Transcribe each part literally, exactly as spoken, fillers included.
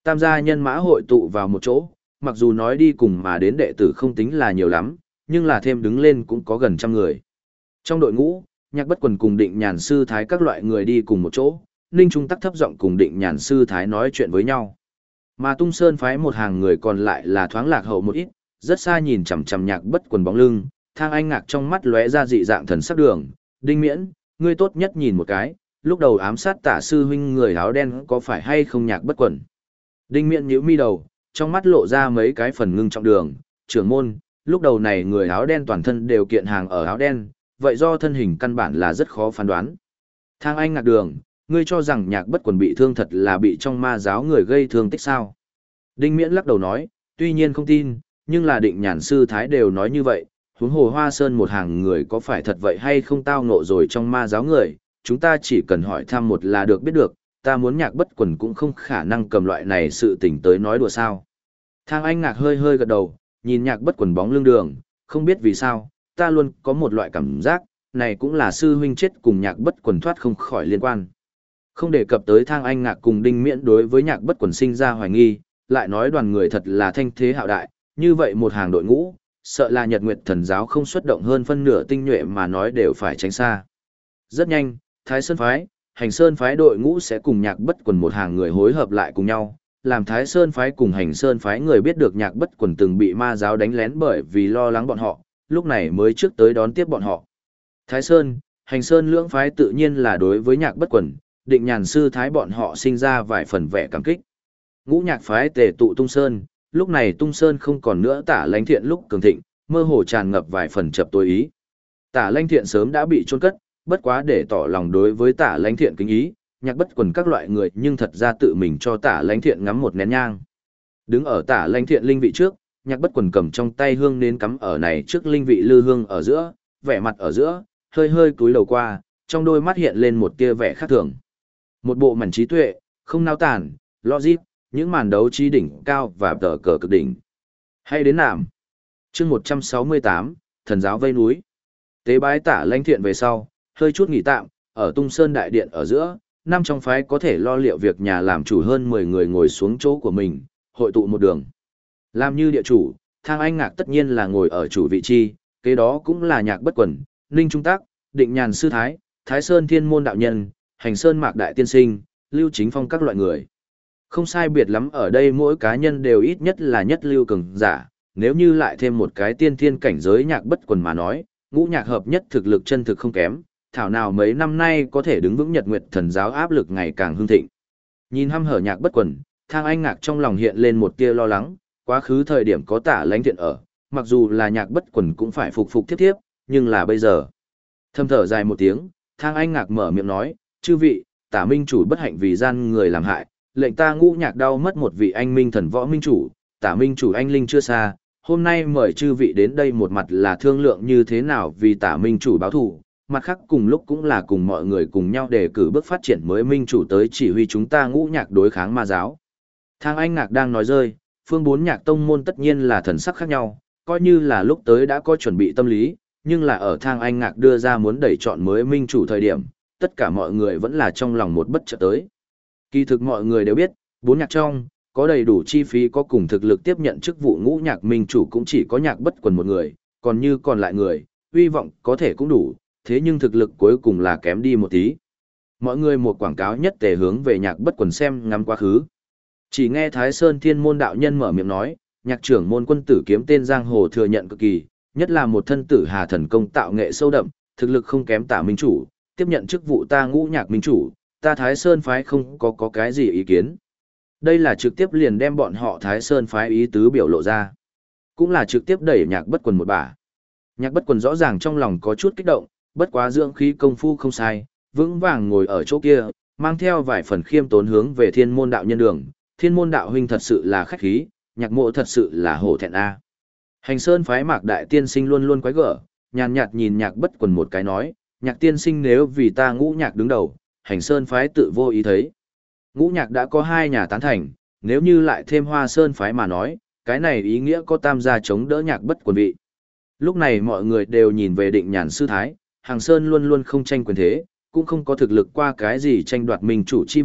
Tam gia nhân mã hội tụ vào một chỗ, mặc dù nói đi cùng mà đến đệ tử không tính là nhiều lắm, nhưng là thêm đứng lên cũng có gần trăm người. Trong đội ngũ, Nhạc Bất Quần cùng Định Nhàn sư thái các loại người đi cùng một chỗ, Ninh Trung Tắc thấp giọng cùng Định Nhàn sư thái nói chuyện với nhau. Mà Tung Sơn phái một hàng người còn lại là thoáng lạc hậu một ít, rất xa nhìn chằm chằm Nhạc Bất Quần bóng lưng, Thang Anh Ngạc trong mắt lóe ra dị dạng thần sắc đường, "Đinh Miễn, ngươi tốt nhất nhìn một cái, lúc đầu ám sát Tả sư huynh người áo đen có phải hay không Nhạc Bất Quần?" Đinh Miễn nhíu mi đầu, trong mắt lộ ra mấy cái phần ngưng trọng đường, "Trưởng môn, lúc đầu này người áo đen toàn thân đều kiện hàng ở áo đen, vậy do thân hình căn bản là rất khó phán đoán." Thang Anh Ngạc đường, "Ngươi cho rằng Nhạc Bất Quần bị thương thật là bị trong ma giáo người gây thương tích sao?" Đinh Miễn lắc đầu nói, "Tuy nhiên không tin, nhưng là Định Nhàn sư thái đều nói như vậy, huống hồ Hoa Sơn một hàng người có phải thật vậy hay không tao ngộ rồi trong ma giáo người, chúng ta chỉ cần hỏi thăm một là được biết được, ta muốn Nhạc Bất Quần cũng không khả năng cầm loại này sự tình tới nói đùa sao." Thang Anh Ngạc hơi hơi gật đầu, nhìn Nhạc Bất Quần bóng lưng đường, "Không biết vì sao, ta luôn có một loại cảm giác, này cũng là sư huynh chết cùng Nhạc Bất Quần thoát không khỏi liên quan." Không đề cập tới Thang Anh Ngạc cùng Đinh Miễn đối với Nhạc Bất Quần sinh ra hoài nghi, lại nói đoàn người thật là thanh thế hạo đại, như vậy một hàng đội ngũ, sợ là Nhật Nguyệt Thần giáo không xuất động hơn phân nửa tinh nhuệ mà nói đều phải tránh xa. Rất nhanh, Thái Sơn phái, Hành Sơn phái đội ngũ sẽ cùng Nhạc Bất Quần một hàng người hối hợp lại cùng nhau, làm Thái Sơn phái cùng Hành Sơn phái người biết được Nhạc Bất Quần từng bị ma giáo đánh lén bởi vì lo lắng bọn họ, lúc này mới trước tới đón tiếp bọn họ. Thái Sơn, Hành Sơn lưỡng phái tự nhiên là đối với Nhạc Bất Quần, Định Nhàn sư thái bọn họ sinh ra vài phần vẻ cảm kích. Ngũ Nhạc phái tề tụ Tung Sơn, lúc này Tung Sơn không còn nữa Tả Lãnh Thiện lúc cường thịnh, mơ hồ tràn ngập vài phần chập tối ý. Tả Lãnh Thiện sớm đã bị chôn cất, bất quá để tỏ lòng đối với Tả Lãnh Thiện kính ý, Nhạc Bất Quần các loại người nhưng thật ra tự mình cho Tả Lãnh Thiện ngắm một nén nhang. Đứng ở Tả Lãnh Thiện linh vị trước, Nhạc Bất Quần cầm trong tay hương nến cắm ở này trước linh vị lư hương ở giữa, vẻ mặt ở giữa, hơi hơi cúi đầu qua, trong đôi mắt hiện lên một tia vẻ khác thường. Một bộ mảnh trí tuệ, không nao tản, logic, những màn đấu trí đỉnh cao và tờ cờ cực đỉnh. Hay đến nạm. Chương một trăm sáu mươi tám, Thần giáo vây núi. Tế bái Tả Lãnh Thiện về sau, hơi chút nghỉ tạm, ở Tung Sơn đại điện ở giữa, năm trong phái có thể lo liệu việc nhà làm chủ hơn mười người ngồi xuống chỗ của mình, hội tụ một đường. Làm như địa chủ, Thang Anh Ngạc tất nhiên là ngồi ở chủ vị trí, kế đó cũng là Nhạc Bất Quần, Ninh Trung Tắc, Định Nhàn sư thái, Thái Sơn Thiên môn đạo nhân, Hành Sơn Mạc đại tiên sinh, Lưu Chính Phong các loại người. Không sai biệt lắm, ở đây mỗi cá nhân đều ít nhất là nhất lưu cường giả, nếu như lại thêm một cái tiên thiên cảnh giới Nhạc Bất Quần mà nói, ngũ nhạc hợp nhất thực lực chân thực không kém, thảo nào mấy năm nay có thể đứng vững Nhật Nguyệt Thần giáo áp lực ngày càng hưng thịnh. Nhìn hăm hở Nhạc Bất Quần, Thang Anh Ngạc trong lòng hiện lên một tia lo lắng, quá khứ thời điểm có Tả Lãnh Thiện ở, mặc dù là Nhạc Bất Quần cũng phải phục phục tiếp tiếp, nhưng là bây giờ. Thâm thở dài một tiếng, Thang Anh Ngạc mở miệng nói, "Chư vị, Tả minh chủ bất hạnh vì gian người làm hại, lệnh ta ngũ nhạc đau mất một vị anh minh thần võ minh chủ, Tả minh chủ anh linh chưa xa, hôm nay mời chư vị đến đây một mặt là thương lượng như thế nào vì Tả minh chủ báo thù, mặt khác cùng lúc cũng là cùng mọi người cùng nhau đề cử bước phát triển mới minh chủ tới chỉ huy chúng ta ngũ nhạc đối kháng ma giáo." Thang Anh Ngạc đang nói rơi, phương bốn nhạc tông môn tất nhiên là thần sắc khác nhau, coi như là lúc tới đã có chuẩn bị tâm lý, nhưng là ở Thang Anh Ngạc đưa ra muốn đẩy chọn mới minh chủ thời điểm, tất cả mọi người vẫn là trong lòng một bất chợt tới. Kỳ thực mọi người đều biết, bốn nhạc trong, có đầy đủ chi phí có cùng thực lực tiếp nhận chức vụ ngũ nhạc minh chủ cũng chỉ có Nhạc Bất Quần một người, còn như còn lại người, uy vọng có thể cũng đủ, thế nhưng thực lực cuối cùng là kém đi một tí. Mọi người một quảng cáo nhất tề hướng về Nhạc Bất Quần xem ngắm quá khứ. Chỉ nghe Thái Sơn Thiên môn đạo nhân mở miệng nói, Nhạc trưởng môn quân tử kiếm tên giang hồ thừa nhận cực kỳ, nhất là một thân tử hà thần công tạo nghệ sâu đậm, thực lực không kém Tả minh chủ, tiếp nhận chức vụ ta ngũ nhạc minh chủ, ta Thái Sơn phái không có có cái gì ý kiến. Đây là trực tiếp liền đem bọn họ Thái Sơn phái ý tứ biểu lộ ra. Cũng là trực tiếp đẩy Nhạc Bất Quần một bả. Nhạc Bất Quần rõ ràng trong lòng có chút kích động, bất quá dưỡng khí công phu không sai, vững vàng ngồi ở chỗ kia, mang theo vài phần khiêm tốn hướng về Thiên môn đạo nhân đường. Thiên môn đạo huynh thật sự là khách khí, Nhạc mộ thật sự là hổ thẹn a. Hành Sơn phái Mạc đại tiên sinh luôn luôn quái gở, nhàn nhạt nhìn Nhạc Bất Quần một cái nói, Nhạc tiên sinh nếu vì ta ngũ nhạc đứng đầu, Hành Sơn phái tự vô ý thấy. Ngũ nhạc đã có hai nhà tán thành, nếu như lại thêm Hoa Sơn phái mà nói, cái này ý nghĩa có tam gia chống đỡ Nhạc Bất Quần vị. Lúc này mọi người đều nhìn về Định Nhàn sư thái, Hàng Sơn luôn luôn không tranh quyền thế, cũng không có thực lực qua cái gì tranh đoạt minh chủ chi vị,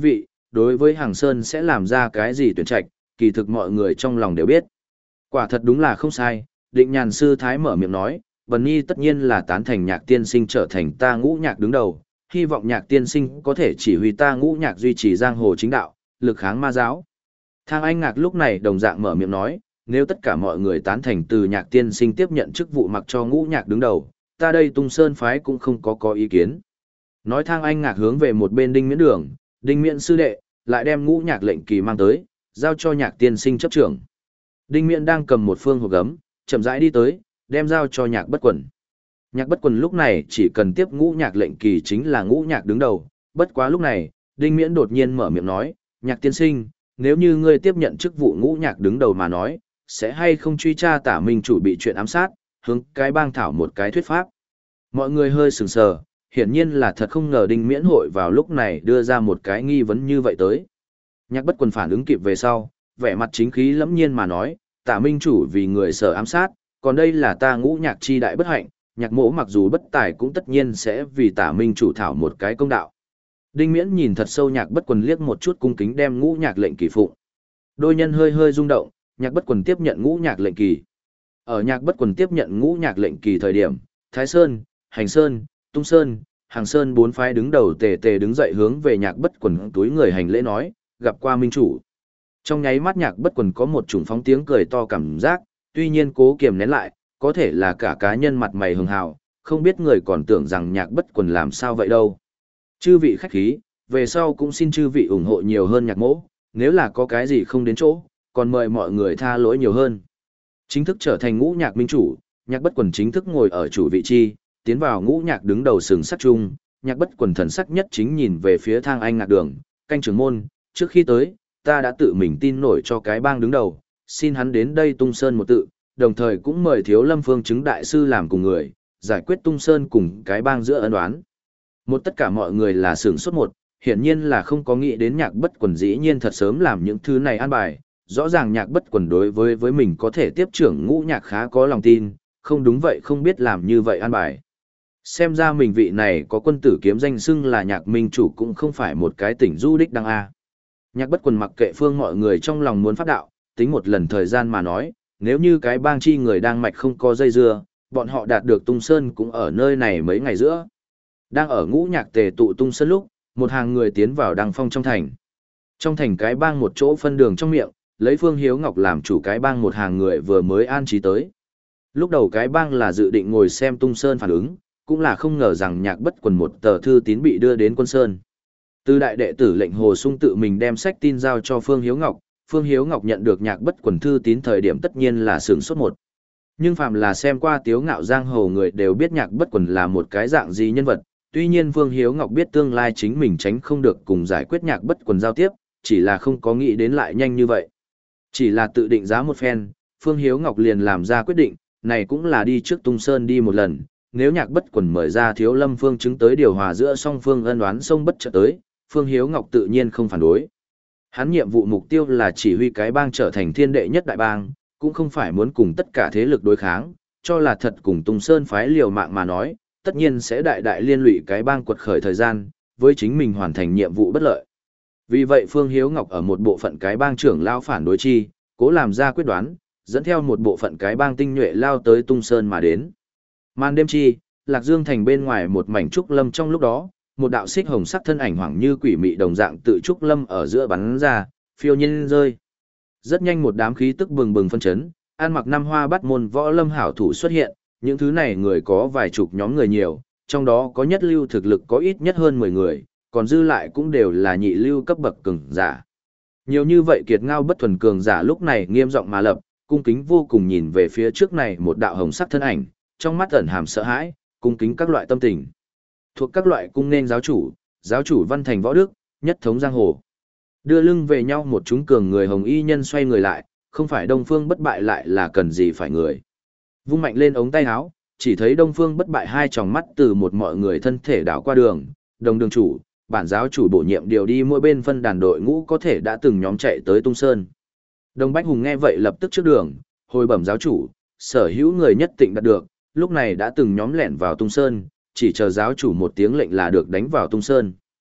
đối với Hàng Sơn sẽ làm ra cái gì tuyển trạch, kỳ thực mọi người trong lòng đều biết. Quả thật đúng là không sai, định nhàn sư thái mở miệng nói, Vân Nhi tất nhiên là tán thành nhạc tiên sinh trở thành ta ngũ nhạc đứng đầu, hy vọng nhạc tiên sinh có thể chỉ huy ta ngũ nhạc duy trì giang hồ chính đạo, lực kháng ma giáo. Thang Anh Ngạc lúc này đồng dạng mở miệng nói, nếu tất cả mọi người tán thành từ nhạc tiên sinh tiếp nhận chức vụ mặc cho ngũ nhạc đứng đầu, ta đây Tung Sơn phái cũng không có có ý kiến. Nói Thang Anh Ngạc hướng về một bên Đinh Miễn Đường, Đinh Miễn sư đệ, lại đem ngũ nhạc lệnh kỳ mang tới, giao cho nhạc tiên sinh chấp trưởng. Đinh Miễn đang cầm một phương hộp gấm, chậm rãi đi tới, đem giao cho nhạc bất quần. Nhạc bất quần lúc này chỉ cần tiếp ngũ nhạc lệnh kỳ chính là ngũ nhạc đứng đầu, bất quá lúc này, Đinh Miễn đột nhiên mở miệng nói, nhạc tiên sinh, nếu như ngươi tiếp nhận chức vụ ngũ nhạc đứng đầu mà nói, sẽ hay không truy tra Tả Minh chủ bị chuyện ám sát, hướng cái bang thảo một cái thuyết pháp. Mọi người hơi sừng sờ, hiển nhiên là thật không ngờ Đinh Miễn hội vào lúc này đưa ra một cái nghi vấn như vậy tới. Nhạc bất quần phản ứng kịp về sau, vẻ mặt chính khí lẫm nhiên mà nói, Tả Minh chủ vì người sở ám sát, còn đây là ta ngũ nhạc chi đại bất hạnh, nhạc mỗ mặc dù bất tài cũng tất nhiên sẽ vì Tả Minh chủ thảo một cái công đạo. Đinh Miễn nhìn thật sâu nhạc bất quần liếc một chút cung kính đem ngũ nhạc lệnh kỳ phụng. Đôi nhân hơi hơi rung động, nhạc bất quần tiếp nhận ngũ nhạc lệnh kỳ. Ở nhạc bất quần tiếp nhận ngũ nhạc lệnh kỳ thời điểm, Thái Sơn, Hành Sơn, Tung Sơn, Hàng Sơn bốn phái đứng đầu tề tề đứng dậy hướng về nhạc bất quần túi người hành lễ nói, gặp qua minh chủ. Trong nháy mắt nhạc bất quần có một chủng phóng tiếng cười to cảm giác, tuy nhiên cố kiềm nén lại, có thể là cả cá nhân mặt mày hường hào, không biết người còn tưởng rằng nhạc bất quần làm sao vậy đâu. Chư vị khách khí, về sau cũng xin chư vị ủng hộ nhiều hơn nhạc mỗ, nếu là có cái gì không đến chỗ, còn mời mọi người tha lỗi nhiều hơn. Chính thức trở thành ngũ nhạc minh chủ, nhạc bất quần chính thức ngồi ở chủ vị chi, tiến vào ngũ nhạc đứng đầu sừng sắt chung, nhạc bất quần thần sắc nhất chính nhìn về phía Thang Anh Ngạc đường, canh trưởng môn, trước khi tới, ta đã tự mình tin nổi cho cái bang đứng đầu, xin hắn đến đây Tung Sơn một tự, đồng thời cũng mời Thiếu Lâm Phương chứng đại sư làm cùng người, giải quyết Tung Sơn cùng cái bang giữa ân oán. Một tất cả mọi người là sửng sốt một, hiển nhiên là không có nghĩ đến nhạc bất quần dĩ nhiên thật sớm làm những thứ này an bài, rõ ràng nhạc bất quần đối với với mình có thể tiếp trưởng ngũ nhạc khá có lòng tin, không đúng vậy không biết làm như vậy an bài. Xem ra mình vị này có quân tử kiếm danh xưng là nhạc minh chủ cũng không phải một cái tỉnh du đích đăng A. Nhạc bất quần mặc kệ phương mọi người trong lòng muốn phát đạo, tính một lần thời gian mà nói, nếu như cái bang chi người đang mạch không có dây dưa, bọn họ đạt được Tung Sơn cũng ở nơi này mấy ngày giữa. Đang ở ngũ nhạc tề tụ Tung Sơn lúc, một hàng người tiến vào đăng phong trong thành. Trong thành cái bang một chỗ phân đường trong miệng, lấy Phương Hiếu Ngọc làm chủ cái bang một hàng người vừa mới an trí tới. Lúc đầu cái bang là dự định ngồi xem Tung Sơn phản ứng, cũng là không ngờ rằng nhạc bất quần một tờ thư tín bị đưa đến quân Sơn. Từ đại đệ tử lệnh Hồ Sung tự mình đem sách tin giao cho Phương Hiếu Ngọc, Phương Hiếu Ngọc nhận được nhạc bất quần thư tín thời điểm tất nhiên là sướng sốt một. Nhưng phàm là xem qua tiếu ngạo giang hồ người đều biết nhạc bất quần là một cái dạng gì nhân vật, tuy nhiên Phương Hiếu Ngọc biết tương lai chính mình tránh không được cùng giải quyết nhạc bất quần giao tiếp, chỉ là không có nghĩ đến lại nhanh như vậy. Chỉ là tự định giá một phen, Phương Hiếu Ngọc liền làm ra quyết định, này cũng là đi trước Tung Sơn đi một lần, nếu nhạc bất quần mời ra Thiếu Lâm Phương chứng tới điều hòa giữa song phương ân oán sông bất trợ tới, Phương Hiếu Ngọc tự nhiên không phản đối. Hắn nhiệm vụ mục tiêu là chỉ huy cái bang trở thành thiên đệ nhất đại bang, cũng không phải muốn cùng tất cả thế lực đối kháng, cho là thật cùng Tung Sơn phái liều mạng mà nói, tất nhiên sẽ đại đại liên lụy cái bang quật khởi thời gian, với chính mình hoàn thành nhiệm vụ bất lợi. Vì vậy Phương Hiếu Ngọc ở một bộ phận cái bang trưởng lao phản đối chi, cố làm ra quyết đoán, dẫn theo một bộ phận cái bang tinh nhuệ lao tới Tung Sơn mà đến. Màn đêm chi, Lạc Dương thành bên ngoài một mảnh trúc lâm trong lúc đó, một đạo xích hồng sắc thân ảnh hoảng như quỷ mị đồng dạng tự trúc lâm ở giữa bắn ra, phiêu nhiên rơi. Rất nhanh một đám khí tức bừng bừng phân chấn, an mặc năm hoa bắt môn võ lâm hảo thủ xuất hiện, những thứ này người có vài chục nhóm người nhiều, trong đó có nhất lưu thực lực có ít nhất hơn mười người, còn dư lại cũng đều là nhị lưu cấp bậc cường giả. Nhiều như vậy kiệt ngao bất thuần cường giả lúc này nghiêm giọng mà lập, cung kính vô cùng nhìn về phía trước này một đạo hồng sắc thân ảnh, trong mắt ẩn hàm sợ hãi, cung kính các loại tâm tình. Thuộc các loại cung nên giáo chủ, giáo chủ văn thành võ đức, nhất thống giang hồ. Đưa lưng về nhau một chúng cường người hồng y nhân xoay người lại, không phải Đông Phương bất bại lại là cần gì phải người. Vung mạnh lên ống tay áo, chỉ thấy Đông Phương bất bại hai tròng mắt từ một mọi người thân thể đảo qua đường, đồng đường chủ, bản giáo chủ bổ nhiệm điều đi mỗi bên phân đàn đội ngũ có thể đã từng nhóm chạy tới Tung Sơn. Đông Bách Hùng nghe vậy lập tức trước đường, hồi bẩm giáo chủ, sở hữu người nhất định đạt được, lúc này đã từng nhóm lẻn vào Tung Sơn, chỉ chờ giáo chủ một tiếng lệnh là được đánh vào Tung Sơn.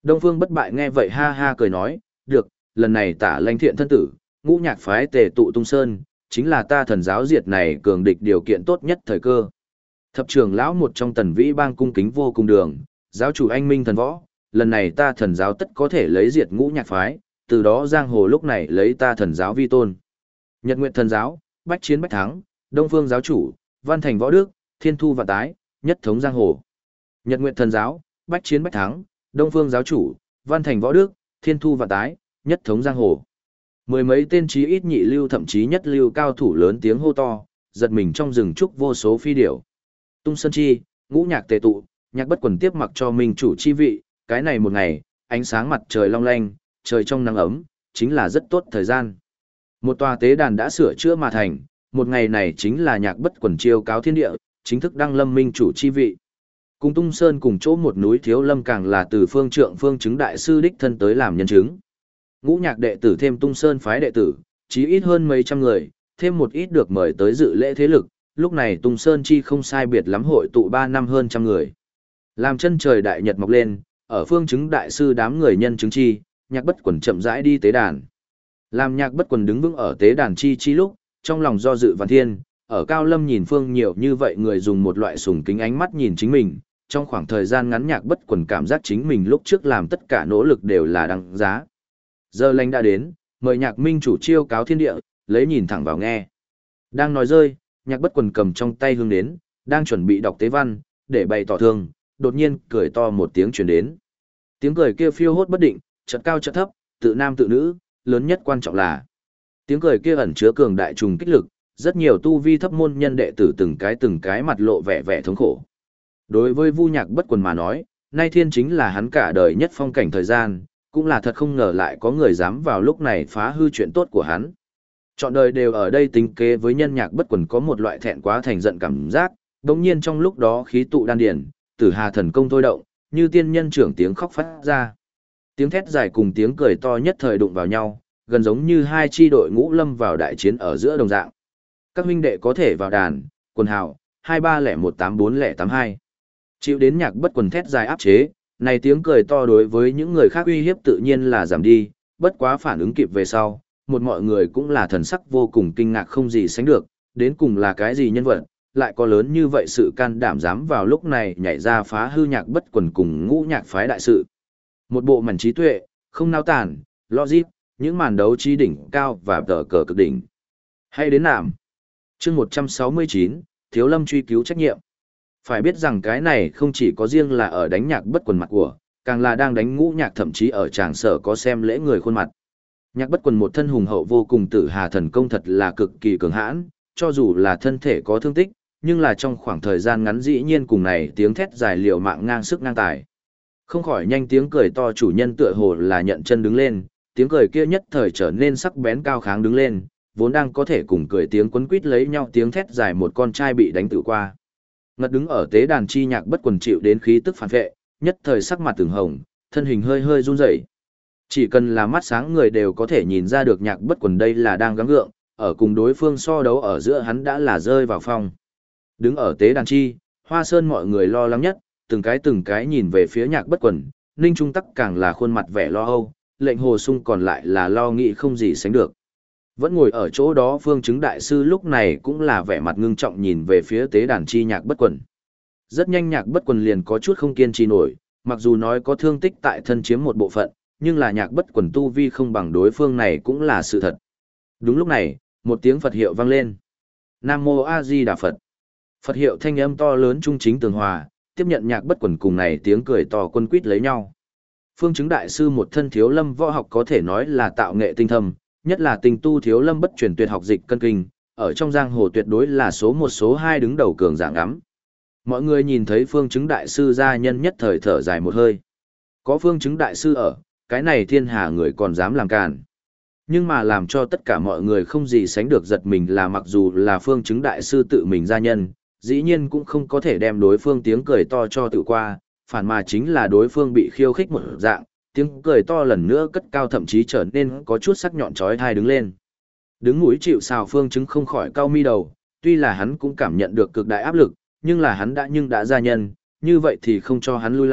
Đông Phương Bất Bại nghe vậy ha ha cười nói, được, lần này Tả Lãnh Thiện thân tử, ngũ nhạc phái tề tụ Tung Sơn, chính là ta thần giáo diệt này cường địch điều kiện tốt nhất thời cơ. Thập trưởng lão một trong Tần Vĩ Bang cung kính vô cùng đường, giáo chủ anh minh thần võ, lần này ta thần giáo tất có thể lấy diệt ngũ nhạc phái, từ đó giang hồ lúc này lấy ta thần giáo vi tôn. Nhật Nguyệt thần giáo, bách chiến bách thắng, Đông Phương giáo chủ, Văn Thành võ đức, Thiên thu và tái, nhất thống giang hồ. Nhật Nguyệt thần giáo, bách chiến bách thắng, Đông Phương giáo chủ, Văn Thành võ đức, Thiên thu và tái, nhất thống giang hồ. Mười mấy tên chí ít nhị lưu thậm chí nhất lưu cao thủ lớn tiếng hô to, giật mình trong rừng trúc vô số phi điểu. Tung Sơn chi, ngũ nhạc tề tụ, nhạc bất quần tiếp mặc cho minh chủ chi vị, cái này một ngày, ánh sáng mặt trời long lanh, trời trong nắng ấm, chính là rất tốt thời gian. Một tòa tế đàn đã sửa chữa mà thành, một ngày này chính là nhạc bất quần chiêu cáo thiên địa, chính thức đăng lâm minh chủ chi vị. Cùng Tung Sơn cùng chỗ một núi Thiếu Lâm càng là từ phương trượng phương chứng đại sư đích thân tới làm nhân chứng. Ngũ nhạc đệ tử thêm Tung Sơn phái đệ tử, chí ít hơn mấy trăm người, thêm một ít được mời tới dự lễ thế lực, lúc này Tung Sơn chi không sai biệt lắm hội tụ ba năm hơn trăm người. Làm chân trời đại nhật mọc lên, ở phương chứng đại sư đám người nhân chứng chi, nhạc bất quần chậm rãi đi tế đàn. Làm nhạc bất quần đứng vững ở tế đàn chi chi lúc, trong lòng do dự vạn thiên, ở cao lâm nhìn phương nhiều như vậy người dùng một loại sùng kính ánh mắt nhìn chính mình, trong khoảng thời gian ngắn nhạc bất quần cảm giác chính mình lúc trước làm tất cả nỗ lực đều là đăng giá. Giờ lành đã đến, mời nhạc minh chủ chiêu cáo thiên địa, lấy nhìn thẳng vào nghe. Đang nói rơi, nhạc bất quần cầm trong tay hương đến, đang chuẩn bị đọc tế văn, để bày tỏ thương, đột nhiên cười to một tiếng truyền đến. Tiếng cười kia phiêu hốt bất định, chợt cao chợt thấp, tự nam tự nữ, lớn nhất quan trọng là tiếng cười kia ẩn chứa cường đại trùng kích lực, rất nhiều tu vi thấp môn nhân đệ tử từng cái từng cái mặt lộ vẻ vẻ thống khổ. Đối với Vu Nhạc Bất Quần mà nói, nay thiên chính là hắn cả đời nhất phong cảnh thời gian, cũng là thật không ngờ lại có người dám vào lúc này phá hư chuyện tốt của hắn. Trọn đời đều ở đây tính kế với nhân Nhạc Bất Quần có một loại thẹn quá thành giận cảm giác, đồng nhiên trong lúc đó khí tụ đan điển, tử hà thần công thôi động, như tiên nhân trưởng tiếng khóc phát ra. Tiếng thét dài cùng tiếng cười to nhất thời đụng vào nhau, gần giống như hai chi đội ngũ lâm vào đại chiến ở giữa đồng dạng. Các huynh đệ có thể vào đàn, quần hào, hai ba lẻ một tám bốn lẻ tám hai. Chịu đến Nhạc Bất Quần thét dài áp chế, này tiếng cười to đối với những người khác uy hiếp tự nhiên là giảm đi, bất quá phản ứng kịp về sau, một mọi người cũng là thần sắc vô cùng kinh ngạc không gì sánh được, đến cùng là cái gì nhân vật, lại có lớn như vậy sự can đảm dám vào lúc này nhảy ra phá hư Nhạc Bất Quần cùng ngũ nhạc phái đại sự. Một bộ mảnh trí tuệ, không nao tản, logic, những màn đấu trí đỉnh cao và tờ cờ cực đỉnh. Hay đến nạm. Chương một trăm sáu mươi chín, Thiếu Lâm truy cứu trách nhiệm. Phải biết rằng cái này không chỉ có riêng là ở đánh Nhạc Bất Quần mặt của, càng là đang đánh ngũ nhạc, thậm chí ở tràng sở có xem lễ người khuôn mặt. Nhạc Bất Quần một thân hùng hậu vô cùng, tử hà thần công thật là cực kỳ cường hãn, cho dù là thân thể có thương tích, nhưng là trong khoảng thời gian ngắn dĩ nhiên cùng này tiếng thét dài liều mạng ngang sức ngang tài. Không khỏi nhanh tiếng cười to chủ nhân tựa hồ là nhận chân đứng lên, tiếng cười kia nhất thời trở nên sắc bén cao kháng đứng lên, vốn đang có thể cùng cười tiếng quấn quýt lấy nhau tiếng thét dài một con trai bị đánh tự qua. Ngất đứng ở tế đàn chi Nhạc Bất Quần chịu đến khí tức phản vệ, nhất thời sắc mặt từng hồng, thân hình hơi hơi run rẩy. Chỉ cần là mắt sáng người đều có thể nhìn ra được Nhạc Bất Quần đây là đang gắng gượng, ở cùng đối phương so đấu ở giữa hắn đã là rơi vào phong. Đứng ở tế đàn chi, Hoa Sơn mọi người lo lắng nhất, từng cái từng cái nhìn về phía Nhạc Bất Quần, Ninh Trung Tắc càng là khuôn mặt vẻ lo âu, lệnh Hồ Sung còn lại là lo nghĩ không gì sánh được. Vẫn ngồi ở chỗ đó Phương Chứng đại sư lúc này cũng là vẻ mặt ngưng trọng nhìn về phía tế đàn chi Nhạc Bất Quần. Rất nhanh Nhạc Bất Quần liền có chút không kiên trì nổi, mặc dù nói có thương tích tại thân chiếm một bộ phận, nhưng là Nhạc Bất Quần tu vi không bằng đối phương này cũng là sự thật. Đúng lúc này, một tiếng Phật hiệu vang lên. Nam Mô A Di Đà Phật. Phật hiệu thanh âm to lớn trung chính tường hòa, tiếp nhận Nhạc Bất Quần cùng này tiếng cười to quân quýt lấy nhau. Phương Chứng đại sư một thân Thiếu Lâm võ học có thể nói là tạo nghệ tinh thâm, nhất là tinh tu Thiếu Lâm bất truyền tuyệt học dịch cân kinh, ở trong giang hồ tuyệt đối là số một số hai đứng đầu cường giả ngắm. Mọi người nhìn thấy Phương Chứng đại sư gia nhân nhất thời thở dài một hơi. Có Phương Chứng đại sư ở, cái này thiên hà người còn dám làm càn. Nhưng mà làm cho tất cả mọi người không gì sánh được giật mình là mặc dù là Phương Chứng đại sư tự mình gia nhân, dĩ nhiên cũng không có thể đem đối phương tiếng cười to cho tự qua, phản mà chính là đối phương bị khiêu khích một dạng, tiếng cười to lần nữa cất cao thậm chí trở nên có chút sắc nhọn chói tai đứng lên. Đứng mũi chịu sào Phương Chứng không khỏi cau mi đầu, tuy là hắn cũng cảm nhận được cực đại áp lực, nhưng là hắn đã nhưng đã gia nhân, như vậy thì không cho hắn lui lại,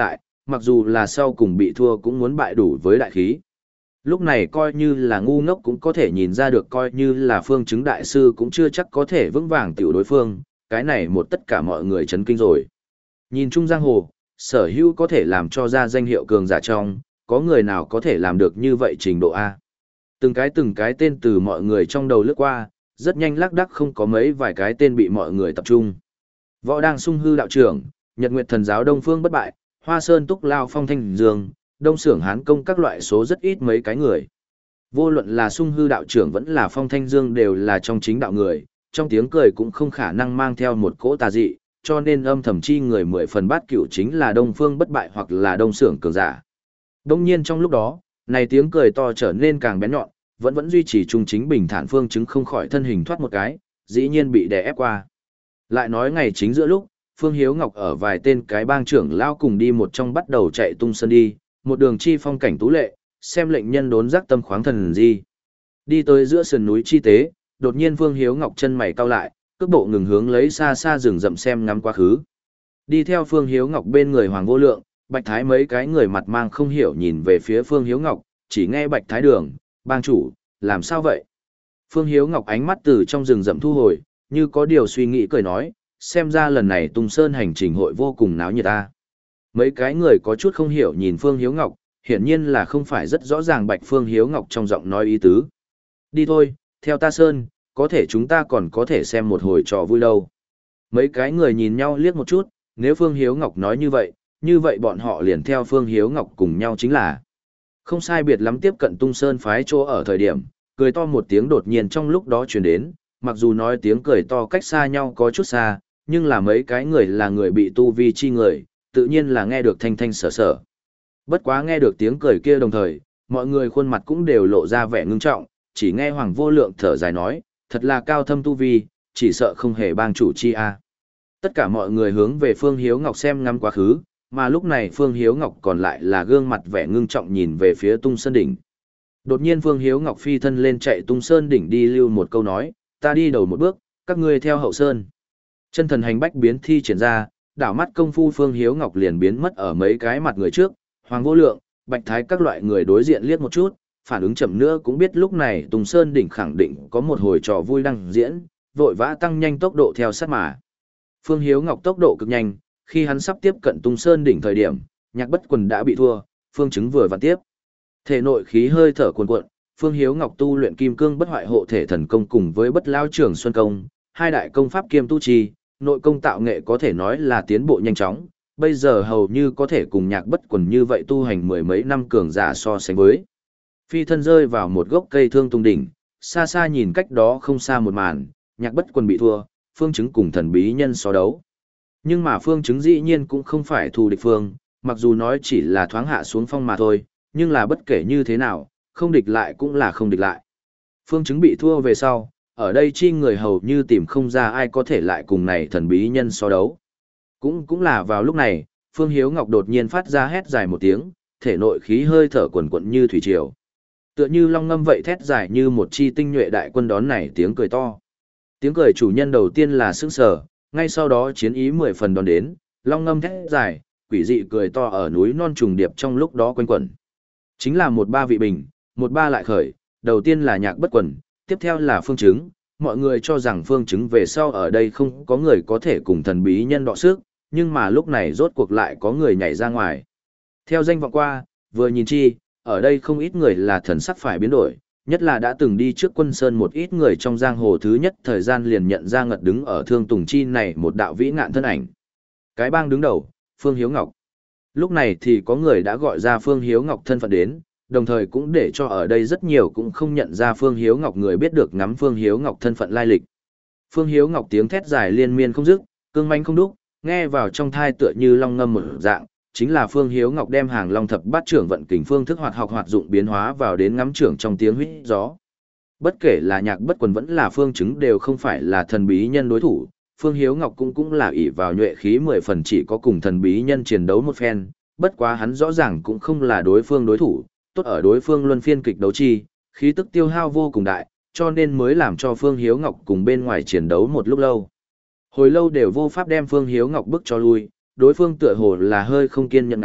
mặc dù là sau cùng bị thua cũng muốn bại đủ với đại khí. Lúc này coi như là ngu ngốc cũng có thể nhìn ra được, coi như là phương chứng đại sư cũng chưa chắc có thể vững vàng tiểu đối phương, cái này một tất cả mọi người chấn kinh rồi. Nhìn chung giang hồ, sở hữu có thể làm cho ra danh hiệu cường giả trong, có người nào có thể làm được như vậy trình độ A. Từng cái từng cái tên từ mọi người trong đầu lướt qua, rất nhanh lác đác không có mấy vài cái tên bị mọi người tập trung. Võ Đang Sung Hư đạo trưởng, Nhật Nguyệt Thần giáo Đông Phương Bất Bại, Hoa Sơn Túc Lao Phong Thanh Dương, Đông Xưởng Hán Công các loại số rất ít mấy cái người. Vô luận là Sung Hư đạo trưởng vẫn là Phong Thanh Dương đều là trong chính đạo người, trong tiếng cười cũng không khả năng mang theo một cỗ tà dị, cho nên âm thầm chi người mười phần bát cửu chính là Đông Phương Bất Bại hoặc là Đông Xưởng cường giả. Đông nhiên trong lúc đó, này tiếng cười to trở nên càng bén nhọn, vẫn vẫn duy trì trung chính bình thản phương chứng không khỏi thân hình thoát một cái, dĩ nhiên bị đè ép qua. Lại nói ngày chính giữa lúc, Phương Hiếu Ngọc ở vài tên cái bang trưởng lao cùng đi một trong bắt đầu chạy tung sân đi, một đường chi phong cảnh tú lệ, xem lệnh nhân đốn giác tâm khoáng thần gì. Đi tới giữa sườn núi chi tế, đột nhiên Phương Hiếu Ngọc chân mày cau lại, cước bộ ngừng hướng lấy xa xa rừng rậm xem ngắm quá khứ. Đi theo Phương Hiếu Ngọc bên người Hoàng Vô Lượng, Bạch Thái mấy cái người mặt mang không hiểu nhìn về phía Phương Hiếu Ngọc, chỉ nghe Bạch Thái đường, bang chủ, làm sao vậy? Phương Hiếu Ngọc ánh mắt từ trong rừng rậm thu hồi, như có điều suy nghĩ cười nói, xem ra lần này Tung Sơn hành trình hội vô cùng náo nhiệt ta. Mấy cái người có chút không hiểu nhìn Phương Hiếu Ngọc, hiển nhiên là không phải rất rõ ràng Bạch Phương Hiếu Ngọc trong giọng nói ý tứ. Đi thôi, theo ta Sơn, có thể chúng ta còn có thể xem một hồi trò vui đâu. Mấy cái người nhìn nhau liếc một chút, nếu Phương Hiếu Ngọc nói như vậy, như vậy bọn họ liền theo Phương Hiếu Ngọc cùng nhau chính là. Không sai biệt lắm tiếp cận Tung Sơn phái chỗ ở thời điểm, cười to một tiếng đột nhiên trong lúc đó truyền đến, mặc dù nói tiếng cười to cách xa nhau có chút xa, nhưng là mấy cái người là người bị tu vi chi người, tự nhiên là nghe được thanh thanh sở sở. Bất quá nghe được tiếng cười kia đồng thời, mọi người khuôn mặt cũng đều lộ ra vẻ ngưng trọng, chỉ nghe Hoàng Vô Lượng thở dài nói, thật là cao thâm tu vi, chỉ sợ không hề bang chủ chi a. Tất cả mọi người hướng về Phương Hiếu Ngọc xem ngắm quá khứ, mà lúc này Phương Hiếu Ngọc còn lại là gương mặt vẻ ngưng trọng nhìn về phía Tung Sơn đỉnh. Đột nhiên Phương Hiếu Ngọc phi thân lên chạy Tung Sơn đỉnh đi lưu một câu nói, ta đi đầu một bước, các ngươi theo hậu sơn. Chân thần hành bách biến thi triển ra, đảo mắt công phu Phương Hiếu Ngọc liền biến mất ở mấy cái mặt người trước, Hoàng Vô Lượng, Bạch Thái các loại người đối diện liếc một chút, phản ứng chậm nữa cũng biết lúc này Tung Sơn đỉnh khẳng định có một hồi trò vui đang diễn, vội vã tăng nhanh tốc độ theo sát mà. Phương Hiếu Ngọc tốc độ cực nhanh, khi hắn sắp tiếp cận Tung Sơn đỉnh thời điểm, Nhạc Bất Quần đã bị thua, Phương Chứng vừa vặn tiếp. Thể nội khí hơi thở cuồn cuộn, Phương Hiếu Ngọc tu luyện Kim Cương Bất Hoại Hộ Thể Thần Công cùng với Bất Lao Trường Xuân Công, hai đại công pháp kiêm tu trì, nội công tạo nghệ có thể nói là tiến bộ nhanh chóng, bây giờ hầu như có thể cùng Nhạc Bất Quần như vậy tu hành mười mấy năm cường giả so sánh với. Phi thân rơi vào một gốc cây thương tung đỉnh, xa xa nhìn cách đó không xa một màn, Nhạc Bất Quần bị thua, Phương Chứng cùng thần bí nhân so đấu. Nhưng mà Phương Chứng dĩ nhiên cũng không phải thù địch phương, mặc dù nói chỉ là thoáng hạ xuống phong mà thôi, nhưng là bất kể như thế nào, không địch lại cũng là không địch lại. Phương Chứng bị thua về sau, ở đây chi người hầu như tìm không ra ai có thể lại cùng này thần bí nhân so đấu. Cũng cũng là vào lúc này, Phương Hiếu Ngọc đột nhiên phát ra hét dài một tiếng, thể nội khí hơi thở quần quận như thủy triều. Tựa như long ngâm vậy thét dài như một chi tinh nhuệ đại quân đón này tiếng cười to. Tiếng cười chủ nhân đầu tiên là sững sờ, ngay sau đó chiến ý mười phần đón đến, long ngâm thét dài, quỷ dị cười to ở núi non trùng điệp trong lúc đó quanh quẩn. Chính là một ba vị bình, một ba lại khởi, đầu tiên là Nhạc Bất Quần, tiếp theo là Phương Chứng, mọi người cho rằng Phương Chứng về sau ở đây không có người có thể cùng thần bí nhân đọ sức, nhưng mà lúc này rốt cuộc lại có người nhảy ra ngoài. Theo danh vọng qua, vừa nhìn chi, ở đây không ít người là thần sắc phải biến đổi, nhất là đã từng đi trước Quân Sơn một ít người trong giang hồ thứ nhất thời gian liền nhận ra ngật đứng ở Thương Tùng Chi này một đạo vĩ ngạn thân ảnh. Cái bang đứng đầu, Phương Hiếu Ngọc. Lúc này thì có người đã gọi ra Phương Hiếu Ngọc thân phận đến, đồng thời cũng để cho ở đây rất nhiều cũng không nhận ra Phương Hiếu Ngọc người biết được ngắm Phương Hiếu Ngọc thân phận lai lịch. Phương Hiếu Ngọc tiếng thét dài liên miên không dứt, cương manh không đúc, nghe vào trong thai tựa như long ngâm một dạng, chính là Phương Hiếu Ngọc đem hàng long thập bát trưởng vận kình phương thức hoạt học hoạt dụng biến hóa vào đến ngắm trưởng trong tiếng huýt gió. Bất kể là Nhạc Bất Quần vẫn là Phương Chứng đều không phải là thần bí nhân đối thủ, Phương Hiếu Ngọc cũng cũng là ỷ vào nhuệ khí mười phần chỉ có cùng thần bí nhân chiến đấu một phen, bất quá hắn rõ ràng cũng không là đối phương đối thủ, tốt ở đối phương luân phiên kịch đấu chi, khí tức tiêu hao vô cùng đại, cho nên mới làm cho Phương Hiếu Ngọc cùng bên ngoài chiến đấu một lúc lâu. Hồi lâu đều vô pháp đem Phương Hiếu Ngọc bức cho lui, đối phương tựa hồ là hơi không kiên nhẫn ngắm,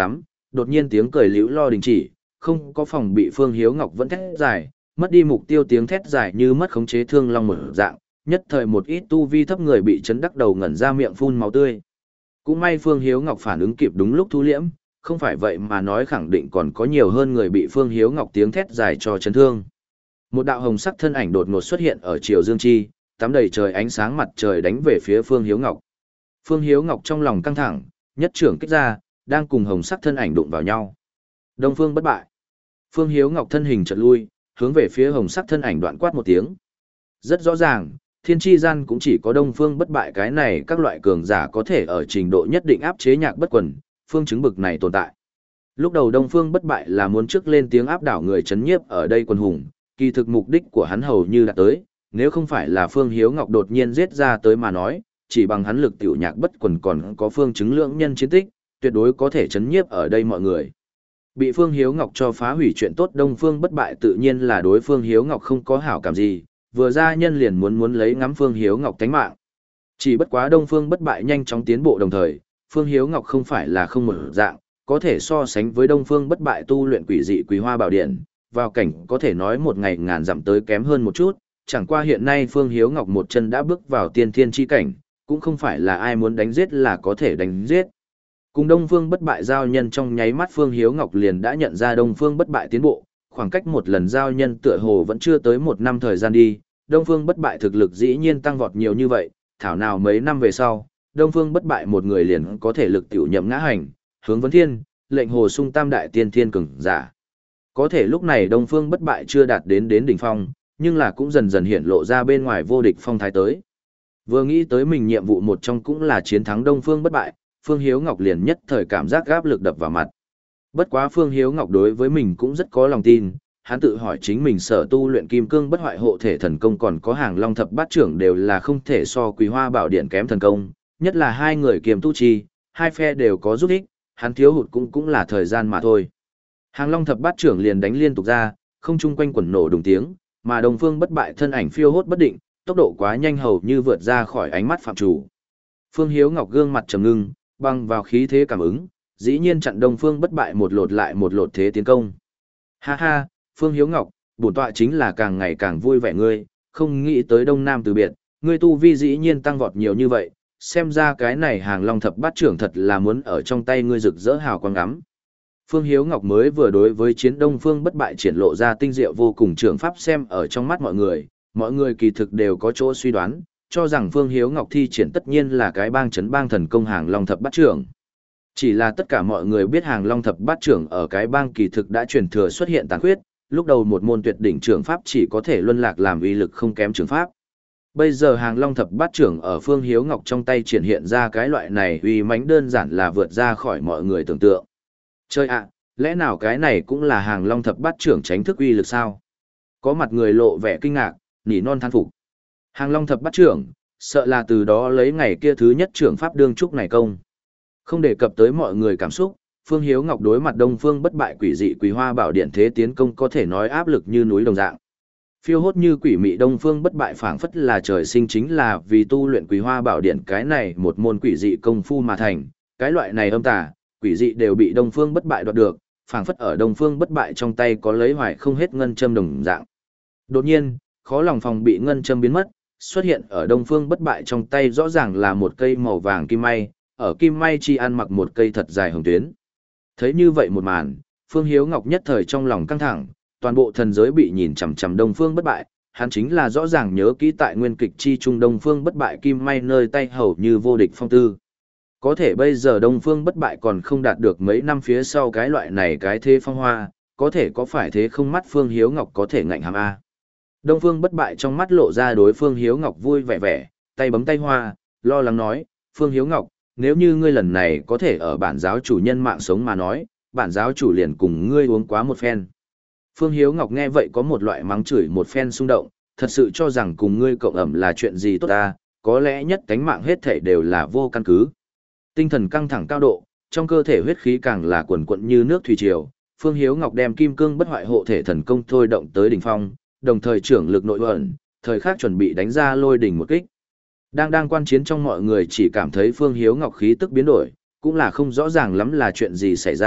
đột nhiên tiếng cười liễu lo đình chỉ, không có phòng bị Phương Hiếu Ngọc vẫn thét dài, mất đi mục tiêu tiếng thét dài như mất khống chế thương long một dạng, nhất thời một ít tu vi thấp người bị chấn đắc đầu ngẩn ra miệng phun máu tươi. Cũng may Phương Hiếu Ngọc phản ứng kịp đúng lúc thu liễm, không phải vậy mà nói khẳng định còn có nhiều hơn người bị Phương Hiếu Ngọc tiếng thét dài cho chấn thương. Một đạo hồng sắc thân ảnh đột ngột xuất hiện ở chiều dương chi, tắm đầy trời ánh sáng mặt trời đánh về phía Phương Hiếu Ngọc. Phương Hiếu Ngọc trong lòng căng thẳng, nhất trưởng kích ra, đang cùng hồng sắc thân ảnh đụng vào nhau. Đông Phương bất bại. Phương Hiếu Ngọc thân hình chợt lui, hướng về phía hồng sắc thân ảnh đoạn quát một tiếng. Rất rõ ràng, thiên tri gian cũng chỉ có Đông Phương bất bại cái này các loại cường giả có thể ở trình độ nhất định áp chế Nhạc Bất Quần, phương chứng bực này tồn tại. Lúc đầu Đông Phương bất bại là muốn trước lên tiếng áp đảo người chấn nhiếp ở đây quần hùng, kỳ thực mục đích của hắn hầu như đã tới, nếu không phải là Phương Hiếu Ngọc đột nhiên giết ra tới mà nói, chỉ bằng hắn lực tiểu Nhạc Bất Quần còn có phương chứng lượng nhân chiến tích, tuyệt đối có thể chấn nhiếp ở đây mọi người. Bị Phương Hiếu Ngọc cho phá hủy chuyện tốt, Đông Phương bất bại tự nhiên là đối Phương Hiếu Ngọc không có hảo cảm gì, vừa ra nhân liền muốn muốn lấy ngắm Phương Hiếu Ngọc tánh mạng. Chỉ bất quá Đông Phương bất bại nhanh chóng tiến bộ đồng thời, Phương Hiếu Ngọc không phải là không một dạng, có thể so sánh với Đông Phương bất bại tu luyện quỷ dị Quý Hoa Bảo Điện, vào cảnh có thể nói một ngày ngàn dặm tới kém hơn một chút, chẳng qua hiện nay Phương Hiếu Ngọc một chân đã bước vào tiên thiên chi cảnh, cũng không phải là ai muốn đánh giết là có thể đánh giết. Cùng Đông Phương bất bại giao nhân trong nháy mắt Phương Hiếu Ngọc liền đã nhận ra Đông Phương bất bại tiến bộ, khoảng cách một lần giao nhân tựa hồ vẫn chưa tới một năm thời gian đi, Đông Phương bất bại thực lực dĩ nhiên tăng vọt nhiều như vậy, thảo nào mấy năm về sau, Đông Phương bất bại một người liền có thể lực tiểu nhậm ngã hành, hướng vấn thiên, lệnh hồ sung tam đại tiên thiên cường giả. Có thể lúc này Đông Phương bất bại chưa đạt đến đến đỉnh phong, nhưng là cũng dần dần hiện lộ ra bên ngoài vô địch phong thái tới. Vừa nghĩ tới mình nhiệm vụ một trong cũng là chiến thắng Đông Phương bất bại, Phương Hiếu Ngọc liền nhất thời cảm giác áp lực đập vào mặt. Bất quá Phương Hiếu Ngọc đối với mình cũng rất có lòng tin, hắn tự hỏi chính mình sở tu luyện kim cương bất hoại hộ thể thần công còn có hàng long thập bát trưởng đều là không thể so Quý Hoa Bảo Điện kém thần công, nhất là hai người kiềm tu chi, hai phe đều có giúp ích, hắn thiếu hụt cũng cũng là thời gian mà thôi. Hàng long thập bát trưởng liền đánh liên tục ra, không chung quanh quẩn nổ đùng tiếng, mà Đông Phương bất bại thân ảnh phiêu hốt bất định, tốc độ quá nhanh hầu như vượt ra khỏi ánh mắt phạm chủ. Phương Hiếu Ngọc gương mặt trầm ngưng, băng vào khí thế cảm ứng, dĩ nhiên chặn Đông Phương bất bại một lột lại một lột thế tiến công. Ha ha, Phương Hiếu Ngọc, bổn tọa chính là càng ngày càng vui vẻ ngươi, không nghĩ tới Đông Nam từ biệt, ngươi tu vi dĩ nhiên tăng vọt nhiều như vậy, xem ra cái này hàng long thập bát trưởng thật là muốn ở trong tay ngươi rực rỡ hào quang ngắm. Phương Hiếu Ngọc mới vừa đối với chiến Đông Phương bất bại triển lộ ra tinh diệu vô cùng trưởng pháp xem ở trong mắt mọi người, mọi người kỳ thực đều có chỗ suy đoán, cho rằng Phương Hiếu Ngọc thi triển tất nhiên là cái bang chấn bang thần công hàng long thập bát trưởng. Chỉ là tất cả mọi người biết hàng long thập bát trưởng ở cái bang kỳ thực đã truyền thừa xuất hiện tàn khuyết, lúc đầu một môn tuyệt đỉnh trưởng pháp chỉ có thể luân lạc làm uy lực không kém trưởng pháp. Bây giờ hàng long thập bát trưởng ở Phương Hiếu Ngọc trong tay triển hiện ra cái loại này uy mãnh đơn giản là vượt ra khỏi mọi người tưởng tượng. Chơi ạ, lẽ nào cái này cũng là hàng long thập bát trưởng tránh thức uy lực sao? Có mặt người lộ vẻ kinh ngạc, nỉ non than phục. Hàng long thập bát trưởng, sợ là từ đó lấy ngày kia thứ nhất trưởng pháp đương trúc này công. Không đề cập tới mọi người cảm xúc, Phương Hiếu Ngọc đối mặt Đông Phương bất bại quỷ dị Quý Hoa Bảo Điện thế tiến công có thể nói áp lực như núi đồng dạng. Phiêu hốt như quỷ mị Đông Phương bất bại phảng phất là trời sinh chính là vì tu luyện Quý Hoa Bảo Điện cái này một môn quỷ dị công phu mà thành, cái loại này âm tà, quỷ dị đều bị Đông Phương bất bại đoạt được, phảng phất ở Đông Phương bất bại trong tay có lấy hoài không hết ngân châm đồng dạng. Đột nhiên, khó lòng phòng bị ngân châm biến mất, xuất hiện ở Đông Phương bất bại trong tay rõ ràng là một cây màu vàng kim may, ở kim may chi ăn mặc một cây thật dài hồng tuyến. Thấy như vậy một màn, Phương Hiếu Ngọc nhất thời trong lòng căng thẳng, toàn bộ thần giới bị nhìn chằm chằm Đông Phương bất bại, hắn chính là rõ ràng nhớ kỹ tại nguyên kịch chi trung Đông Phương bất bại kim may nơi tay hầu như vô địch phong tư. Có thể bây giờ Đông Phương bất bại còn không đạt được mấy năm phía sau cái loại này cái thế phong hoa, có thể có phải thế không mắt Phương Hiếu Ngọc có thể ngạnh hàm A. Đông Phương bất bại trong mắt lộ ra đối Phương Hiếu Ngọc vui vẻ vẻ, tay bấm tay hoa, lo lắng nói, Phương Hiếu Ngọc, nếu như ngươi lần này có thể ở bản giáo chủ nhân mạng sống mà nói, bản giáo chủ liền cùng ngươi uống quá một phen. Phương Hiếu Ngọc nghe vậy có một loại mắng chửi một phen xung động, thật sự cho rằng cùng ngươi cộng ẩm là chuyện gì tốt ta, có lẽ nhất cánh mạng hết thể đều là vô căn cứ. Tinh thần căng thẳng cao độ, trong cơ thể huyết khí càng là quần quận như nước thủy triều, Phương Hiếu Ngọc đem kim cương bất hoại hộ thể thần công thôi động tới đỉnh phong, đồng thời trưởng lực nội ẩn, thời khắc chuẩn bị đánh ra lôi đỉnh một kích. Đang đang quan chiến trong mọi người chỉ cảm thấy Phương Hiếu Ngọc khí tức biến đổi, cũng là không rõ ràng lắm là chuyện gì xảy ra,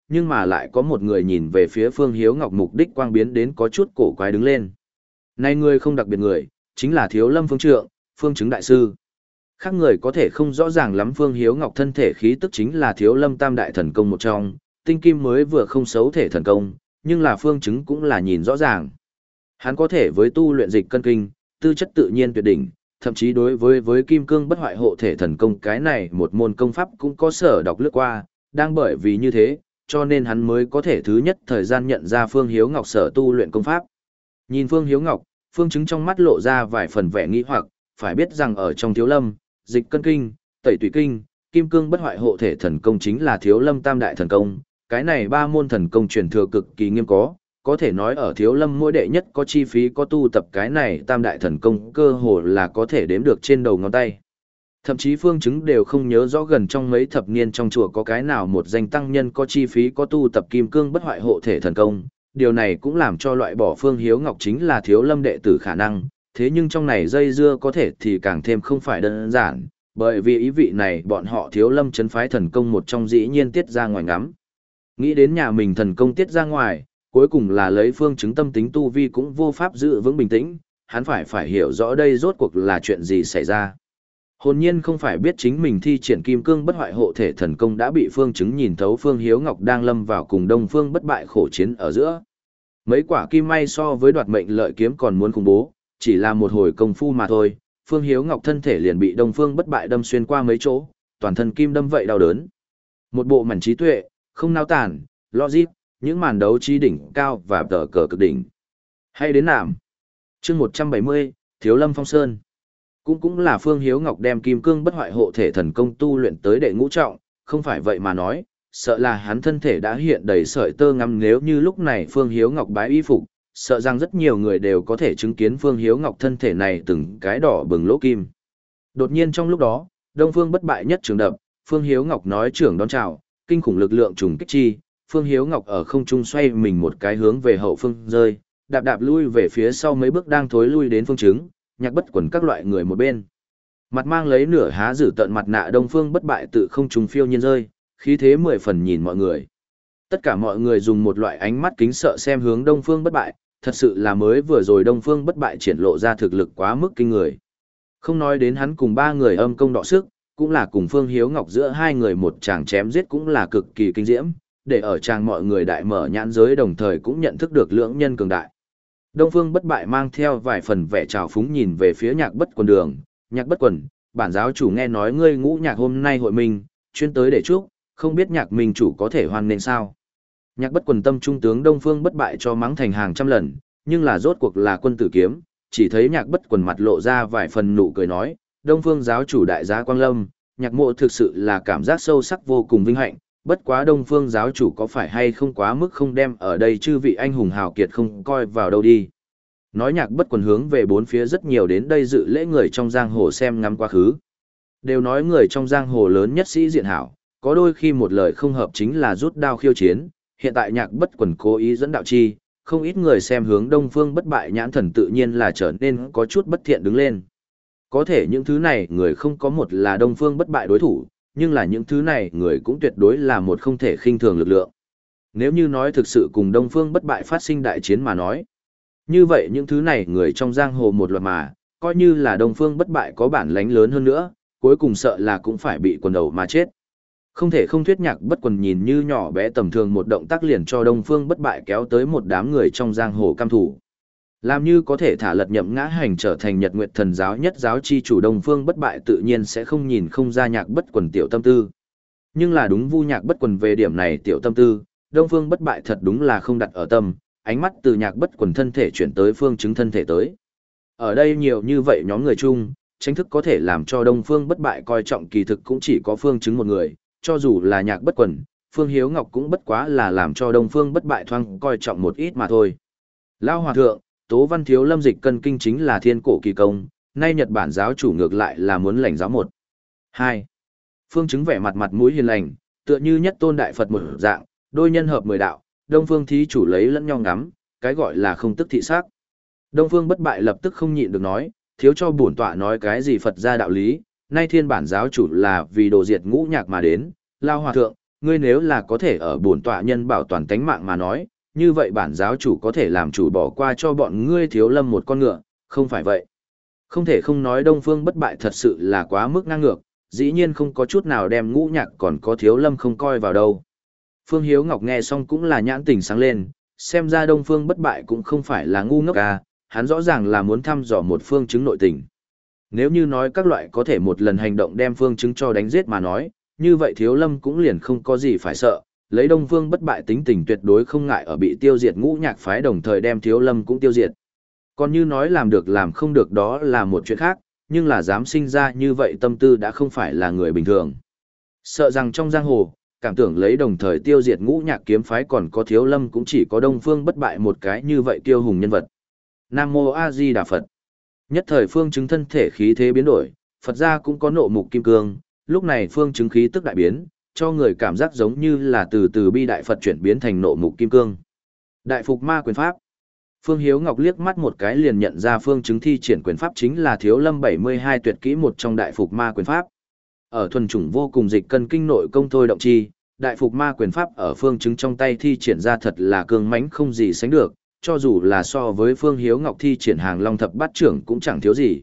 nhưng mà lại có một người nhìn về phía Phương Hiếu Ngọc mục đích quang biến đến có chút cổ quái đứng lên. Này người không đặc biệt người, chính là Thiếu Lâm Phương Trượng, Phương Chứng Đại Sư. Khác người có thể không rõ ràng lắm Phương Hiếu Ngọc thân thể khí tức chính là Thiếu Lâm Tam Đại Thần Công một trong, tinh kim mới vừa không xấu thể thần công, nhưng là Phương Chứng cũng là nhìn rõ ràng. Hắn có thể với tu luyện dịch cân kinh, tư chất tự nhiên tuyệt đỉnh, thậm chí đối với với kim cương bất hoại hộ thể thần công cái này một môn công pháp cũng có sở đọc lướt qua, đang bởi vì như thế, cho nên hắn mới có thể thứ nhất thời gian nhận ra Phương Hiếu Ngọc sở tu luyện công pháp. Nhìn Phương Hiếu Ngọc, Phương Chứng trong mắt lộ ra vài phần vẻ nghi hoặc, phải biết rằng ở trong Thiếu Lâm, dịch cân kinh, tẩy tùy kinh, kim cương bất hoại hộ thể thần công chính là Thiếu Lâm Tam Đại Thần Công, cái này ba môn thần công truyền thừa cực kỳ nghiêm có, có thể nói ở Thiếu Lâm mỗi đệ nhất có chi phí có tu tập cái này Tam Đại Thần Công cơ hồ là có thể đếm được trên đầu ngón tay. Thậm chí Phương Chứng đều không nhớ rõ gần trong mấy thập niên trong chùa có cái nào một danh tăng nhân có chi phí có tu tập kim cương bất hoại hộ thể thần công, điều này cũng làm cho loại bỏ Phương Hiếu Ngọc chính là Thiếu Lâm đệ tử khả năng, thế nhưng trong này dây dưa có thể thì càng thêm không phải đơn giản, bởi vì ý vị này bọn họ Thiếu Lâm chấn phái thần công một trong dĩ nhiên tiết ra ngoài ngắm. Nghĩ đến nhà mình thần công tiết ra ngoài, cuối cùng là lấy Phương Chứng tâm tính tu vi cũng vô pháp giữ vững bình tĩnh, hắn phải phải hiểu rõ đây rốt cuộc là chuyện gì xảy ra. Hồn nhiên không phải biết chính mình thi triển kim cương bất hoại hộ thể thần công đã bị Phương Chứng nhìn thấu Phương Hiếu Ngọc đang lâm vào cùng Đông Phương bất bại khổ chiến ở giữa. Mấy quả kim may so với đoạt mệnh lợi kiếm còn muốn khủng bố, chỉ là một hồi công phu mà thôi, Phương Hiếu Ngọc thân thể liền bị Đông Phương bất bại đâm xuyên qua mấy chỗ, toàn thân kim đâm vậy đau đớn. Một bộ mảnh trí tuệ, không nao tản, logic, những màn đấu trí đỉnh cao và tờ cờ cực đỉnh. Hay đến nạm. Chương một trăm bảy mươi, Thiếu Lâm Phong Sơn. Cũng cũng là Phương Hiếu Ngọc đem kim cương bất hoại hộ thể thần công tu luyện tới đệ ngũ trọng, không phải vậy mà nói, sợ là hắn thân thể đã hiện đầy sợi tơ ngắm nếu như lúc này Phương Hiếu Ngọc bái y phục, sợ rằng rất nhiều người đều có thể chứng kiến Phương Hiếu Ngọc thân thể này từng cái đỏ bừng lỗ kim. Đột nhiên trong lúc đó, Đông Phương bất bại nhất trường đập, Phương Hiếu Ngọc nói trưởng đón chào, kinh khủng lực lượng trùng kích chi, Phương Hiếu Ngọc ở không trung xoay mình một cái hướng về hậu phương rơi, đạp đạp lui về phía sau mấy bước đang thối lui đến Phương Chứng, Nhạc Bất Quần các loại người một bên. Mặt mang lấy nửa há giữ tận mặt nạ Đông Phương bất bại tự không trung phiêu nhiên rơi, khí thế mười phần nhìn mọi người. Tất cả mọi người dùng một loại ánh mắt kính sợ xem hướng Đông Phương bất bại, thật sự là mới vừa rồi Đông Phương bất bại triển lộ ra thực lực quá mức kinh người. Không nói đến hắn cùng ba người âm công đọ sức, cũng là cùng Phương Hiếu Ngọc giữa hai người một chàng chém giết cũng là cực kỳ kinh diễm, để ở chàng mọi người đại mở nhãn giới đồng thời cũng nhận thức được lưỡng nhân cường đại. Đông Phương bất bại mang theo vài phần vẻ trào phúng nhìn về phía Nhạc Bất Quần đường, Nhạc Bất Quần, bản giáo chủ nghe nói ngươi ngũ nhạc hôm nay hội mình, chuyên tới để chúc, không biết Nhạc minh chủ có thể hoan nên sao. Nhạc Bất Quần tâm trung tướng Đông Phương bất bại cho mắng thành hàng trăm lần, nhưng là rốt cuộc là quân tử kiếm, chỉ thấy Nhạc Bất Quần mặt lộ ra vài phần nụ cười nói, Đông Phương giáo chủ đại giá Quang Lâm, Nhạc mộ thực sự là cảm giác sâu sắc vô cùng vinh hạnh, bất quá Đông Phương giáo chủ có phải hay không quá mức không đem ở đây chư vị anh hùng hào kiệt không coi vào đâu đi. Nói Nhạc Bất Quần hướng về bốn phía rất nhiều đến đây dự lễ người trong giang hồ xem ngắm quá khứ. Đều nói người trong giang hồ lớn nhất sĩ diện hảo, có đôi khi một lời không hợp chính là rút đao khiêu chiến, hiện tại Nhạc Bất Quần cố ý dẫn đạo chi, không ít người xem hướng Đông Phương bất bại nhãn thần tự nhiên là trở nên có chút bất thiện đứng lên. Có thể những thứ này người không có một là Đông Phương bất bại đối thủ, nhưng là những thứ này người cũng tuyệt đối là một không thể khinh thường lực lượng. Nếu như nói thực sự cùng Đông Phương bất bại phát sinh đại chiến mà nói, như vậy những thứ này người trong giang hồ một loạt mà, coi như là Đông Phương bất bại có bản lánh lớn hơn nữa, cuối cùng sợ là cũng phải bị quần đầu mà chết. Không thể không thuyết Nhạc Bất Quần nhìn như nhỏ bé tầm thường một động tác liền cho Đông Phương bất bại kéo tới một đám người trong giang hồ cam thủ. Làm như có thể thả lật nhậm ngã hành trở thành Nhật Nguyệt Thần giáo nhất giáo chi chủ Đông Phương bất bại tự nhiên sẽ không nhìn không ra Nhạc Bất Quần tiểu tâm tư. Nhưng là đúng Vu Nhạc Bất Quần về điểm này tiểu tâm tư, Đông Phương bất bại thật đúng là không đặt ở tâm, ánh mắt từ Nhạc Bất Quần thân thể chuyển tới Phương Chứng thân thể tới. Ở đây nhiều như vậy nhóm người chung, tranh thức có thể làm cho Đông Phương bất bại coi trọng kỳ thực cũng chỉ có Phương Chứng một người, cho dù là Nhạc Bất Quần, Phương Hiếu Ngọc cũng bất quá là làm cho Đông Phương bất bại thoang coi trọng một ít mà thôi. Lao hòa thượng, Tố Văn Thiếu Lâm dịch cân kinh chính là thiên cổ kỳ công, nay Nhật Bản giáo chủ ngược lại là muốn lãnh giáo một. Hai. Phương Chứng vẻ mặt mặt mũi hiền lành, tựa như nhất tôn đại Phật một dạng, đôi nhân hợp mười đạo, Đông Phương thí chủ lấy lẫn nhau ngắm, cái gọi là không tức thị sắc. Đông Phương bất bại lập tức không nhịn được nói, thiếu cho bổn tọa nói cái gì Phật ra đạo lý, nay thiên bản giáo chủ là vì đồ diệt ngũ nhạc mà đến, Lao hòa thượng, ngươi nếu là có thể ở bổn tọa nhân bảo toàn tánh mạng mà nói, như vậy bản giáo chủ có thể làm chủ bỏ qua cho bọn ngươi Thiếu Lâm một con ngựa, không phải vậy. Không thể không nói Đông Phương Bất Bại thật sự là quá mức ngang ngược, dĩ nhiên không có chút nào đem Ngũ Nhạc còn có Thiếu Lâm không coi vào đâu. Phương Hiếu Ngọc nghe xong cũng là nhãn tình sáng lên, xem ra Đông Phương Bất Bại cũng không phải là ngu ngốc à, hắn rõ ràng là muốn thăm dò một phương chứng nội tình. Nếu như nói các loại có thể một lần hành động đem phương chứng cho đánh giết mà nói, như vậy Thiếu Lâm cũng liền không có gì phải sợ, lấy Đông Phương Bất Bại tính tình tuyệt đối không ngại ở bị tiêu diệt Ngũ Nhạc phái đồng thời đem Thiếu Lâm cũng tiêu diệt. Còn như nói làm được làm không được đó là một chuyện khác, nhưng là dám sinh ra như vậy tâm tư đã không phải là người bình thường. Sợ rằng trong giang hồ, cảm tưởng lấy đồng thời tiêu diệt Ngũ Nhạc kiếm phái còn có Thiếu Lâm cũng chỉ có Đông Phương Bất Bại một cái như vậy kiêu hùng nhân vật. Nam Mô A Di Đà Phật. Nhất thời phương chứng thân thể khí thế biến đổi, Phật gia cũng có nộ mục kim cương, lúc này phương chứng khí tức đại biến, cho người cảm giác giống như là từ từ bi đại Phật chuyển biến thành nộ mục kim cương. Đại phục ma quyền pháp. Phương Hiếu Ngọc liếc mắt một cái liền nhận ra phương chứng thi triển quyền pháp chính là Thiếu Lâm bảy mươi hai tuyệt kỹ một trong đại phục ma quyền pháp. Ở thuần chủng vô cùng dịch cân kinh nội công thôi động chi, đại phục ma quyền pháp ở phương chứng trong tay thi triển ra thật là cường mãnh không gì sánh được, cho dù là so với Phương Hiếu Ngọc thi triển hàng long thập bát trưởng cũng chẳng thiếu gì.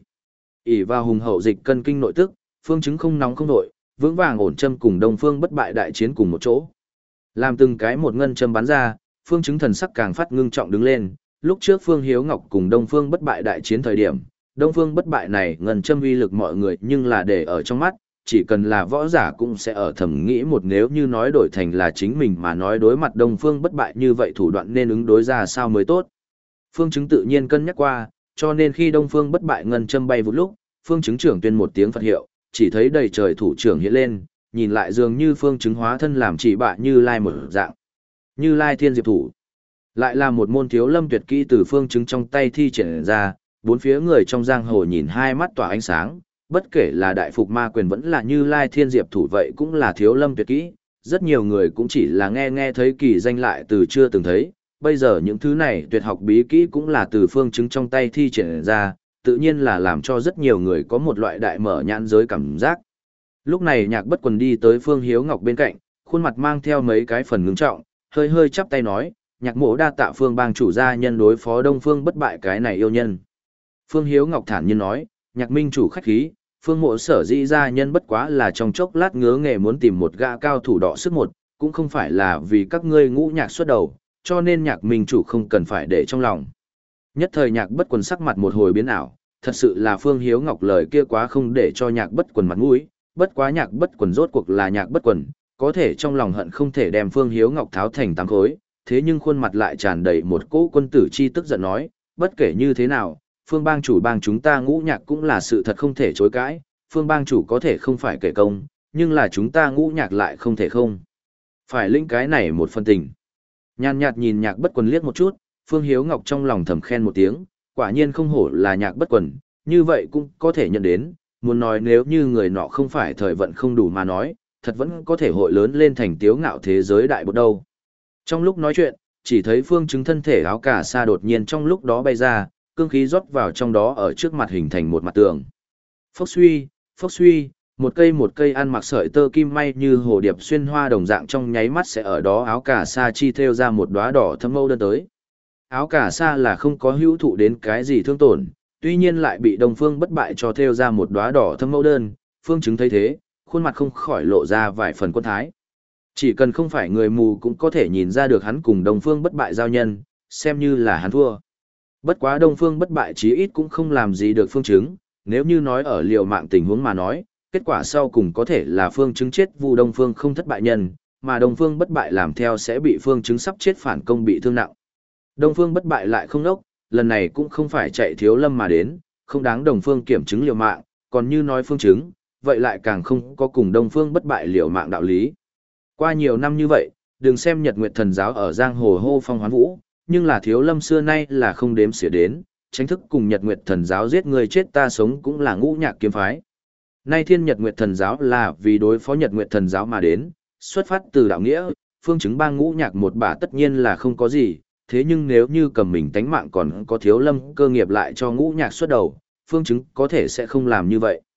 ỷ vào hùng hậu dịch cân kinh nội tức, phương chứng không nóng không nội, vững vàng ổn châm cùng Đông Phương Bất Bại đại chiến cùng một chỗ. Làm từng cái một ngân châm bắn ra, phương chứng thần sắc càng phát ngưng trọng đứng lên, lúc trước Phương Hiếu Ngọc cùng Đông Phương Bất Bại đại chiến thời điểm, Đông Phương Bất Bại này ngân châm uy lực mọi người nhưng là để ở trong mắt, chỉ cần là võ giả cũng sẽ ở thầm nghĩ một nếu như nói đổi thành là chính mình mà nói đối mặt Đông Phương Bất Bại như vậy thủ đoạn nên ứng đối ra sao mới tốt. Phương chứng tự nhiên cân nhắc qua, cho nên khi Đông Phương Bất Bại ngân châm bay vụt lúc, Phương chứng trưởng tuyên một tiếng Phật hiệu, chỉ thấy đầy trời thủ trưởng hiện lên, nhìn lại dường như Phương chứng hóa thân làm chỉ bạ Như Lai một dạng. Như Lai Thiên Diệp thủ. Lại là một môn Thiếu Lâm tuyệt kỹ từ phương chứng trong tay thi triển ra, bốn phía người trong giang hồ nhìn hai mắt tỏa ánh sáng, bất kể là đại phục ma quyền vẫn là Như Lai Thiên Diệp thủ vậy cũng là Thiếu Lâm tuyệt kỹ, rất nhiều người cũng chỉ là nghe nghe thấy kỳ danh lại từ chưa từng thấy, bây giờ những thứ này tuyệt học bí kỹ cũng là từ phương chứng trong tay thi triển ra, tự nhiên là làm cho rất nhiều người có một loại đại mở nhãn giới cảm giác. Lúc này Nhạc Bất Quần đi tới Phương Hiếu Ngọc bên cạnh, khuôn mặt mang theo mấy cái phần ngưng trọng, hơi hơi chắp tay nói, Nhạc mỗ đa tạ Phương bang chủ gia nhân đối phó Đông Phương Bất Bại cái này yêu nhân. Phương Hiếu Ngọc thản nhiên nói, Nhạc minh chủ khách khí, Phương mộ sở dĩ gia nhân bất quá là trong chốc lát ngứa nghề muốn tìm một gã cao thủ đọ sức một, cũng không phải là vì các ngươi Ngũ Nhạc xuất đầu, cho nên Nhạc minh chủ không cần phải để trong lòng. Nhất thời Nhạc Bất Quần sắc mặt một hồi biến ảo, thật sự là Phương Hiếu Ngọc lời kia quá không để cho Nhạc Bất Quần mặt mũi, bất quá Nhạc Bất Quần rốt cuộc là Nhạc Bất Quần, có thể trong lòng hận không thể đem Phương Hiếu Ngọc tháo thành tám khối, thế nhưng khuôn mặt lại tràn đầy một cỗ quân tử chi tức giận nói, bất kể như thế nào, Phương bang chủ bang chúng ta Ngũ Nhạc cũng là sự thật không thể chối cãi, Phương bang chủ có thể không phải kể công, nhưng là chúng ta Ngũ Nhạc lại không thể không. Phải lĩnh cái này một phần tình. Nhàn nhạt nhìn Nhạc Bất Quần liếc một chút, Phương Hiếu Ngọc trong lòng thầm khen một tiếng, quả nhiên không hổ là Nhạc Bất Quần, như vậy cũng có thể nhận đến, muốn nói nếu như người nọ không phải thời vận không đủ mà nói, thật vẫn có thể hội lớn lên thành tiếu ngạo thế giới đại bột đâu. Trong lúc nói chuyện, chỉ thấy phương chứng thân thể áo cà sa đột nhiên trong lúc đó bay ra, cương khí rót vào trong đó ở trước mặt hình thành một mặt tường. Phốc suy, phốc suy, một cây một cây ăn mặc sợi tơ kim may như hồ điệp xuyên hoa đồng dạng trong nháy mắt sẽ ở đó áo cà sa chi thêu ra một đóa đỏ thâm mâu đơn tới. Áo cà sa là không có hữu thụ đến cái gì thương tổn, tuy nhiên lại bị Đông Phương Bất Bại cho thêu ra một đóa đỏ thâm mâu đơn, phương chứng thấy thế, khuôn mặt không khỏi lộ ra vài phần quân thái. Chỉ cần không phải người mù cũng có thể nhìn ra được hắn cùng Đông Phương Bất Bại giao nhân, xem như là hắn thua. Bất quá Đông Phương Bất Bại chí ít cũng không làm gì được phương chứng, nếu như nói ở liều mạng tình huống mà nói, kết quả sau cùng có thể là phương chứng chết vu Đông Phương không thất bại nhân, mà Đông Phương Bất Bại làm theo sẽ bị phương chứng sắp chết phản công bị thương nặng. Đông Phương Bất Bại lại không nốc, lần này cũng không phải chạy Thiếu Lâm mà đến, không đáng Đông Phương kiểm chứng liều mạng, còn như nói phương chứng, vậy lại càng không có cùng Đông Phương Bất Bại liều mạng đạo lý. Qua nhiều năm như vậy, đừng xem Nhật Nguyệt Thần giáo ở giang hồ hô phong hoán vũ, nhưng là Thiếu Lâm xưa nay là không đếm xỉa đến, tránh thức cùng Nhật Nguyệt Thần giáo giết người chết ta sống cũng là Ngũ Nhạc kiếm phái. Nay thiên Nhật Nguyệt Thần giáo là vì đối phó Nhật Nguyệt Thần giáo mà đến, xuất phát từ đạo nghĩa, phương chứng ba Ngũ Nhạc một bả tất nhiên là không có gì, thế nhưng nếu như cầm mình tánh mạng còn có Thiếu Lâm cơ nghiệp lại cho Ngũ Nhạc xuất đầu, phương chứng có thể sẽ không làm như vậy.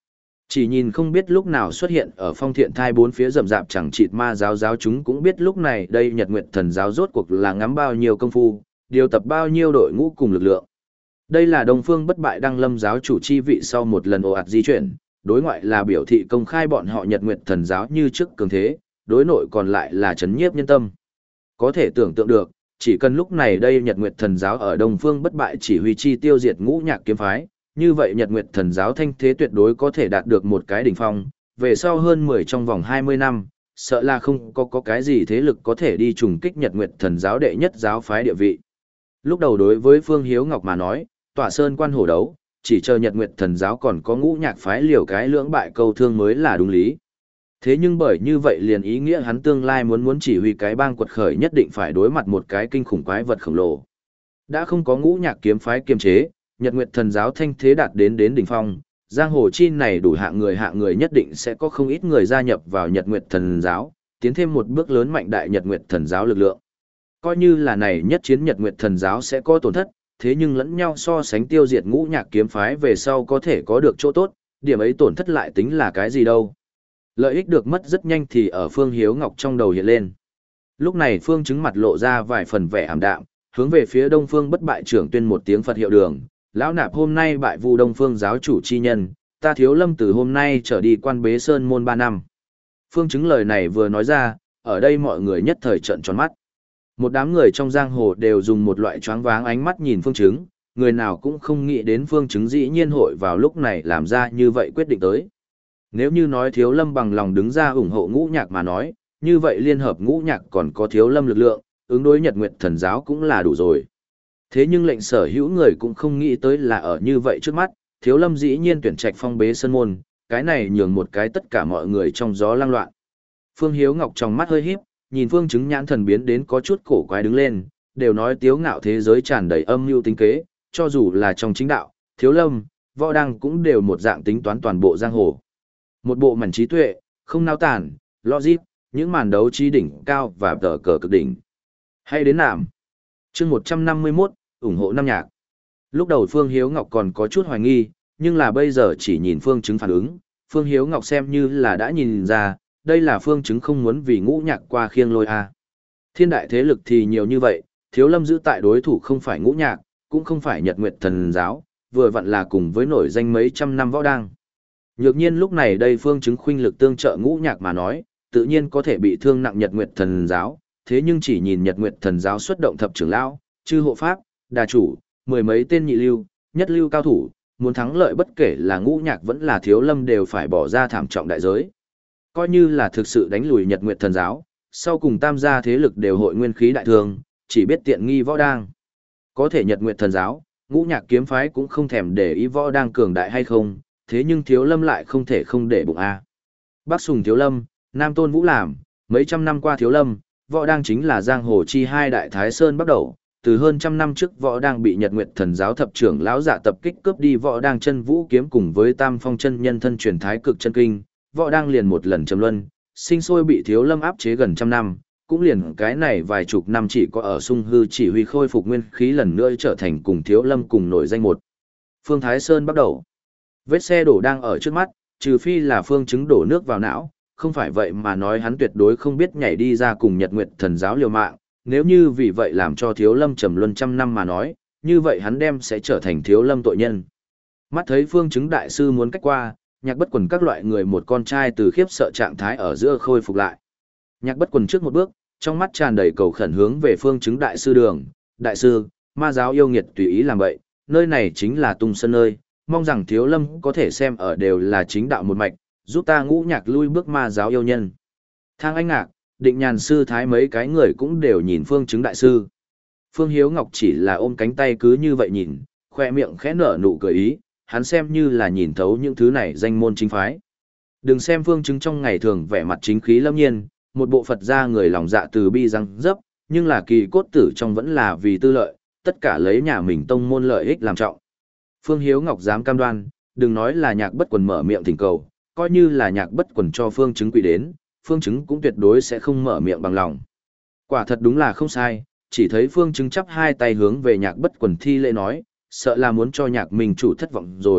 Chỉ nhìn không biết lúc nào xuất hiện ở Phong Thiện Thai bốn phía rậm rạp chẳng chịt ma giáo giáo chúng cũng biết lúc này đây Nhật Nguyệt Thần giáo rốt cuộc là ngắm bao nhiêu công phu, điều tập bao nhiêu đội ngũ cùng lực lượng. Đây là Đông Phương Bất Bại Đăng Lâm giáo chủ chi vị sau một lần ồ ạt di chuyển, đối ngoại là biểu thị công khai bọn họ Nhật Nguyệt Thần giáo như trước cường thế, đối nội còn lại là chấn nhiếp nhân tâm. Có thể tưởng tượng được, chỉ cần lúc này đây Nhật Nguyệt Thần giáo ở Đông Phương Bất Bại chỉ huy chi tiêu diệt Ngũ Nhạc kiếm phái, như vậy Nhật Nguyệt Thần giáo thanh thế tuyệt đối có thể đạt được một cái đỉnh phong, về sau hơn mười trong vòng hai mươi năm, sợ là không có, có cái gì thế lực có thể đi trùng kích Nhật Nguyệt Thần giáo đệ nhất giáo phái địa vị. Lúc đầu đối với Phương Hiếu Ngọc mà nói, tỏa sơn quan hổ đấu, chỉ chờ Nhật Nguyệt Thần giáo còn có Ngũ Nhạc phái liều cái lưỡng bại câu thương mới là đúng lý. Thế nhưng bởi như vậy liền ý nghĩa hắn tương lai muốn muốn chỉ huy cái bang quật khởi nhất định phải đối mặt một cái kinh khủng quái vật khổng lồ. Đã không có Ngũ Nhạc kiếm phái kiềm chế, Nhật Nguyệt Thần giáo thanh thế đạt đến đến đỉnh phong, giang hồ chi này đủ hạng người hạng người nhất định sẽ có không ít người gia nhập vào Nhật Nguyệt Thần giáo, tiến thêm một bước lớn mạnh đại Nhật Nguyệt Thần giáo lực lượng. Coi như là này nhất chiến Nhật Nguyệt Thần giáo sẽ có tổn thất, thế nhưng lẫn nhau so sánh tiêu diệt Ngũ Nhạc kiếm phái về sau có thể có được chỗ tốt, điểm ấy tổn thất lại tính là cái gì đâu. Lợi ích được mất rất nhanh thì ở Phương Hiếu Ngọc trong đầu hiện lên. Lúc này Phương Chứng mặt lộ ra vài phần vẻ ảm đạm, hướng về phía Đông Phương Bất Bại trưởng tuyên một tiếng Phật hiệu đường, lão nạp hôm nay bại vu Đông Phương giáo chủ chi nhân, ta Thiếu Lâm từ hôm nay trở đi quan bế sơn môn ba năm. Phương Chứng lời này vừa nói ra, ở đây mọi người nhất thời trợn tròn mắt. Một đám người trong giang hồ đều dùng một loại choáng váng ánh mắt nhìn Phương Chứng, người nào cũng không nghĩ đến Phương Chứng dĩ nhiên hội vào lúc này làm ra như vậy quyết định tới. Nếu như nói Thiếu Lâm bằng lòng đứng ra ủng hộ Ngũ Nhạc mà nói, như vậy liên hợp Ngũ Nhạc còn có Thiếu Lâm lực lượng, ứng đối Nhật Nguyệt Thần giáo cũng là đủ rồi. Thế nhưng lệnh sở hữu người cũng không nghĩ tới là ở như vậy trước mắt, Thiếu Lâm dĩ nhiên tuyển trạch phong bế sân môn, cái này nhường một cái tất cả mọi người trong gió lang loạn. Phương Hiếu Ngọc trong mắt hơi híp, nhìn Phương Chứng nhãn thần biến đến có chút cổ quái đứng lên, đều nói tiếu ngạo thế giới tràn đầy âm mưu tính kế, cho dù là trong chính đạo, Thiếu Lâm, Võ Đăng cũng đều một dạng tính toán toàn bộ giang hồ. Một bộ mảnh trí tuệ, không nao tản, logic, những màn đấu trí đỉnh cao và tờ cờ cực đỉnh. Hay đến nạm. Chương một trăm năm mươi mốt, ủng hộ năm nhạc. Lúc đầu Phương Hiếu Ngọc còn có chút hoài nghi, nhưng là bây giờ chỉ nhìn Phương Chứng phản ứng, Phương Hiếu Ngọc xem như là đã nhìn ra, đây là Phương Chứng không muốn vì Ngũ Nhạc qua khiêng lôi a. Thiên đại thế lực thì nhiều như vậy, Thiếu Lâm giữ tại đối thủ không phải Ngũ Nhạc, cũng không phải Nhật Nguyệt Thần giáo, vừa vặn là cùng với nổi danh mấy trăm năm Võ Đăng. Nhược nhiên lúc này đây Phương Chứng khuynh lực tương trợ Ngũ Nhạc mà nói, tự nhiên có thể bị thương nặng Nhật Nguyệt Thần giáo, thế nhưng chỉ nhìn Nhật Nguyệt Thần giáo xuất động thập trưởng lão, chư hộ pháp, đà chủ, mười mấy tên nhị lưu, nhất lưu cao thủ, muốn thắng lợi bất kể là Ngũ Nhạc vẫn là Thiếu Lâm đều phải bỏ ra thảm trọng đại giới. Coi như là thực sự đánh lùi Nhật Nguyệt Thần giáo, sau cùng tam gia thế lực đều hội nguyên khí đại thương, chỉ biết tiện nghi Võ Đăng. Có thể Nhật Nguyệt Thần giáo, Ngũ Nhạc kiếm phái cũng không thèm để ý Võ Đăng cường đại hay không, thế nhưng Thiếu Lâm lại không thể không để bụng a. Bắc Sùng Thiếu Lâm, Nam Tôn Vũ làm, mấy trăm năm qua Thiếu Lâm, Võ Đăng chính là giang hồ chi hai đại thái sơn bắt đầu, từ hơn trăm năm trước Võ Đăng bị Nhật Nguyệt Thần giáo thập trưởng lão giả tập kích cướp đi Võ Đăng chân vũ kiếm cùng với Tam Phong chân nhân thân truyền thái cực chân kinh, Võ Đăng liền một lần trầm luân, sinh sôi bị Thiếu Lâm áp chế gần trăm năm, cũng liền cái này vài chục năm chỉ có ở Sung Hư chỉ huy khôi phục nguyên khí lần nữa trở thành cùng Thiếu Lâm cùng nổi danh một. Phương Thái Sơn bắt đầu. Vết xe đổ đang ở trước mắt, trừ phi là Phương Chứng đổ nước vào não, không phải vậy mà nói hắn tuyệt đối không biết nhảy đi ra cùng Nhật Nguyệt Thần giáo liều mạng, nếu như vì vậy làm cho Thiếu Lâm trầm luân trăm năm mà nói, như vậy hắn đem sẽ trở thành Thiếu Lâm tội nhân. Mắt thấy Phương Chứng đại sư muốn cách qua, Nhạc Bất Quần các loại người một con trai từ khiếp sợ trạng thái ở giữa khôi phục lại. Nhạc Bất Quần trước một bước, trong mắt tràn đầy cầu khẩn hướng về Phương Chứng đại sư đường, đại sư, ma giáo yêu nghiệt tùy ý làm vậy, nơi này chính là tung sân nơi, mong rằng Thiếu Lâm có thể xem ở đều là chính đạo một mạch, giúp ta Ngũ Nhạc lui bước ma giáo yêu nhân. Thang Anh Ngạc, Định Nhàn sư thái mấy cái người cũng đều nhìn Phương Chứng đại sư. Phương Hiếu Ngọc chỉ là ôm cánh tay cứ như vậy nhìn, khoe miệng khẽ nở nụ cười ý, hắn xem như là nhìn thấu những thứ này danh môn chính phái. Đừng xem Phương Chứng trong ngày thường vẻ mặt chính khí lâm nhiên, một bộ Phật gia người lòng dạ từ bi răng dấp, nhưng là kỳ cốt tử trong vẫn là vì tư lợi, tất cả lấy nhà mình tông môn lợi ích làm trọng. Phương Hiếu Ngọc dám cam đoan, đừng nói là Nhạc Bất Quần mở miệng thỉnh cầu, coi như là Nhạc Bất Quần cho Phương Chứng quỳ đến, Phương Chứng cũng tuyệt đối sẽ không mở miệng bằng lòng. Quả thật đúng là không sai, chỉ thấy Phương Chứng chắp hai tay hướng về Nhạc Bất Quần thi lễ nói, sợ là muốn cho Nhạc Minh chủ thất vọng rồi,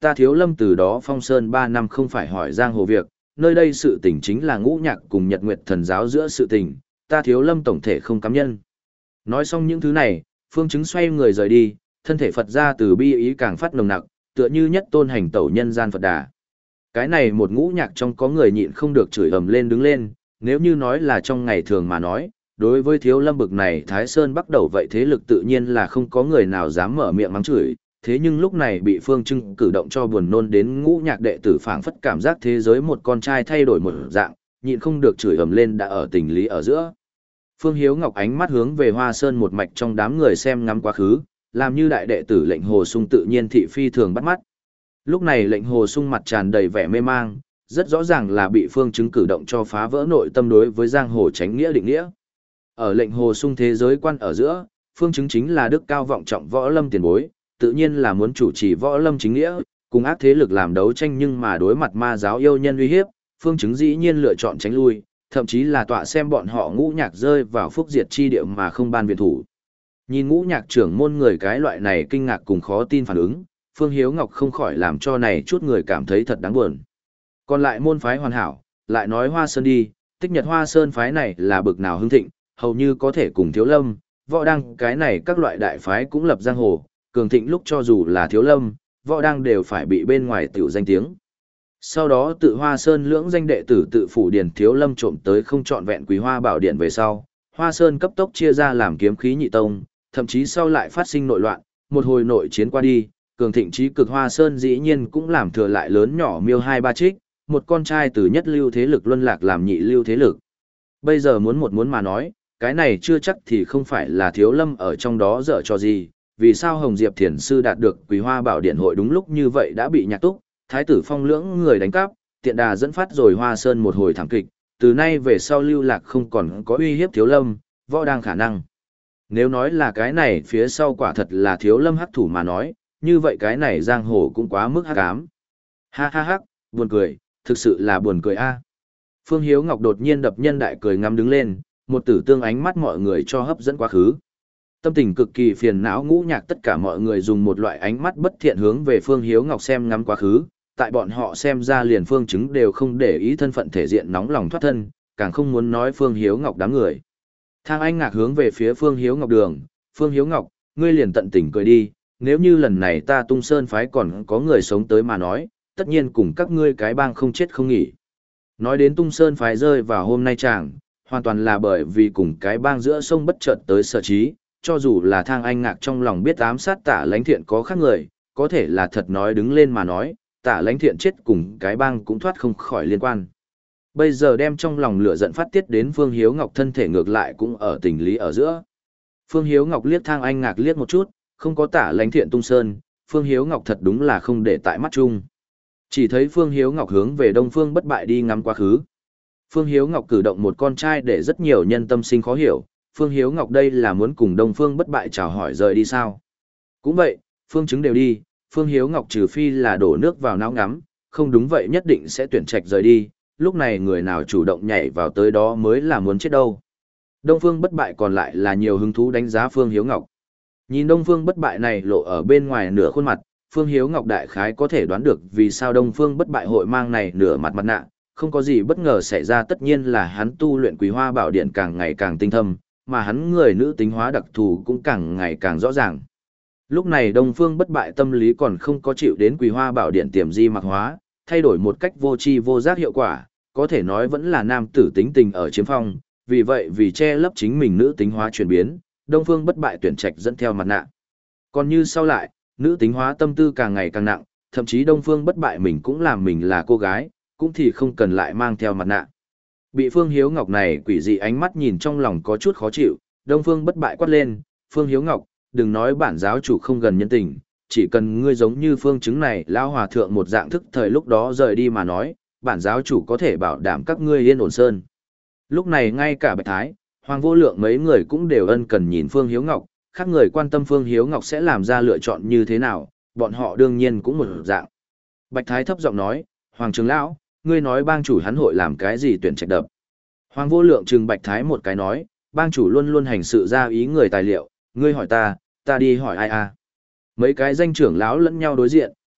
ta Thiếu Lâm từ đó phong sơn ba năm không phải hỏi giang hồ việc, nơi đây sự tình chính là ngũ nhạc cùng Nhật Nguyệt thần giáo giữa sự tình, ta Thiếu Lâm tổng thể không cám nhân. Nói xong những thứ này, Phương Chứng xoay người rời đi, thân thể Phật ra từ bi ý càng phát nồng nặc, tựa như nhất tôn hành tẩu nhân gian Phật Đà. Cái này một ngũ nhạc trong có người nhịn không được chửi ầm lên đứng lên, nếu như nói là trong ngày thường mà nói, đối với Thiếu Lâm bực này Thái Sơn bắt đầu vậy thế lực tự nhiên là không có người nào dám mở miệng mắng chửi, thế nhưng lúc này bị Phương Trưng cử động cho buồn nôn đến ngũ nhạc đệ tử phảng phất cảm giác thế giới một con trai thay đổi một dạng, nhịn không được chửi ầm lên đã ở tình lý ở giữa. Phương Hiếu Ngọc ánh mắt hướng về Hoa Sơn một mạch trong đám người xem ngắm quá khứ, làm như đại đệ tử lệnh Hồ Sung tự nhiên thị phi thường bắt mắt. Lúc này lệnh Hồ Sung mặt tràn đầy vẻ mê mang, rất rõ ràng là bị Phương Chứng cử động cho phá vỡ nội tâm đối với giang hồ tránh nghĩa định nghĩa. Ở lệnh Hồ Sung thế giới quan ở giữa, Phương Chứng chính là đức cao vọng trọng võ lâm tiền bối, tự nhiên là muốn chủ trì võ lâm chính nghĩa, cùng ác thế lực làm đấu tranh, nhưng mà đối mặt ma giáo yêu nhân uy hiếp, Phương Chứng dĩ nhiên lựa chọn tránh lui, thậm chí là tọa xem bọn họ ngũ nhạc rơi vào phúc diệt chi địa mà không ban viện thủ. Nhìn ngũ nhạc trưởng môn người cái loại này kinh ngạc cùng khó tin phản ứng, Phương Hiếu Ngọc không khỏi làm cho này chút người cảm thấy thật đáng buồn. Còn lại môn phái hoàn hảo, lại nói Hoa Sơn đi, tích nhật Hoa Sơn phái này là bực nào hưng thịnh, hầu như có thể cùng Thiếu Lâm, Võ Đăng cái này các loại đại phái cũng lập giang hồ, cường thịnh lúc cho dù là Thiếu Lâm, Võ Đăng đều phải bị bên ngoài tiểu danh tiếng. Sau đó tự Hoa Sơn lưỡng danh đệ tử tự phủ điển Thiếu Lâm trộm tới không trọn vẹn Quý Hoa Bảo Điện về sau, Hoa Sơn cấp tốc chia ra làm kiếm khí nhị tông, thậm chí sau lại phát sinh nội loạn, một hồi nội chiến qua đi, cường thịnh trí cực Hoa Sơn dĩ nhiên cũng làm thừa lại lớn nhỏ miêu hai ba trích, một con trai từ nhất lưu thế lực luân lạc làm nhị lưu thế lực. Bây giờ muốn một muốn mà nói, cái này chưa chắc thì không phải là Thiếu Lâm ở trong đó dở cho gì, vì sao Hồng Diệp Thiền Sư đạt được Quý Hoa Bảo Điện hội đúng lúc như vậy đã bị Nhạc Túc, Thái tử Phong lưỡng người đánh cắp, tiện đà dẫn phát rồi Hoa Sơn một hồi thảm kịch, từ nay về sau lưu lạc không còn có uy hiếp Thiếu Lâm, Võ Đang khả năng. Nếu nói là cái này phía sau quả thật là Thiếu Lâm hắc thủ mà nói, như vậy cái này giang hồ cũng quá mức hắc ám. Ha ha ha, buồn cười, thực sự là buồn cười a. Phương Hiếu Ngọc đột nhiên đập nhân đại cười ngắm đứng lên, một tử tương ánh mắt mọi người cho hấp dẫn quá khứ. Tâm tình cực kỳ phiền não ngũ nhạc tất cả mọi người dùng một loại ánh mắt bất thiện hướng về Phương Hiếu Ngọc xem ngắm quá khứ, tại bọn họ xem ra liền Phương Chứng đều không để ý thân phận thể diện nóng lòng thoát thân, càng không muốn nói Phương Hiếu Ngọc đám người. Thang Anh Ngạc hướng về phía Phương Hiếu Ngọc đường, Phương Hiếu Ngọc, ngươi liền tận tình cười đi, nếu như lần này ta Tung Sơn phái còn có người sống tới mà nói, tất nhiên cùng các ngươi cái bang không chết không nghỉ. Nói đến Tung Sơn phái rơi vào hôm nay chàng, hoàn toàn là bởi vì cùng cái bang giữa sông bất chợt tới sở trí, cho dù là Thang Anh Ngạc trong lòng biết ám sát Tả Lãnh Thiện có khác người, có thể là thật nói đứng lên mà nói, Tả Lãnh Thiện chết cùng cái bang cũng thoát không khỏi liên quan. Bây giờ đem trong lòng lửa giận phát tiết đến Phương Hiếu Ngọc thân thể ngược lại cũng ở tình lý ở giữa. Phương Hiếu Ngọc liếc Thang Anh Ngạc liếc một chút, không có Tả Lãnh Thiện tung sơn, Phương Hiếu Ngọc thật đúng là không để tại mắt chung. Chỉ thấy Phương Hiếu Ngọc hướng về Đông Phương Bất Bại đi ngắm quá khứ. Phương Hiếu Ngọc cử động một con trai để rất nhiều nhân tâm sinh khó hiểu, Phương Hiếu Ngọc đây là muốn cùng Đông Phương Bất Bại chào hỏi rời đi sao? Cũng vậy, Phương Chứng đều đi, Phương Hiếu Ngọc trừ phi là đổ nước vào não ngắm, không đúng vậy nhất định sẽ tuyển trạch rời đi, lúc này người nào chủ động nhảy vào tới đó mới là muốn chết đâu. Đông Phương Bất Bại còn lại là nhiều hứng thú đánh giá Phương Hiếu Ngọc. Nhìn Đông Phương Bất Bại này lộ ở bên ngoài nửa khuôn mặt, Phương Hiếu Ngọc đại khái có thể đoán được vì sao Đông Phương Bất Bại hội mang này nửa mặt mặt nạ, không có gì bất ngờ xảy ra, tất nhiên là hắn tu luyện Quý Hoa Bảo Điện càng ngày càng tinh thâm, mà hắn người nữ tính hóa đặc thù cũng càng ngày càng rõ ràng. Lúc này Đông Phương Bất Bại tâm lý còn không có chịu đến Quý Hoa Bảo Điện tiềm di mặc hóa, thay đổi một cách vô tri vô giác hiệu quả, có thể nói vẫn là nam tử tính tình ở chiếm phong, vì vậy vì che lấp chính mình nữ tính hóa chuyển biến, Đông Phương Bất Bại tuyển trạch dẫn theo mặt nạ. Còn như sau lại, nữ tính hóa tâm tư càng ngày càng nặng, thậm chí Đông Phương Bất Bại mình cũng làm mình là cô gái, cũng thì không cần lại mang theo mặt nạ. Bị Phương Hiếu Ngọc này quỷ dị ánh mắt nhìn trong lòng có chút khó chịu, Đông Phương Bất Bại quát lên, Phương Hiếu Ngọc, đừng nói bản giáo chủ không gần nhân tình, chỉ cần ngươi giống như Phương Chứng này lão hòa thượng một dạng thức thời lúc đó rời đi mà nói, bản giáo chủ có thể bảo đảm các ngươi yên ổn sơn. Lúc này ngay cả Bạch Thái, Hoàng Vô Lượng mấy người cũng đều ân cần nhìn Phương Hiếu Ngọc, khác người quan tâm Phương Hiếu Ngọc sẽ làm ra lựa chọn như thế nào, bọn họ đương nhiên cũng một dạng. Bạch Thái thấp giọng nói, Hoàng trưởng lão, ngươi nói bang chủ hắn hội làm cái gì tuyển trạch đập. Hoàng Vô Lượng trừng Bạch Thái một cái nói, bang chủ luôn luôn hành sự ra ý người tài liệu, ngươi hỏi ta, ta đi hỏi ai à. Mấy cái danh trưởng lão lẫn nhau đối diện,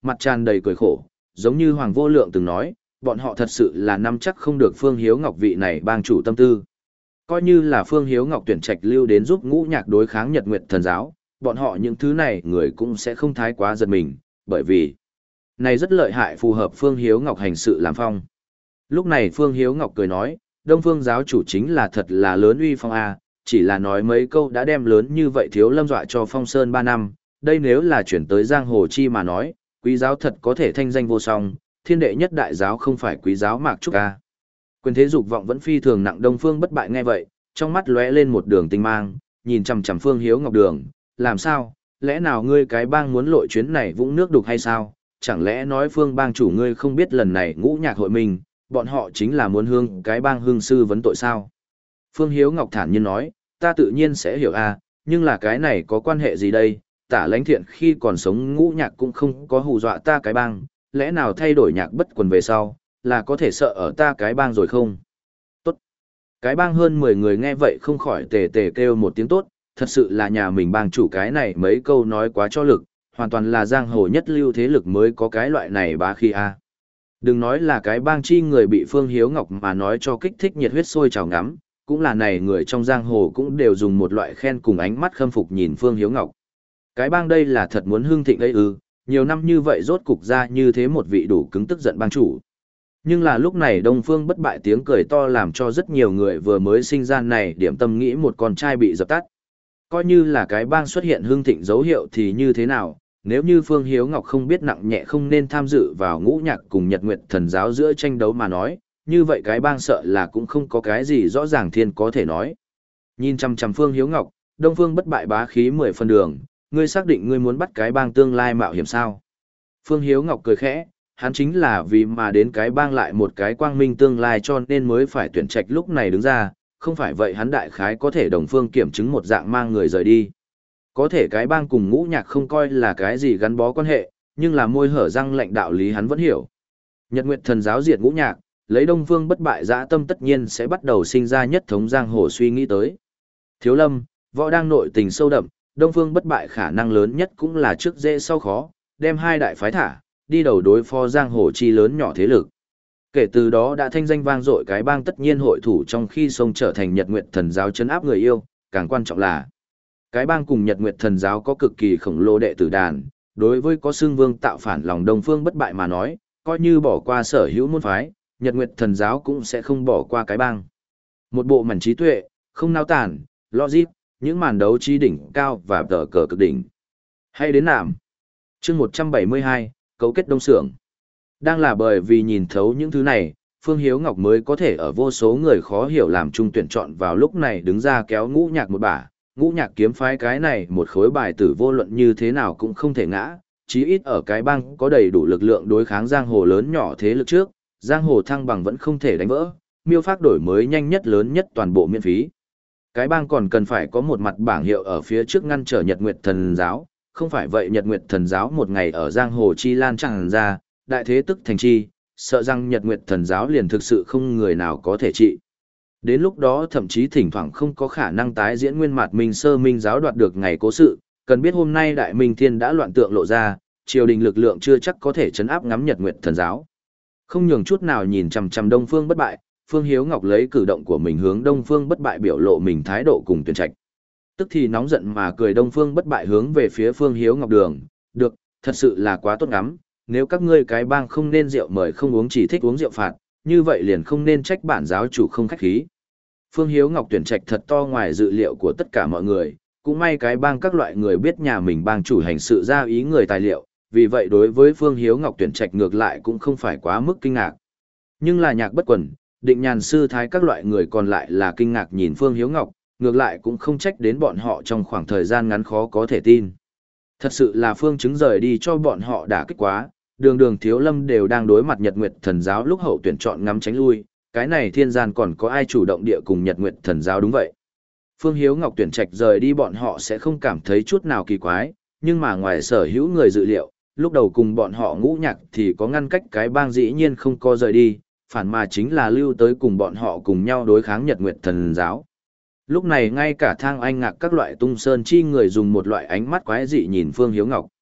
Mặt tràn đầy cười khổ, giống như Hoàng Vô Lượng từng nói, bọn họ thật sự là nắm chắc không được Phương Hiếu Ngọc vị này bang chủ tâm tư. Coi như là Phương Hiếu Ngọc tuyển trạch lưu đến giúp Ngũ Nhạc đối kháng Nhật Nguyệt Thần giáo, bọn họ những thứ này người cũng sẽ không thái quá giật mình, bởi vì này rất lợi hại phù hợp Phương Hiếu Ngọc hành sự làm phong. Lúc này Phương Hiếu Ngọc cười nói, Đông Phương giáo chủ chính là thật là lớn uy phong a, chỉ là nói mấy câu đã đem lớn như vậy Thiếu Lâm dọa cho Phong Sơn ba năm, đây nếu là chuyển tới giang hồ chi mà nói, quý giáo thật có thể thanh danh vô song, thiên đệ nhất đại giáo không phải quý giáo Mạc Trúc a. Quyền thế dục vọng vẫn phi thường nặng, Đông Phương Bất Bại nghe vậy, trong mắt lóe lên một đường tinh mang, nhìn chằm chằm Phương Hiếu Ngọc đường, làm sao, lẽ nào ngươi cái bang muốn lội chuyến này vũng nước đục hay sao? Chẳng lẽ nói Phương bang chủ ngươi không biết lần này Ngũ Nhạc hội mình, bọn họ chính là muốn hương cái bang hương sư vấn tội sao? Phương Hiếu Ngọc thản nhiên nói, ta tự nhiên sẽ hiểu a, nhưng là cái này có quan hệ gì đây? Tả Lãnh Thiện khi còn sống Ngũ Nhạc cũng không có hù dọa ta cái bang, lẽ nào thay đổi Nhạc Bất Quần về sau, là có thể sợ ở ta cái bang rồi không? Tốt. Cái bang hơn mười người nghe vậy không khỏi tề tề kêu một tiếng tốt, thật sự là nhà mình bang chủ cái này mấy câu nói quá cho lực, hoàn toàn là giang hồ nhất lưu thế lực mới có cái loại này bá khí a. Đừng nói là cái bang chi người bị Phương Hiếu Ngọc mà nói cho kích thích nhiệt huyết sôi trào ngắm, cũng là này người trong giang hồ cũng đều dùng một loại khen cùng ánh mắt khâm phục nhìn Phương Hiếu Ngọc. Cái bang đây là thật muốn hưng thịnh ấy ư, nhiều năm như vậy rốt cục ra như thế một vị đủ cứng tức giận bang chủ. Nhưng là lúc này Đông Phương Bất Bại tiếng cười to làm cho rất nhiều người vừa mới sinh ra này điểm tâm nghĩ một con trai bị dập tắt. Coi như là cái bang xuất hiện hương thịnh dấu hiệu thì như thế nào, nếu như Phương Hiếu Ngọc không biết nặng nhẹ không nên tham dự vào Ngũ Nhạc cùng Nhật Nguyệt Thần giáo giữa tranh đấu mà nói, như vậy cái bang sợ là cũng không có cái gì rõ ràng thiên có thể nói. Nhìn chằm chằm Phương Hiếu Ngọc, Đông Phương Bất Bại bá khí mười phần đường, ngươi xác định ngươi muốn bắt cái bang tương lai mạo hiểm sao? Phương Hiếu Ngọc cười khẽ, hắn chính là vì mà đến cái bang lại một cái quang minh tương lai cho nên mới phải tuyển trạch lúc này đứng ra, không phải vậy hắn đại khái có thể đồng phương kiểm chứng một dạng mang người rời đi. Có thể cái bang cùng Ngũ Nhạc không coi là cái gì gắn bó quan hệ, nhưng là môi hở răng lệnh đạo lý hắn vẫn hiểu. Nhật Nguyệt Thần giáo diệt Ngũ Nhạc, lấy Đông Phương Bất Bại dã tâm tất nhiên sẽ bắt đầu sinh ra nhất thống giang hồ suy nghĩ tới. Thiếu Lâm, võ đang nội tình sâu đậm, Đông Phương Bất Bại khả năng lớn nhất cũng là trước dễ sau khó, đem hai đại phái thả, đi đầu đối phó giang hồ chi lớn nhỏ thế lực. Kể từ đó đã thanh danh vang dội cái bang tất nhiên hội thủ trong khi sông trở thành Nhật Nguyệt Thần giáo trấn áp người yêu, càng quan trọng là cái bang cùng Nhật Nguyệt Thần giáo có cực kỳ khổng lồ đệ tử đàn, đối với có xương vương tạo phản lòng Đông Phương Bất Bại mà nói, coi như bỏ qua sở hữu môn phái, Nhật Nguyệt Thần giáo cũng sẽ không bỏ qua cái bang. Một bộ mảnh trí tuệ, không nao tản, logic, những màn đấu trí đỉnh cao và tờ cờ cực đỉnh. Hay đến nạm. Chương một trăm bảy mươi hai, cấu kết đông xưởng. Đang là bởi vì nhìn thấu những thứ này, Phương Hiếu Ngọc mới có thể ở vô số người khó hiểu làm chung tuyển chọn vào lúc này đứng ra kéo Ngũ Nhạc một bả. Ngũ Nhạc kiếm phái cái này một khối bài tử vô luận như thế nào cũng không thể ngã, chí ít ở cái bang có đầy đủ lực lượng đối kháng giang hồ lớn nhỏ thế lực trước, giang hồ thăng bằng vẫn không thể đánh vỡ, miêu phác đổi mới nhanh nhất lớn nhất toàn bộ miễn phí. Cái bang còn cần phải có một mặt bảng hiệu ở phía trước ngăn trở Nhật Nguyệt Thần giáo, không phải vậy Nhật Nguyệt Thần giáo một ngày ở giang hồ chi lan tràn ra, đại thế tức thành chi, sợ rằng Nhật Nguyệt Thần giáo liền thực sự không người nào có thể trị. Đến lúc đó thậm chí thỉnh thoảng không có khả năng tái diễn nguyên mặt Minh Sơ Minh giáo đoạt được ngày cố sự, cần biết hôm nay Đại Minh Thiên đã loạn tượng lộ ra, triều đình lực lượng chưa chắc có thể chấn áp ngắm Nhật Nguyệt Thần giáo. Không nhường chút nào nhìn chằm chằm Đông Phương Bất Bại, Phương Hiếu Ngọc lấy cử động của mình hướng Đông Phương Bất Bại biểu lộ mình thái độ cùng tuyển trạch. Tức thì nóng giận mà cười Đông Phương Bất Bại hướng về phía Phương Hiếu Ngọc đường, được, thật sự là quá tốt ngắm, nếu các ngươi cái bang không nên rượu mời không uống chỉ thích uống rượu phạt, như vậy liền không nên trách bản giáo chủ không khách khí. Phương Hiếu Ngọc tuyển trạch thật to ngoài dự liệu của tất cả mọi người, cũng may cái bang các loại người biết nhà mình bang chủ hành sự ra ý người tài liệu, vì vậy đối với Phương Hiếu Ngọc tuyển trạch ngược lại cũng không phải quá mức kinh ngạc. Nhưng là Nhạc Bất Quần, Định Nhàn sư thái các loại người còn lại là kinh ngạc nhìn Phương Hiếu Ngọc, ngược lại cũng không trách đến bọn họ trong khoảng thời gian ngắn khó có thể tin. Thật sự là Phương chứng rời đi cho bọn họ đã kích quá, đường đường Thiếu Lâm đều đang đối mặt Nhật Nguyệt Thần giáo lúc hậu tuyển chọn ngắm tránh lui, cái này thiên gian còn có ai chủ động địa cùng Nhật Nguyệt Thần giáo đúng vậy. Phương Hiếu Ngọc tuyển trạch rời đi bọn họ sẽ không cảm thấy chút nào kỳ quái, nhưng mà ngoài sở hữu người dự liệu, lúc đầu cùng bọn họ Ngũ Nhạc thì có ngăn cách cái bang dĩ nhiên không có rời đi, phản mà chính là lưu tới cùng bọn họ cùng nhau đối kháng Nhật Nguyệt Thần giáo. Lúc này ngay cả Thang Anh Ngạc các loại tung sơn chi người dùng một loại ánh mắt quái dị nhìn Phương Hiếu Ngọc.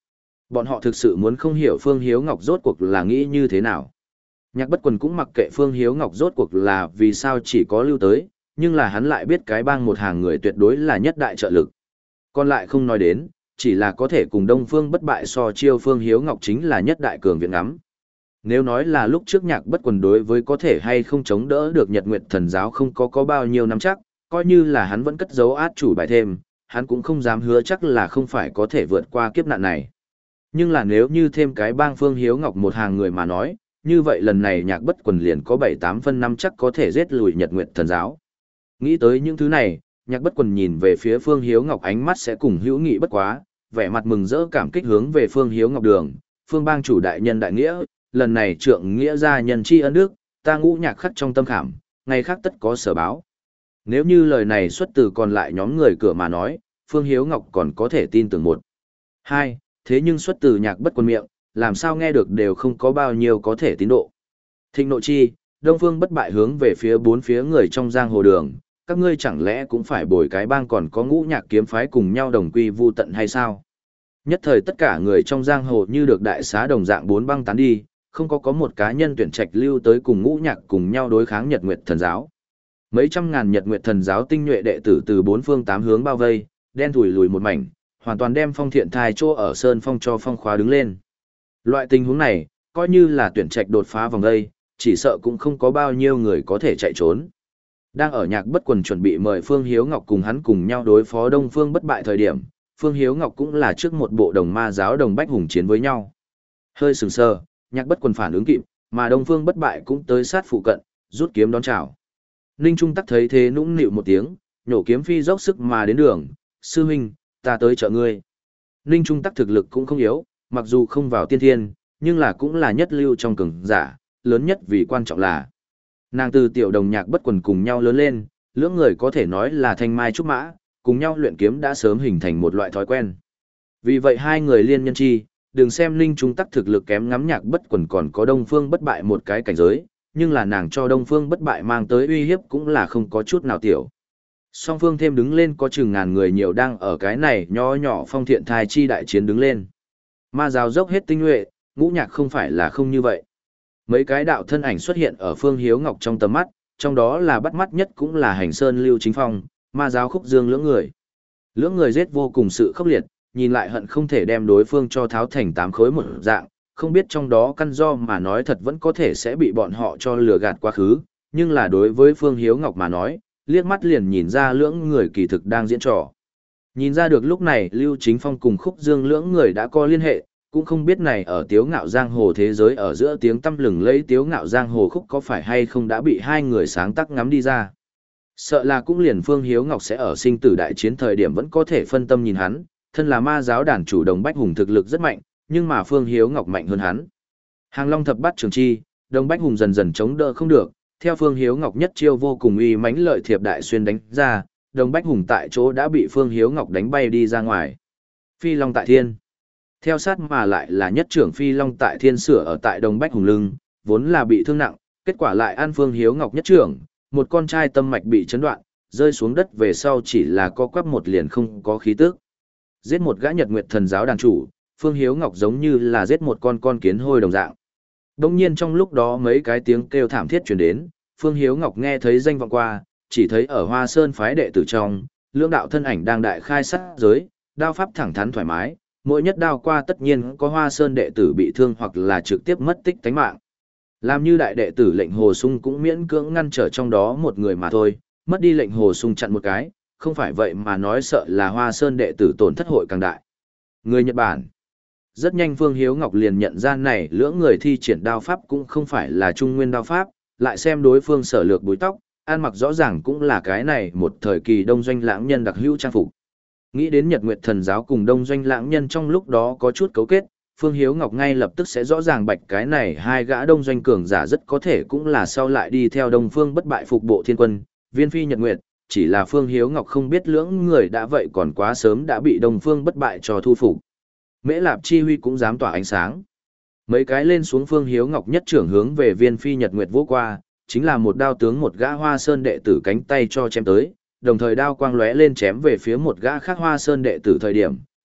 Bọn họ thực sự muốn không hiểu Phương Hiếu Ngọc rốt cuộc là nghĩ như thế nào. Nhạc Bất Quần cũng mặc kệ Phương Hiếu Ngọc rốt cuộc là vì sao chỉ có lưu tới, nhưng là hắn lại biết cái bang một hàng người tuyệt đối là nhất đại trợ lực. Còn lại không nói đến, chỉ là có thể cùng Đông Phương bất bại so chiêu Phương Hiếu Ngọc chính là nhất đại cường viện ngắm. Nếu nói là lúc trước Nhạc Bất Quần đối với có thể hay không chống đỡ được Nhật Nguyệt Thần giáo không có có bao nhiêu năm chắc, coi như là hắn vẫn cất giấu át chủ bài thêm, hắn cũng không dám hứa chắc là không phải có thể vượt qua kiếp nạn này. Nhưng là nếu như thêm cái bang Phương Hiếu Ngọc một hàng người mà nói, như vậy lần này Nhạc Bất Quần liền có bảy tám phân năm chắc có thể giết lùi Nhật Nguyệt Thần giáo. Nghĩ tới những thứ này, Nhạc Bất Quần nhìn về phía Phương Hiếu Ngọc ánh mắt sẽ cùng hữu nghị bất quá, vẻ mặt mừng rỡ cảm kích hướng về Phương Hiếu Ngọc đường, Phương bang chủ đại nhân đại nghĩa, lần này trượng nghĩa gia nhân tri ân đức, ta Ngũ Nhạc khắc trong tâm khảm, ngày khác tất có sở báo. Nếu như lời này xuất từ còn lại nhóm người cửa mà nói, Phương Hiếu Ngọc còn có thể tin tưởng một. Hai, thế nhưng xuất từ Nhạc Bất Quần miệng, làm sao nghe được đều không có bao nhiêu có thể tín độ. Thịnh nộ chi, Đông Phương bất bại hướng về phía bốn phía người trong giang hồ đường, các ngươi chẳng lẽ cũng phải bồi cái bang còn có Ngũ Nhạc kiếm phái cùng nhau đồng quy vu tận hay sao? Nhất thời tất cả người trong giang hồ như được đại xá đồng dạng bốn băng tán đi, không có có một cá nhân tuyển trạch lưu tới cùng Ngũ Nhạc cùng nhau đối kháng Nhật Nguyệt Thần giáo. Mấy trăm ngàn Nhật Nguyệt Thần giáo tinh nhuệ đệ tử từ bốn phương tám hướng bao vây, đen thủi lùi một mảnh, hoàn toàn đem Phong Thiện Thai chỗ ở sơn phong cho phong khóa đứng lên. Loại tình huống này, coi như là tuyển trạch đột phá vòng đây, chỉ sợ cũng không có bao nhiêu người có thể chạy trốn. Đang ở Nhạc Bất Quần chuẩn bị mời Phương Hiếu Ngọc cùng hắn cùng nhau đối phó Đông Phương bất bại thời điểm, Phương Hiếu Ngọc cũng là trước một bộ đồng ma giáo đồng bách hùng chiến với nhau. Hơi sừng sờ, Nhạc Bất Quần phản ứng kịp, mà Đông Phương bất bại cũng tới sát phụ cận, rút kiếm đón chào. Ninh Trung Tắc thấy thế nũng nịu một tiếng, nhổ kiếm phi dốc sức mà đến đường, sư huynh, ta tới trợ ngươi. Ninh Trung Tắc thực lực cũng không yếu, mặc dù không vào tiên thiên, nhưng là cũng là nhất lưu trong cường giả, lớn nhất vì quan trọng là nàng từ tiểu đồng Nhạc Bất Quần cùng nhau lớn lên, lưỡng người có thể nói là thanh mai trúc mã, cùng nhau luyện kiếm đã sớm hình thành một loại thói quen. Vì vậy hai người liên nhân chi, đừng xem Ninh Trung Tắc thực lực kém ngắm Nhạc Bất Quần còn có Đông Phương bất bại một cái cảnh giới, nhưng là nàng cho Đông Phương bất bại mang tới uy hiếp cũng là không có chút nào tiểu. Song phương thêm đứng lên có chừng ngàn người nhiều đang ở cái này nho nhỏ Phong Thiện Thai chi đại chiến đứng lên. Ma giáo dốc hết tinh nhuệ, Ngũ Nhạc không phải là không như vậy. Mấy cái đạo thân ảnh xuất hiện ở Phương Hiếu Ngọc trong tầm mắt, trong đó là bắt mắt nhất cũng là Hành Sơn Lưu Chính Phong, Ma giáo Khúc Dương lưỡng người. Lưỡng người giết vô cùng sự khốc liệt, nhìn lại hận không thể đem đối phương cho tháo thành tám khối một dạng, không biết trong đó căn do mà nói thật vẫn có thể sẽ bị bọn họ cho lừa gạt quá khứ, nhưng là đối với Phương Hiếu Ngọc mà nói, liếc mắt liền nhìn ra lưỡng người kỳ thực đang diễn trò. Nhìn ra được lúc này Lưu Chính Phong cùng Khúc Dương lưỡng người đã có liên hệ, cũng không biết này ở Tiếu Ngạo Giang Hồ thế giới ở giữa tiếng tăm lừng lấy Tiếu Ngạo Giang Hồ Khúc có phải hay không đã bị hai người sáng tác ngắm đi ra. Sợ là cũng liền Phương Hiếu Ngọc sẽ ở sinh tử đại chiến thời điểm vẫn có thể phân tâm nhìn hắn, thân là ma giáo đàn chủ Đồng Bách Hùng thực lực rất mạnh, nhưng mà Phương Hiếu Ngọc mạnh hơn hắn. Hàng Long thập bát trường chi, Đồng Bách Hùng dần dần chống đỡ không được, theo Phương Hiếu Ngọc nhất chiêu vô cùng uy mãnh lợi thiệp đại xuyên đánh ra, Đồng Bách Hùng tại chỗ đã bị Phương Hiếu Ngọc đánh bay đi ra ngoài. Phi Long tại thiên. Theo sát mà lại là nhất trưởng Phi Long tại thiên sửa ở tại Đồng Bách Hùng lưng, vốn là bị thương nặng, kết quả lại ăn Phương Hiếu Ngọc nhất trưởng, một con trai tâm mạch bị chấn đoạn, rơi xuống đất về sau chỉ là co quắp một liền không có khí tức. Giết một gã Nhật Nguyệt Thần giáo đàn chủ, Phương Hiếu Ngọc giống như là giết một con con kiến hôi đồng dạng. Đồng nhiên trong lúc đó mấy cái tiếng kêu thảm thiết truyền đến, Phương Hiếu Ngọc nghe thấy danh vọng qua, chỉ thấy ở Hoa Sơn phái đệ tử trong, lưỡng đạo thân ảnh đang đại khai sát giới, đao pháp thẳng thắn thoải mái, mỗi nhất đao qua tất nhiên có Hoa Sơn đệ tử bị thương hoặc là trực tiếp mất tích tánh mạng. Làm như đại đệ tử lệnh Hồ Sung cũng miễn cưỡng ngăn trở trong đó một người mà thôi, mất đi lệnh Hồ Sung chặn một cái, không phải vậy mà nói sợ là Hoa Sơn đệ tử tổn thất hội càng đại. Người Nhật Bản. Rất nhanh Phương Hiếu Ngọc liền nhận ra này lưỡng người thi triển đao pháp cũng không phải là trung nguyên đao pháp, lại xem đối phương sở lược búi tóc, ăn mặc rõ ràng cũng là cái này một thời kỳ đông doanh lãng nhân đặc hữu trang phục. Nghĩ đến Nhật Nguyệt Thần giáo cùng đông doanh lãng nhân trong lúc đó có chút cấu kết, Phương Hiếu Ngọc ngay lập tức sẽ rõ ràng bạch cái này hai gã đông doanh cường giả rất có thể cũng là sau lại đi theo Đông Phương bất bại phục bộ thiên quân, Viên Phi Nhật Nguyệt, chỉ là Phương Hiếu Ngọc không biết lưỡng người đã vậy còn quá sớm đã bị Đông Phương bất bại cho thu phục. Mễ Lạp Chi Huy cũng dám tỏa ánh sáng. Mấy cái lên xuống Phương Hiếu Ngọc nhất trưởng hướng về Viên Phi Nhật Nguyệt vô qua, chính là một đao tướng một gã Hoa Sơn đệ tử cánh tay cho chém tới, đồng thời đao quang lóe lên chém về phía một gã khác Hoa Sơn đệ tử thời điểm,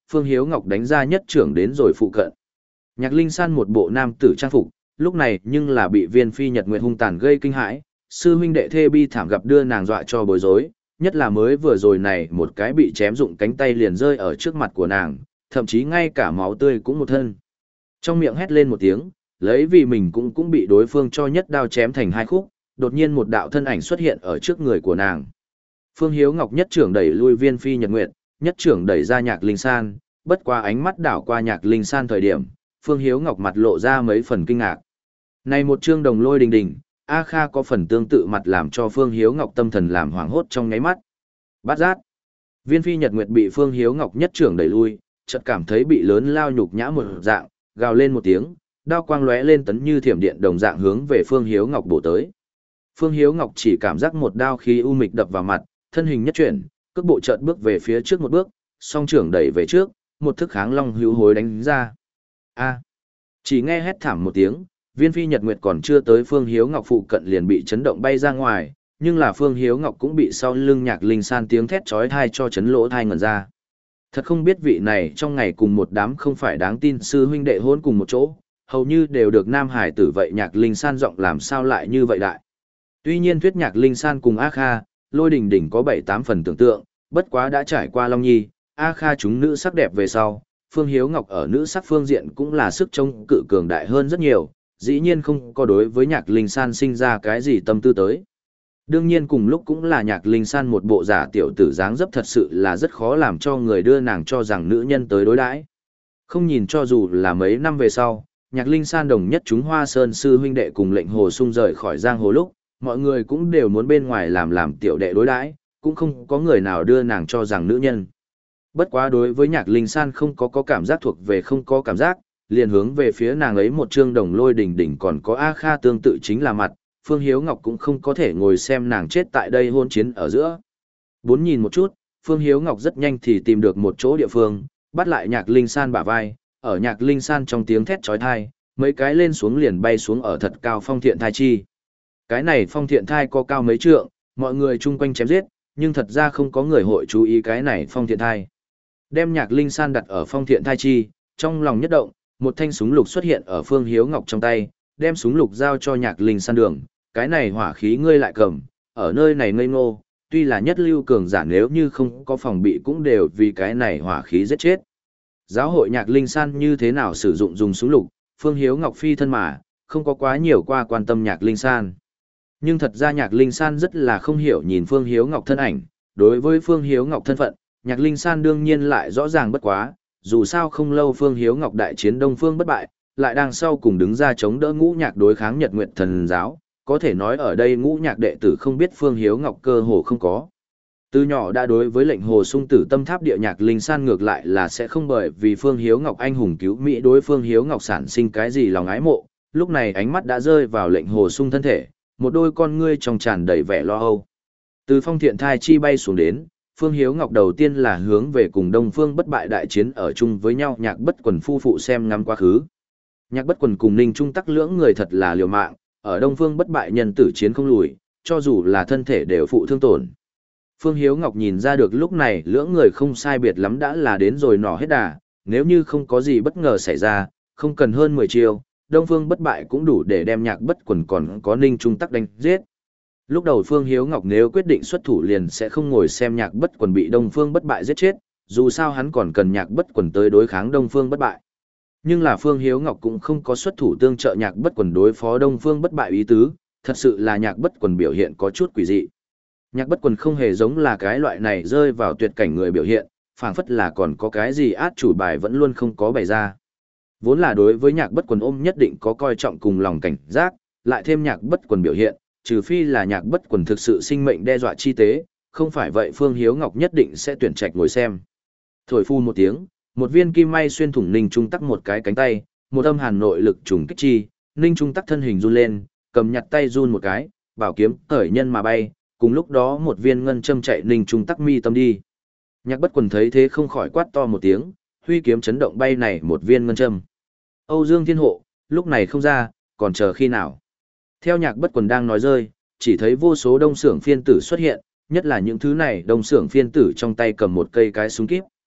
Phương Hiếu Ngọc đánh ra nhất trưởng đến rồi phụ cận. Nhạc Linh San một bộ nam tử trang phục, lúc này nhưng là bị Viên Phi Nhật Nguyệt hung tàn gây kinh hãi, sư huynh đệ thê bi thảm gặp đưa nàng dọa cho bối rối, nhất là mới vừa rồi này một cái bị chém dụng cánh tay liền rơi ở trước mặt của nàng, thậm chí ngay cả máu tươi cũng một thân. Trong miệng hét lên một tiếng, lấy vì mình cũng cũng bị đối phương cho nhất đao chém thành hai khúc, đột nhiên một đạo thân ảnh xuất hiện ở trước người của nàng. Phương Hiếu Ngọc nhất trưởng đẩy lui Viên Phi Nhật Nguyệt, nhất trưởng đẩy ra Nhạc Linh San, bất qua ánh mắt đảo qua Nhạc Linh San thời điểm, Phương Hiếu Ngọc mặt lộ ra mấy phần kinh ngạc. Này một chương đồng lôi đình đình, A Kha có phần tương tự mặt làm cho Phương Hiếu Ngọc tâm thần làm hoảng hốt trong ngáy mắt. Bát giác. Viên Phi Nhật Nguyệt bị Phương Hiếu Ngọc nhất trưởng đẩy lui, chợt cảm thấy bị lớn lao nhục nhã một dạng, gào lên một tiếng, đao quang lóe lên tấn như thiểm điện đồng dạng hướng về Phương Hiếu Ngọc bổ tới. Phương Hiếu Ngọc chỉ cảm giác một đao khí u mịch đập vào mặt, thân hình nhất chuyển, cước bộ chợt bước về phía trước một bước, song trưởng đẩy về trước, một thức kháng long hữu hối đánh ra. A! Chỉ nghe hét thảm một tiếng, Viên Phi Nhật Nguyệt còn chưa tới Phương Hiếu Ngọc phụ cận liền bị chấn động bay ra ngoài, nhưng là Phương Hiếu Ngọc cũng bị sau lưng Nhạc Linh San tiếng thét chói tai cho chấn lỗ tai ngẩn ra. Thật không biết vị này trong ngày cùng một đám không phải đáng tin sư huynh đệ hôn cùng một chỗ, hầu như đều được nam hải tử vậy Nhạc Linh San giọng làm sao lại như vậy đại. Tuy nhiên thuyết Nhạc Linh San cùng A Kha, Lôi Đình Đình có bảy tám phần tưởng tượng, bất quá đã trải qua Long Nhi, A Kha chúng nữ sắc đẹp về sau, Phương Hiếu Ngọc ở nữ sắc phương diện cũng là sức chống cự cường đại hơn rất nhiều, dĩ nhiên không có đối với Nhạc Linh San sinh ra cái gì tâm tư tới. Đương nhiên cùng lúc cũng là Nhạc Linh San một bộ giả tiểu tử dáng dấp thật sự là rất khó làm cho người đưa nàng cho rằng nữ nhân tới đối đãi. Không nhìn cho dù là mấy năm về sau, Nhạc Linh San đồng nhất chúng Hoa Sơn sư huynh đệ cùng lệnh hồ sung rời khỏi giang hồ lúc, mọi người cũng đều muốn bên ngoài làm làm tiểu đệ đối đãi, cũng không có người nào đưa nàng cho rằng nữ nhân. Bất quá đối với Nhạc Linh San không có có cảm giác thuộc về không có cảm giác, liền hướng về phía nàng ấy một trương đồng lôi đỉnh đỉnh còn có A Kha tương tự chính là mặt, Phương Hiếu Ngọc cũng không có thể ngồi xem nàng chết tại đây hôn chiến ở giữa. Bốn nhìn một chút, Phương Hiếu Ngọc rất nhanh thì tìm được một chỗ địa phương, bắt lại Nhạc Linh San bả vai, ở Nhạc Linh San trong tiếng thét chói tai, mấy cái lên xuống liền bay xuống ở thật cao phong thiện thai chi. Cái này phong thiện thai có cao mấy trượng, mọi người chung quanh chém giết, nhưng thật ra không có người hội chú ý cái này phong thiện thai. Đem Nhạc Linh San đặt ở phong thiện thai chi, trong lòng nhất động, một thanh súng lục xuất hiện ở Phương Hiếu Ngọc trong tay, đem súng lục giao cho Nhạc Linh San đường, cái này hỏa khí ngươi lại cầm, ở nơi này ngây ngô, tuy là nhất lưu cường giả nếu như không có phòng bị cũng đều vì cái này hỏa khí giết chết. Giáo hội Nhạc Linh San như thế nào sử dụng dùng súng lục, Phương Hiếu Ngọc phi thân mà, không có quá nhiều qua quan tâm Nhạc Linh San. Nhưng thật ra Nhạc Linh San rất là không hiểu nhìn Phương Hiếu Ngọc thân ảnh, đối với Phương Hiếu Ngọc thân phận, Nhạc Linh San đương nhiên lại rõ ràng bất quá, dù sao không lâu Phương Hiếu Ngọc đại chiến Đông Phương bất bại, lại đang sau cùng đứng ra chống đỡ ngũ nhạc đối kháng Nhật Nguyệt Thần giáo, có thể nói ở đây ngũ nhạc đệ tử không biết Phương Hiếu Ngọc cơ hồ không có. Từ nhỏ đã đối với lệnh hồ sung tử tâm tháp địa Nhạc Linh San ngược lại là sẽ không bởi vì Phương Hiếu Ngọc anh hùng cứu Mỹ đối Phương Hiếu Ngọc sản sinh cái gì lòng ái mộ, lúc này ánh mắt đã rơi vào lệnh hồ sung thân thể, một đôi con ngươi trong tràn đầy vẻ lo âu. Từ phong thiện thai chi bay xuống đến, Phương Hiếu Ngọc đầu tiên là hướng về cùng Đông Phương bất bại đại chiến ở chung với nhau Nhạc Bất Quần phu phụ xem ngắm quá khứ. Nhạc Bất Quần cùng Ninh Trung Tắc lưỡng người thật là liều mạng, ở Đông Phương bất bại nhân tử chiến không lùi, cho dù là thân thể đều phụ thương tổn. Phương Hiếu Ngọc nhìn ra được lúc này lưỡng người không sai biệt lắm đã là đến rồi nỏ hết đà, nếu như không có gì bất ngờ xảy ra, không cần hơn mười chiêu, Đông Phương bất bại cũng đủ để đem Nhạc Bất Quần còn có Ninh Trung Tắc đánh giết. Lúc đầu Phương Hiếu Ngọc nếu quyết định xuất thủ liền sẽ không ngồi xem Nhạc Bất Quần bị Đông Phương bất bại giết chết, dù sao hắn còn cần Nhạc Bất Quần tới đối kháng Đông Phương bất bại. Nhưng là Phương Hiếu Ngọc cũng không có xuất thủ tương trợ Nhạc Bất Quần đối phó Đông Phương bất bại ý tứ, thật sự là Nhạc Bất Quần biểu hiện có chút quỷ dị. Nhạc Bất Quần không hề giống là cái loại này rơi vào tuyệt cảnh người biểu hiện, phảng phất là còn có cái gì át chủ bài vẫn luôn không có bày ra. Vốn là đối với Nhạc Bất Quần ôm nhất định có coi trọng cùng lòng cảnh giác, lại thêm Nhạc Bất Quần biểu hiện, trừ phi là Nhạc Bất Quần thực sự sinh mệnh đe dọa chi tế, không phải vậy Phương Hiếu Ngọc nhất định sẽ tuyển trạch ngồi xem. Thổi phu một tiếng, một viên kim may xuyên thủng Ninh Trung Tắc một cái cánh tay, một âm hàn nội lực trùng kích chi, Ninh Trung Tắc thân hình run lên, cầm nhặt tay run một cái, bảo kiếm cởi nhân mà bay, cùng lúc đó một viên ngân châm chạy Ninh Trung Tắc mi tâm đi. Nhạc Bất Quần thấy thế không khỏi quát to một tiếng, huy kiếm chấn động bay này một viên ngân châm. Âu Dương Thiên Hộ, lúc này không ra, còn chờ khi nào? Theo Nhạc Bất Quần đang nói rơi, chỉ thấy vô số đông xưởng phiên tử xuất hiện, nhất là những thứ này đông xưởng phiên tử trong tay cầm một cây cái súng kíp.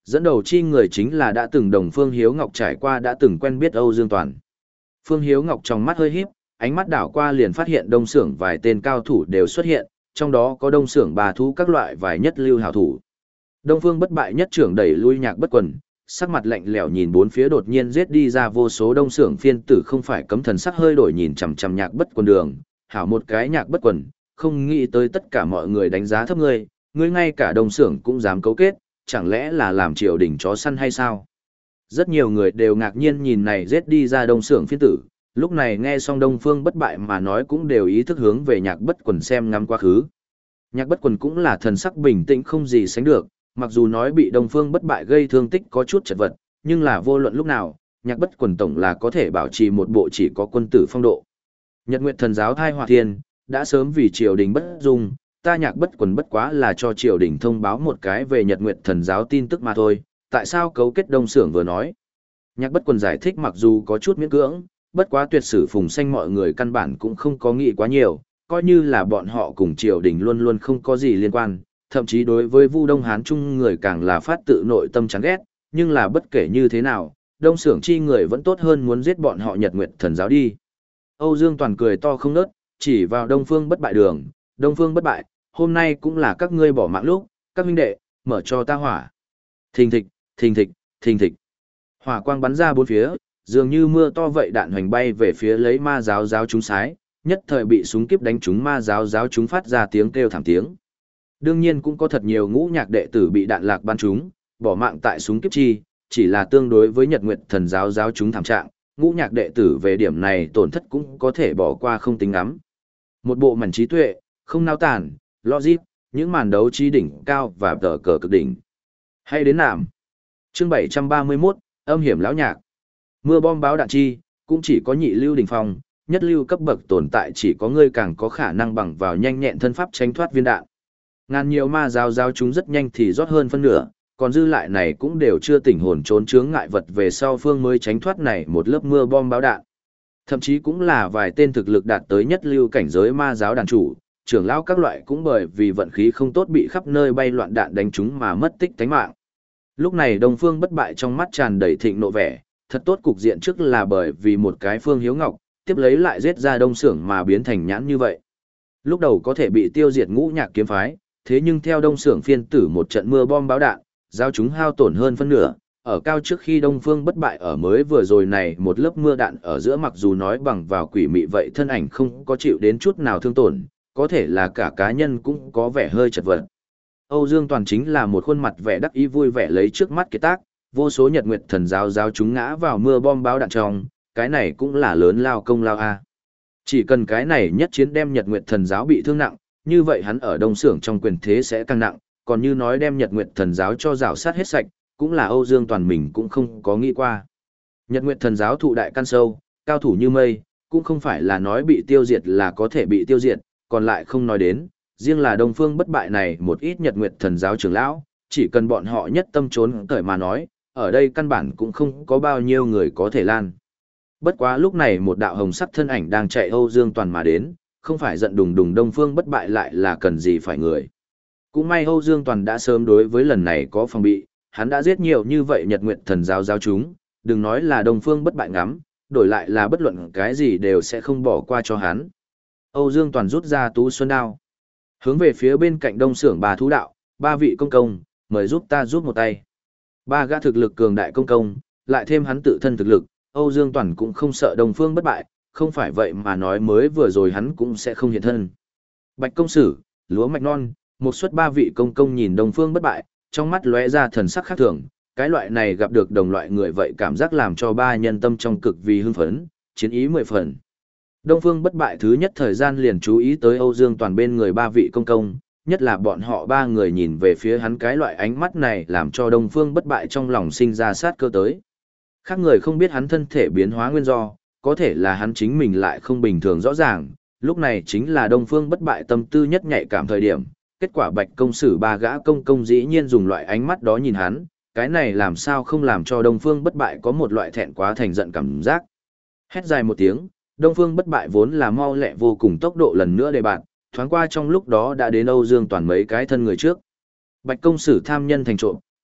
Dẫn đầu chi người chính là đã từng đồng Phương Hiếu Ngọc trải qua đã từng quen biết Âu Dương Toàn. Phương Hiếu Ngọc trong mắt hơi híp, ánh mắt đảo qua liền phát hiện đông xưởng vài tên cao thủ đều xuất hiện, trong đó có đông xưởng bà thú các loại vài nhất lưu hảo thủ. Đông Phương bất bại nhất trưởng đẩy lui Nhạc Bất Quần, sắc mặt lạnh lẽo nhìn bốn phía đột nhiên giết đi ra vô số đông xưởng phiên tử không phải cấm thần sắc hơi đổi nhìn chằm chằm Nhạc Bất Quần đường, hảo một cái Nhạc Bất Quần, không nghĩ tới tất cả mọi người đánh giá thấp ngươi, ngươi ngay cả đông xưởng cũng dám cấu kết, chẳng lẽ là làm triều đình chó săn hay sao? Rất nhiều người đều ngạc nhiên nhìn này giết đi ra đông xưởng phiên tử, lúc này nghe xong Đông Phương bất bại mà nói cũng đều ý thức hướng về Nhạc Bất Quần xem ngắm quá khứ. Nhạc Bất Quần cũng là thần sắc bình tĩnh không gì sánh được, mặc dù nói bị Đông Phương bất bại gây thương tích có chút chật vật, nhưng là vô luận lúc nào, Nhạc Bất Quần tổng là có thể bảo trì một bộ chỉ có quân tử phong độ. Nhật Nguyệt Thần giáo thai họa thiên, đã sớm vì triều đình bất dung, ta Nhạc Bất Quần bất quá là cho triều đình thông báo một cái về Nhật Nguyệt Thần giáo tin tức mà thôi, tại sao cấu kết đông xưởng vừa nói. Nhạc Bất Quần giải thích mặc dù có chút miễn cưỡng, bất quá tuyệt sử phùng xanh mọi người căn bản cũng không có nghĩ quá nhiều, coi như là bọn họ cùng triều đình luôn luôn không có gì liên quan, thậm chí đối với Vu Đông Hán Trung người càng là phát tự nội tâm chán ghét, nhưng là bất kể như thế nào, đông xưởng chi người vẫn tốt hơn muốn giết bọn họ Nhật Nguyệt Thần giáo đi. Âu Dương Toàn cười to không nớt, chỉ vào Đông Phương bất bại đường, Đông Phương bất bại, hôm nay cũng là các ngươi bỏ mạng lúc, các huynh đệ, mở cho ta hỏa. Thình thịch, thình thịch, thình thịch. Hỏa quang bắn ra bốn phía, dường như mưa to vậy đạn hoành bay về phía lấy ma giáo giáo chúng sái, nhất thời bị súng kiếp đánh trúng ma giáo giáo chúng phát ra tiếng kêu thảm tiếng. Đương nhiên cũng có thật nhiều ngũ nhạc đệ tử bị đạn lạc bắn trúng, bỏ mạng tại súng kiếp chi, chỉ là tương đối với Nhật Nguyệt Thần giáo giáo chúng thảm trạng, ngũ nhạc đệ tử về điểm này tổn thất cũng có thể bỏ qua không tính ngắm. Một bộ mảnh trí tuệ, không nao tản, logic, những màn đấu trí đỉnh cao và tờ cờ cực đỉnh. Hay đến nạm. Chương bảy trăm ba mươi mốt, âm hiểm lão nhạc. Mưa bom báo đạn chi, cũng chỉ có nhị lưu đỉnh phong, nhất lưu cấp bậc tồn tại chỉ có ngươi càng có khả năng bằng vào nhanh nhẹn thân pháp tránh thoát viên đạn. Ngàn nhiều ma giáo giáo chúng rất nhanh thì rót hơn phân nửa, còn dư lại này cũng đều chưa tỉnh hồn trốn chướng ngại vật về sau phương mới tránh thoát này một lớp mưa bom báo đạn. Thậm chí cũng là vài tên thực lực đạt tới nhất lưu cảnh giới ma giáo đàn chủ, trưởng lão các loại cũng bởi vì vận khí không tốt bị khắp nơi bay loạn đạn đánh chúng mà mất tích tánh mạng. Lúc này Đông Phương bất bại trong mắt tràn đầy thịnh nộ vẻ, thật tốt cục diện trước là bởi vì một cái Phương Hiếu Ngọc, tiếp lấy lại giết ra đông xưởng mà biến thành nhãn như vậy. Lúc đầu có thể bị tiêu diệt ngũ nhạc kiếm phái, thế nhưng theo đông xưởng phiên tử một trận mưa bom báo đạn, giao chúng hao tổn hơn phân nửa, ở cao trước khi Đông Phương bất bại ở mới vừa rồi này một lớp mưa đạn ở giữa mặc dù nói bằng vào quỷ mị vậy thân ảnh không có chịu đến chút nào thương tổn, có thể là cả cá nhân cũng có vẻ hơi chật vật. Âu Dương Toàn chính là một khuôn mặt vẻ đắc ý vui vẻ lấy trước mắt kiệt tác, vô số Nhật Nguyệt Thần giáo giáo chúng ngã vào mưa bom báo đạn trong, cái này cũng là lớn lao công lao a. Chỉ cần cái này nhất chiến đem Nhật Nguyệt Thần giáo bị thương nặng, như vậy hắn ở đông xưởng trong quyền thế sẽ càng nặng, còn như nói đem Nhật Nguyệt Thần giáo cho rào sát hết sạch, cũng là Âu Dương Toàn mình cũng không có nghĩ qua. Nhật Nguyệt Thần giáo thụ đại căn sâu, cao thủ như mây, cũng không phải là nói bị tiêu diệt là có thể bị tiêu diệt, còn lại không nói đến, riêng là Đông Phương bất bại này một ít Nhật Nguyệt Thần giáo trưởng lão, chỉ cần bọn họ nhất tâm trốn cởi mà nói, ở đây căn bản cũng không có bao nhiêu người có thể lan. Bất quá lúc này một đạo hồng sắc thân ảnh đang chạy Âu Dương Toàn mà đến, không phải giận đùng đùng Đông Phương bất bại lại là cần gì phải người. Cũng may Âu Dương Toàn đã sớm đối với lần này có phòng bị, hắn đã giết nhiều như vậy Nhật Nguyệt Thần giáo giáo chúng, đừng nói là Đông Phương bất bại ngắm, đổi lại là bất luận cái gì đều sẽ không bỏ qua cho hắn. Âu Dương Toàn rút ra tú xuân đao, hướng về phía bên cạnh đông xưởng bà thú đạo, ba vị công công, mời giúp ta giúp một tay. Ba gã thực lực cường đại công công, lại thêm hắn tự thân thực lực, Âu Dương Toàn cũng không sợ Đông Phương bất bại, không phải vậy mà nói mới vừa rồi hắn cũng sẽ không hiện thân. Bạch công sử, lúa mạch non, một suất ba vị công công nhìn Đông Phương bất bại, trong mắt lóe ra thần sắc khác thường, cái loại này gặp được đồng loại người vậy cảm giác làm cho ba nhân tâm trong cực vì hưng phấn, chiến ý mười phần. Đông Phương bất bại thứ nhất thời gian liền chú ý tới Âu Dương Toàn bên người ba vị công công, nhất là bọn họ ba người nhìn về phía hắn cái loại ánh mắt này làm cho Đông Phương bất bại trong lòng sinh ra sát cơ tới. Khác người không biết hắn thân thể biến hóa nguyên do, có thể là hắn chính mình lại không bình thường rõ ràng, lúc này chính là Đông Phương bất bại tâm tư nhất nhạy cảm thời điểm, kết quả Bạch công sử ba gã công công dĩ nhiên dùng loại ánh mắt đó nhìn hắn, cái này làm sao không làm cho Đông Phương bất bại có một loại thẹn quá thành giận cảm giác. Hét dài một tiếng, Đông Phương bất bại vốn là mau lẹ vô cùng tốc độ lần nữa đề bạn, thoáng qua trong lúc đó đã đến Âu Dương Toàn mấy cái thân người trước. Bạch công sử tham nhân thành trộm,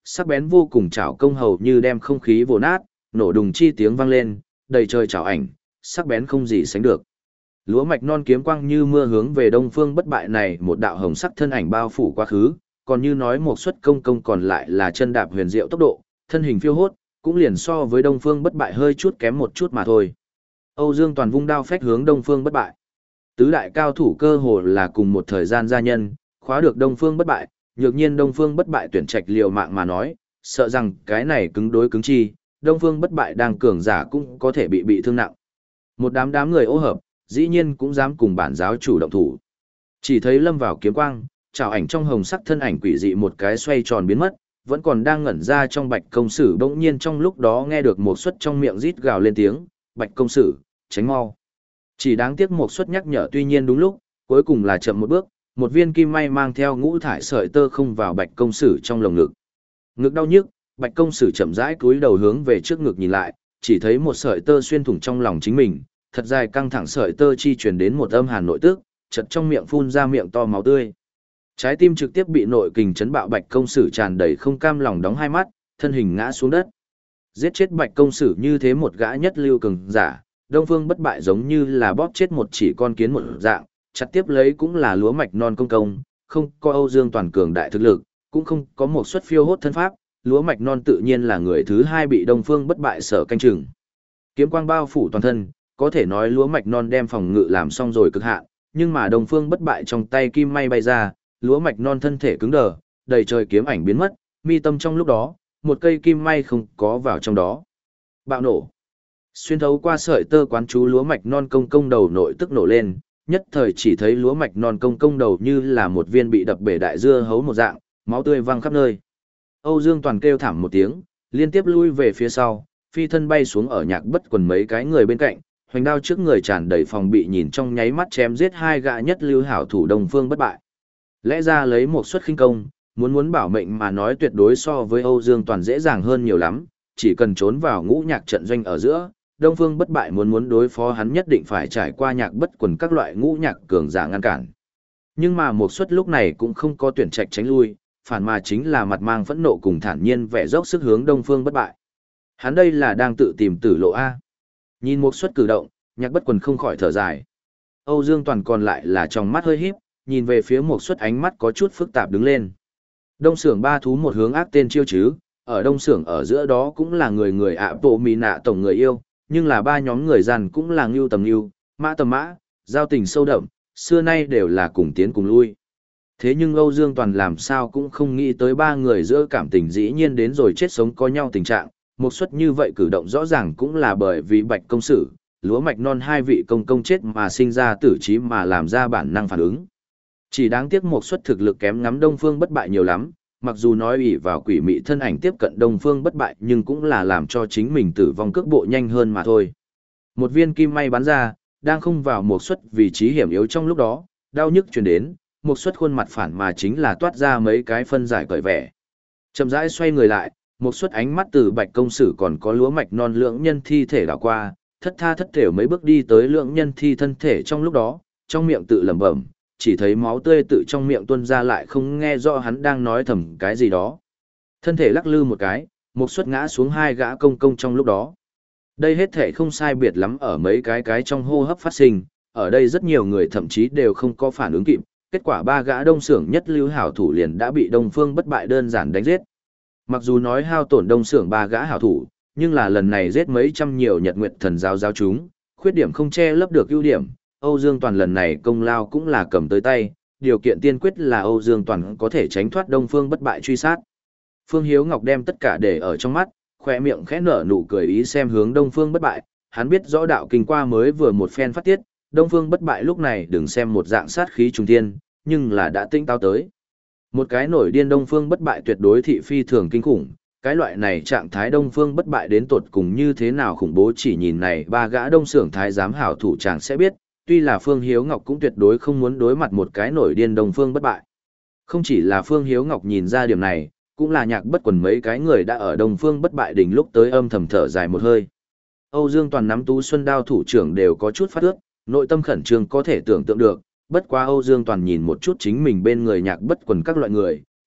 sắc bén vô cùng chảo công hầu như đem không khí vồ nát, nổ đùng chi tiếng vang lên, đầy trời chảo ảnh, sắc bén không gì sánh được. Lúa mạch non kiếm quang như mưa hướng về Đông Phương Bất Bại này một đạo hồng sắc thân ảnh bao phủ quá khứ, còn như nói một suất công công còn lại là chân đạp huyền diệu tốc độ, thân hình phiêu hốt, cũng liền so với Đông Phương Bất Bại hơi chút kém một chút mà thôi. Âu Dương Toàn vung đao phách hướng Đông Phương Bất Bại. Tứ đại cao thủ cơ hồ là cùng một thời gian gia nhân, khóa được Đông Phương Bất Bại, nhược nhiên Đông Phương Bất Bại tuyển trạch liều mạng mà nói, sợ rằng cái này cứng đối cứng chi, Đông Phương Bất Bại đang cường giả cũng có thể bị bị thương nặng. Một đám đám người ô hợp, dĩ nhiên cũng dám cùng bản giáo chủ động thủ. Chỉ thấy lâm vào kiếm quang, trảo ảnh trong hồng sắc thân ảnh quỷ dị một cái xoay tròn biến mất, vẫn còn đang ngẩn ra trong Bạch công sử, bỗng nhiên trong lúc đó nghe được một suất trong miệng rít gào lên tiếng, "Bạch công sử, tránh mau." Chỉ đáng tiếc một suất nhắc nhở tuy nhiên đúng lúc, cuối cùng là chậm một bước, một viên kim may mang theo ngũ thải sợi tơ không vào Bạch công sử trong lồng ngực. Ngực đau nhức, Bạch công sử chậm rãi cúi đầu hướng về trước ngực nhìn lại, chỉ thấy một sợi tơ xuyên thủng trong lòng chính mình, thật dài căng thẳng sợi tơ chi truyền đến một âm hàn nội tức, chợt trong miệng phun ra miệng to máu tươi. Trái tim trực tiếp bị nội kình chấn bạo, Bạch công sử tràn đầy không cam lòng đóng hai mắt, thân hình ngã xuống đất. Giết chết Bạch công sử như thế một gã nhất lưu cường giả, Đông Phương Bất Bại giống như là bóp chết một chỉ con kiến một dạng, chặt tiếp lấy cũng là lúa mạch non công công, không có Âu Dương Toàn cường đại thực lực, cũng không có một suất phiêu hốt thân pháp, lúa mạch non tự nhiên là người thứ hai bị Đông Phương Bất Bại sở canh chừng. Kiếm quang bao phủ toàn thân, có thể nói lúa mạch non đem phòng ngự làm xong rồi cực hạn, nhưng mà Đông Phương Bất Bại trong tay kim may bay ra, lúa mạch non thân thể cứng đờ, đầy trời kiếm ảnh biến mất, mi tâm trong lúc đó, một cây kim may không có vào trong đó. Bạo nổ. Xuyên thấu qua sợi tơ quán chú lúa mạch non công công đầu nội tức nổ lên, nhất thời chỉ thấy lúa mạch non công công đầu như là một viên bị đập bể đại dưa hấu một dạng, máu tươi văng khắp nơi. Âu Dương Toàn kêu thảm một tiếng, liên tiếp lui về phía sau, phi thân bay xuống ở Nhạc Bất Quần mấy cái người bên cạnh, hoành đao trước người tràn đầy phòng bị, nhìn trong nháy mắt chém giết hai gã nhất lưu hảo thủ Đông Phương Bất Bại. Lẽ ra lấy một suất khinh công, muốn muốn bảo mệnh mà nói tuyệt đối so với Âu Dương Toàn dễ dàng hơn nhiều lắm, chỉ cần trốn vào ngũ nhạc trận doanh ở giữa, Đông Phương Bất Bại muốn muốn đối phó hắn nhất định phải trải qua Nhạc Bất Quần các loại ngũ nhạc cường giả ngăn cản. Nhưng mà một suất lúc này cũng không có tuyển trạch tránh lui, phản mà chính là mặt mang phẫn nộ cùng thản nhiên vẻ dốc sức hướng Đông Phương Bất Bại. Hắn đây là đang tự tìm tử lộ a. Nhìn một suất cử động, Nhạc Bất Quần không khỏi thở dài. Âu Dương Toàn còn lại là trong mắt hơi híp, nhìn về phía một suất ánh mắt có chút phức tạp đứng lên. Đông Sưởng ba thú một hướng ác tên chiêu chứ, ở Đông Sưởng ở giữa đó cũng là người người ạ bộ mì nạ tổng người yêu, nhưng là ba nhóm người gian cũng là ngưu tầm ngưu, mã tầm mã, giao tình sâu đậm, xưa nay đều là cùng tiến cùng lui. Thế nhưng Âu Dương Toàn làm sao cũng không nghĩ tới ba người giữa cảm tình dĩ nhiên đến rồi chết sống có nhau tình trạng, một suất như vậy cử động rõ ràng cũng là bởi vì Bạch công sử, lúa mạch non hai vị công công chết mà sinh ra tử trí mà làm ra bản năng phản ứng. Chỉ đáng tiếc một suất thực lực kém ngắm Đông Phương Bất Bại nhiều lắm, mặc dù nói ủy vào quỷ mị thân ảnh tiếp cận Đông Phương Bất Bại nhưng cũng là làm cho chính mình tử vong cước bộ nhanh hơn mà thôi. Một viên kim may bắn ra, đang không vào một suất vị trí hiểm yếu trong lúc đó, đau nhức truyền đến, một suất khuôn mặt phản mà chính là toát ra mấy cái phân giải cởi vẻ. Chậm rãi xoay người lại, một suất ánh mắt từ Bạch công sử còn có lúa mạch non lượng nhân thi thể đảo qua, thất tha thất thểu mấy bước đi tới lượng nhân thi thân thể trong lúc đó, trong miệng tự lẩm bẩm, chỉ thấy máu tươi tự trong miệng tuôn ra lại không nghe rõ hắn đang nói thầm cái gì đó. Thân thể lắc lư một cái, một suất ngã xuống hai gã công công trong lúc đó. Đây hết thể không sai biệt lắm ở mấy cái cái trong hô hấp phát sinh, ở đây rất nhiều người thậm chí đều không có phản ứng kịp, kết quả ba gã Đông Sưởng nhất lưu hảo thủ liền đã bị Đông Phương Bất Bại đơn giản đánh giết. Mặc dù nói hao tổn Đông Sưởng ba gã hảo thủ, nhưng là lần này giết mấy trăm nhiều Nhật Nguyệt Thần giáo giáo chúng, khuyết điểm không che lấp được ưu điểm. Âu Dương Toàn lần này công lao cũng là cầm tới tay, điều kiện tiên quyết là Âu Dương Toàn có thể tránh thoát Đông Phương Bất Bại truy sát. Phương Hiếu Ngọc đem tất cả để ở trong mắt, khoe miệng khẽ nở nụ cười ý xem hướng Đông Phương Bất Bại, hắn biết rõ đạo kinh qua mới vừa một phen phát tiết, Đông Phương Bất Bại lúc này đừng xem một dạng sát khí trùng thiên, nhưng là đã tinh táo tới. Một cái nổi điên Đông Phương Bất Bại tuyệt đối thị phi thường kinh khủng, cái loại này trạng thái Đông Phương Bất Bại đến tột cùng như thế nào khủng bố chỉ nhìn này ba gã Đông Sưởng thái giám hảo thủ chàng sẽ biết, tuy là Phương Hiếu Ngọc cũng tuyệt đối không muốn đối mặt một cái nổi điên Đông Phương Bất Bại. Không chỉ là Phương Hiếu Ngọc nhìn ra điểm này, cũng là Nhạc Bất Quần mấy cái người đã ở Đông Phương Bất Bại đỉnh lúc tới âm thầm thở dài một hơi. Âu Dương Toàn nắm Tú Xuân Đao thủ trưởng đều có chút phát ước, nội tâm khẩn trương có thể tưởng tượng được, bất quá Âu Dương Toàn nhìn một chút chính mình bên người Nhạc Bất Quần các loại người,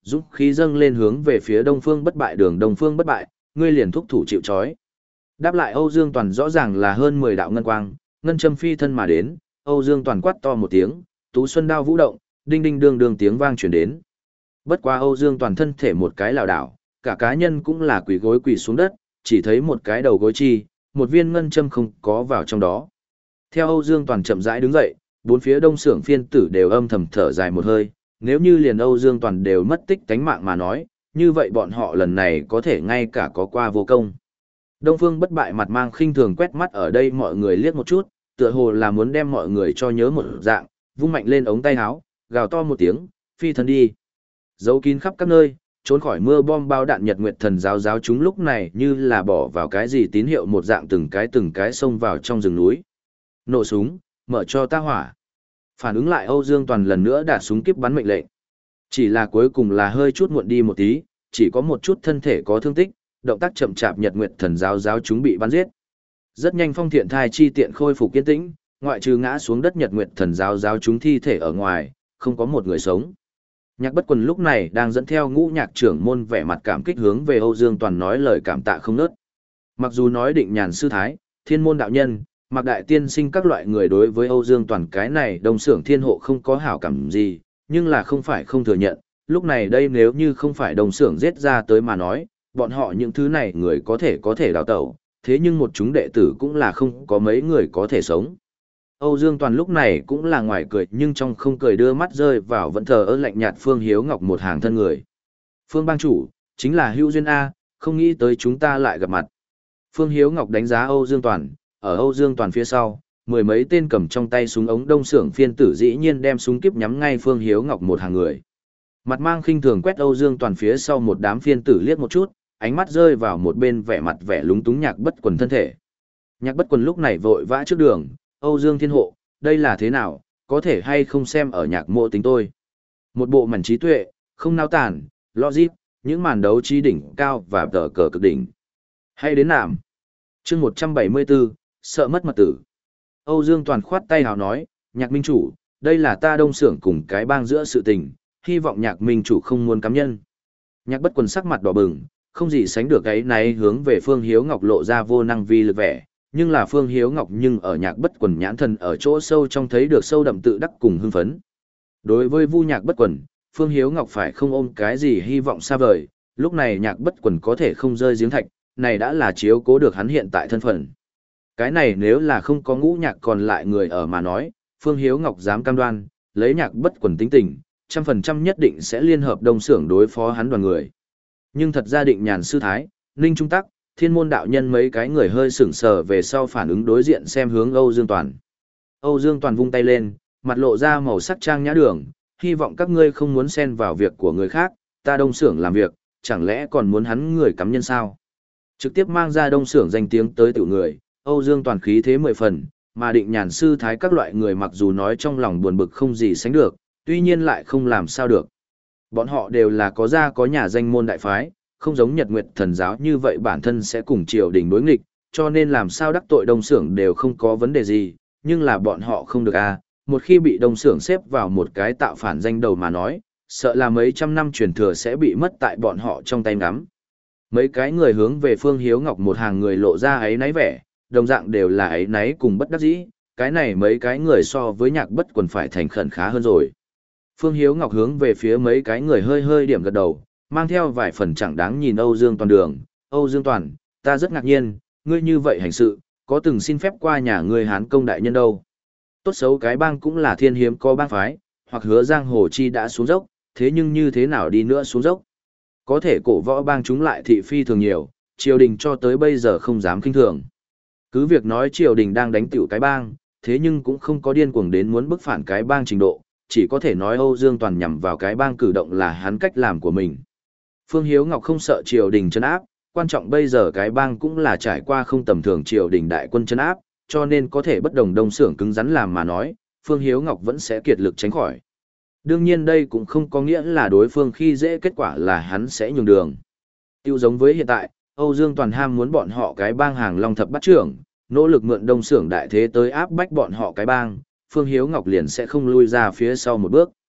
dũng khí dâng lên hướng về phía Đông Phương Bất Bại. Đường Đông Phương Bất Bại, ngươi liền thúc thủ chịu trói. Đáp lại Âu Dương Toàn rõ ràng là hơn mười đạo ngân quang, ngân châm phi thân mà đến, Âu Dương Toàn quát to một tiếng, Tú Xuân đao vũ động, đinh đinh đương đương tiếng vang truyền đến. Bất quá Âu Dương Toàn thân thể một cái lảo đảo, cả cá nhân cũng là quỳ gối quỳ xuống đất, chỉ thấy một cái đầu gối chi, một viên ngân châm không có vào trong đó. Theo Âu Dương Toàn chậm rãi đứng dậy, bốn phía Đông Xưởng phiên tử đều âm thầm thở dài một hơi, nếu như liền Âu Dương Toàn đều mất tích tánh mạng mà nói, như vậy bọn họ lần này có thể ngay cả có qua vô công. Đông Phương Bất Bại mặt mang khinh thường quét mắt ở đây mọi người liếc một chút, tựa hồ là muốn đem mọi người cho nhớ một dạng, vung mạnh lên ống tay áo, gào to một tiếng, phi thân đi. Giấu kín khắp các nơi, trốn khỏi mưa bom bao đạn Nhật Nguyệt Thần giáo giáo chúng lúc này như là bỏ vào cái gì tín hiệu một dạng từng cái từng cái xông vào trong rừng núi. Nổ súng, mở cho ta hỏa. Phản ứng lại Âu Dương Toàn lần nữa đạt súng kíp bắn mệnh lệnh. Chỉ là cuối cùng là hơi chút muộn đi một tí, chỉ có một chút thân thể có thương tích, động tác chậm chạp Nhật Nguyệt Thần giáo giáo chúng bị bắn giết. Rất nhanh Phong Thiện Thai chi tiện khôi phục kiên tĩnh, ngoại trừ ngã xuống đất Nhật Nguyệt Thần giáo giáo chúng thi thể ở ngoài, không có một người sống. Nhạc Bất Quần lúc này đang dẫn theo Ngũ Nhạc trưởng môn vẻ mặt cảm kích hướng về Âu Dương Toàn nói lời cảm tạ không ngớt. Mặc dù nói Định Nhàn sư thái, Thiên môn đạo nhân, Mạc đại tiên sinh các loại người đối với Âu Dương Toàn cái này Đông Xưởng Thiên hộ không có hảo cảm gì, nhưng là không phải không thừa nhận, lúc này đây nếu như không phải Đông Xưởng giết ra tới mà nói, bọn họ những thứ này người có thể có thể đào tẩu, thế nhưng một chúng đệ tử cũng là không có mấy người có thể sống. Âu Dương Toàn lúc này cũng là ngoài cười nhưng trong không cười đưa mắt rơi vào vẫn thờ ơ lạnh nhạt Phương Hiếu Ngọc một hàng thân người. Phương bang chủ, chính là Hữu Duyên A, không nghĩ tới chúng ta lại gặp mặt. Phương Hiếu Ngọc đánh giá Âu Dương Toàn, ở Âu Dương Toàn phía sau, mười mấy tên cầm trong tay súng ống Đông Xưởng phiên tử dĩ nhiên đem súng kíp nhắm ngay Phương Hiếu Ngọc một hàng người. Mặt mang khinh thường quét Âu Dương Toàn phía sau một đám phiên tử liếc một chút, ánh mắt rơi vào một bên vẻ mặt vẻ lúng túng Nhạc Bất Quần thân thể. Nhạc Bất Quần lúc này vội vã trước đường, Âu Dương Thiên hộ, đây là thế nào, có thể hay không xem ở Nhạc mộ tính tôi. Một bộ mảnh trí tuệ, không nao tản, logic, những màn đấu trí đỉnh cao và tờ cờ cực đỉnh. Hay đến nạm. Chương một trăm bảy mươi tư, sợ mất mật tử. Âu Dương Toàn khoát tay hào nói, Nhạc minh chủ, đây là ta Đông Xưởng cùng cái bang giữa sự tình, hy vọng Nhạc minh chủ không muốn cám nhân. Nhạc Bất Quần sắc mặt đỏ bừng, không gì sánh được ấy này hướng về Phương Hiếu Ngọc lộ ra vô năng vi lực vẻ, nhưng là Phương Hiếu Ngọc nhưng ở Nhạc Bất Quần nhãn thần ở chỗ sâu trong thấy được sâu đậm tự đắc cùng hưng phấn. Đối với Vu Nhạc Bất Quần, Phương Hiếu Ngọc phải không ôm cái gì hy vọng xa vời, lúc này Nhạc Bất Quần có thể không rơi giếng thạch, này đã là chiếu cố được hắn hiện tại thân phận. Cái này nếu là không có Ngũ Nhạc còn lại người ở mà nói, Phương Hiếu Ngọc dám cam đoan, lấy Nhạc Bất Quần tính tình, trăm phần trăm nhất định sẽ liên hợp Đông Xưởng đối phó hắn đoàn người. Nhưng thật ra Định Nhàn sư thái, Ninh Trung Tắc, Thiên môn đạo nhân mấy cái người hơi sững sờ về sau phản ứng đối diện xem hướng Âu Dương Toàn. Âu Dương Toàn vung tay lên, mặt lộ ra màu sắc trang nhã đường, hy vọng các ngươi không muốn xen vào việc của người khác, ta Đông Xưởng làm việc, chẳng lẽ còn muốn hắn người cắm nhân sao? Trực tiếp mang ra Đông Xưởng danh tiếng tới tiểu người, Âu Dương Toàn khí thế mười phần, mà Định Nhàn sư thái các loại người mặc dù nói trong lòng buồn bực không gì sánh được, tuy nhiên lại không làm sao được. Bọn họ đều là có gia có nhà danh môn đại phái, không giống Nhật Nguyệt Thần giáo như vậy bản thân sẽ cùng triều đình đối nghịch, cho nên làm sao đắc tội Đông Xưởng đều không có vấn đề gì, nhưng là bọn họ không được a, một khi bị Đông Xưởng xếp vào một cái tạo phản danh đầu mà nói, sợ là mấy trăm năm truyền thừa sẽ bị mất tại bọn họ trong tay ngắm. Mấy cái người hướng về Phương Hiếu Ngọc một hàng người lộ ra ấy náy vẻ, đồng dạng đều là ấy náy cùng bất đắc dĩ, cái này mấy cái người so với Nhạc Bất Quần phải thành khẩn khá hơn rồi. Phương Hiếu Ngọc hướng về phía mấy cái người hơi hơi điểm gật đầu, mang theo vài phần chẳng đáng nhìn Âu Dương Toàn đường. Âu Dương Toàn, ta rất ngạc nhiên, ngươi như vậy hành sự, có từng xin phép qua nhà ngươi Hán công đại nhân đâu. Tốt xấu cái bang cũng là thiên hiếm có bang phái, hoặc hứa giang hồ chi đã xuống dốc, thế nhưng như thế nào đi nữa xuống dốc. Có thể cổ võ bang chúng lại thị phi thường nhiều, triều đình cho tới bây giờ không dám kinh thường. Cứ việc nói triều đình đang đánh tiểu cái bang, thế nhưng cũng không có điên cuồng đến muốn bức phản cái bang trình độ, chỉ có thể nói Âu Dương Toàn nhằm vào cái bang cử động là hắn cách làm của mình. Phương Hiếu Ngọc không sợ triều đình trấn áp, quan trọng bây giờ cái bang cũng là trải qua không tầm thường triều đình đại quân trấn áp, cho nên có thể bất đồng Đông Xưởng cứng rắn làm mà nói, Phương Hiếu Ngọc vẫn sẽ kiệt lực tránh khỏi. Đương nhiên đây cũng không có nghĩa là đối phương khi dễ kết quả là hắn sẽ nhường đường. Tiêu giống với hiện tại, Âu Dương Toàn ham muốn bọn họ cái bang hàng Long Thập Bát Trưởng, nỗ lực mượn Đông Xưởng đại thế tới áp bách bọn họ cái bang, Phương Hiếu Ngọc liền sẽ không lui ra phía sau một bước.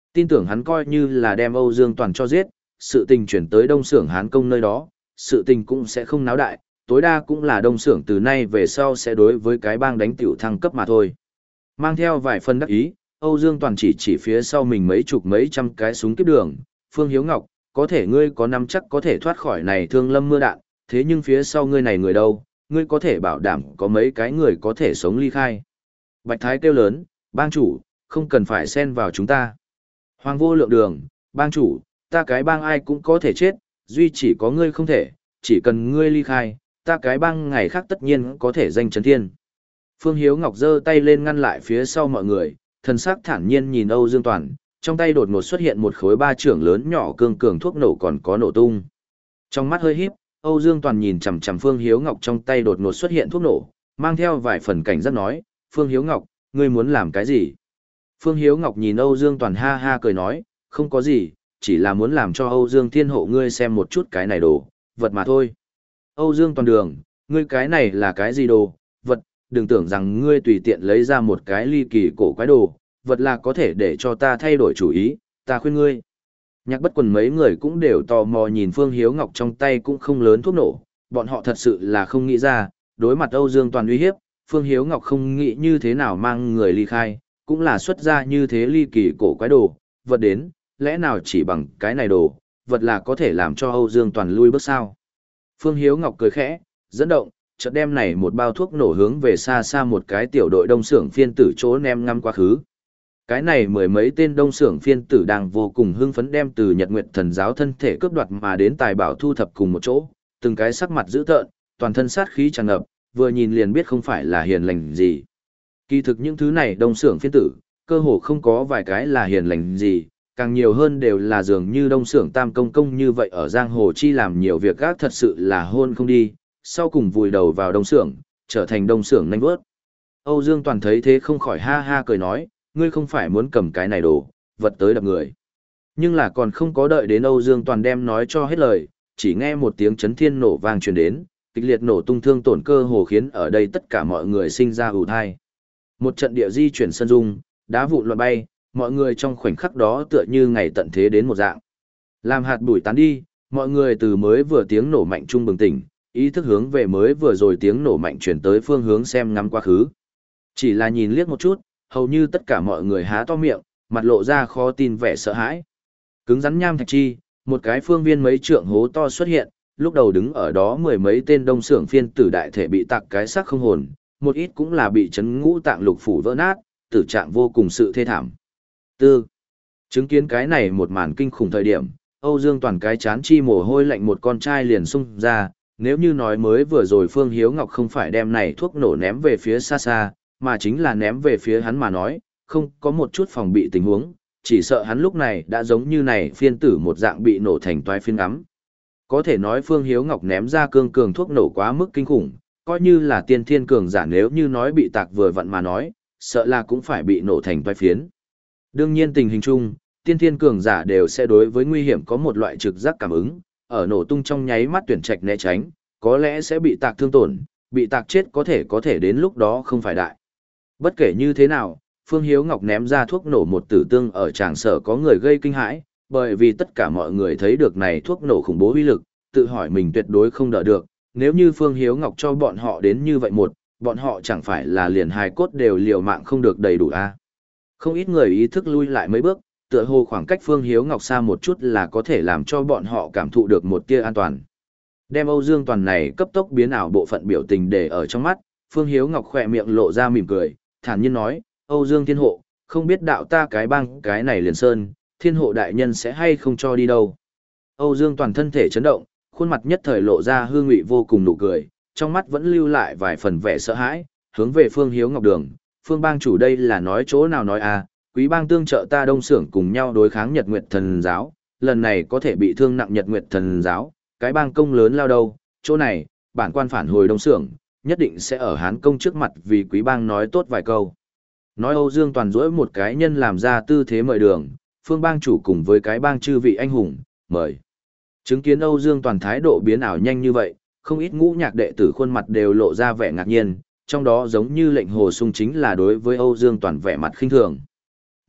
Tin tưởng hắn coi như là đem Âu Dương Toàn cho giết, sự tình chuyển tới Đông Xưởng Hán Công nơi đó, sự tình cũng sẽ không náo đại, tối đa cũng là Đông Xưởng từ nay về sau sẽ đối với cái bang đánh tiểu thăng cấp mà thôi. Mang theo vài phần đắc ý, Âu Dương Toàn chỉ chỉ phía sau mình mấy chục mấy trăm cái súng kiếp đường, Phương Hiếu Ngọc, có thể ngươi có nắm chắc có thể thoát khỏi này thương lâm mưa đạn, thế nhưng phía sau ngươi này người đâu, ngươi có thể bảo đảm có mấy cái người có thể sống ly khai. Bạch Thái kêu lớn, bang chủ, không cần phải xen vào chúng ta. Hoàng Vô Lượng Đường, bang chủ, ta cái bang ai cũng có thể chết, duy chỉ có ngươi không thể, chỉ cần ngươi ly khai, ta cái bang ngày khác tất nhiên có thể danh chấn thiên. Phương Hiếu Ngọc giơ tay lên ngăn lại phía sau mọi người, thần sắc thản nhiên nhìn Âu Dương Toàn, trong tay đột ngột xuất hiện một khối ba trưởng lớn nhỏ cương cường thuốc nổ còn có nổ tung. Trong mắt hơi híp, Âu Dương Toàn nhìn chằm chằm Phương Hiếu Ngọc trong tay đột ngột xuất hiện thuốc nổ, mang theo vài phần cảnh giác nói, Phương Hiếu Ngọc, ngươi muốn làm cái gì? Phương Hiếu Ngọc nhìn Âu Dương Toàn ha ha cười nói, không có gì, chỉ là muốn làm cho Âu Dương Thiên Hộ ngươi xem một chút cái này đồ, vật mà thôi. Âu Dương Toàn Đường, ngươi cái này là cái gì đồ, vật, đừng tưởng rằng ngươi tùy tiện lấy ra một cái ly kỳ cổ quái đồ, vật là có thể để cho ta thay đổi chủ ý, ta khuyên ngươi. Nhạc Bất Quần mấy người cũng đều tò mò nhìn Phương Hiếu Ngọc trong tay cũng không lớn thuốc nổ, bọn họ thật sự là không nghĩ ra, đối mặt Âu Dương Toàn uy hiếp, Phương Hiếu Ngọc không nghĩ như thế nào mang người ly khai, cũng là xuất ra như thế ly kỳ cổ quái đồ, vật đến, lẽ nào chỉ bằng cái này đồ, vật là có thể làm cho Âu Dương Toàn lui bước sao. Phương Hiếu Ngọc cười khẽ, dẫn động, chợt đem này một bao thuốc nổ hướng về xa xa một cái tiểu đội đông xưởng phiên tử chỗ ném ngắm quá khứ. Cái này mười mấy tên đông xưởng phiên tử đang vô cùng hưng phấn đem từ Nhật Nguyệt Thần giáo thân thể cướp đoạt mà đến tài bảo thu thập cùng một chỗ, từng cái sắc mặt dữ tợn, toàn thân sát khí tràn ngập, vừa nhìn liền biết không phải là hiền lành gì. Kỳ thực những thứ này đông xưởng phiên tử, cơ hồ không có vài cái là hiền lành gì, càng nhiều hơn đều là dường như đông xưởng tam công công như vậy ở giang hồ chi làm nhiều việc gác thật sự là hôn không đi, sau cùng vùi đầu vào đông xưởng, trở thành đông xưởng nanh vớt. Âu Dương Toàn thấy thế không khỏi ha ha cười nói, ngươi không phải muốn cầm cái này đồ, vật tới đập người. Nhưng là còn không có đợi đến Âu Dương Toàn đem nói cho hết lời, chỉ nghe một tiếng chấn thiên nổ vang truyền đến, kịch liệt nổ tung thương tổn cơ hồ khiến ở đây tất cả mọi người sinh ra ù thai. Một trận địa di chuyển sân dung, đá vụn loạn bay, mọi người trong khoảnh khắc đó tựa như ngày tận thế đến một dạng. Làm hạt bụi tán đi, mọi người từ mới vừa tiếng nổ mạnh trung bừng tỉnh, ý thức hướng về mới vừa rồi tiếng nổ mạnh chuyển tới phương hướng xem ngắm quá khứ. Chỉ là nhìn liếc một chút, hầu như tất cả mọi người há to miệng, mặt lộ ra khó tin vẻ sợ hãi. Cứng rắn nham thạch chi, một cái phương viên mấy trượng hố to xuất hiện, lúc đầu đứng ở đó mười mấy tên đông xưởng phiên tử đại thể bị tạc cái xác không hồn, một ít cũng là bị chấn ngũ tạng lục phủ vỡ nát, tử trạng vô cùng sự thê thảm. Tư. Chứng kiến cái này một màn kinh khủng thời điểm, Âu Dương Toàn cái chán chi mồ hôi lạnh một con trai liền xung ra, nếu như nói mới vừa rồi Phương Hiếu Ngọc không phải đem này thuốc nổ ném về phía xa xa, mà chính là ném về phía hắn mà nói, không có một chút phòng bị tình huống, chỉ sợ hắn lúc này đã giống như này phiên tử một dạng bị nổ thành toái phiến ngắm. Có thể nói Phương Hiếu Ngọc ném ra cương cường thuốc nổ quá mức kinh khủng, coi như là tiên thiên cường giả nếu như nói bị tạc vừa vặn mà nói, sợ là cũng phải bị nổ thành toái phiến. Đương nhiên tình hình chung, tiên thiên cường giả đều sẽ đối với nguy hiểm có một loại trực giác cảm ứng, ở nổ tung trong nháy mắt tuyển trạch né tránh, có lẽ sẽ bị tạc thương tổn, bị tạc chết có thể có thể đến lúc đó không phải đại. Bất kể như thế nào, Phương Hiếu Ngọc ném ra thuốc nổ một tử tương ở tràng sở có người gây kinh hãi, bởi vì tất cả mọi người thấy được này thuốc nổ khủng bố uy lực, tự hỏi mình tuyệt đối không đỡ được, nếu như Phương Hiếu Ngọc cho bọn họ đến như vậy một, bọn họ chẳng phải là liền hài cốt đều liều mạng không được đầy đủ a. À? Không ít người ý thức lui lại mấy bước, tựa hồ khoảng cách Phương Hiếu Ngọc xa một chút là có thể làm cho bọn họ cảm thụ được một tia an toàn. Đem Âu Dương Toàn này cấp tốc biến ảo bộ phận biểu tình để ở trong mắt, Phương Hiếu Ngọc khỏe miệng lộ ra mỉm cười, thản nhiên nói, Âu Dương Thiên Hộ, không biết đạo ta cái băng cái này liền sơn, Thiên Hộ đại nhân sẽ hay không cho đi đâu. Âu Dương Toàn thân thể chấn động, khuôn mặt nhất thời lộ ra hương ngụy vô cùng nụ cười, trong mắt vẫn lưu lại vài phần vẻ sợ hãi, hướng về Phương Hiếu Ngọc đường, Phương bang chủ đây là nói chỗ nào nói à, quý bang tương trợ ta đông xưởng cùng nhau đối kháng Nhật Nguyệt Thần giáo, lần này có thể bị thương nặng Nhật Nguyệt Thần giáo, cái bang công lớn lao đâu, chỗ này, bản quan phản hồi đông xưởng, nhất định sẽ ở Hán công trước mặt vì quý bang nói tốt vài câu. Nói Âu Dương Toàn dỗi một cái nhân làm ra tư thế mời đường, Phương bang chủ cùng với cái bang chư vị anh hùng, mời. Chứng kiến Âu Dương Toàn thái độ biến ảo nhanh như vậy, không ít ngũ nhạc đệ tử khuôn mặt đều lộ ra vẻ ngạc nhiên, trong đó giống như lệnh hồ sung chính là đối với Âu Dương Toàn vẻ mặt khinh thường.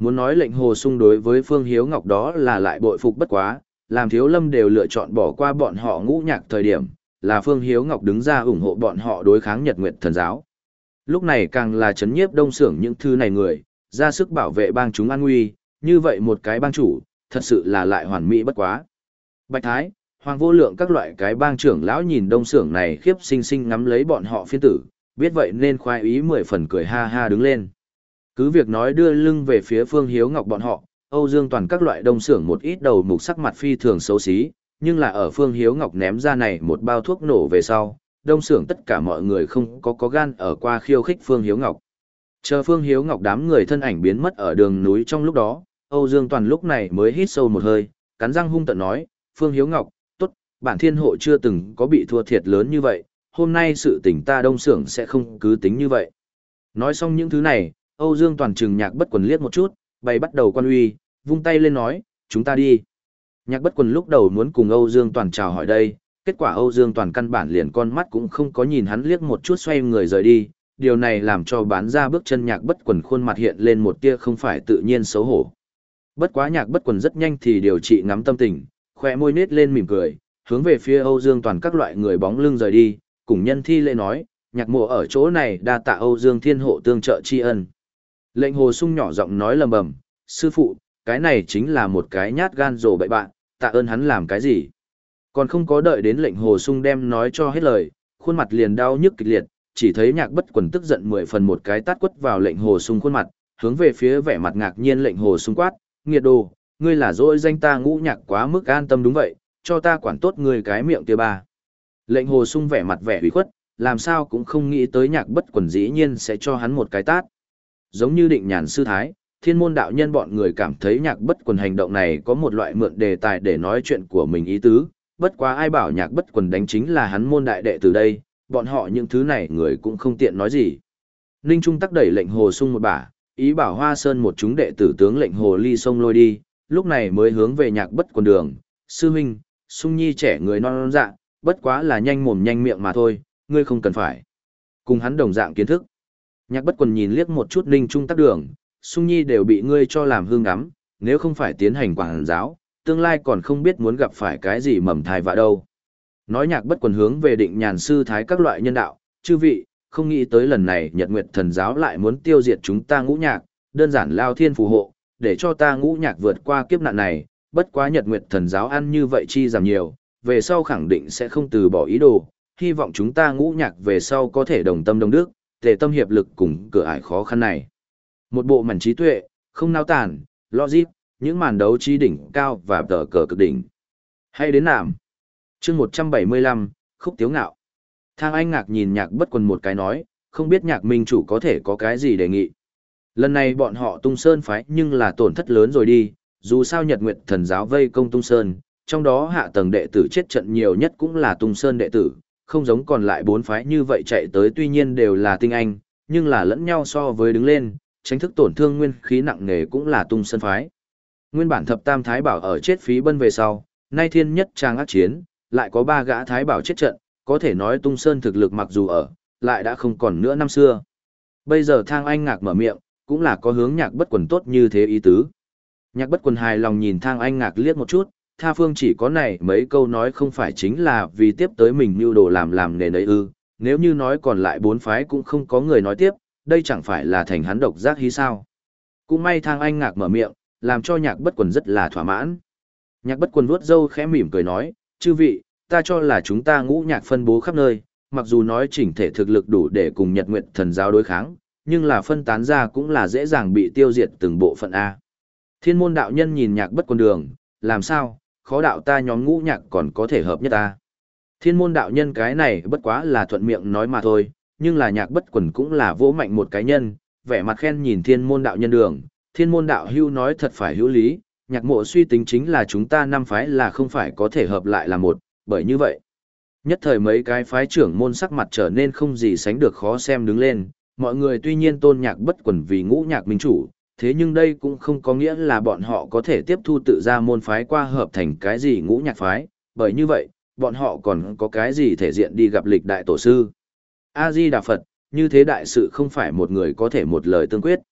Muốn nói lệnh hồ sung đối với Phương Hiếu Ngọc đó là lại bội phục bất quá, làm Thiếu Lâm đều lựa chọn bỏ qua bọn họ ngũ nhạc thời điểm, là Phương Hiếu Ngọc đứng ra ủng hộ bọn họ đối kháng Nhật Nguyệt Thần giáo. Lúc này càng là chấn nhiếp đông xưởng những thứ này người, ra sức bảo vệ bang chúng an nguy, như vậy một cái bang chủ, thật sự là lại hoàn mỹ bất quá. Bạch Thái, Hoàng Vô Lượng các loại cái bang trưởng lão nhìn đông xưởng này khiếp sinh sinh ngắm lấy bọn họ phiên tử, biết vậy nên khoái ý mười phần cười ha ha đứng lên. Cứ việc nói đưa lưng về phía Phương Hiếu Ngọc bọn họ, Âu Dương Toàn các loại đông xưởng một ít đầu mục sắc mặt phi thường xấu xí, nhưng là ở Phương Hiếu Ngọc ném ra này một bao thuốc nổ về sau, đông xưởng tất cả mọi người không có có gan ở qua khiêu khích Phương Hiếu Ngọc. Chờ Phương Hiếu Ngọc đám người thân ảnh biến mất ở đường núi trong lúc đó, Âu Dương Toàn lúc này mới hít sâu một hơi, cắn răng hung tợn nói, Phương Hiếu Ngọc, tốt, bản thiên hộ chưa từng có bị thua thiệt lớn như vậy, hôm nay sự tình ta đông xưởng sẽ không cứ tính như vậy. Nói xong những thứ này, Âu Dương Toàn trừng Nhạc Bất Quần liếc một chút, bày bắt đầu quan uy, vung tay lên nói, chúng ta đi. Nhạc Bất Quần lúc đầu muốn cùng Âu Dương Toàn chào hỏi đây, kết quả Âu Dương Toàn căn bản liền con mắt cũng không có nhìn hắn liếc một chút xoay người rời đi, điều này làm cho bán ra bước chân Nhạc Bất Quần khuôn mặt hiện lên một tia không phải tự nhiên xấu hổ. Bất quá Nhạc Bất Quần rất nhanh thì điều trị ngắm tâm tình, khóe môi nết lên mỉm cười, hướng về phía Âu Dương Toàn các loại người bóng lưng rời đi, cùng nhân thi lễ nói, Nhạc mộ ở chỗ này đa tạ Âu Dương Thiên hộ tương trợ tri ân. Lệnh Hồ Sung nhỏ giọng nói lầm bầm, sư phụ, cái này chính là một cái nhát gan rồ bậy bạn, tạ ơn hắn làm cái gì. Còn không có đợi đến lệnh Hồ Sung đem nói cho hết lời, khuôn mặt liền đau nhức kịch liệt, chỉ thấy Nhạc Bất Quần tức giận mười phần một cái tát quất vào lệnh Hồ Sung khuôn mặt, hướng về phía vẻ mặt ngạc nhiên lệnh Hồ Sung quát, nghiệt đồ, ngươi là dỗi danh ta Ngũ Nhạc quá mức an tâm đúng vậy, cho ta quản tốt ngươi cái miệng kia ba. Lệnh Hồ Sung vẻ mặt vẻ ủy khuất, làm sao cũng không nghĩ tới Nhạc Bất Quần dĩ nhiên sẽ cho hắn một cái tát. Giống như Định Nhàn sư thái, Thiên Môn đạo nhân bọn người cảm thấy Nhạc Bất Quần hành động này có một loại mượn đề tài để nói chuyện của mình ý tứ, bất quá ai bảo Nhạc Bất Quần đánh chính là hắn môn đại đệ từ đây, bọn họ những thứ này người cũng không tiện nói gì. Ninh Trung tắc đẩy lệnh Hồ Sung một bả, ý bảo Hoa Sơn một chúng đệ tử tướng lệnh Hồ Ly sông lôi đi, lúc này mới hướng về Nhạc Bất Quần đường, sư huynh, Sung Nhi trẻ người non non dạ, bất quá là nhanh mồm nhanh miệng mà thôi, ngươi không cần phải cùng hắn đồng dạng kiến thức. Nhạc Bất Quần nhìn liếc một chút Ninh Trung tắc đường, Sung Nhi đều bị ngươi cho làm hương ngắm, nếu không phải tiến hành quảng giáo, tương lai còn không biết muốn gặp phải cái gì mầm thai vạ đâu. Nói Nhạc Bất Quần hướng về Định Nhàn sư thái các loại nhân đạo, chư vị, không nghĩ tới lần này Nhật Nguyệt Thần giáo lại muốn tiêu diệt chúng ta Ngũ Nhạc, đơn giản lao thiên phù hộ, để cho ta Ngũ Nhạc vượt qua kiếp nạn này, bất quá Nhật Nguyệt Thần giáo ăn như vậy chi giảm nhiều, về sau khẳng định sẽ không từ bỏ ý đồ, hy vọng chúng ta Ngũ Nhạc về sau có thể đồng tâm đồng đức, tề tâm hiệp lực cùng cửa ải khó khăn này. Một bộ mảnh trí tuệ, không nao tàn, logic, những màn đấu trí đỉnh cao và tờ cờ cực đỉnh. Hay đến nàm. chương một trăm bảy mươi lăm, Khúc Tiếu Ngạo. Thang Anh Ngạc nhìn Nhạc Bất Quần một cái nói, không biết Nhạc minh chủ có thể có cái gì đề nghị. Lần này bọn họ Tung Sơn phái nhưng là tổn thất lớn rồi đi, dù sao Nhật Nguyệt Thần giáo vây công Tung Sơn, trong đó hạ tầng đệ tử chết trận nhiều nhất cũng là Tung Sơn đệ tử, không giống còn lại bốn phái như vậy chạy tới tuy nhiên đều là tinh anh, nhưng là lẫn nhau so với đứng lên, tránh thức tổn thương nguyên khí nặng nề cũng là Tung Sơn phái. Nguyên bản thập tam thái bảo ở chết phí bân về sau, nay thiên nhất trang ác chiến, lại có ba gã thái bảo chết trận, có thể nói Tung Sơn thực lực mặc dù ở, lại đã không còn nữa năm xưa. Bây giờ Thang Anh Ngạc mở miệng, cũng là có hướng Nhạc Bất Quần tốt như thế ý tứ. Nhạc Bất Quần hài lòng nhìn Thang Anh Ngạc liếc một chút, tha phương chỉ có này mấy câu nói không phải chính là vì tiếp tới mình mưu đồ làm làm nền ấy ư, nếu như nói còn lại bốn phái cũng không có người nói tiếp, đây chẳng phải là thành hắn độc giác hí sao. Cũng may Thang Anh Ngạc mở miệng, làm cho Nhạc Bất Quần rất là thỏa mãn. Nhạc Bất Quần vuốt râu khẽ mỉm cười nói, chư vị, ta cho là chúng ta Ngũ Nhạc phân bố khắp nơi, mặc dù nói chỉnh thể thực lực đủ để cùng Nhật Nguyệt Thần giáo đối kháng, nhưng là phân tán ra cũng là dễ dàng bị tiêu diệt từng bộ phận A. Thiên Môn đạo nhân nhìn Nhạc Bất Quần đường, làm sao, khó đạo ta nhóm Ngũ Nhạc còn có thể hợp nhất ta. Thiên Môn đạo nhân cái này bất quá là thuận miệng nói mà thôi, nhưng là Nhạc Bất Quần cũng là vỗ mạnh một cái nhân, vẻ mặt khen nhìn Thiên Môn đạo nhân đường, Thiên Môn đạo hưu nói thật phải hữu lý, Nhạc mộ suy tính chính là chúng ta năm phái là không phải có thể hợp lại là một, bởi như vậy. Nhất thời mấy cái phái trưởng môn sắc mặt trở nên không gì sánh được khó xem đứng lên, mọi người tuy nhiên tôn Nhạc Bất Quần vì Ngũ Nhạc minh chủ, thế nhưng đây cũng không có nghĩa là bọn họ có thể tiếp thu tự ra môn phái qua hợp thành cái gì Ngũ Nhạc phái, bởi như vậy, bọn họ còn có cái gì thể diện đi gặp lịch đại tổ sư. A-di Đà Phật, như thế đại sự không phải một người có thể một lời tương quyết.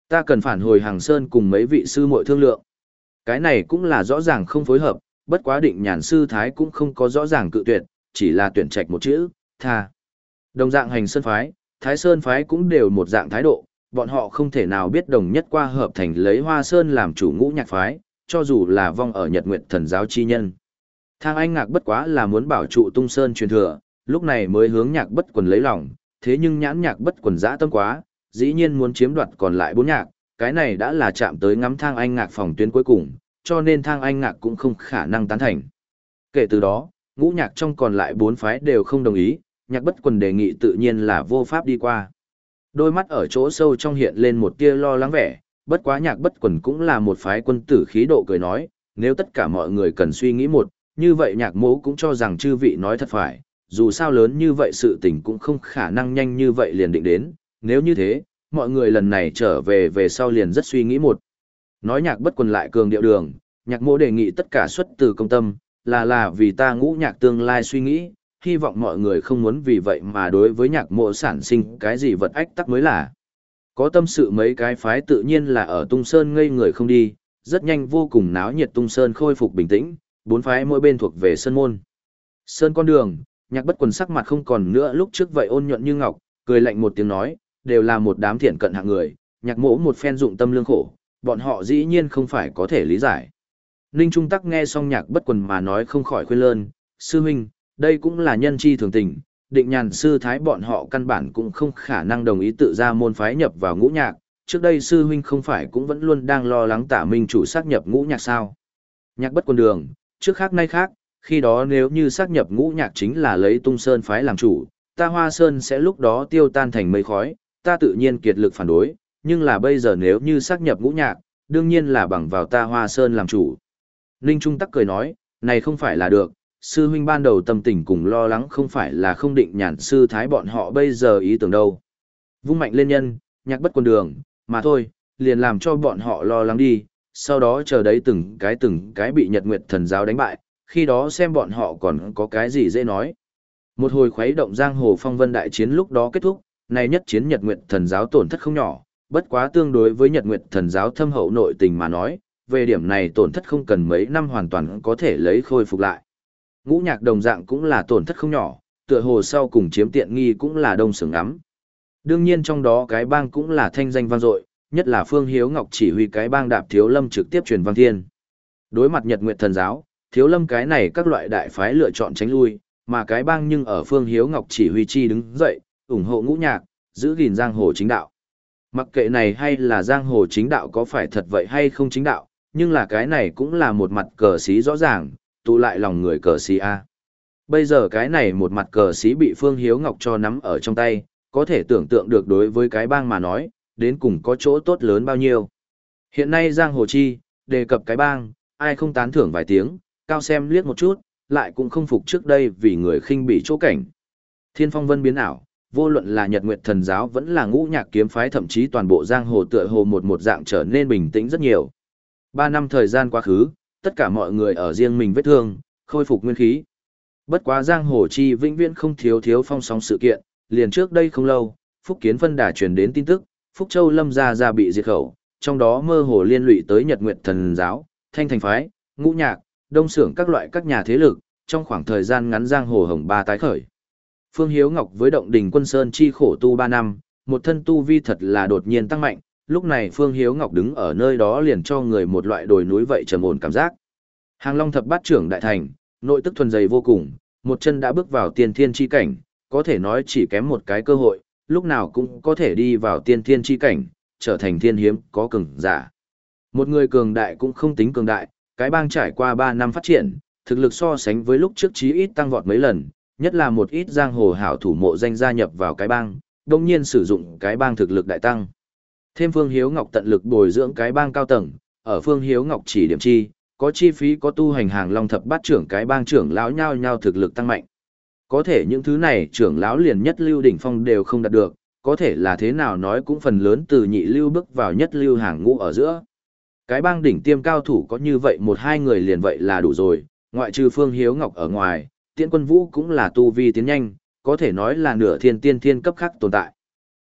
Ta cần phản hồi Hàng Sơn cùng mấy vị sư muội thương lượng. Cái này cũng là rõ ràng không phối hợp, bất quá định nhàn sư thái cũng không có rõ ràng cự tuyệt, chỉ là tuyển trạch một chữ, tha. Đồng dạng Hành Sơn phái, Thái Sơn phái cũng đều một dạng thái độ, bọn họ không thể nào biết đồng nhất qua hợp thành lấy Hoa Sơn làm chủ ngũ nhạc phái, cho dù là vong ở Nhật Nguyệt Thần giáo chi nhân. Thang Anh Ngạc bất quá là muốn bảo trụ Tung Sơn truyền thừa, lúc này mới hướng Nhạc Bất Quần lấy lòng, thế nhưng nhãn Nhạc Bất Quần dã tâm quá, dĩ nhiên muốn chiếm đoạt còn lại bốn nhạc, cái này đã là chạm tới ngắm Thang Anh Ngạc phòng tuyến cuối cùng, cho nên Thang Anh Ngạc cũng không khả năng tán thành. Kể từ đó, ngũ nhạc trong còn lại bốn phái đều không đồng ý, Nhạc Bất Quần đề nghị tự nhiên là vô pháp đi qua. Đôi mắt ở chỗ sâu trong hiện lên một tia lo lắng vẻ, bất quá Nhạc Bất Quần cũng là một phái quân tử khí độ cười nói, nếu tất cả mọi người cần suy nghĩ một, như vậy Nhạc Mỗ cũng cho rằng chư vị nói thật phải, dù sao lớn như vậy sự tình cũng không khả năng nhanh như vậy liền định đến, nếu như thế, mọi người lần này trở về về sau liền rất suy nghĩ một. Nói Nhạc Bất Quần lại cường điệu đường, Nhạc Mỗ đề nghị tất cả xuất từ công tâm, là là vì ta ngũ nhạc tương lai suy nghĩ, hy vọng mọi người không muốn vì vậy mà đối với Nhạc Mỗ sản sinh cái gì vật ách tắc mới là. Có tâm sự mấy cái phái tự nhiên là ở Tung Sơn ngây người không đi, rất nhanh vô cùng náo nhiệt Tung Sơn khôi phục bình tĩnh, bốn phái mỗi bên thuộc về sơn môn. Sơn con đường, Nhạc Bất Quần sắc mặt không còn nữa lúc trước vậy ôn nhuận như ngọc, cười lạnh một tiếng nói, đều là một đám thiện cận hạng người, Nhạc Mỗ một phen dụng tâm lương khổ, bọn họ dĩ nhiên không phải có thể lý giải. Ninh Trung Tắc nghe xong Nhạc Bất Quần mà nói không khỏi khuyên lơn, sư huynh, đây cũng là nhân chi thường tình, định nhàn sư thái bọn họ căn bản cũng không khả năng đồng ý tự ra môn phái nhập vào ngũ nhạc, trước đây sư huynh không phải cũng vẫn luôn đang lo lắng Tả Minh chủ xác nhập ngũ nhạc sao. Nhạc Bất Quần đường, trước khác nay khác, khi đó nếu như xác nhập ngũ nhạc chính là lấy Tung Sơn phái làm chủ, ta Hoa Sơn sẽ lúc đó tiêu tan thành mây khói, ta tự nhiên kiệt lực phản đối, nhưng là bây giờ nếu như xác nhập ngũ nhạc, đương nhiên là bằng vào ta Hoa Sơn làm chủ. Ninh Trung Tắc cười nói, này không phải là được, sư huynh ban đầu tâm tình cùng lo lắng không phải là không định nhàn sư thái bọn họ bây giờ ý tưởng đâu. Vung mạnh lên nhân, Nhạc Bất Quần đường, mà thôi, liền làm cho bọn họ lo lắng đi, sau đó chờ đấy từng cái từng cái bị Nhật Nguyệt Thần giáo đánh bại, khi đó xem bọn họ còn có cái gì dễ nói. Một hồi khuấy động giang hồ phong vân đại chiến lúc đó kết thúc, này nhất chiến Nhật Nguyệt Thần giáo tổn thất không nhỏ, bất quá tương đối với Nhật Nguyệt Thần giáo thâm hậu nội tình mà nói, về điểm này tổn thất không cần mấy năm hoàn toàn có thể lấy khôi phục lại. Ngũ nhạc đồng dạng cũng là tổn thất không nhỏ, tựa hồ sau cùng chiếm tiện nghi cũng là đông sưởng ngắm. Đương nhiên trong đó cái bang cũng là thanh danh vang dội, nhất là Phương Hiếu Ngọc chỉ huy cái bang Đạp Thiếu Lâm trực tiếp truyền vang thiên. Đối mặt Nhật Nguyệt Thần giáo, Thiếu Lâm cái này các loại đại phái lựa chọn tránh lui, mà cái bang nhưng ở Phương Hiếu Ngọc chỉ huy chi đứng dậy, ủng hộ ngũ nhạc, giữ gìn giang hồ chính đạo. Mặc kệ này hay là giang hồ chính đạo có phải thật vậy hay không chính đạo, nhưng là cái này cũng là một mặt cờ xí rõ ràng, tụ lại lòng người cờ xí A. Bây giờ cái này một mặt cờ xí bị Phương Hiếu Ngọc cho nắm ở trong tay, có thể tưởng tượng được đối với cái bang mà nói, đến cùng có chỗ tốt lớn bao nhiêu. Hiện nay giang hồ chi, đề cập cái bang, ai không tán thưởng vài tiếng, cao xem liếc một chút, lại cũng không phục trước đây vì người khinh bị chỗ cảnh. Thiên phong vân biến ảo, vô luận là Nhật Nguyệt Thần giáo vẫn là ngũ nhạc kiếm phái thậm chí toàn bộ giang hồ tựa hồ một một dạng trở nên bình tĩnh rất nhiều. Ba năm thời gian quá khứ, tất cả mọi người ở riêng mình vết thương, khôi phục nguyên khí. Bất quá giang hồ chi vĩnh viễn không thiếu thiếu phong sóng sự kiện, liền trước đây không lâu, Phúc Kiến phân đà truyền đến tin tức, Phúc Châu Lâm gia gia bị diệt khẩu, trong đó mơ hồ liên lụy tới Nhật Nguyệt Thần giáo, Thanh Thành phái, ngũ nhạc, đông xưởng các loại các nhà thế lực, trong khoảng thời gian ngắn giang hồ hồng ba tái khởi. Phương Hiếu Ngọc với động đình quân sơn chi khổ tu ba năm, một thân tu vi thật là đột nhiên tăng mạnh, lúc này Phương Hiếu Ngọc đứng ở nơi đó liền cho người một loại đồi núi vậy trầm ổn cảm giác. Hàng Long thập bát trưởng đại thành, nội tức thuần dày vô cùng, một chân đã bước vào tiên thiên chi cảnh, có thể nói chỉ kém một cái cơ hội, lúc nào cũng có thể đi vào tiên thiên chi cảnh, trở thành thiên hiếm có cường giả. Một người cường đại cũng không tính cường đại, cái bang trải qua ba năm phát triển, thực lực so sánh với lúc trước chí ít tăng vọt mấy lần, nhất là một ít giang hồ hảo thủ mộ danh gia nhập vào cái bang, đồng nhiên sử dụng cái bang thực lực đại tăng. Thêm Phương Hiếu Ngọc tận lực bồi dưỡng cái bang cao tầng, ở Phương Hiếu Ngọc chỉ điểm chi, có chi phí có tu hành hàng long thập bát trưởng cái bang trưởng lão nhao nhao thực lực tăng mạnh. Có thể những thứ này trưởng lão liền nhất lưu đỉnh phong đều không đạt được, có thể là thế nào nói cũng phần lớn từ nhị lưu bước vào nhất lưu hàng ngũ ở giữa. Cái bang đỉnh tiêm cao thủ có như vậy một hai người liền vậy là đủ rồi, ngoại trừ Phương Hiếu Ngọc ở ngoài, Tiễn Quân Vũ cũng là tu vi tiến nhanh, có thể nói là nửa thiên tiên thiên cấp khác tồn tại.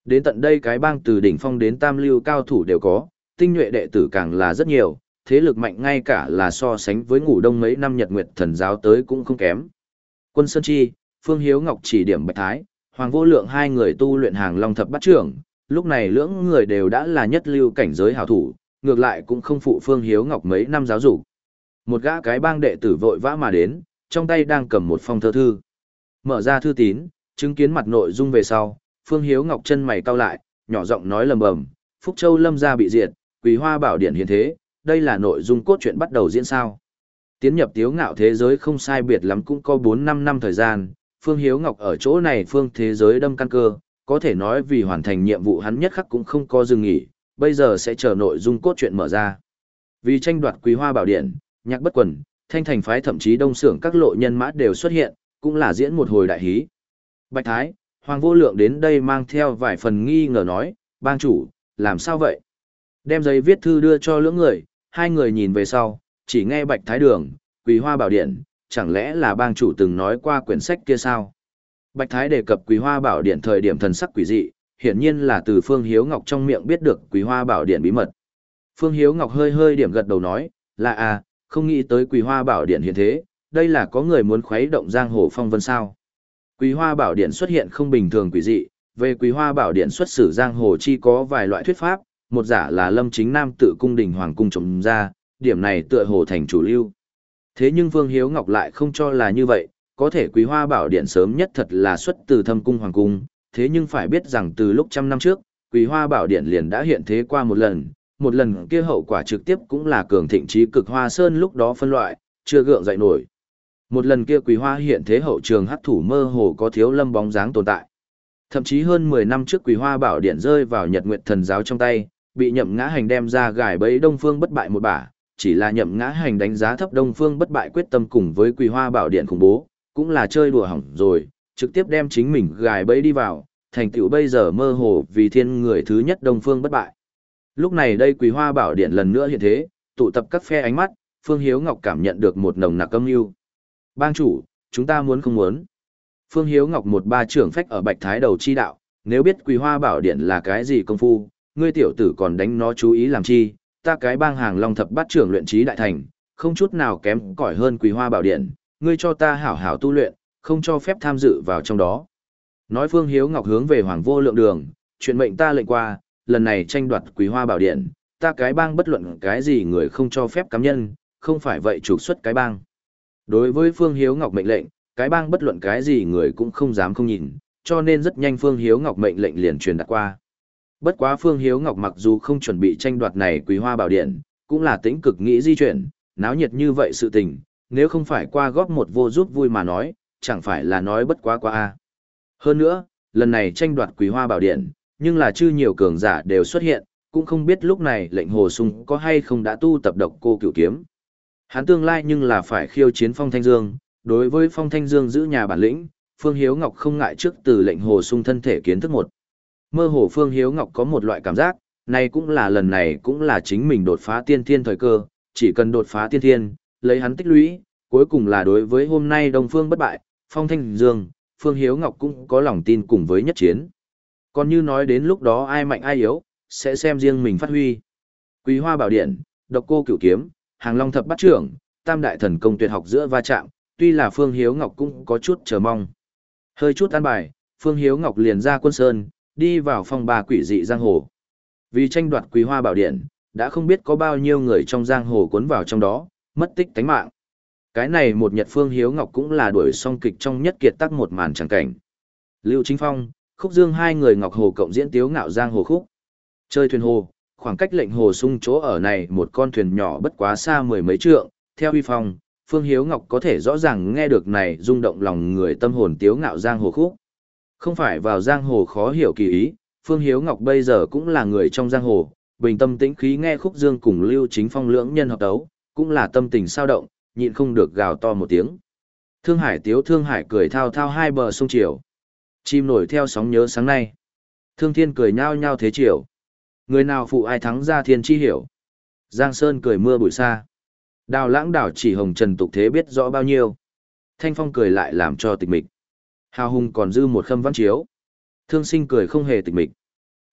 Đến tận đây cái bang từ đỉnh phong đến tam lưu cao thủ đều có, tinh nhuệ đệ tử càng là rất nhiều, thế lực mạnh ngay cả là so sánh với ngủ đông mấy năm Nhật Nguyệt Thần giáo tới cũng không kém. Quân Sơn Chi, Phương Hiếu Ngọc chỉ điểm Bạch Thái, Hoàng Vô Lượng hai người tu luyện hàng long thập bát trưởng, lúc này lưỡng người đều đã là nhất lưu cảnh giới hảo thủ, ngược lại cũng không phụ Phương Hiếu Ngọc mấy năm giáo dục. Một gã cái bang đệ tử vội vã mà đến, trong tay đang cầm một phong thơ thư. Mở ra thư tín, chứng kiến mặt nội dung về sau, Phương Hiếu Ngọc chân mày cau lại, nhỏ giọng nói lầm bầm, Phúc Châu Lâm gia bị diệt, Quý Hoa Bảo Điện hiện thế, đây là nội dung cốt truyện bắt đầu diễn sao. Tiến nhập tiếu ngạo thế giới không sai biệt lắm cũng có bốn năm năm thời gian, Phương Hiếu Ngọc ở chỗ này phương thế giới đâm căn cơ, có thể nói vì hoàn thành nhiệm vụ hắn nhất khắc cũng không có dừng nghỉ, bây giờ sẽ chờ nội dung cốt truyện mở ra. Vì tranh đoạt Quý Hoa Bảo Điện, Nhạc Bất Quần, Thanh Thành phái thậm chí đông xưởng các lộ nhân mã đều xuất hiện, cũng là diễn một hồi đại hí. Bạch Thái, Hoàng Vô Lượng đến đây mang theo vài phần nghi ngờ nói, bang chủ, làm sao vậy? Đem giấy viết thư đưa cho lưỡng người, hai người nhìn về sau, chỉ nghe Bạch Thái Đường, Quý Hoa Bảo Điện, chẳng lẽ là bang chủ từng nói qua quyển sách kia sao? Bạch Thái đề cập Quý Hoa Bảo Điện thời điểm thần sắc quỷ dị, hiển nhiên là từ Phương Hiếu Ngọc trong miệng biết được Quý Hoa Bảo Điện bí mật. Phương Hiếu Ngọc hơi hơi điểm gật đầu nói, là à, không nghĩ tới Quý Hoa Bảo Điện hiện thế, đây là có người muốn khuấy động giang hồ phong vân sao? Quý Hoa Bảo Điện xuất hiện không bình thường quỷ dị, về Quý Hoa Bảo Điện xuất xử giang hồ chi có vài loại thuyết pháp, một giả là Lâm Chính Nam tự cung đình hoàng cung trộm ra, điểm này tựa hồ thành chủ lưu. Thế nhưng Phương Hiếu Ngọc lại không cho là như vậy, có thể Quý Hoa Bảo Điện sớm nhất thật là xuất từ Thâm cung hoàng cung, thế nhưng phải biết rằng từ lúc trăm năm trước, Quý Hoa Bảo Điện liền đã hiện thế qua một lần, một lần kia hậu quả trực tiếp cũng là cường thịnh trí cực Hoa Sơn lúc đó phân loại, chưa gượng dậy nổi. Một lần kia Quý Hoa hiện thế hậu trường hắc thủ mơ hồ có thiếu lâm bóng dáng tồn tại. Thậm chí hơn mười năm trước Quý Hoa Bảo Điện rơi vào Nhật Nguyệt Thần giáo trong tay, bị Nhậm Ngã Hành đem ra gài bẫy Đông Phương Bất Bại một bả, chỉ là Nhậm Ngã Hành đánh giá thấp Đông Phương Bất Bại quyết tâm cùng với Quý Hoa Bảo Điện khủng bố, cũng là chơi đùa hỏng rồi, trực tiếp đem chính mình gài bẫy đi vào, thành tựu bây giờ mơ hồ vì thiên người thứ nhất Đông Phương Bất Bại. Lúc này đây Quý Hoa Bảo Điện lần nữa hiện thế, tụ tập các phe ánh mắt, Phương Hiếu Ngọc cảm nhận được một nồng nặc âm mưu. Bang chủ, chúng ta muốn không muốn. Phương Hiếu Ngọc một ba trưởng phách ở Bạch Thái đầu chi đạo, nếu biết Quý Hoa Bảo Điện là cái gì công phu, ngươi tiểu tử còn đánh nó chú ý làm chi, ta cái bang hàng long thập bát trưởng luyện trí đại thành, không chút nào kém cỏi hơn Quý Hoa Bảo Điện, ngươi cho ta hảo hảo tu luyện, không cho phép tham dự vào trong đó. Nói Phương Hiếu Ngọc hướng về Hoàng Vô Lượng đường, chuyện mệnh ta lệnh qua, lần này tranh đoạt Quý Hoa Bảo Điện, ta cái bang bất luận cái gì người không cho phép cám nhân, không phải vậy trục xuất cái bang. Đối với Phương Hiếu Ngọc mệnh lệnh, cái bang bất luận cái gì người cũng không dám không nhìn, cho nên rất nhanh Phương Hiếu Ngọc mệnh lệnh liền truyền đạt qua. Bất quá Phương Hiếu Ngọc mặc dù không chuẩn bị tranh đoạt này Quý Hoa Bảo Điện, cũng là tĩnh cực nghĩ di chuyển, náo nhiệt như vậy sự tình, nếu không phải qua góp một vô giúp vui mà nói, chẳng phải là nói bất quá qua a. Hơn nữa, lần này tranh đoạt Quý Hoa Bảo Điện, nhưng là chư nhiều cường giả đều xuất hiện, cũng không biết lúc này lệnh Hồ Sung có hay không đã tu tập độc cô cửu kiếm. Hắn tương lai nhưng là phải khiêu chiến Phong Thanh Dương, đối với Phong Thanh Dương giữ nhà bản lĩnh, Phương Hiếu Ngọc không ngại trước từ lệnh Hồ Sung thân thể kiến thức một. Mơ hồ Phương Hiếu Ngọc có một loại cảm giác, này cũng là lần này cũng là chính mình đột phá tiên thiên thời cơ, chỉ cần đột phá tiên thiên, lấy hắn tích lũy, cuối cùng là đối với hôm nay Đông Phương Bất Bại, Phong Thanh Dương, Phương Hiếu Ngọc cũng có lòng tin cùng với nhất chiến. Còn như nói đến lúc đó ai mạnh ai yếu, sẽ xem riêng mình phát huy. Quý Hoa Bảo Điện, độc cô cửu kiếm, hàng long thập bát trưởng, tam đại thần công tuyệt học giữa va chạm, tuy là Phương Hiếu Ngọc cũng có chút chờ mong. Hơi chút an bài, Phương Hiếu Ngọc liền ra Quân Sơn, đi vào phong ba quỷ dị giang hồ. Vì tranh đoạt Quý Hoa Bảo Điện, đã không biết có bao nhiêu người trong giang hồ cuốn vào trong đó, mất tích tánh mạng. Cái này một nhật Phương Hiếu Ngọc cũng là đuổi song kịch trong nhất kiệt tác một màn chẳng cảnh. Lưu Chính Phong, Khúc Dương hai người Ngọc Hồ cộng diễn tiếu ngạo giang hồ khúc. Chơi thuyền hồ, khoảng cách lệnh hồ sung chỗ ở này một con thuyền nhỏ bất quá xa mười mấy trượng, theo uy phong, Phương Hiếu Ngọc có thể rõ ràng nghe được này rung động lòng người tâm hồn tiếu ngạo giang hồ khúc. Không phải vào giang hồ khó hiểu kỳ ý, Phương Hiếu Ngọc bây giờ cũng là người trong giang hồ, bình tâm tĩnh khí nghe Khúc Dương cùng Lưu Chính Phong lưỡng nhân hợp đấu, cũng là tâm tình sao động, nhịn không được gào to một tiếng. Thương Hải tiếu Thương Hải cười thao thao hai bờ sông chiều. Chim nổi theo sóng nhớ sáng nay. Thương Thiên cười nhao nhao thế chiều. Người nào phụ ai thắng ra thiên chi hiểu. Giang Sơn cười mưa bụi xa. Đào Lãng đảo chỉ hồng trần tục thế biết rõ bao nhiêu. Thanh Phong cười lại làm cho tịch mịch. Hào hùng còn dư một khâm văn chiếu. Thương Sinh cười không hề tịch mịch.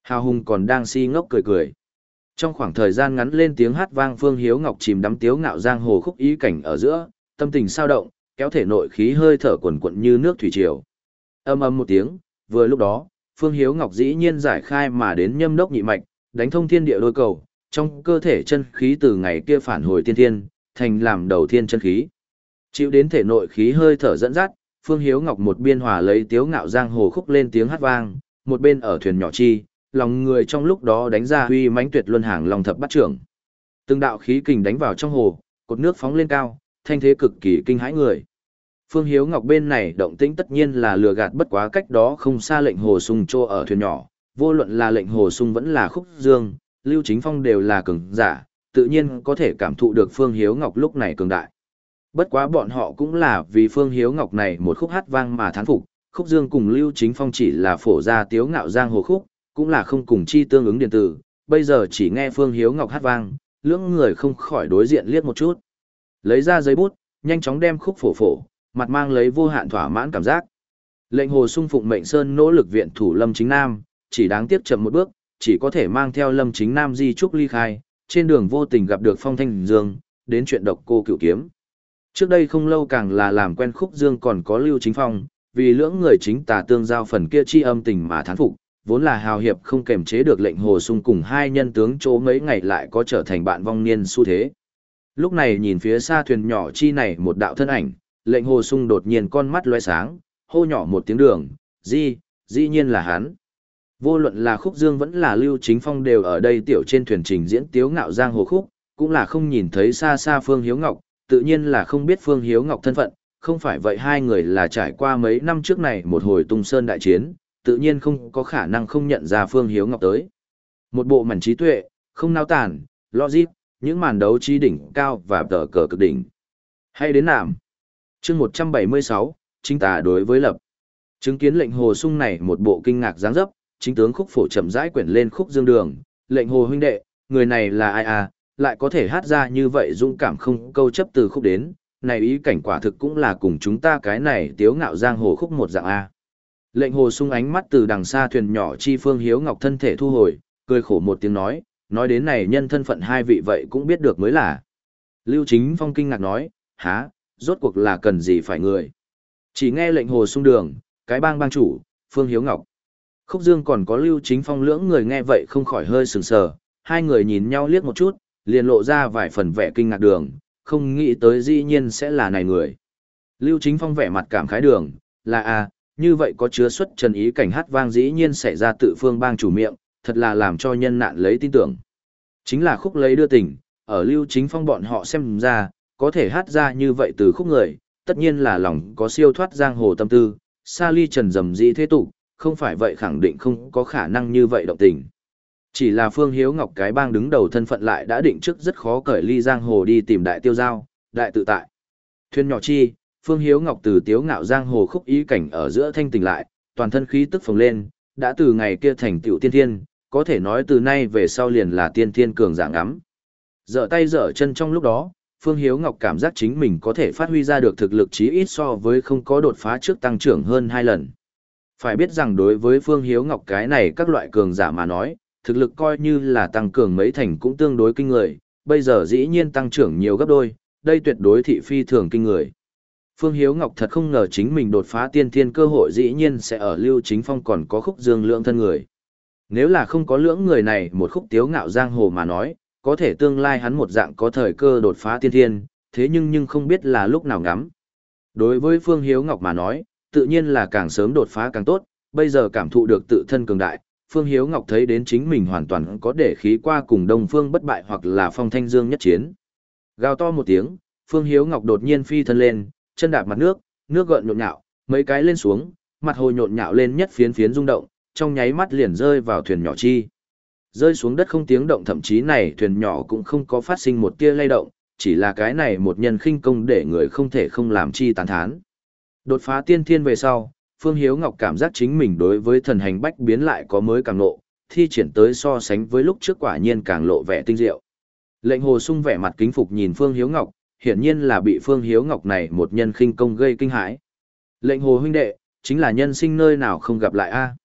Hào hùng còn đang si ngốc cười cười. Trong khoảng thời gian ngắn lên tiếng hát vang, Phương Hiếu Ngọc chìm đắm tiếu ngạo giang hồ khúc ý cảnh ở giữa, tâm tình sao động, kéo thể nội khí hơi thở quần quận như nước thủy triều. Âm ầm một tiếng, vừa lúc đó, Phương Hiếu Ngọc dĩ nhiên giải khai mà đến nhâm đốc nhị mạch, đánh thông thiên địa lôi cầu, trong cơ thể chân khí từ ngày kia phản hồi tiên thiên, thành làm đầu thiên chân khí. Chịu đến thể nội khí hơi thở dẫn dắt, Phương Hiếu Ngọc một biên hòa lấy tiếu ngạo giang hồ khúc lên tiếng hát vang, một bên ở thuyền nhỏ chi, lòng người trong lúc đó đánh ra huy mãnh tuyệt luân hàng long thập bát trưởng. Từng đạo khí kình đánh vào trong hồ, cột nước phóng lên cao, thanh thế cực kỳ kinh hãi người. Phương Hiếu Ngọc bên này động tĩnh tất nhiên là lừa gạt bất quá cách đó không xa lệnh hồ sung trô ở thuyền nhỏ, vô luận là lệnh hồ sung vẫn là khúc dương, Lưu Chính Phong đều là cường giả, tự nhiên có thể cảm thụ được Phương Hiếu Ngọc lúc này cường đại. Bất quá bọn họ cũng là vì Phương Hiếu Ngọc này một khúc hát vang mà thán phục, khúc dương cùng Lưu Chính Phong chỉ là phổ ra tiếu ngạo giang hồ khúc, cũng là không cùng chi tương ứng điện tử, bây giờ chỉ nghe Phương Hiếu Ngọc hát vang, lưỡng người không khỏi đối diện liếc một chút. Lấy ra giấy bút, nhanh chóng đem khúc phổ phổ, mặt mang lấy vô hạn thỏa mãn cảm giác. Lệnh hồ sung phụng mệnh sơn nỗ lực viện thủ Lâm Chính Nam, chỉ đáng tiếc chậm một bước, chỉ có thể mang theo Lâm Chính Nam di trúc ly khai, trên đường vô tình gặp được Phong Thanh Dương, đến chuyện độc cô cửu kiếm. Trước đây không lâu càng là làm quen khúc dương còn có Lưu Chính Phong, vì lưỡng người chính tà tương giao phần kia chi âm tình mà thán phục, vốn là hào hiệp không kềm chế được lệnh hồ sung cùng hai nhân tướng chỗ mấy ngày lại có trở thành bạn vong niên xu thế. Lúc này nhìn phía xa thuyền nhỏ chi này một đạo thân ảnh, lệnh hồ sung đột nhiên con mắt loe sáng, hô nhỏ một tiếng đường, di, dĩ nhiên là hắn. Vô luận là khúc dương vẫn là Lưu Chính Phong đều ở đây tiểu trên thuyền trình diễn tiếu ngạo giang hồ khúc, cũng là không nhìn thấy xa xa Phương Hiếu Ngọc, tự nhiên là không biết Phương Hiếu Ngọc thân phận, không phải vậy hai người là trải qua mấy năm trước này một hồi tung sơn đại chiến, tự nhiên không có khả năng không nhận ra Phương Hiếu Ngọc tới. Một bộ mảnh trí tuệ, không nao tản, logic, những màn đấu trí đỉnh cao và tờ cờ cực đỉnh. Hay đến nàm. Chương một trăm bảy mươi sáu, chính tà đối với lập. Chứng kiến lệnh hồ sung này một bộ kinh ngạc dáng dấp, chính tướng khúc phổ chậm rãi quyển lên khúc dương đường, lệnh hồ huynh đệ, người này là ai à, lại có thể hát ra như vậy dũng cảm không câu chấp từ khúc đến, này ý cảnh quả thực cũng là cùng chúng ta cái này tiếu ngạo giang hồ khúc một dạng a. Lệnh hồ sung ánh mắt từ đằng xa thuyền nhỏ chi Phương Hiếu Ngọc thân thể thu hồi, cười khổ một tiếng nói, nói đến này nhân thân phận hai vị vậy cũng biết được mới là. Lưu Chính Phong kinh ngạc nói, há, rốt cuộc là cần gì phải người. Chỉ nghe lệnh hồ sung đường, cái bang bang chủ, Phương Hiếu Ngọc. Khúc Dương còn có Lưu Chính Phong lưỡng người nghe vậy không khỏi hơi sừng sờ, hai người nhìn nhau liếc một chút, liền lộ ra vài phần vẻ kinh ngạc đường, không nghĩ tới dĩ nhiên sẽ là này người. Lưu Chính Phong vẻ mặt cảm khái đường, là a, như vậy có chứa xuất trần ý cảnh hát vang dĩ nhiên xảy ra tự Phương bang chủ miệng, thật là làm cho nhân nạn lấy tin tưởng. Chính là khúc lấy đưa tình, ở Lưu Chính Phong bọn họ xem ra, có thể hát ra như vậy từ khúc người, tất nhiên là lòng có siêu thoát giang hồ tâm tư, xa ly trần dầm dĩ thế tục, không phải vậy khẳng định không có khả năng như vậy động tình. Chỉ là Phương Hiếu Ngọc cái bang đứng đầu thân phận lại đã định trước rất khó cởi ly giang hồ đi tìm đại tiêu giao, đại tự tại. Thuyền nhỏ chi, Phương Hiếu Ngọc từ tiếu ngạo giang hồ khúc ý cảnh ở giữa thanh tỉnh lại, toàn thân khí tức phồng lên, đã từ ngày kia thành tựu tiên thiên, có thể nói từ nay về sau liền là tiên thiên cường dạng ngắm. Dở tay dở chân trong lúc đó, Phương Hiếu Ngọc cảm giác chính mình có thể phát huy ra được thực lực chí ít so với không có đột phá trước tăng trưởng hơn hai lần. Phải biết rằng đối với Phương Hiếu Ngọc cái này các loại cường giả mà nói, thực lực coi như là tăng cường mấy thành cũng tương đối kinh người, bây giờ dĩ nhiên tăng trưởng nhiều gấp đôi, đây tuyệt đối thị phi thường kinh người. Phương Hiếu Ngọc thật không ngờ chính mình đột phá tiên thiên cơ hội dĩ nhiên sẽ ở Lưu Chính Phong còn có khúc dương lượng thân người. Nếu là không có lưỡng người này một khúc tiếu ngạo giang hồ mà nói, có thể tương lai hắn một dạng có thời cơ đột phá tiên thiên, thế nhưng nhưng không biết là lúc nào ngắm. Đối với Phương Hiếu Ngọc mà nói, tự nhiên là càng sớm đột phá càng tốt, bây giờ cảm thụ được tự thân cường đại, Phương Hiếu Ngọc thấy đến chính mình hoàn toàn có để khí qua cùng Đông Phương bất bại hoặc là Phong Thanh Dương nhất chiến. Gào to một tiếng, Phương Hiếu Ngọc đột nhiên phi thân lên, chân đạp mặt nước, nước gợn nhộn nhạo, mấy cái lên xuống, mặt hồ nhộn nhạo lên nhất phiến phiến rung động, trong nháy mắt liền rơi vào thuyền nhỏ chi. Rơi xuống đất không tiếng động, thậm chí này thuyền nhỏ cũng không có phát sinh một tia lay động, chỉ là cái này một nhân khinh công để người không thể không làm chi tán thán. Đột phá tiên thiên về sau, Phương Hiếu Ngọc cảm giác chính mình đối với thần hành bách biến lại có mới càng lộ, thi triển tới so sánh với lúc trước quả nhiên càng lộ vẻ tinh diệu. Lệnh Hồ Sung vẻ mặt kính phục nhìn Phương Hiếu Ngọc, hiển nhiên là bị Phương Hiếu Ngọc này một nhân khinh công gây kinh hãi. Lệnh Hồ huynh đệ, chính là nhân sinh nơi nào không gặp lại a?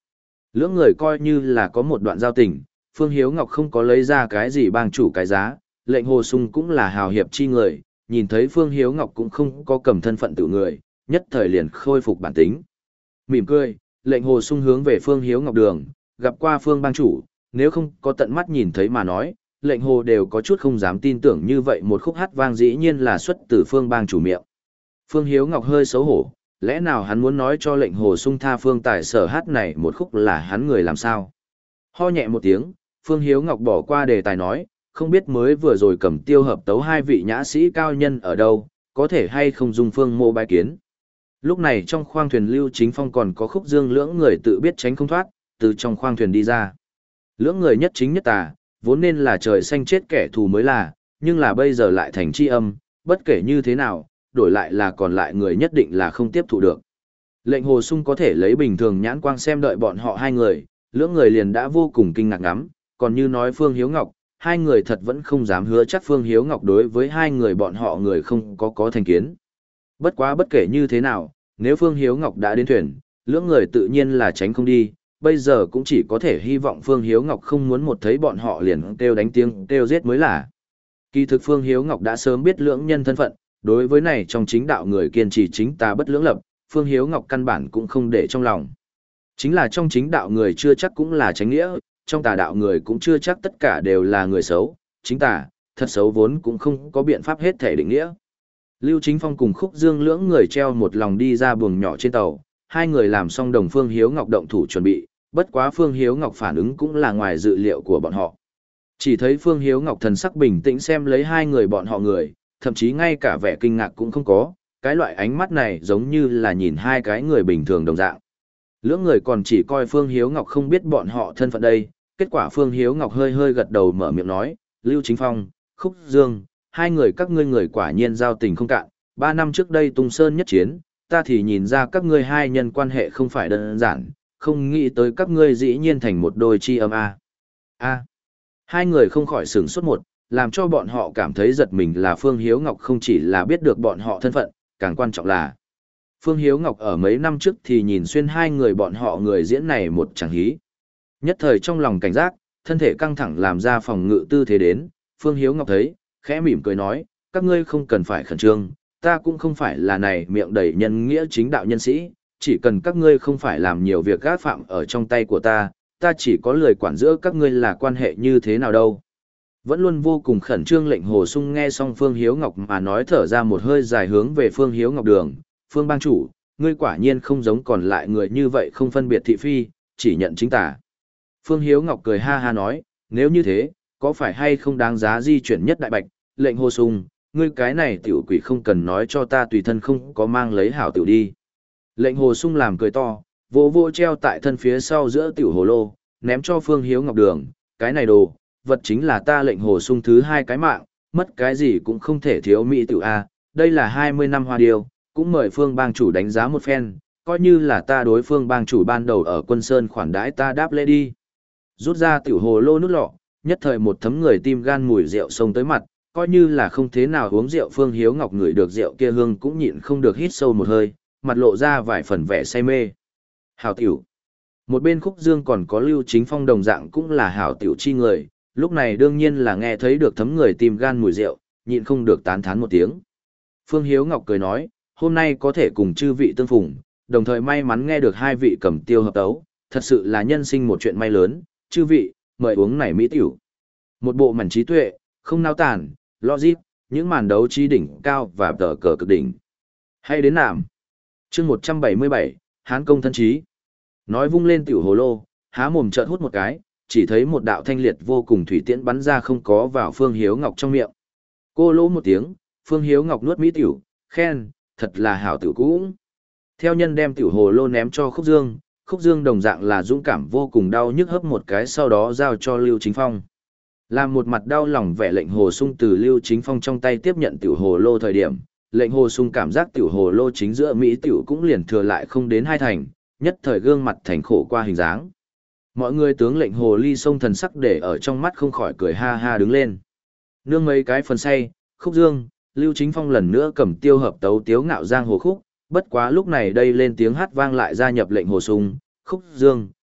Lưỡng người coi như là có một đoạn giao tình, Phương Hiếu Ngọc không có lấy ra cái gì bang chủ cái giá, lệnh Hồ Sung cũng là hào hiệp chi người, nhìn thấy Phương Hiếu Ngọc cũng không có cầm thân phận tự người, nhất thời liền khôi phục bản tính. Mỉm cười, lệnh Hồ Sung hướng về Phương Hiếu Ngọc đường, gặp qua Phương bang chủ, nếu không có tận mắt nhìn thấy mà nói, lệnh Hồ đều có chút không dám tin tưởng như vậy một khúc hát vang dĩ nhiên là xuất từ Phương bang chủ miệng. Phương Hiếu Ngọc hơi xấu hổ, lẽ nào hắn muốn nói cho lệnh Hồ Sung tha Phương Tài sở hát này một khúc là hắn người làm sao? Ho nhẹ một tiếng, Phương Hiếu Ngọc bỏ qua đề tài nói, không biết mới vừa rồi cầm tiêu hợp tấu hai vị nhã sĩ cao nhân ở đâu, có thể hay không dùng Phương mô bái kiến. Lúc này trong khoang thuyền Lưu Chính Phong còn có Khúc Dương lưỡng người tự biết tránh không thoát, từ trong khoang thuyền đi ra. Lưỡng người nhất chính nhất tà, vốn nên là trời xanh chết kẻ thù mới là, nhưng là bây giờ lại thành chi âm, bất kể như thế nào, đổi lại là còn lại người nhất định là không tiếp thụ được. Lệnh Hồ Sung có thể lấy bình thường nhãn quang xem đợi bọn họ hai người, lưỡng người liền đã vô cùng kinh ngạc ngắm, còn như nói Phương Hiếu Ngọc, hai người thật vẫn không dám hứa chắc Phương Hiếu Ngọc đối với hai người bọn họ người không có có thành kiến. Bất quá bất kể như thế nào, nếu Phương Hiếu Ngọc đã đến thuyền, lưỡng người tự nhiên là tránh không đi, bây giờ cũng chỉ có thể hy vọng Phương Hiếu Ngọc không muốn một thấy bọn họ liền kêu đánh tiếng kêu giết mới là. Kỳ thực Phương Hiếu Ngọc đã sớm biết lưỡng nhân thân phận, đối với này trong chính đạo người kiên trì chính tà bất lưỡng lập, Phương Hiếu Ngọc căn bản cũng không để trong lòng. Chính là trong chính đạo người chưa chắc cũng là chánh nghĩa, trong tà đạo người cũng chưa chắc tất cả đều là người xấu, chính tà, thật xấu vốn cũng không có biện pháp hết thể định nghĩa. Lưu Chính Phong cùng Khúc Dương lưỡng người treo một lòng đi ra buồng nhỏ trên tàu, hai người làm xong đồng Phương Hiếu Ngọc động thủ chuẩn bị, bất quá Phương Hiếu Ngọc phản ứng cũng là ngoài dự liệu của bọn họ. Chỉ thấy Phương Hiếu Ngọc thần sắc bình tĩnh xem lấy hai người bọn họ người, thậm chí ngay cả vẻ kinh ngạc cũng không có, cái loại ánh mắt này giống như là nhìn hai cái người bình thường đồng dạng. Lưỡng người còn chỉ coi Phương Hiếu Ngọc không biết bọn họ thân phận đây, kết quả Phương Hiếu Ngọc hơi hơi gật đầu mở miệng nói, Lưu Chính Phong, Khúc Dương, hai người các ngươi người quả nhiên giao tình không cạn, ba năm trước đây Tung Sơn nhất chiến, ta thì nhìn ra các ngươi hai nhân quan hệ không phải đơn giản, không nghĩ tới các ngươi dĩ nhiên thành một đôi chi âm A. A. Hai người không khỏi sửng sốt một, làm cho bọn họ cảm thấy giật mình là Phương Hiếu Ngọc không chỉ là biết được bọn họ thân phận, càng quan trọng là Phương Hiếu Ngọc ở mấy năm trước thì nhìn xuyên hai người bọn họ người diễn này một chẳng hí. Nhất thời trong lòng cảnh giác, thân thể căng thẳng làm ra phòng ngự tư thế đến, Phương Hiếu Ngọc thấy, khẽ mỉm cười nói, các ngươi không cần phải khẩn trương, ta cũng không phải là này miệng đầy nhân nghĩa chính đạo nhân sĩ, chỉ cần các ngươi không phải làm nhiều việc gác phạm ở trong tay của ta, ta chỉ có lời quản giữa các ngươi là quan hệ như thế nào đâu. Vẫn luôn vô cùng khẩn trương lệnh Hồ Sung nghe xong Phương Hiếu Ngọc mà nói thở ra một hơi dài hướng về Phương Hiếu Ngọc đường, Phương bang chủ, ngươi quả nhiên không giống còn lại người như vậy không phân biệt thị phi, chỉ nhận chính tả. Phương Hiếu Ngọc cười ha ha nói, nếu như thế, có phải hay không đáng giá di chuyển nhất đại bạch, lệnh Hồ Sung, ngươi cái này tiểu quỷ không cần nói cho ta tùy thân không có mang lấy hảo tiểu đi. Lệnh Hồ Sung làm cười to, vô vô treo tại thân phía sau giữa tiểu hồ lô, ném cho Phương Hiếu Ngọc đường, cái này đồ, vật chính là ta lệnh Hồ Sung thứ hai cái mạng, mất cái gì cũng không thể thiếu mỹ tiểu A, đây là hai mươi năm hoa điều, cũng mời Phương bang chủ đánh giá một phen, coi như là ta đối Phương bang chủ ban đầu ở quân sơn khoản đãi ta đáp lễ đi. Rút ra tiểu hồ lô nút lọ, nhất thời một thấm người tim gan mùi rượu xông tới mặt, coi như là không thế nào uống rượu Phương Hiếu Ngọc ngửi được rượu kia hương cũng nhịn không được hít sâu một hơi, mặt lộ ra vài phần vẻ say mê. Hảo tiểu. Một bên Khúc Dương còn có Lưu Chính Phong đồng dạng cũng là hảo tiểu chi người, lúc này đương nhiên là nghe thấy được thấm người tim gan mùi rượu, nhịn không được tán thán một tiếng. Phương Hiếu Ngọc cười nói, hôm nay có thể cùng chư vị tương phùng, đồng thời may mắn nghe được hai vị cầm tiêu hợp tấu, thật sự là nhân sinh một chuyện may lớn, chư vị, mời uống này mỹ tiểu. Một bộ mảnh trí tuệ, không nao tản, logic, những màn đấu trí đỉnh cao và tờ cờ cực đỉnh. Hay đến nạm. Chương một trăm bảy mươi bảy, Hán công thân trí. Nói vung lên tiểu hồ lô, há mồm chợt hút một cái, chỉ thấy một đạo thanh liệt vô cùng thủy tiễn bắn ra không có vào Phương Hiếu Ngọc trong miệng. Cô lỗ một tiếng, Phương Hiếu Ngọc nuốt mỹ tiểu, khen, thật là hảo tiểu cũng. Theo nhân đem tiểu hồ lô ném cho Khúc Dương, Khúc Dương đồng dạng là dũng cảm vô cùng đau nhức hấp một cái sau đó giao cho Lưu Chính Phong. Làm một mặt đau lòng vẻ lệnh Hồ Sung từ Lưu Chính Phong trong tay tiếp nhận tiểu hồ lô thời điểm, lệnh Hồ Sung cảm giác tiểu hồ lô chính giữa mỹ tiểu cũng liền thừa lại không đến hai thành, nhất thời gương mặt thành khổ qua hình dáng. Mọi người tướng lệnh hồ ly sông thần sắc để ở trong mắt không khỏi cười ha ha đứng lên. Nương mấy cái phần say, Khúc Dương, Lưu Chính Phong lần nữa cầm tiêu hợp tấu tiếu ngạo giang hồ khúc, bất quá lúc này đây lên tiếng hát vang lại gia nhập lệnh Hồ Sung, Khúc Dương,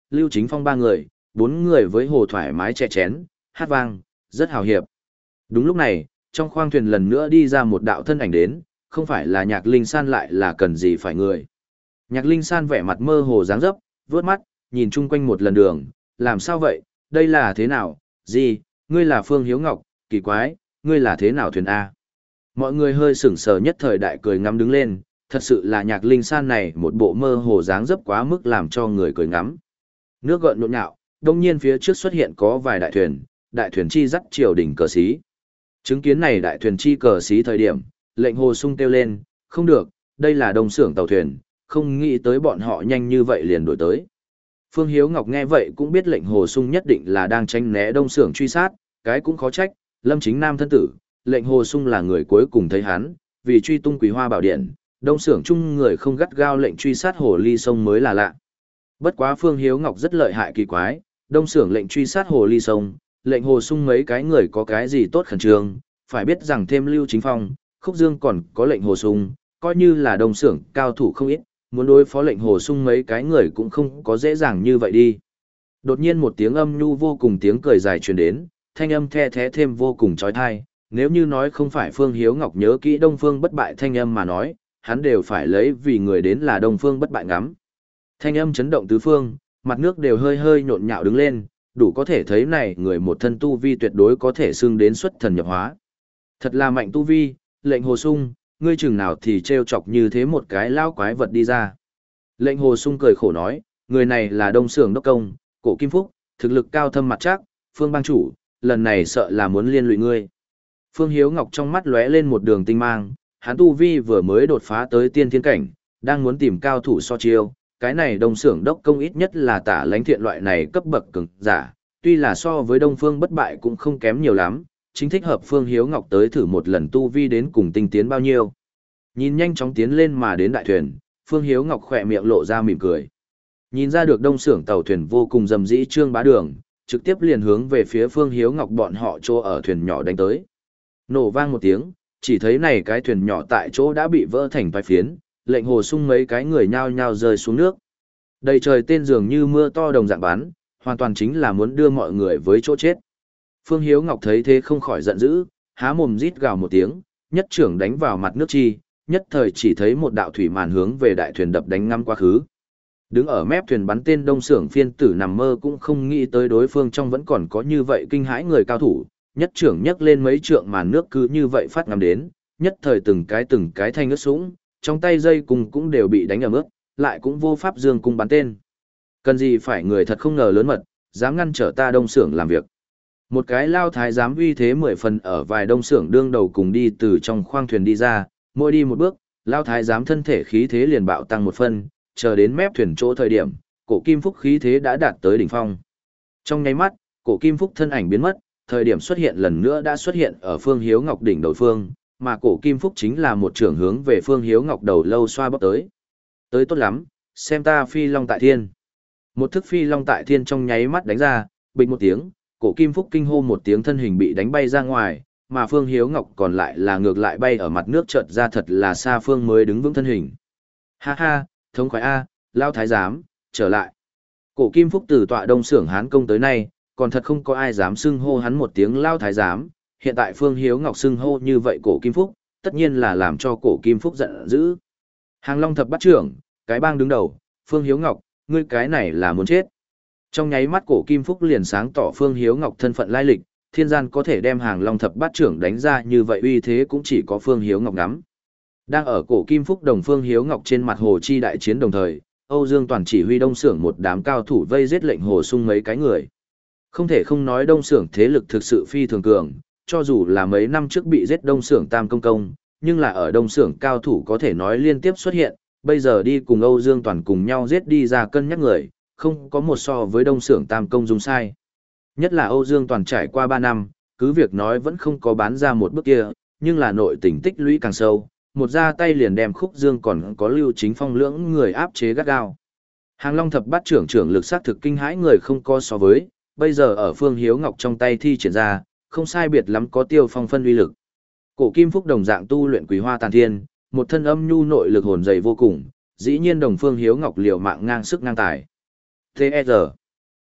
Lưu Chính Phong ba người, bốn người với hồ thoải mái chè chén, hát vang, rất hào hiệp. Đúng lúc này, trong khoang thuyền lần nữa đi ra một đạo thân ảnh đến, không phải là Nhạc Linh San lại là cần gì phải người. Nhạc Linh San vẻ mặt mơ hồ dáng dấp, vướt mắt, nhìn chung quanh một lần đường, làm sao vậy, đây là thế nào, gì, ngươi là Phương Hiếu Ngọc, kỳ quái, ngươi là thế nào thuyền A. Mọi người hơi sửng sờ nhất thời đại cười ngắm đứng lên, thật sự là Nhạc Linh San này một bộ mơ hồ dáng dấp quá mức làm cho người cười ngắm. Nước gợn nhộn nhạo, đông nhiên phía trước xuất hiện có vài đại thuyền, đại thuyền chi dắt triều đỉnh cờ xí. Chứng kiến này đại thuyền chi cờ xí thời điểm, lệnh hồ sung kêu lên, không được, đây là đông xưởng tàu thuyền, không nghĩ tới bọn họ nhanh như vậy liền đổi tới. Phương Hiếu Ngọc nghe vậy cũng biết lệnh hồ sung nhất định là đang tránh né đông xưởng truy sát, cái cũng khó trách, Lâm Chính Nam thân tử, lệnh hồ sung là người cuối cùng thấy hắn, vì truy tung Quý Hoa Bảo Điện, đông xưởng chung người không gắt gao lệnh truy sát hồ ly sông mới là lạ. Bất quá Phương Hiếu Ngọc rất lợi hại kỳ quái, đông xưởng lệnh truy sát hồ ly sông, lệnh hồ sung mấy cái người có cái gì tốt khẩn trương, phải biết rằng thêm Lưu Chính Phong, Khúc Dương còn có lệnh hồ sung, coi như là đông xưởng cao thủ không ít, muốn đối phó lệnh hồ sung mấy cái người cũng không có dễ dàng như vậy đi. Đột nhiên một tiếng âm nhu vô cùng tiếng cười dài truyền đến, thanh âm the thé thêm vô cùng trói thai, nếu như nói không phải Phương Hiếu Ngọc nhớ kỹ Đông Phương bất bại thanh âm mà nói, hắn đều phải lấy vì người đến là Đông Phương bất bại ngắm. Thanh âm chấn động tứ phương, mặt nước đều hơi hơi nhộn nhạo đứng lên, đủ có thể thấy này người một thân tu vi tuyệt đối có thể xưng đến xuất thần nhập hóa. Thật là mạnh tu vi, lệnh hồ sung, ngươi chừng nào thì trêu chọc như thế một cái lao quái vật đi ra. Lệnh hồ sung cười khổ nói, người này là đông xưởng đốc công, cổ kim phúc, thực lực cao thâm mặt chắc, Phương bang chủ, lần này sợ là muốn liên lụy ngươi. Phương Hiếu Ngọc trong mắt lóe lên một đường tinh mang, hắn tu vi vừa mới đột phá tới tiên thiên cảnh, đang muốn tìm cao thủ so chiêu, cái này đông xưởng đốc công ít nhất là tả lãnh thiện loại này cấp bậc cường giả, tuy là so với đông phương bất bại cũng không kém nhiều lắm, chính thích hợp Phương Hiếu Ngọc tới thử một lần tu vi đến cùng tinh tiến bao nhiêu. Nhìn nhanh chóng tiến lên mà đến đại thuyền, Phương Hiếu Ngọc khỏe miệng lộ ra mỉm cười. Nhìn ra được đông xưởng tàu thuyền vô cùng rầm rĩ trương bá đường, trực tiếp liền hướng về phía Phương Hiếu Ngọc bọn họ chỗ ở thuyền nhỏ đánh tới. Nổ vang một tiếng, chỉ thấy này cái thuyền nhỏ tại chỗ đã bị vỡ thành vài phiến, lệnh hồ sung mấy cái người nhao nhao rơi xuống nước. Đầy trời tên dường như mưa to đồng dạng bắn, hoàn toàn chính là muốn đưa mọi người với chỗ chết. Phương Hiếu Ngọc thấy thế không khỏi giận dữ, há mồm rít gào một tiếng, nhất trưởng đánh vào mặt nước chi, nhất thời chỉ thấy một đạo thủy màn hướng về đại thuyền đập đánh ngắm quá khứ. Đứng ở mép thuyền bắn tên đông xưởng phiên tử nằm mơ cũng không nghĩ tới đối phương trong vẫn còn có như vậy kinh hãi người cao thủ, nhất trưởng nhấc lên mấy trượng màn nước cứ như vậy phát ngắm đến, nhất thời từng cái từng cái thanh ướt sũng, trong tay dây cung cũng đều bị đánh ẩm ướt, lại cũng vô pháp dương cung bắn tên. Cần gì phải người thật không ngờ lớn mật, dám ngăn trở ta đông xưởng làm việc. Một cái lao thái giám uy thế mười phần ở vài đông xưởng đương đầu cùng đi từ trong khoang thuyền đi ra, mỗi đi một bước, lao thái giám thân thể khí thế liền bạo tăng một phân, chờ đến mép thuyền chỗ thời điểm, cổ kim phúc khí thế đã đạt tới đỉnh phong. Trong nháy mắt, cổ kim phúc thân ảnh biến mất, thời điểm xuất hiện lần nữa đã xuất hiện ở Phương Hiếu Ngọc đỉnh đầu phương, mà cổ kim phúc chính là một trưởng hướng về Phương Hiếu Ngọc đầu lâu xoa bóp tới. Tới tốt lắm, xem ta phi long tại thiên. Một thức phi long tại thiên trong nháy mắt đánh ra, bịch một tiếng, cổ kim phúc kinh hô một tiếng thân hình bị đánh bay ra ngoài, mà Phương Hiếu Ngọc còn lại là ngược lại bay ở mặt nước chợt ra thật là xa phương mới đứng vững thân hình. Ha ha, thống khoái A, lao thái giám, trở lại. Cổ kim phúc từ tọa đông xưởng Hán công tới nay, còn thật không có ai dám xưng hô hắn một tiếng lao thái giám, hiện tại Phương Hiếu Ngọc xưng hô như vậy cổ kim phúc, tất nhiên là làm cho cổ kim phúc giận dữ. Hàng Long thập bát trưởng, cái bang đứng đầu, Phương Hiếu Ngọc, ngươi cái này là muốn chết. Trong nháy mắt cổ kim phúc liền sáng tỏ Phương Hiếu Ngọc thân phận lai lịch, thiên gian có thể đem Hàng Long thập bát trưởng đánh ra như vậy uy thế cũng chỉ có Phương Hiếu Ngọc nắm. Đang ở cổ kim phúc đồng Phương Hiếu Ngọc trên mặt hồ chi đại chiến đồng thời, Âu Dương Toàn chỉ huy đông xưởng một đám cao thủ vây giết lệnh hồ sung mấy cái người. Không thể không nói đông xưởng thế lực thực sự phi thường cường, cho dù là mấy năm trước bị giết đông xưởng tam công công, nhưng là ở đông xưởng cao thủ có thể nói liên tiếp xuất hiện, bây giờ đi cùng Âu Dương Toàn cùng nhau giết đi ra cân nhắc người, không có một so với đông xưởng tam công dung sai. Nhất là Âu Dương Toàn trải qua ba năm, cứ việc nói vẫn không có bán ra một bước kia, nhưng là nội tình tích lũy càng sâu, một ra tay liền đem Khúc Dương còn có Lưu Chính Phong lưỡng người áp chế gắt gao. Hàng Long thập bát trưởng trưởng lực sát thực kinh hãi người không có so với, bây giờ ở Phương Hiếu Ngọc trong tay thi triển ra, không sai biệt lắm có Tiêu Phong phân uy lực. Cổ kim phúc đồng dạng tu luyện Quý Hoa Tàn Thiên, một thân âm nhu nội lực hồn dày vô cùng, dĩ nhiên đồng Phương Hiếu Ngọc liều mạng ngang sức ngang tài. tê e rờ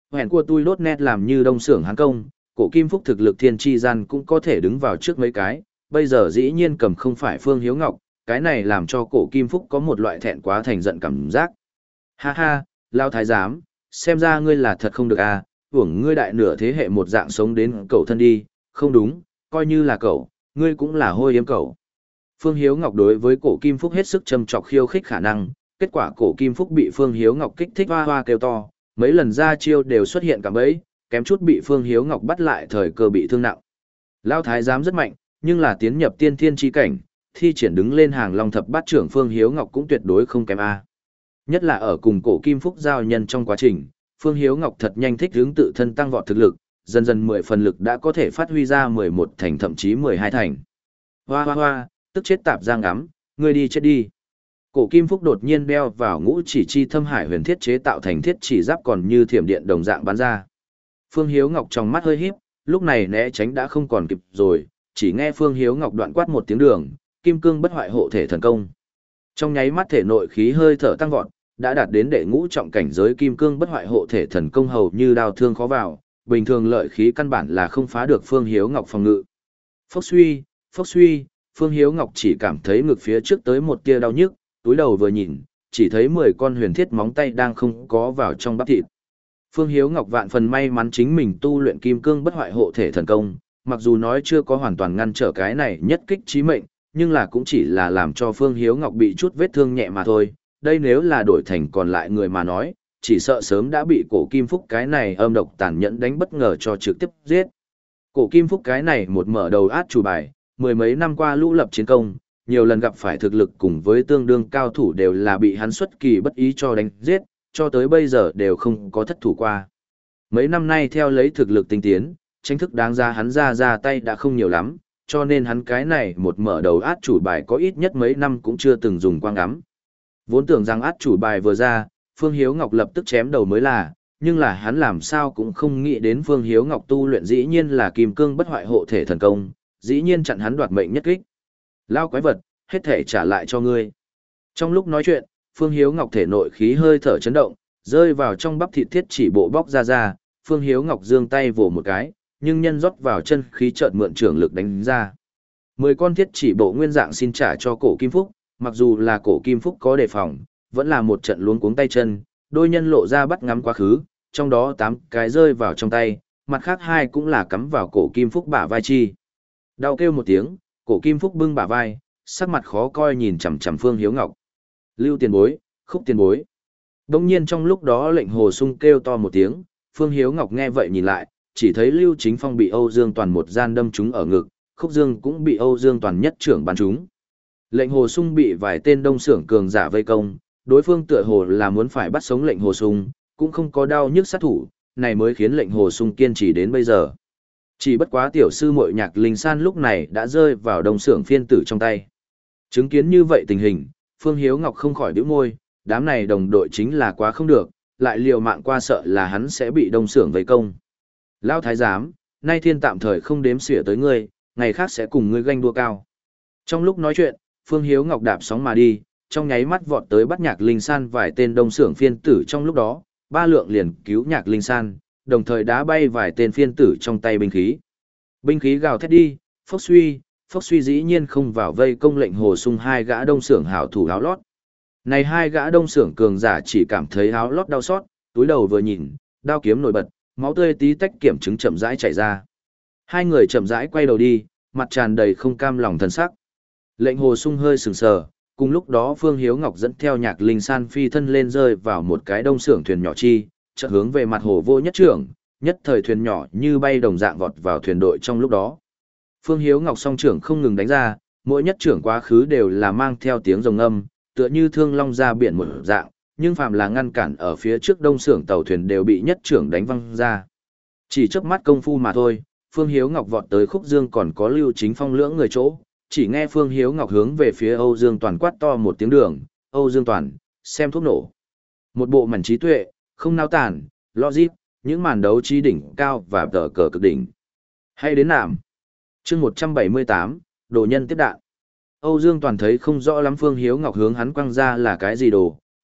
Hẹn của tôi đốt nét làm như đông xưởng hán công, cổ kim phúc thực lực thiên tri gian cũng có thể đứng vào trước mấy cái, bây giờ dĩ nhiên cầm không phải Phương Hiếu Ngọc, cái này làm cho cổ kim phúc có một loại thẹn quá thành giận cảm giác. Ha ha, Lao Thái Giám, xem ra ngươi là thật không được à, hưởng ngươi đại nửa thế hệ một dạng sống đến cậu thân đi, không đúng, coi như là cậu, ngươi cũng là hôi yếm cậu. Phương Hiếu Ngọc đối với cổ kim phúc hết sức châm chọc khiêu khích khả năng, kết quả cổ kim phúc bị Phương Hiếu Ngọc kích thích hoa hoa kêu to, mấy lần ra chiêu đều xuất hiện cả bẫy, kém chút bị Phương Hiếu Ngọc bắt lại thời cơ bị thương nặng. Lao Thái Giám rất mạnh, nhưng là tiến nhập tiên thiên chi cảnh, thi triển đứng lên hàng long thập bát trưởng Phương Hiếu Ngọc cũng tuyệt đối không kém a. Nhất là ở cùng cổ kim phúc giao nhân trong quá trình, Phương Hiếu Ngọc thật nhanh thích hướng tự thân tăng vọt thực lực, dần dần mười phần lực đã có thể phát huy ra mười một thành thậm chí mười hai thành. Hoa hoa hoa, tức chết tạp giang ngắm, ngươi đi chết đi. Cổ kim phúc đột nhiên đeo vào ngũ chỉ chi thâm hải huyền thiết chế tạo thành thiết chỉ giáp còn như thiểm điện đồng dạng bắn ra. Phương Hiếu Ngọc trong mắt hơi híp, lúc này né tránh đã không còn kịp rồi, chỉ nghe Phương Hiếu Ngọc đoạn quát một tiếng đường, kim cương bất hoại hộ thể thần công. Trong nháy mắt thể nội khí hơi thở tăng vọt, đã đạt đến đệ ngũ trọng cảnh giới kim cương bất hoại hộ thể thần công hầu như đao thương khó vào, bình thường lợi khí căn bản là không phá được Phương Hiếu Ngọc phòng ngự. Phốc suy, phốc suy, Phương Hiếu Ngọc chỉ cảm thấy ngực phía trước tới một tia đau nhức, túi đầu vừa nhìn, chỉ thấy mười con huyền thiết móng tay đang không có vào trong bắp thịt. Phương Hiếu Ngọc vạn phần may mắn chính mình tu luyện kim cương bất hoại hộ thể thần công, mặc dù nói chưa có hoàn toàn ngăn trở cái này nhất kích chí mệnh, nhưng là cũng chỉ là làm cho Phương Hiếu Ngọc bị chút vết thương nhẹ mà thôi. Đây nếu là đổi thành còn lại người mà nói, chỉ sợ sớm đã bị cổ kim phúc cái này âm độc tàn nhẫn đánh bất ngờ cho trực tiếp giết. Cổ kim phúc cái này một mở đầu át chủ bài, mười mấy năm qua lũ lập chiến công, nhiều lần gặp phải thực lực cùng với tương đương cao thủ đều là bị hắn xuất kỳ bất ý cho đánh giết, cho tới bây giờ đều không có thất thủ qua. Mấy năm nay theo lấy thực lực tinh tiến, tranh thức đáng ra hắn ra ra tay đã không nhiều lắm, cho nên hắn cái này một mở đầu át chủ bài có ít nhất mấy năm cũng chưa từng dùng quang ngắm. Vốn tưởng rằng át chủ bài vừa ra, Phương Hiếu Ngọc lập tức chém đầu mới là, nhưng là hắn làm sao cũng không nghĩ đến Phương Hiếu Ngọc tu luyện dĩ nhiên là kim cương bất hoại hộ thể thần công, dĩ nhiên chặn hắn đoạt mệnh nhất kích. Lao quái vật, hết thể trả lại cho ngươi. Trong lúc nói chuyện, Phương Hiếu Ngọc thể nội khí hơi thở chấn động, rơi vào trong bắp thịt thiết chỉ bộ bóc ra ra, Phương Hiếu Ngọc giương tay vồ một cái, nhưng nhân rót vào chân khí chợt mượn trưởng lực đánh ra. Mười con thiết chỉ bộ nguyên dạng xin trả cho cổ kim phúc, mặc dù là cổ kim phúc có đề phòng, vẫn là một trận luống cuống tay chân, đôi nhân lộ ra bắt ngắm quá khứ, trong đó tám cái rơi vào trong tay, mặt khác hai cũng là cắm vào cổ kim phúc bả vai chi. Đau kêu một tiếng, cổ kim phúc bưng bả vai, sắc mặt khó coi nhìn chằm chằm Phương Hiếu Ngọc. Lưu tiền bối, Khúc tiền bối. Đông nhiên trong lúc đó lệnh hồ sung kêu to một tiếng, Phương Hiếu Ngọc nghe vậy nhìn lại, chỉ thấy Lưu Chính Phong bị Âu Dương Toàn một gian đâm trúng ở ngực, Khúc Dương cũng bị Âu Dương Toàn nhất trưởng bắn trúng. Lệnh hồ sung bị vài tên đông xưởng cường giả vây công, đối phương tựa hồ là muốn phải bắt sống lệnh hồ sung, cũng không có đau nhức sát thủ, này mới khiến lệnh hồ sung kiên trì đến bây giờ. Chỉ bất quá tiểu sư muội Nhạc Linh San lúc này đã rơi vào đông xưởng phiên tử trong tay. Chứng kiến như vậy tình hình, Phương Hiếu Ngọc không khỏi bĩu môi, đám này đồng đội chính là quá không được, lại liều mạng qua sợ là hắn sẽ bị đông xưởng vây công. Lão thái giám, nay thiên tạm thời không đếm xỉa tới ngươi, ngày khác sẽ cùng ngươi ganh đua cao. Trong lúc nói chuyện, Phương Hiếu Ngọc đạp sóng mà đi, trong nháy mắt vọt tới bắt Nhạc Linh San vài tên đông xưởng phiên tử trong lúc đó, ba lượng liền cứu Nhạc Linh San, đồng thời đá bay vài tên phiên tử trong tay binh khí. Binh khí gào thét đi, phốc suy, phốc suy dĩ nhiên không vào vây công lệnh hồ sung hai gã đông xưởng hảo thủ áo lót. Này hai gã đông xưởng cường giả chỉ cảm thấy áo lót đau xót, túi đầu vừa nhìn, đao kiếm nổi bật, máu tươi tí tách kiểm chứng chậm rãi chảy ra. Hai người chậm rãi quay đầu đi, mặt tràn đầy không cam lòng thần sắc. Lệnh hồ sung hơi sừng sờ, cùng lúc đó Phương Hiếu Ngọc dẫn theo Nhạc Linh San phi thân lên rơi vào một cái đông xưởng thuyền nhỏ chi, chợt hướng về mặt hồ vô nhất trưởng, nhất thời thuyền nhỏ như bay đồng dạng vọt vào thuyền đội trong lúc đó. Phương Hiếu Ngọc song trưởng không ngừng đánh ra, mỗi nhất trưởng quá khứ đều là mang theo tiếng rồng âm, tựa như thương long ra biển một dạng, nhưng phàm là ngăn cản ở phía trước đông xưởng tàu thuyền đều bị nhất trưởng đánh văng ra. Chỉ chớp mắt công phu mà thôi, Phương Hiếu Ngọc vọt tới Khúc Dương còn có Lưu Chính Phong lưỡng người chỗ, chỉ nghe Phương Hiếu Ngọc hướng về phía Âu Dương Toàn quát to một tiếng đường, Âu Dương Toàn, xem thuốc nổ. Một bộ mảnh trí tuệ, không nao tản, logic, những màn đấu trí đỉnh cao và tờ cờ cực đỉnh. Hay đến nạm. chương một trăm bảy mươi tám, đồ nhân tiếp đạn. Âu Dương Toàn thấy không rõ lắm Phương Hiếu Ngọc hướng hắn quăng ra là cái gì đồ, vật,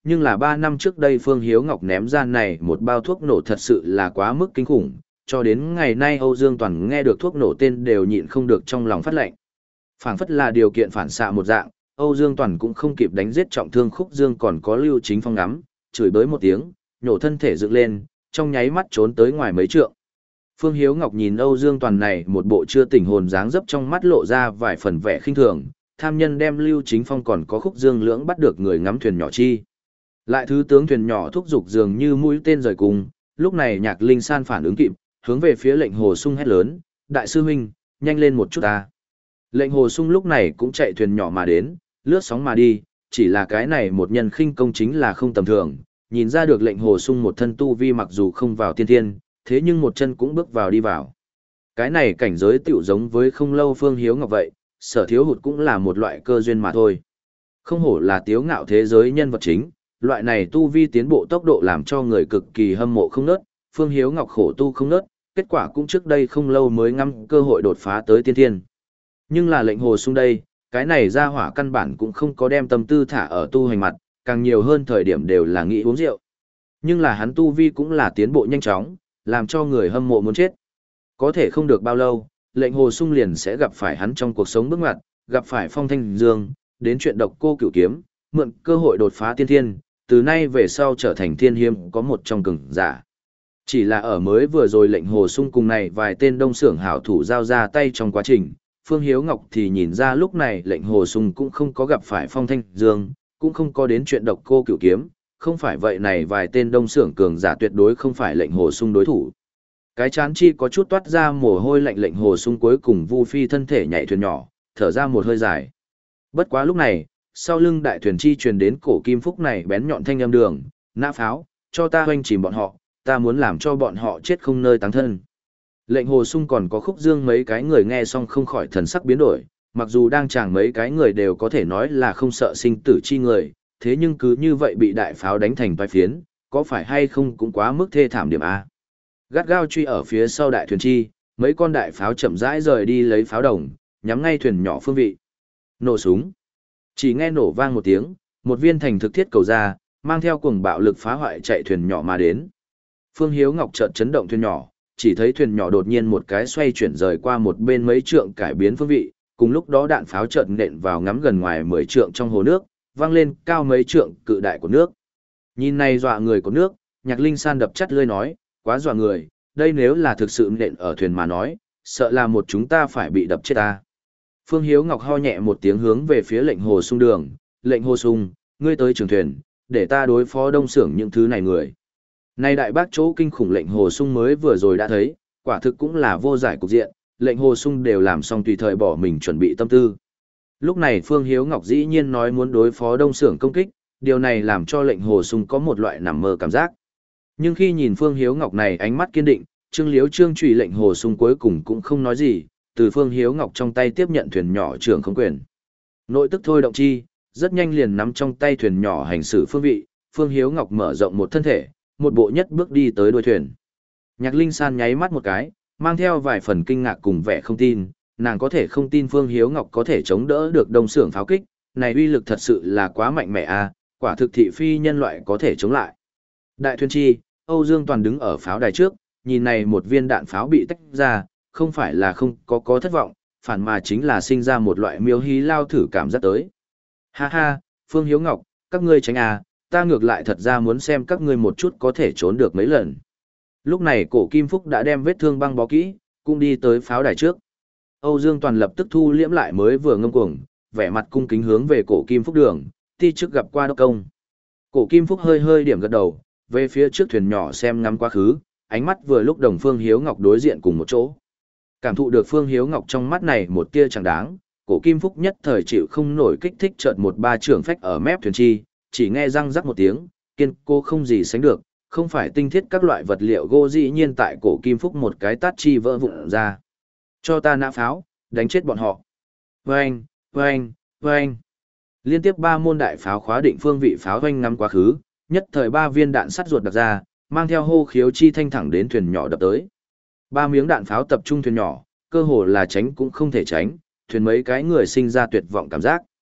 nhưng là ba năm trước đây Phương Hiếu Ngọc ném ra này một bao thuốc nổ thật sự là quá mức kinh khủng, cho đến ngày nay Âu Dương Toàn nghe được thuốc nổ tên đều nhịn không được trong lòng phát lệnh. Phảng phất là điều kiện phản xạ một dạng, Âu Dương Toàn cũng không kịp đánh giết trọng thương Khúc Dương còn có Lưu Chính Phong ngắm, chửi bới một tiếng, nhổ thân thể dựng lên, trong nháy mắt trốn tới ngoài mấy trượng. Phương Hiếu Ngọc nhìn Âu Dương Toàn này một bộ chưa tỉnh hồn dáng dấp trong mắt lộ ra vài phần vẻ khinh thường, tham nhân đem Lưu Chính Phong còn có Khúc Dương lưỡng bắt được người ngắm thuyền nhỏ chi. Lại thứ tướng thuyền nhỏ thúc giục dường như mũi tên rời cùng, lúc này Nhạc Linh San phản ứng kịp, hướng về phía Lệnh Hồ Sung hét lớn, đại sư huynh, nhanh lên một chút ta. Lệnh Hồ Sung lúc này cũng chạy thuyền nhỏ mà đến, lướt sóng mà đi, chỉ là cái này một nhân khinh công chính là không tầm thường, nhìn ra được Lệnh Hồ Sung một thân tu vi mặc dù không vào tiên thiên, thế nhưng một chân cũng bước vào đi vào. Cái này cảnh giới tiểu giống với không lâu Phương Hiếu Ngọc vậy, sở thiếu hụt cũng là một loại cơ duyên mà thôi. Không hổ là tiếu ngạo thế giới nhân vật chính, loại này tu vi tiến bộ tốc độ làm cho người cực kỳ hâm mộ không nớt, Phương Hiếu Ngọc khổ tu không nớt, kết quả cũng trước đây không lâu mới ngắm cơ hội đột phá tới tiên thiên. Nhưng là Lệnh Hồ Sung đây, cái này ra hỏa căn bản cũng không có đem tâm tư thả ở tu hành mặt, càng nhiều hơn thời điểm đều là nghĩ uống rượu. Nhưng là hắn tu vi cũng là tiến bộ nhanh chóng, làm cho người hâm mộ muốn chết. Có thể không được bao lâu, Lệnh Hồ Sung liền sẽ gặp phải hắn trong cuộc sống bước ngoặt, gặp phải Phong Thanh Dương, đến chuyện độc cô cửu kiếm, mượn cơ hội đột phá tiên thiên, từ nay về sau trở thành thiên hiếm có một trong cường giả. Chỉ là ở mới vừa rồi Lệnh Hồ Sung cùng này vài tên đông xưởng hảo thủ giao ra tay trong quá trình, Phương Hiếu Ngọc thì nhìn ra lúc này Lệnh Hồ Sung cũng không có gặp phải Phong Thanh Dương, cũng không có đến chuyện độc cô cửu kiếm, không phải vậy này vài tên đông xưởng cường giả tuyệt đối không phải Lệnh Hồ Sung đối thủ. Cái chán chi có chút toát ra mồ hôi lạnh, Lệnh Hồ Sung cuối cùng vu phi thân thể nhảy thuyền nhỏ, thở ra một hơi dài. Bất quá lúc này, sau lưng đại thuyền chi truyền đến cổ kim phúc này bén nhọn thanh âm đường, nã pháo, cho ta hoanh chìm bọn họ, ta muốn làm cho bọn họ chết không nơi táng thân. Lệnh Hồ Sung còn có Khúc Dương mấy cái người nghe xong không khỏi thần sắc biến đổi, mặc dù đang chàng mấy cái người đều có thể nói là không sợ sinh tử chi người, thế nhưng cứ như vậy bị đại pháo đánh thành toái phiến, có phải hay không cũng quá mức thê thảm điểm A. Gắt gao truy ở phía sau đại thuyền chi, mấy con đại pháo chậm rãi rời đi lấy pháo đồng, nhắm ngay thuyền nhỏ phương vị. Nổ súng. Chỉ nghe nổ vang một tiếng, một viên thành thực thiết cầu ra, mang theo cuồng bạo lực phá hoại chạy thuyền nhỏ mà đến. Phương Hiếu Ngọc chợt chấn động thuyền nhỏ, chỉ thấy thuyền nhỏ đột nhiên một cái xoay chuyển rời qua một bên mấy trượng cải biến phương vị, cùng lúc đó đạn pháo chợt nện vào ngắm gần ngoài mười trượng trong hồ nước, vang lên cao mấy trượng cự đại của nước. Nhìn này dọa người của nước, Nhạc Linh San đập chắt lưỡi nói, quá dọa người, đây nếu là thực sự nện ở thuyền mà nói, sợ là một chúng ta phải bị đập chết ta. Phương Hiếu Ngọc ho nhẹ một tiếng hướng về phía Lệnh Hồ Sung đường, Lệnh Hồ Sung, ngươi tới trường thuyền, để ta đối phó đông xưởng những thứ này người. Nay đại bác chỗ kinh khủng Lệnh Hồ Sung mới vừa rồi đã thấy, quả thực cũng là vô giải cục diện, Lệnh Hồ Sung đều làm xong tùy thời bỏ mình chuẩn bị tâm tư. Lúc này Phương Hiếu Ngọc dĩ nhiên nói muốn đối phó đông xưởng công kích, điều này làm cho Lệnh Hồ Sung có một loại nằm mơ cảm giác. Nhưng khi nhìn Phương Hiếu Ngọc này ánh mắt kiên định, Trương Liếu Trương trùy Lệnh Hồ Sung cuối cùng cũng không nói gì, từ Phương Hiếu Ngọc trong tay tiếp nhận thuyền nhỏ trưởng không quyền. Nội tức thôi động chi, rất nhanh liền nắm trong tay thuyền nhỏ hành xử phương vị, Phương Hiếu Ngọc mở rộng một thân thể, một bộ nhất bước đi tới đuôi thuyền. Nhạc Linh San nháy mắt một cái, mang theo vài phần kinh ngạc cùng vẻ không tin, nàng có thể không tin Phương Hiếu Ngọc có thể chống đỡ được đông xưởng pháo kích, này uy lực thật sự là quá mạnh mẽ a, quả thực thị phi nhân loại có thể chống lại. Đại thuyền chi, Âu Dương Toàn đứng ở pháo đài trước, nhìn này một viên đạn pháo bị tách ra, không phải là không có có thất vọng, phản mà chính là sinh ra một loại miêu hí lao thử cảm giác tới. Ha ha, Phương Hiếu Ngọc, các ngươi tránh à, ta ngược lại thật ra muốn xem các ngươi một chút có thể trốn được mấy lần. Lúc này cổ Kim Phúc đã đem vết thương băng bó kỹ, cũng đi tới pháo đài trước. Âu Dương Toàn lập tức thu liễm lại mới vừa ngâm cuồng, vẻ mặt cung kính hướng về cổ Kim Phúc đường, ti trước gặp qua đốc công. Cổ Kim Phúc hơi hơi điểm gật đầu, về phía trước thuyền nhỏ xem ngắm quá khứ, ánh mắt vừa lúc đồng Phương Hiếu Ngọc đối diện cùng một chỗ. Cảm thụ được Phương Hiếu Ngọc trong mắt này một tia chẳng đáng, cổ Kim Phúc nhất thời chịu không nổi kích thích, chợt một ba trưởng phách ở mép thuyền chi, chỉ nghe răng rắc một tiếng, kiên cố không gì sánh được, không phải tinh thiết các loại vật liệu gỗ dĩ nhiên tại cổ Kim Phúc một cái tát chi vỡ vụn ra. Cho ta nã pháo, đánh chết bọn họ. Vâng, vâng, vâng. Liên tiếp ba môn đại pháo khóa định phương vị pháo hoanh ngắm quá khứ, nhất thời ba viên đạn sắt ruột đặt ra, mang theo hô khiếu chi thanh thẳng đến thuyền nhỏ đập tới. Ba miếng đạn pháo tập trung thuyền nhỏ, cơ hồ là tránh cũng không thể tránh, thuyền mấy cái người sinh ra tuyệt vọng cảm giác.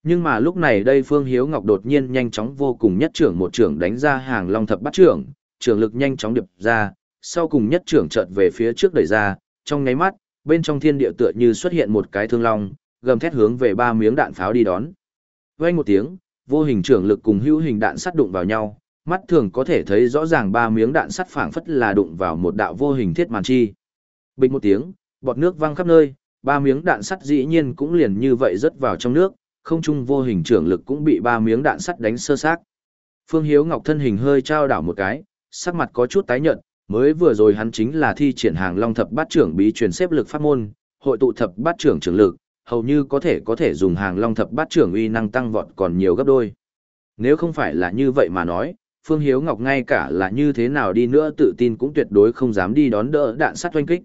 Nhưng mà lúc này đây Phương Hiếu Ngọc đột nhiên nhanh chóng vô cùng nhất trưởng một trưởng đánh ra hàng long thập bát trưởng, trưởng lực nhanh chóng điệp ra, sau cùng nhất trưởng chợt về phía trước đẩy ra, trong nháy mắt, bên trong thiên địa tựa như xuất hiện một cái thương long, gầm thét hướng về ba miếng đạn pháo đi đón. Vang một tiếng, vô hình trưởng lực cùng hữu hình đạn sắt đụng vào nhau, mắt thường có thể thấy rõ ràng ba miếng đạn sắt phảng phất là đụng vào một đạo vô hình thiết màn chi. Bình một tiếng, bọt nước văng khắp nơi, ba miếng đạn sắt dĩ nhiên cũng liền như vậy rớt vào trong nước, không trung vô hình trưởng lực cũng bị ba miếng đạn sắt đánh sơ xác. Phương Hiếu Ngọc thân hình hơi trao đảo một cái, sắc mặt có chút tái nhợt, mới vừa rồi hắn chính là thi triển hàng long thập bát trưởng bí truyền xếp lực pháp môn, hội tụ thập bát trưởng trưởng lực, hầu như có thể có thể dùng hàng long thập bát trưởng uy năng tăng vọt còn nhiều gấp đôi. Nếu không phải là như vậy mà nói, Phương Hiếu Ngọc ngay cả là như thế nào đi nữa tự tin cũng tuyệt đối không dám đi đón đỡ đạn sắt oanh kích.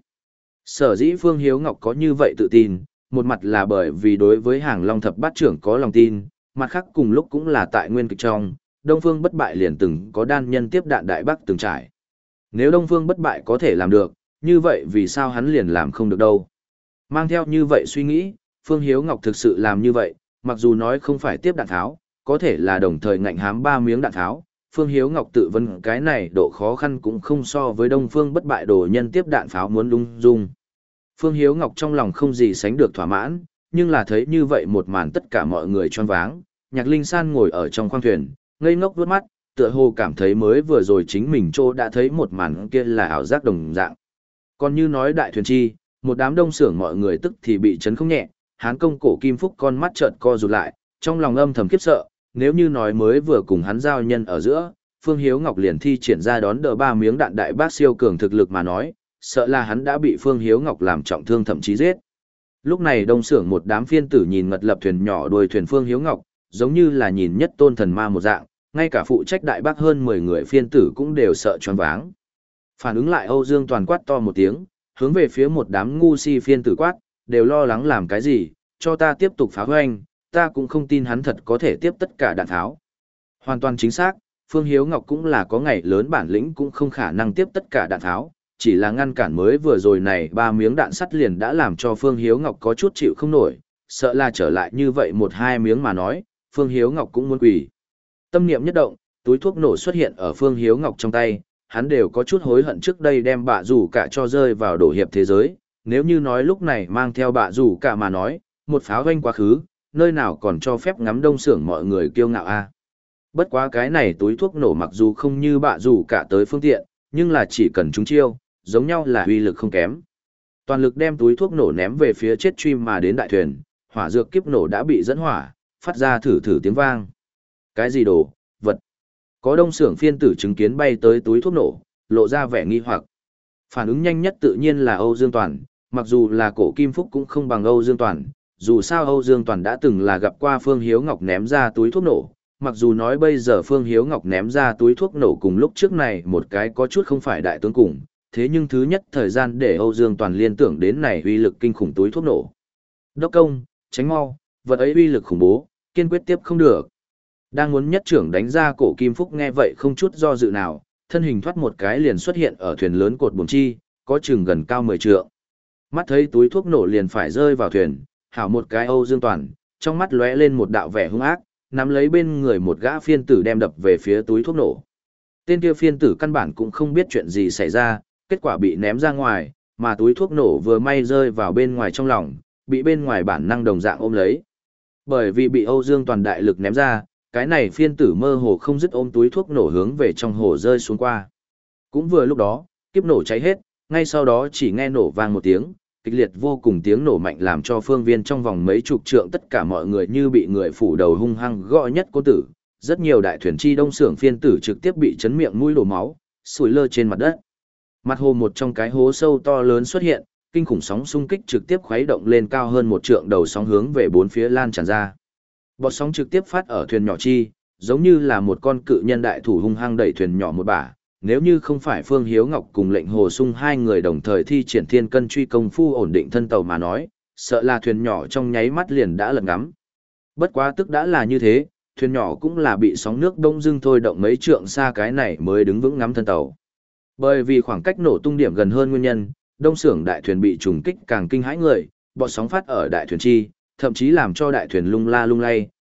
Sở dĩ Phương Hiếu Ngọc có như vậy tự tin, một mặt là bởi vì đối với hàng long thập bát trưởng có lòng tin, mặt khác cùng lúc cũng là tại nguyên kịch trong, Đông Phương bất bại liền từng có đan nhân tiếp đạn đại bắc từng trải. Nếu Đông Phương bất bại có thể làm được, như vậy vì sao hắn liền làm không được đâu. Mang theo như vậy suy nghĩ, Phương Hiếu Ngọc thực sự làm như vậy, mặc dù nói không phải tiếp đạn tháo, có thể là đồng thời ngạnh hám ba miếng đạn tháo. Phương Hiếu Ngọc tự vấn cái này độ khó khăn cũng không so với Đông Phương bất bại đồ nhân tiếp đạn pháo muốn lung dung. Phương Hiếu Ngọc trong lòng không gì sánh được thỏa mãn, nhưng là thấy như vậy một màn tất cả mọi người choáng váng, Nhạc Linh San ngồi ở trong khoang thuyền, ngây ngốc vuốt mắt, tựa hồ cảm thấy mới vừa rồi chính mình trô đã thấy một màn kia là ảo giác đồng dạng. Còn như nói đại thuyền chi, một đám đông xưởng mọi người tức thì bị chấn không nhẹ, Hán công cổ Kim Phúc con mắt trợn co rụt lại, trong lòng âm thầm khiếp sợ, nếu như nói mới vừa cùng hắn giao nhân ở giữa, Phương Hiếu Ngọc liền thi triển ra đón đỡ ba miếng đạn đại bác siêu cường thực lực mà nói, sợ là hắn đã bị Phương Hiếu Ngọc làm trọng thương thậm chí giết. Lúc này đông xưởng một đám phiên tử nhìn ngật lập thuyền nhỏ đuôi thuyền Phương Hiếu Ngọc, giống như là nhìn nhất tôn thần ma một dạng, ngay cả phụ trách đại bác hơn mười người phiên tử cũng đều sợ choáng váng. Phản ứng lại Âu Dương Toàn quát to một tiếng, hướng về phía một đám ngu si phiên tử quát, đều lo lắng làm cái gì, cho ta tiếp tục phá hoành, ta cũng không tin hắn thật có thể tiếp tất cả đạn tháo. Hoàn toàn chính xác, Phương Hiếu Ngọc cũng là có ngày lớn bản lĩnh cũng không khả năng tiếp tất cả đạn tháo, chỉ là ngăn cản mới vừa rồi này ba miếng đạn sắt liền đã làm cho Phương Hiếu Ngọc có chút chịu không nổi, sợ là trở lại như vậy một hai miếng mà nói, Phương Hiếu Ngọc cũng muốn quỳ. Tâm niệm nhất động, túi thuốc nổ xuất hiện ở Phương Hiếu Ngọc trong tay, hắn đều có chút hối hận trước đây đem bạ rủ cả cho rơi vào đổ hiệp thế giới, nếu như nói lúc này mang theo bạ rủ cả mà nói, một pháo vanh quá khứ, nơi nào còn cho phép ngắm đông xưởng mọi người kiêu ngạo a. Bất quá cái này túi thuốc nổ mặc dù không như bạ rủ cả tới phương tiện, nhưng là chỉ cần chúng chiêu, giống nhau là uy lực không kém. Toàn lực đem túi thuốc nổ ném về phía chết truy mà đến đại thuyền, hỏa dược kiếp nổ đã bị dẫn hỏa, phát ra thử thử tiếng vang. Cái gì đồ, vật? Có đông xưởng phiên tử chứng kiến bay tới túi thuốc nổ, lộ ra vẻ nghi hoặc. Phản ứng nhanh nhất tự nhiên là Âu Dương Toàn, mặc dù là cổ Kim Phúc cũng không bằng Âu Dương Toàn, dù sao Âu Dương Toàn đã từng là gặp qua Phương Hiếu Ngọc ném ra túi thuốc nổ, mặc dù nói bây giờ Phương Hiếu Ngọc ném ra túi thuốc nổ cùng lúc trước này một cái có chút không phải đại tướng cùng, thế nhưng thứ nhất thời gian để Âu Dương Toàn liên tưởng đến này uy lực kinh khủng túi thuốc nổ. Đốc công, tránh mau, vật ấy uy lực khủng bố, kiên quyết tiếp không được. Đang muốn nhất trưởng đánh ra cổ Kim Phúc nghe vậy không chút do dự nào, thân hình thoát một cái liền xuất hiện ở thuyền lớn cột buồm chi, có chừng gần cao mười trượng. Mắt thấy túi thuốc nổ liền phải rơi vào thuyền, hảo một cái Âu Dương Toàn, trong mắt lóe lên một đạo vẻ hung ác, nắm lấy bên người một gã phiên tử đem đập về phía túi thuốc nổ. Tên kia phiên tử căn bản cũng không biết chuyện gì xảy ra, kết quả bị ném ra ngoài, mà túi thuốc nổ vừa may rơi vào bên ngoài trong lòng, bị bên ngoài bản năng đồng dạng ôm lấy. Bởi vì bị Âu Dương Toàn đại lực ném ra, cái này phiên tử mơ hồ không dứt ôm túi thuốc nổ hướng về trong hồ rơi xuống qua. Cũng vừa lúc đó, kiếp nổ cháy hết, ngay sau đó chỉ nghe nổ vang một tiếng, kịch liệt vô cùng tiếng nổ mạnh làm cho phương viên trong vòng mấy chục trượng tất cả mọi người như bị người phủ đầu hung hăng gõ nhất cô tử. Rất nhiều đại thuyền chi đông xưởng phiên tử trực tiếp bị chấn miệng mũi đổ máu, sủi lơ trên mặt đất. Mặt hồ một trong cái hố sâu to lớn xuất hiện, kinh khủng sóng xung kích trực tiếp khuấy động lên cao hơn một trượng đầu sóng hướng về bốn phía lan tràn ra. Bọt sóng trực tiếp phát ở thuyền nhỏ chi, giống như là một con cự nhân đại thủ hung hăng đẩy thuyền nhỏ một bả. Nếu như không phải Phương Hiếu Ngọc cùng lệnh hồ sung hai người đồng thời thi triển thiên cân truy công phu ổn định thân tàu mà nói, sợ là thuyền nhỏ trong nháy mắt liền đã lật ngắm. Bất quá tức đã là như thế, thuyền nhỏ cũng là bị sóng nước đông dưng thôi động mấy trượng xa cái này mới đứng vững ngắm thân tàu. Bởi vì khoảng cách nổ tung điểm gần hơn nguyên nhân, đông xưởng đại thuyền bị trùng kích càng kinh hãi người, bọt sóng phát ở đại thuyền chi, thậm chí làm cho đại thuyền lung la lung lay,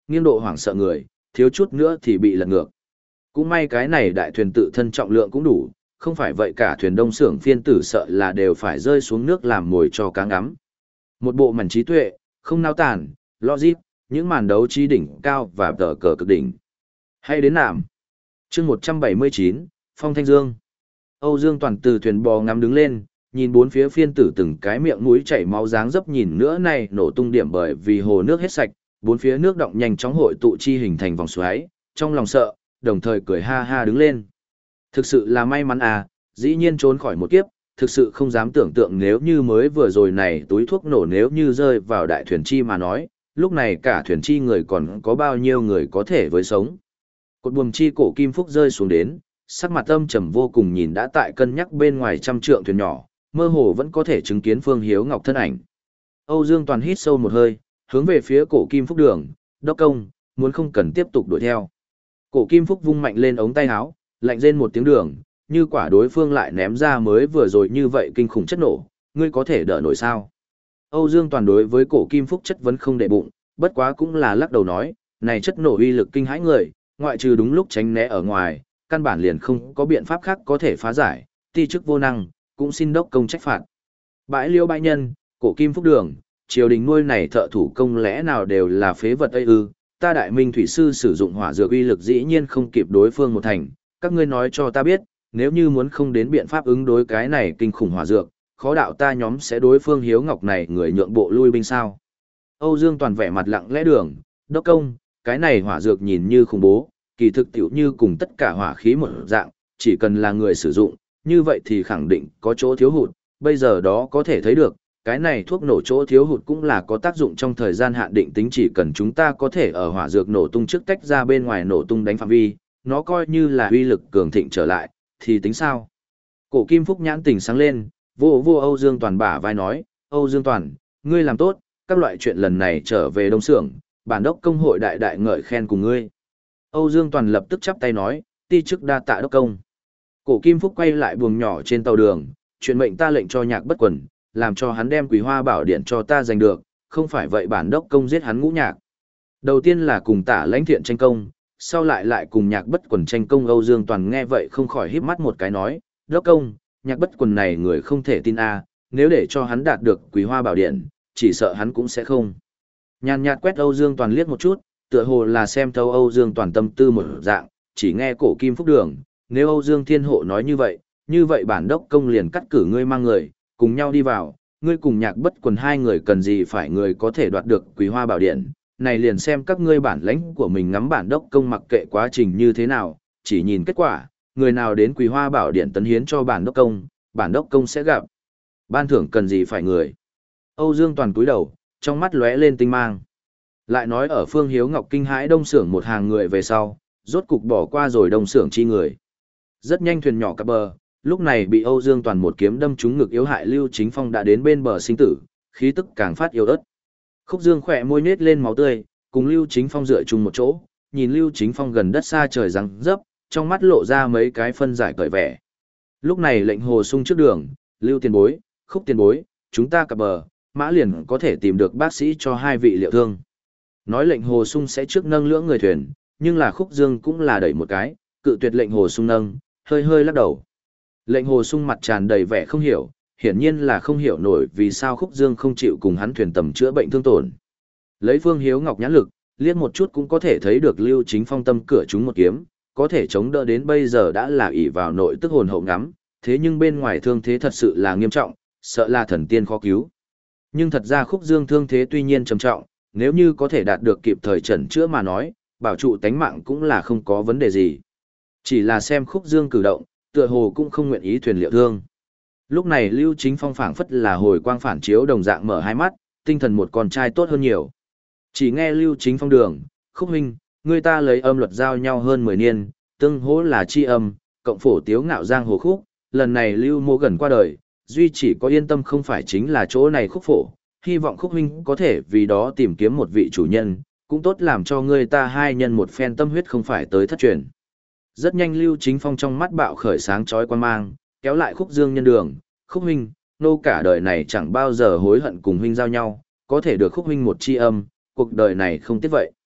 nghiêng độ hoảng sợ người, thiếu chút nữa thì bị lật ngược. Cũng may cái này đại thuyền tự thân trọng lượng cũng đủ, không phải vậy cả thuyền đông xưởng phiên tử sợ là đều phải rơi xuống nước làm mồi cho cá ngắm. Một bộ mảnh trí tuệ, không nao tản, logic, những màn đấu trí đỉnh cao và tờ cờ cực đỉnh. Hay đến nạm. chương một trăm bảy mươi chín, Phong Thanh Dương. Âu Dương Toàn từ thuyền bò ngắm đứng lên, nhìn bốn phía phiên tử từng cái miệng mũi chảy máu dáng dấp nhìn nữa này nổ tung điểm bởi vì hồ nước hết sạch, bốn phía nước động nhanh chóng hội tụ chi hình thành vòng xoáy, trong lòng sợ, đồng thời cười ha ha đứng lên. Thực sự là may mắn à, dĩ nhiên trốn khỏi một kiếp, thực sự không dám tưởng tượng nếu như mới vừa rồi này túi thuốc nổ nếu như rơi vào đại thuyền chi mà nói, lúc này cả thuyền chi người còn có bao nhiêu người có thể với sống. Cột buồm chi cổ kim phúc rơi xuống đến, sắc mặt âm trầm vô cùng nhìn đã tại cân nhắc bên ngoài trăm trượng thuyền nhỏ, mơ hồ vẫn có thể chứng kiến Phương Hiếu Ngọc thân ảnh. Âu Dương Toàn hít sâu một hơi, hướng về phía cổ kim phúc đường, đốc công, muốn không cần tiếp tục đuổi theo. Cổ kim phúc vung mạnh lên ống tay áo, lạnh rên một tiếng đường, như quả đối phương lại ném ra mới vừa rồi như vậy kinh khủng chất nổ, ngươi có thể đỡ nổi sao? Âu Dương Toàn đối với cổ kim phúc chất vấn không để bụng, bất quá cũng là lắc đầu nói, này chất nổ uy lực kinh hãi người, ngoại trừ đúng lúc tránh né ở ngoài, căn bản liền không có biện pháp khác có thể phá giải, ti chức vô năng, cũng xin đốc công trách phạt. Bãi liêu bãi nhân, cổ kim phúc đường, triều đình nuôi này thợ thủ công lẽ nào đều là phế vật ấy ư, ta đại minh thủy sư sử dụng hỏa dược uy lực dĩ nhiên không kịp đối phương một thành, các ngươi nói cho ta biết, nếu như muốn không đến biện pháp ứng đối cái này kinh khủng hỏa dược, khó đạo ta nhóm sẽ đối phương Hiếu Ngọc này người nhượng bộ lui binh sao. Âu Dương Toàn vẻ mặt lặng lẽ đường, đốc công, cái này hỏa dược nhìn như khủng bố, kỳ thực tiểu như cùng tất cả hỏa khí một dạng, chỉ cần là người sử dụng, như vậy thì khẳng định có chỗ thiếu hụt, bây giờ đó có thể thấy được, cái này thuốc nổ chỗ thiếu hụt cũng là có tác dụng trong thời gian hạn định tính chỉ cần chúng ta có thể ở hỏa dược nổ tung trước tách ra bên ngoài nổ tung đánh phạm vi, nó coi như là uy lực cường thịnh trở lại, thì tính sao? Cổ Kim Phúc nhãn tỉnh sáng lên, vô vô Âu Dương Toàn bả vai nói, Âu Dương Toàn, ngươi làm tốt, các loại chuyện lần này trở về Đông Xưởng, bản đốc công hội đại đại ngợi khen cùng ngươi. Âu Dương Toàn lập tức chắp tay nói, ti chức đa tạ đốc công. Cổ Kim Phúc quay lại buồng nhỏ trên tàu đường, chuyện mệnh ta lệnh cho Nhạc Bất Quần, làm cho hắn đem Quý Hoa Bảo Điện cho ta giành được, không phải vậy bản đốc công giết hắn Ngũ Nhạc. Đầu tiên là cùng Tả Lãnh Thiện tranh công, sau lại lại cùng Nhạc Bất Quần tranh công. Âu Dương Toàn nghe vậy không khỏi híp mắt một cái nói, đốc công, Nhạc Bất Quần này người không thể tin a, nếu để cho hắn đạt được Quý Hoa Bảo Điện, chỉ sợ hắn cũng sẽ không. Nhàn nhạt quét Âu Dương Toàn liếc một chút, tựa hồ là xem thấu Âu Dương Toàn tâm tư một dạng, chỉ nghe cổ Kim Phúc đường, nếu Âu Dương Thiên Hộ nói như vậy, như vậy bản đốc công liền cắt cử ngươi mang người, cùng nhau đi vào, ngươi cùng Nhạc Bất Quần hai người cần gì phải người có thể đoạt được Quý Hoa Bảo Điện, này liền xem các ngươi bản lãnh của mình ngắm bản đốc công mặc kệ quá trình như thế nào, chỉ nhìn kết quả, người nào đến Quý Hoa Bảo Điện tấn hiến cho bản đốc công, bản đốc công sẽ gặp. Ban thưởng cần gì phải người. Âu Dương Toàn cúi đầu, trong mắt lóe lên tinh mang. Lại nói ở Phương Hiếu Ngọc kinh hãi Đông Xưởng một hàng người về sau, rốt cục bỏ qua rồi Đông Xưởng chi người. Rất nhanh thuyền nhỏ cập bờ, lúc này bị Âu Dương Toàn một kiếm đâm trúng ngực yếu hại Lưu Chính Phong đã đến bên bờ sinh tử, khí tức càng phát yếu ớt. Khúc Dương khỏe môi nết lên máu tươi, cùng Lưu Chính Phong dựa chung một chỗ, nhìn Lưu Chính Phong gần đất xa trời răng dấp, trong mắt lộ ra mấy cái phân giải cởi vẻ. Lúc này lệnh hồ sung trước đường, Lưu tiền bối, Khúc tiền bối, chúng ta cập bờ, mã liền có thể tìm được bác sĩ cho hai vị liệu thương. Nói lệnh hồ sung sẽ trước nâng lưỡng người thuyền, nhưng là Khúc Dương cũng là đẩy một cái, cự tuyệt lệnh hồ sung nâng, hơi hơi lắc đầu. Lệnh hồ sung mặt tràn đầy vẻ không hiểu, hiển nhiên là không hiểu nổi vì sao Khúc Dương không chịu cùng hắn thuyền tầm chữa bệnh thương tổn. Lấy Phương Hiếu Ngọc nhãn lực, liếc một chút cũng có thể thấy được Lưu Chính Phong tâm cửa chúng một kiếm, có thể chống đỡ đến bây giờ đã là ỷ vào nội tức hồn hậu ngắm, thế nhưng bên ngoài thương thế thật sự là nghiêm trọng, sợ là thần tiên khó cứu. Nhưng thật ra Khúc Dương thương thế tuy nhiên trầm trọng, nếu như có thể đạt được kịp thời chẩn chữa mà nói, bảo trụ tánh mạng cũng là không có vấn đề gì. Chỉ là xem Khúc Dương cử động, tựa hồ cũng không nguyện ý thuyền liệu thương. Lúc này Lưu Chính Phong phảng phất là hồi quang phản chiếu đồng dạng mở hai mắt, tinh thần một con trai tốt hơn nhiều. Chỉ nghe Lưu Chính Phong đường, Khúc huynh, người ta lấy âm luật giao nhau hơn mười niên, tương hỗ là chi âm, cộng phổ tiếu ngạo giang hồ khúc, lần này Lưu Mô gần qua đời, duy chỉ có yên tâm không phải chính là chỗ này khúc phổ, hy vọng Khúc huynh có thể vì đó tìm kiếm một vị chủ nhân, cũng tốt làm cho người ta hai nhân một phen tâm huyết không phải tới thất truyền. Rất nhanh Lưu Chính Phong trong mắt bạo khởi sáng chói quan mang, kéo lại Khúc Dương nhân đường, Khúc huynh, nô cả đời này chẳng bao giờ hối hận cùng huynh giao nhau, có thể được Khúc huynh một chi âm, cuộc đời này không tiếc vậy.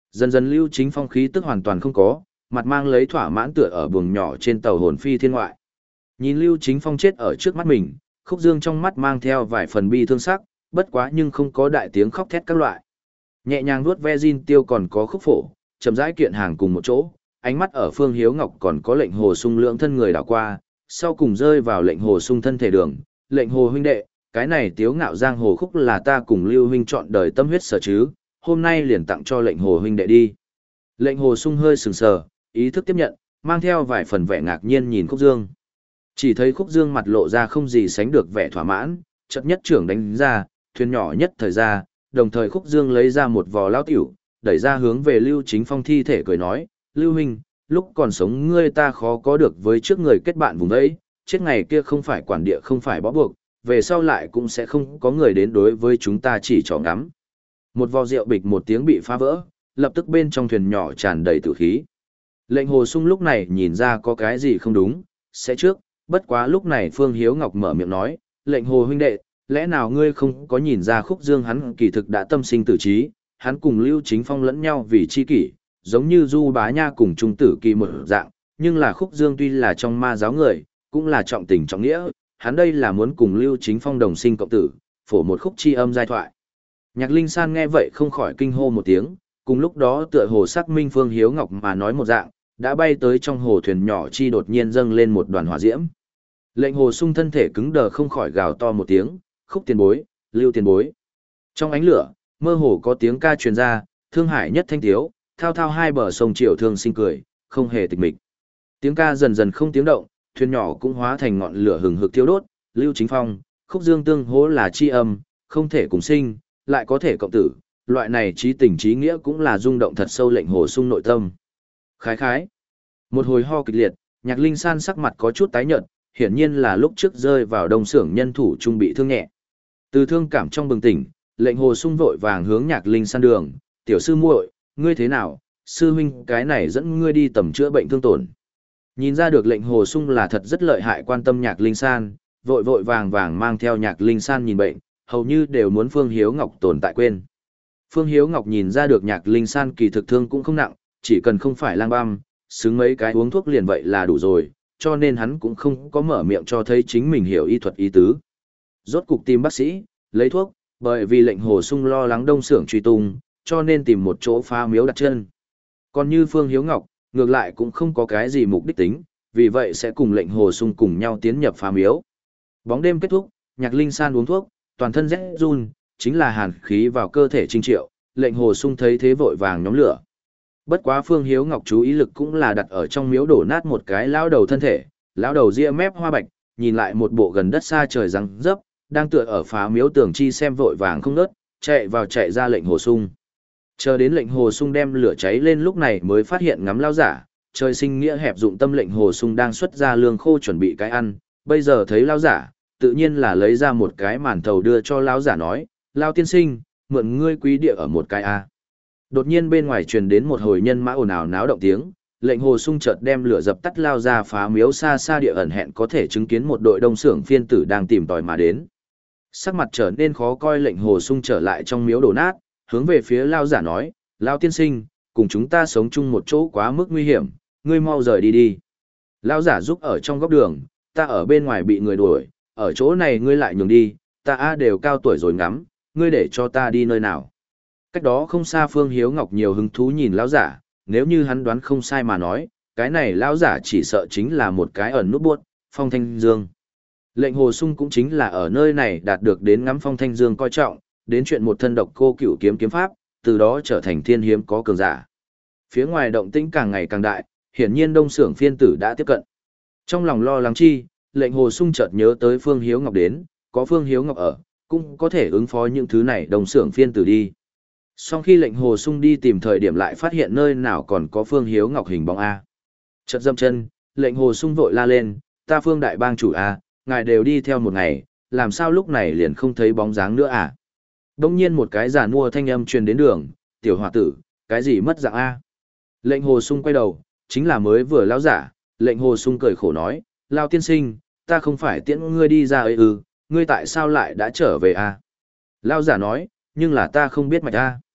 Dần dần Lưu Chính Phong khí tức hoàn toàn không có, mặt mang lấy thỏa mãn tựa ở buồng nhỏ trên tàu hồn phi thiên ngoại. Nhìn Lưu Chính Phong chết ở trước mắt mình, Khúc Dương trong mắt mang theo vài phần bi thương sắc, bất quá nhưng không có đại tiếng khóc thét các loại. Nhẹ nhàng vuốt ve Jin Tiêu còn có Khúc Phổ, chậm rãi kiện hàng cùng một chỗ, ánh mắt ở Phương Hiếu Ngọc còn có Lệnh Hồ Sung lượng thân người đảo qua, sau cùng rơi vào Lệnh Hồ Sung thân thể đường, Lệnh Hồ huynh đệ, cái này tiếu ngạo giang hồ khúc là ta cùng Lưu huynh chọn đời tâm huyết sở chứ, hôm nay liền tặng cho Lệnh Hồ huynh đệ đi. Lệnh Hồ Sung hơi sừng sờ, ý thức tiếp nhận, mang theo vài phần vẻ ngạc nhiên nhìn Khúc Dương. Chỉ thấy Khúc Dương mặt lộ ra không gì sánh được vẻ thỏa mãn, chợt nhất trưởng đánh ra, thuyền nhỏ nhất thời ra, đồng thời Khúc Dương lấy ra một vò lao tiểu, đẩy ra hướng về Lưu Chính Phong thi thể cười nói, Lưu huynh, lúc còn sống ngươi ta khó có được với trước người kết bạn vùng ấy, chết ngày kia không phải quản địa không phải bó buộc, về sau lại cũng sẽ không có người đến đối với chúng ta chỉ trò ngắm. Một vò rượu bịch một tiếng bị phá vỡ, lập tức bên trong thuyền nhỏ tràn đầy tử khí. Lệnh Hồ Sung lúc này nhìn ra có cái gì không đúng, sẽ trước, bất quá lúc này Phương Hiếu Ngọc mở miệng nói, Lệnh Hồ huynh đệ, lẽ nào ngươi không có nhìn ra Khúc Dương hắn kỳ thực đã tâm sinh tử trí, hắn cùng Lưu Chính Phong lẫn nhau vì chi kỷ, giống như Du Bá Nha cùng Trung Tử Kỳ một dạng, nhưng là Khúc Dương tuy là trong ma giáo người, cũng là trọng tình trọng nghĩa, hắn đây là muốn cùng Lưu Chính Phong đồng sinh cộng tử, phổ một khúc chi âm giai thoại. Nhạc Linh San nghe vậy không khỏi kinh hô một tiếng, cùng lúc đó tựa hồ sắc minh Phương Hiếu Ngọc mà nói một dạng, đã bay tới trong hồ thuyền nhỏ chi đột nhiên dâng lên một đoàn hỏa diễm. Lệnh Hồ Sung thân thể cứng đờ không khỏi gào to một tiếng, Khúc tiền bối, Lưu tiền bối. Trong ánh lửa, mơ hồ có tiếng ca truyền ra, thương hải nhất thanh tiếu, thao thao hai bờ sông Triều thương sinh cười, không hề tịch mịch. Tiếng ca dần dần không tiếng động, thuyền nhỏ cũng hóa thành ngọn lửa hừng hực thiêu đốt, Lưu Chính Phong, Khúc Dương tương hỗ là chi âm, không thể cùng sinh, lại có thể cộng tử, loại này trí tình trí nghĩa cũng là rung động thật sâu Lệnh Hồ Sung nội tâm. Khái khái. Một hồi ho kịch liệt, Nhạc Linh San sắc mặt có chút tái nhợt, hiển nhiên là lúc trước rơi vào đông xưởng nhân thủ trung bị thương nhẹ. Từ thương cảm trong bừng tỉnh, Lệnh Hồ Sung vội vàng hướng Nhạc Linh San đường, "Tiểu sư muội, ngươi thế nào? Sư huynh cái này dẫn ngươi đi tầm chữa bệnh thương tổn." Nhìn ra được Lệnh Hồ Sung là thật rất lợi hại quan tâm Nhạc Linh San, vội vội vàng vàng mang theo Nhạc Linh San nhìn bệnh, hầu như đều muốn Phương Hiếu Ngọc tồn tại quên. Phương Hiếu Ngọc nhìn ra được Nhạc Linh San kỳ thực thương cũng không nặng, chỉ cần không phải lang băm, xứng mấy cái uống thuốc liền vậy là đủ rồi, cho nên hắn cũng không có mở miệng cho thấy chính mình hiểu y thuật ý tứ. Rốt cục tìm bác sĩ, lấy thuốc, bởi vì Lệnh Hồ Sung lo lắng đông xưởng truy tung, cho nên tìm một chỗ phá miếu đặt chân. Còn như Phương Hiếu Ngọc, ngược lại cũng không có cái gì mục đích tính, vì vậy sẽ cùng Lệnh Hồ Sung cùng nhau tiến nhập phá miếu. Bóng đêm kết thúc, Nhạc Linh San uống thuốc, toàn thân rét run, chính là hàn khí vào cơ thể Trinh Triệu, Lệnh Hồ Sung thấy thế vội vàng nhóm lửa. Bất quá Phương Hiếu Ngọc chú ý lực cũng là đặt ở trong miếu đổ nát một cái lão đầu thân thể, lão đầu ria mép hoa bạch, nhìn lại một bộ gần đất xa trời răng dấp, đang tựa ở phá miếu tường chi xem vội vàng không ngớt, chạy vào chạy ra Lệnh Hồ Sung. Chờ đến Lệnh Hồ Sung đem lửa cháy lên lúc này mới phát hiện ngắm lão giả, trời sinh nghĩa hẹp dụng tâm Lệnh Hồ Sung đang xuất ra lương khô chuẩn bị cái ăn, bây giờ thấy lão giả, tự nhiên là lấy ra một cái màn thầu đưa cho lão giả nói, "Lão tiên sinh, mượn ngươi quý địa ở một cái a." Đột nhiên bên ngoài truyền đến một hồi nhân mã ồn ào náo động tiếng, Lệnh Hồ Sung chợt đem lửa dập tắt lao ra phá miếu xa xa địa ẩn hẹn có thể chứng kiến một đội đông xưởng phiên tử đang tìm tòi mà đến. Sắc mặt trở nên khó coi, Lệnh Hồ Sung trở lại trong miếu đổ nát, hướng về phía lao giả nói, "Lão tiên sinh, cùng chúng ta sống chung một chỗ quá mức nguy hiểm, ngươi mau rời đi đi." Lao giả giúp ở trong góc đường, "Ta ở bên ngoài bị người đuổi, ở chỗ này ngươi lại nhường đi, ta a đều cao tuổi rồi ngắm, ngươi để cho ta đi nơi nào?" Cách đó không xa Phương Hiếu Ngọc nhiều hứng thú nhìn lão giả, nếu như hắn đoán không sai mà nói, cái này lão giả chỉ sợ chính là một cái ẩn nút buốt, Phong Thanh Dương. Lệnh Hồ Sung cũng chính là ở nơi này đạt được đến ngắm Phong Thanh Dương coi trọng, đến chuyện một thân độc cô cửu kiếm kiếm pháp, từ đó trở thành thiên hiếm có cường giả. Phía ngoài động tĩnh càng ngày càng đại, hiển nhiên đông xưởng phiên tử đã tiếp cận. Trong lòng lo lắng chi, Lệnh Hồ Sung chợt nhớ tới Phương Hiếu Ngọc đến, có Phương Hiếu Ngọc ở, cũng có thể ứng phó những thứ này đông xưởng phiên tử đi. Sau khi Lệnh Hồ Sung đi tìm thời điểm lại phát hiện nơi nào còn có Phương Hiếu Ngọc hình bóng A. Chợt dậm chân, Lệnh Hồ Sung vội la lên, "Ta Phương đại bang chủ A, ngài đều đi theo một ngày, làm sao lúc này liền không thấy bóng dáng nữa à?" Đông nhiên một cái giàn mua thanh âm truyền đến đường, "Tiểu hòa tử, cái gì mất dạng A?" Lệnh Hồ Sung quay đầu, chính là mới vừa lão giả, Lệnh Hồ Sung cười khổ nói, "Lao tiên sinh, ta không phải tiễn ngươi đi ra ấy ư, ngươi tại sao lại đã trở về A?" Lão giả nói, "Nhưng là ta không biết mạch A."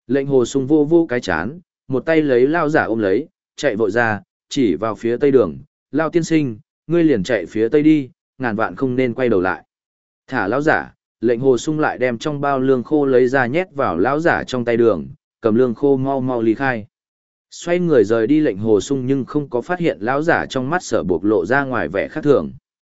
Lệnh hồ sung vô vô cái chán, một tay lấy lao giả ôm lấy, chạy vội ra, chỉ vào phía tây đường, lao tiên sinh, ngươi liền chạy phía tây đi, ngàn vạn không nên quay đầu lại. Thả lão giả, lệnh hồ sung lại đem trong bao lương khô lấy ra nhét vào lão giả trong tay đường, cầm lương khô mau mau ly khai. Xoay người rời đi lệnh hồ sung nhưng không có phát hiện lão giả trong mắt sở bộc lộ ra ngoài vẻ khác thường.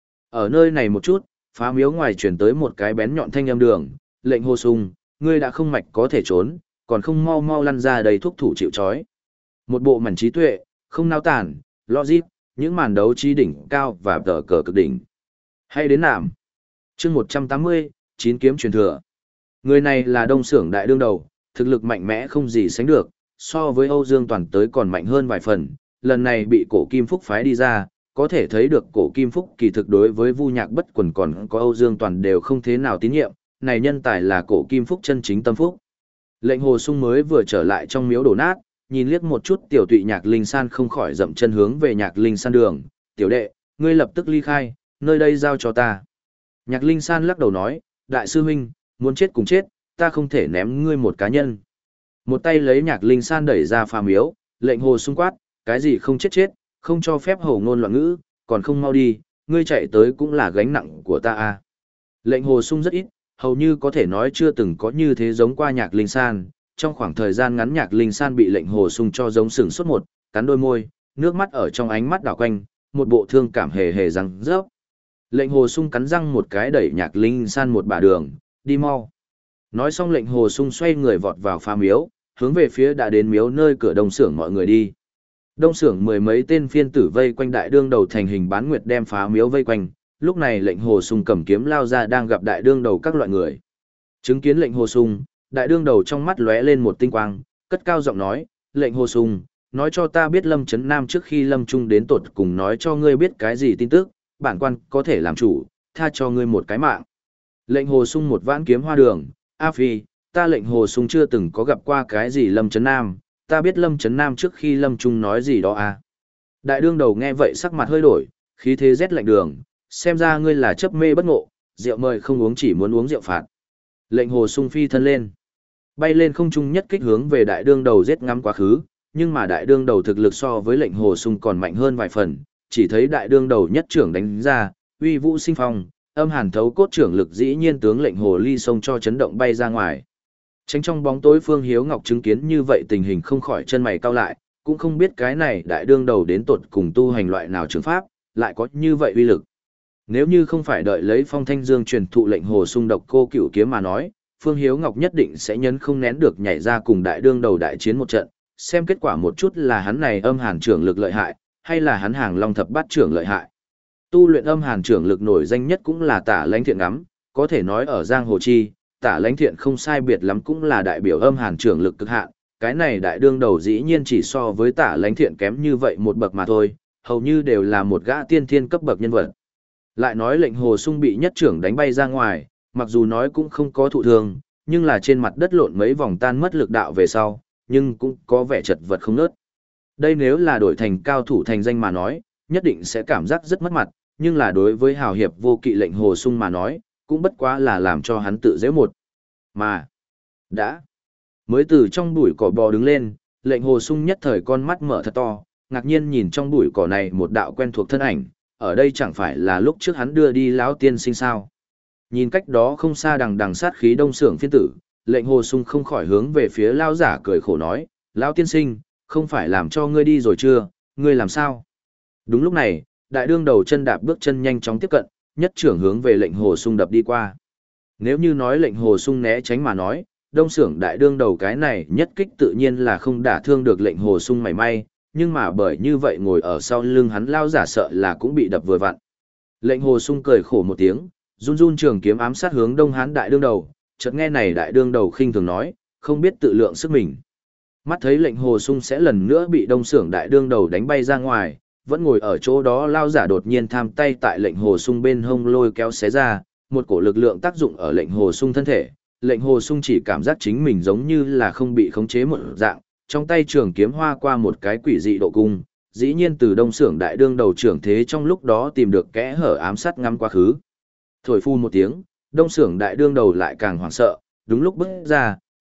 Ở nơi này một chút, phá miếu ngoài chuyển tới một cái bén nhọn thanh âm đường, lệnh hồ sung, ngươi đã không mạch có thể trốn, còn không mau mau lăn ra đầy thuốc thủ chịu trói. Một bộ mảnh trí tuệ, không nao tản, logic, những màn đấu trí đỉnh cao và tờ cờ cực đỉnh. Hay đến nạm. chương một trăm tám mươi, chín kiếm truyền thừa. Người này là Đông Xưởng đại đương đầu, thực lực mạnh mẽ không gì sánh được, so với Âu Dương Toàn tới còn mạnh hơn vài phần, lần này bị cổ Kim Phúc phái đi ra, có thể thấy được cổ Kim Phúc kỳ thực đối với Vu Nhạc Bất Quần còn có Âu Dương Toàn đều không thế nào tín nhiệm, này nhân tài là cổ Kim Phúc chân chính tâm phúc. Lệnh hồ sung mới vừa trở lại trong miếu đổ nát, nhìn liếc một chút tiểu tụy Nhạc Linh San không khỏi dậm chân hướng về Nhạc Linh San đường, tiểu đệ, ngươi lập tức ly khai, nơi đây giao cho ta. Nhạc Linh San lắc đầu nói, đại sư huynh, muốn chết cùng chết, ta không thể ném ngươi một cá nhân. Một tay lấy Nhạc Linh San đẩy ra phá miếu, lệnh hồ sung quát, cái gì không chết chết, không cho phép hồ ngôn loạn ngữ, còn không mau đi, ngươi chạy tới cũng là gánh nặng của ta à. Lệnh hồ sung rất ít, hầu như có thể nói chưa từng có như thế giống qua Nhạc Linh San, trong khoảng thời gian ngắn Nhạc Linh San bị lệnh hồ sung cho giống sừng suốt một, cắn đôi môi, nước mắt ở trong ánh mắt đảo quanh, một bộ thương cảm hề hề răng rớp. Lệnh hồ sung cắn răng một cái đẩy Nhạc Linh San một bả đường, đi mau. Nói xong lệnh hồ sung xoay người vọt vào phá miếu, hướng về phía đã đến miếu nơi cửa đông xưởng mọi người đi. Đông xưởng mười mấy tên phiên tử vây quanh đại đương đầu thành hình bán nguyệt đem phá miếu vây quanh, lúc này lệnh hồ sung cầm kiếm lao ra đang gặp đại đương đầu các loại người. Chứng kiến lệnh hồ sung, đại đương đầu trong mắt lóe lên một tinh quang, cất cao giọng nói, lệnh hồ sung, nói cho ta biết Lâm Trấn Nam trước khi Lâm Trung đến tột cùng nói cho ngươi biết cái gì tin tức, bản quan có thể làm chủ, tha cho ngươi một cái mạng. Lệnh hồ sung một vãn kiếm hoa đường, A Phi, ta lệnh hồ sung chưa từng có gặp qua cái gì Lâm Trấn Nam, ta biết Lâm Trấn Nam trước khi Lâm Trung nói gì đó à. Đại đương đầu nghe vậy sắc mặt hơi đổi, khí thế rét lạnh đường, xem ra ngươi là chấp mê bất ngộ, rượu mời không uống chỉ muốn uống rượu phạt. Lệnh hồ sung phi thân lên, bay lên không trung nhất kích hướng về đại đương đầu giết ngắm quá khứ, nhưng mà đại đương đầu thực lực so với lệnh hồ sung còn mạnh hơn vài phần, chỉ thấy đại đương đầu nhất trưởng đánh ra, uy vũ sinh phong, âm hàn thấu cốt trưởng lực dĩ nhiên tướng lệnh hồ ly sông cho chấn động bay ra ngoài. Tránh trong bóng tối Phương Hiếu Ngọc chứng kiến như vậy tình hình không khỏi chân mày cau lại, cũng không biết cái này đại đương đầu đến tột cùng tu hành loại nào trường pháp, lại có như vậy uy lực. Nếu như không phải đợi lấy Phong Thanh Dương truyền thụ lệnh hồ sung độc cô cửu kiếm mà nói, Phương Hiếu Ngọc nhất định sẽ nhấn không nén được nhảy ra cùng đại đương đầu đại chiến một trận, xem kết quả một chút là hắn này âm hàn trưởng lực lợi hại, hay là hắn hàng long thập bát trưởng lợi hại. Tu luyện âm hàn trưởng lực nổi danh nhất cũng là Tả Lãnh Thiện ngắm, có thể nói ở Giang Hồ Chi, Tả Lãnh Thiện không sai biệt lắm cũng là đại biểu âm hàn trưởng lực cực hạn, cái này đại đương đầu dĩ nhiên chỉ so với Tả Lãnh Thiện kém như vậy một bậc mà thôi, hầu như đều là một gã tiên thiên cấp bậc nhân vật. Lại nói lệnh hồ sung bị nhất trưởng đánh bay ra ngoài, mặc dù nói cũng không có thụ thương, nhưng là trên mặt đất lộn mấy vòng tan mất lực đạo về sau, nhưng cũng có vẻ chật vật không nớt. Đây nếu là đổi thành cao thủ thành danh mà nói, nhất định sẽ cảm giác rất mất mặt, nhưng là đối với hào hiệp vô kỵ lệnh hồ sung mà nói, cũng bất quá là làm cho hắn tự dễ một. Mà, đã, mới từ trong bụi cỏ bò đứng lên, lệnh hồ sung nhất thời con mắt mở thật to, ngạc nhiên nhìn trong bụi cỏ này một đạo quen thuộc thân ảnh, ở đây chẳng phải là lúc trước hắn đưa đi lão tiên sinh sao. Nhìn cách đó không xa đằng đằng sát khí đông xưởng phiên tử, lệnh hồ sung không khỏi hướng về phía lão giả cười khổ nói, lão tiên sinh, không phải làm cho ngươi đi rồi chưa, ngươi làm sao? Đúng lúc này, đại đương đầu chân đạp bước chân nhanh chóng tiếp cận, nhất trưởng hướng về lệnh hồ sung đập đi qua. Nếu như nói lệnh hồ sung né tránh mà nói, đông xưởng đại đương đầu cái này nhất kích tự nhiên là không đả thương được lệnh hồ sung mảy may, nhưng mà bởi như vậy ngồi ở sau lưng hắn lao giả sợ là cũng bị đập vừa vặn. Lệnh hồ sung cười khổ một tiếng, run run trường kiếm ám sát hướng đông hán đại đương đầu, chợt nghe này đại đương đầu khinh thường nói, không biết tự lượng sức mình. Mắt thấy lệnh hồ sung sẽ lần nữa bị đông xưởng đại đương đầu đánh bay ra ngoài, vẫn ngồi ở chỗ đó lao giả đột nhiên tham tay tại lệnh hồ sung bên hông lôi kéo xé ra, một cổ lực lượng tác dụng ở lệnh hồ sung thân thể, lệnh hồ sung chỉ cảm giác chính mình giống như là không bị khống chế một dạng, trong tay trường kiếm hoa qua một cái quỷ dị độ cung, dĩ nhiên từ đông xưởng đại đương đầu trưởng thế trong lúc đó tìm được kẽ hở ám sát ngắm quá khứ. Thổi phu một tiếng, đông xưởng đại đương đầu lại càng hoảng sợ, đúng lúc bước ra,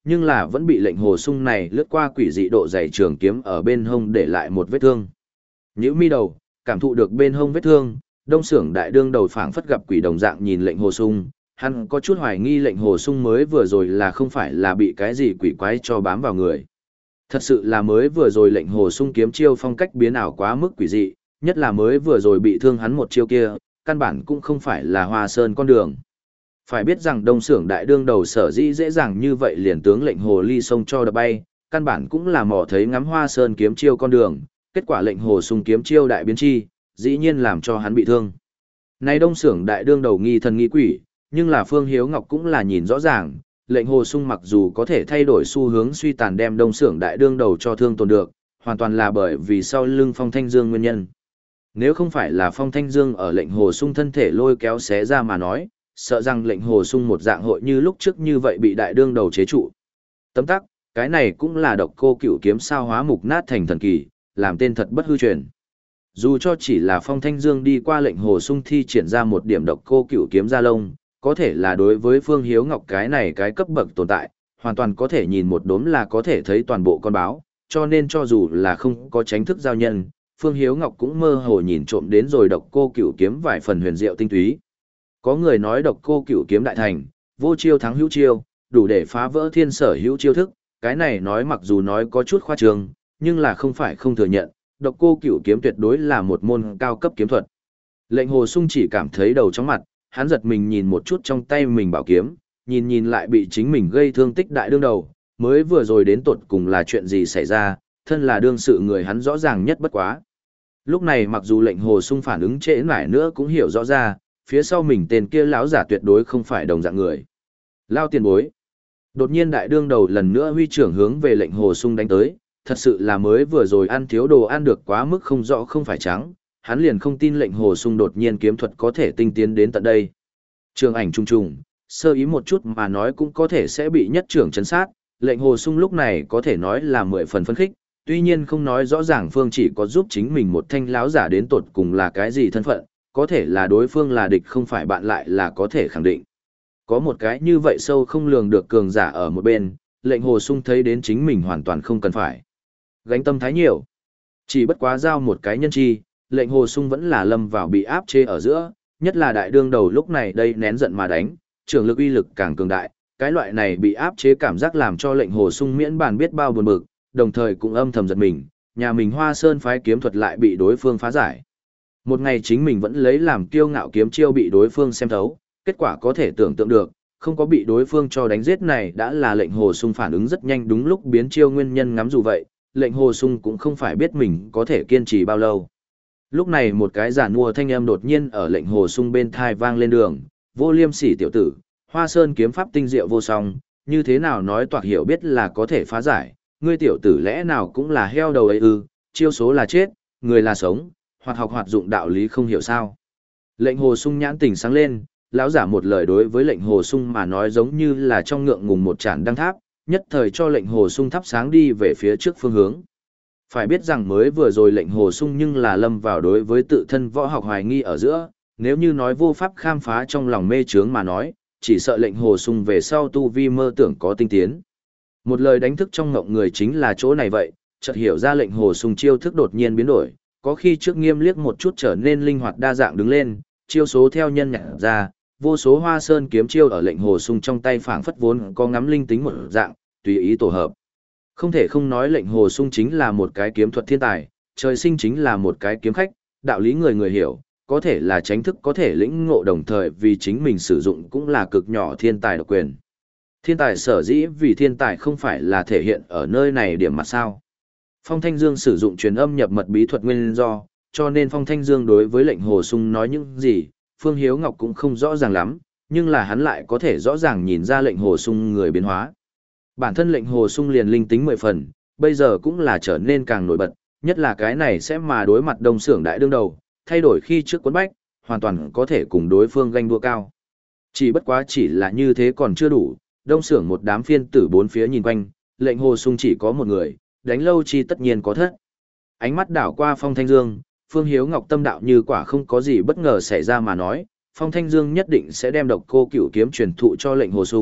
nhưng là vẫn bị lệnh hồ sung này lướt qua quỷ dị độ dày trường kiếm ở bên hông để lại một vết thương. Nhữ mi đầu, cảm thụ được bên hông vết thương, Đông Xưởng Đại Đương đầu phảng phất gặp quỷ đồng dạng nhìn lệnh hồ sung, hắn có chút hoài nghi lệnh hồ sung mới vừa rồi là không phải là bị cái gì quỷ quái cho bám vào người. Thật sự là mới vừa rồi lệnh hồ sung kiếm chiêu phong cách biến ảo quá mức quỷ dị, nhất là mới vừa rồi bị thương hắn một chiêu kia, căn bản cũng không phải là Hoa Sơn con đường. Phải biết rằng Đông Xưởng Đại Đương đầu sở dĩ dễ dàng như vậy liền tướng lệnh hồ ly sông cho đập bay, căn bản cũng là mò thấy ngắm Hoa Sơn kiếm chiêu con đường, kết quả lệnh hồ sung kiếm chiêu đại biến chi, dĩ nhiên làm cho hắn bị thương. Nay Đông Xưởng Đại Đương đầu nghi thần nghi quỷ, nhưng là Phương Hiếu Ngọc cũng là nhìn rõ ràng, lệnh hồ sung mặc dù có thể thay đổi xu hướng suy tàn đem Đông Xưởng Đại Đương đầu cho thương tổn được, hoàn toàn là bởi vì sau lưng Phong Thanh Dương nguyên nhân. Nếu không phải là Phong Thanh Dương ở lệnh hồ sung thân thể lôi kéo xé ra mà nói, sợ rằng lệnh hồ sung một dạng hội như lúc trước như vậy bị đại đương đầu chế trụ. Tấm tắc, cái này cũng là độc cô cửu kiếm sao hóa mục nát thành thần kỳ, làm tên thật bất hư truyền. Dù cho chỉ là Phong Thanh Dương đi qua lệnh hồ sung thi triển ra một điểm độc cô cửu kiếm ra lông, có thể là đối với Phương Hiếu Ngọc cái này cái cấp bậc tồn tại, hoàn toàn có thể nhìn một đốm là có thể thấy toàn bộ con báo, cho nên cho dù là không có tránh thức giao nhân, Phương Hiếu Ngọc cũng mơ hồ nhìn trộm đến rồi độc cô cửu kiếm vài phần huyền diệu tinh túy. Có người nói độc cô cửu kiếm đại thành, vô chiêu thắng hữu chiêu, đủ để phá vỡ thiên sở hữu chiêu thức, cái này nói mặc dù nói có chút khoa trương, nhưng là không phải không thừa nhận, độc cô cửu kiếm tuyệt đối là một môn cao cấp kiếm thuật. Lệnh hồ sung chỉ cảm thấy đầu chóng mặt, hắn giật mình nhìn một chút trong tay mình bảo kiếm, nhìn nhìn lại bị chính mình gây thương tích đại đương đầu, mới vừa rồi đến tột cùng là chuyện gì xảy ra, thân là đương sự người hắn rõ ràng nhất bất quá. Lúc này mặc dù lệnh hồ sung phản ứng trễ nải nữa cũng hiểu rõ ra, phía sau mình tên kia lão giả tuyệt đối không phải đồng dạng người. Lao tiền bối. Đột nhiên đại đương đầu lần nữa huy trưởng hướng về lệnh hồ sung đánh tới, thật sự là mới vừa rồi ăn thiếu đồ ăn được quá mức không rõ không phải trắng, hắn liền không tin lệnh hồ sung đột nhiên kiếm thuật có thể tinh tiến đến tận đây. Trường ảnh trùng trùng, sơ ý một chút mà nói cũng có thể sẽ bị nhất trưởng chấn sát, lệnh hồ sung lúc này có thể nói là mười phần phấn khích, tuy nhiên không nói rõ ràng phương chỉ có giúp chính mình một thanh láo giả đến tột cùng là cái gì thân phận, có thể là đối phương là địch không phải bạn lại là có thể khẳng định. Có một cái như vậy sâu không lường được cường giả ở một bên, lệnh hồ sung thấy đến chính mình hoàn toàn không cần phải gánh tâm thái nhiều. Chỉ bất quá giao một cái nhân chi, lệnh hồ sung vẫn là lâm vào bị áp chế ở giữa, nhất là đại đương đầu lúc này đây nén giận mà đánh, trường lực uy lực càng cường đại, cái loại này bị áp chế cảm giác làm cho lệnh hồ sung miễn bàn biết bao buồn bực, đồng thời cũng âm thầm giật mình, nhà mình Hoa Sơn phái kiếm thuật lại bị đối phương phá giải. Một ngày chính mình vẫn lấy làm kiêu ngạo kiếm chiêu bị đối phương xem thấu, kết quả có thể tưởng tượng được, không có bị đối phương cho đánh giết này đã là lệnh hồ sung phản ứng rất nhanh đúng lúc biến chiêu nguyên nhân ngắm dù vậy, lệnh hồ sung cũng không phải biết mình có thể kiên trì bao lâu. Lúc này một cái giả nua thanh âm đột nhiên ở lệnh hồ sung bên thai vang lên đường, vô liêm sỉ tiểu tử, Hoa Sơn kiếm pháp tinh diệu vô song, như thế nào nói toạc hiểu biết là có thể phá giải, ngươi tiểu tử lẽ nào cũng là heo đầu ấy ư, chiêu số là chết, người là sống, hoặc học hoạt dụng đạo lý không hiểu sao. Lệnh hồ sung nhãn tỉnh sáng lên, lão giả một lời đối với lệnh hồ sung mà nói giống như là trong ngượng ngùng một tràn đăng tháp, nhất thời cho lệnh hồ sung thắp sáng đi về phía trước phương hướng. Phải biết rằng mới vừa rồi lệnh hồ sung nhưng là lâm vào đối với tự thân võ học hoài nghi ở giữa, nếu như nói vô pháp khám phá trong lòng mê trướng mà nói, chỉ sợ lệnh hồ sung về sau tu vi mơ tưởng có tinh tiến. Một lời đánh thức trong ngộng người chính là chỗ này vậy, chợt hiểu ra lệnh hồ sung chiêu thức đột nhiên biến đổi, có khi trước nghiêm liếc một chút trở nên linh hoạt đa dạng đứng lên, chiêu số theo nhân nhặt ra, vô số Hoa Sơn kiếm chiêu ở lệnh hồ sung trong tay phảng phất vốn có ngắm linh tính một dạng, tùy ý tổ hợp. Không thể không nói lệnh hồ sung chính là một cái kiếm thuật thiên tài, trời sinh chính là một cái kiếm khách, đạo lý người người hiểu, có thể là tránh thức có thể lĩnh ngộ đồng thời vì chính mình sử dụng cũng là cực nhỏ thiên tài độc quyền. Thiên tài sở dĩ vì thiên tài không phải là thể hiện ở nơi này điểm mặt sao. Phong Thanh Dương sử dụng truyền âm nhập mật bí thuật nguyên do, cho nên Phong Thanh Dương đối với lệnh hồ sung nói những gì, Phương Hiếu Ngọc cũng không rõ ràng lắm, nhưng là hắn lại có thể rõ ràng nhìn ra lệnh hồ sung người biến hóa. Bản thân lệnh hồ sung liền linh tính mười phần, bây giờ cũng là trở nên càng nổi bật, nhất là cái này sẽ mà đối mặt Đông Xưởng Đại Đương đầu, thay đổi khi trước cuốn bách, hoàn toàn có thể cùng đối phương ganh đua cao. Chỉ bất quá chỉ là như thế còn chưa đủ, Đông Xưởng một đám phiên tử bốn phía nhìn quanh, lệnh hồ sung chỉ có một người, đánh lâu chi tất nhiên có thất. Ánh mắt đảo qua Phong Thanh Dương, Phương Hiếu Ngọc tâm đạo như quả không có gì bất ngờ xảy ra mà nói, Phong Thanh Dương nhất định sẽ đem độc cô cửu kiếm truyền thụ cho lệnh hồ sung,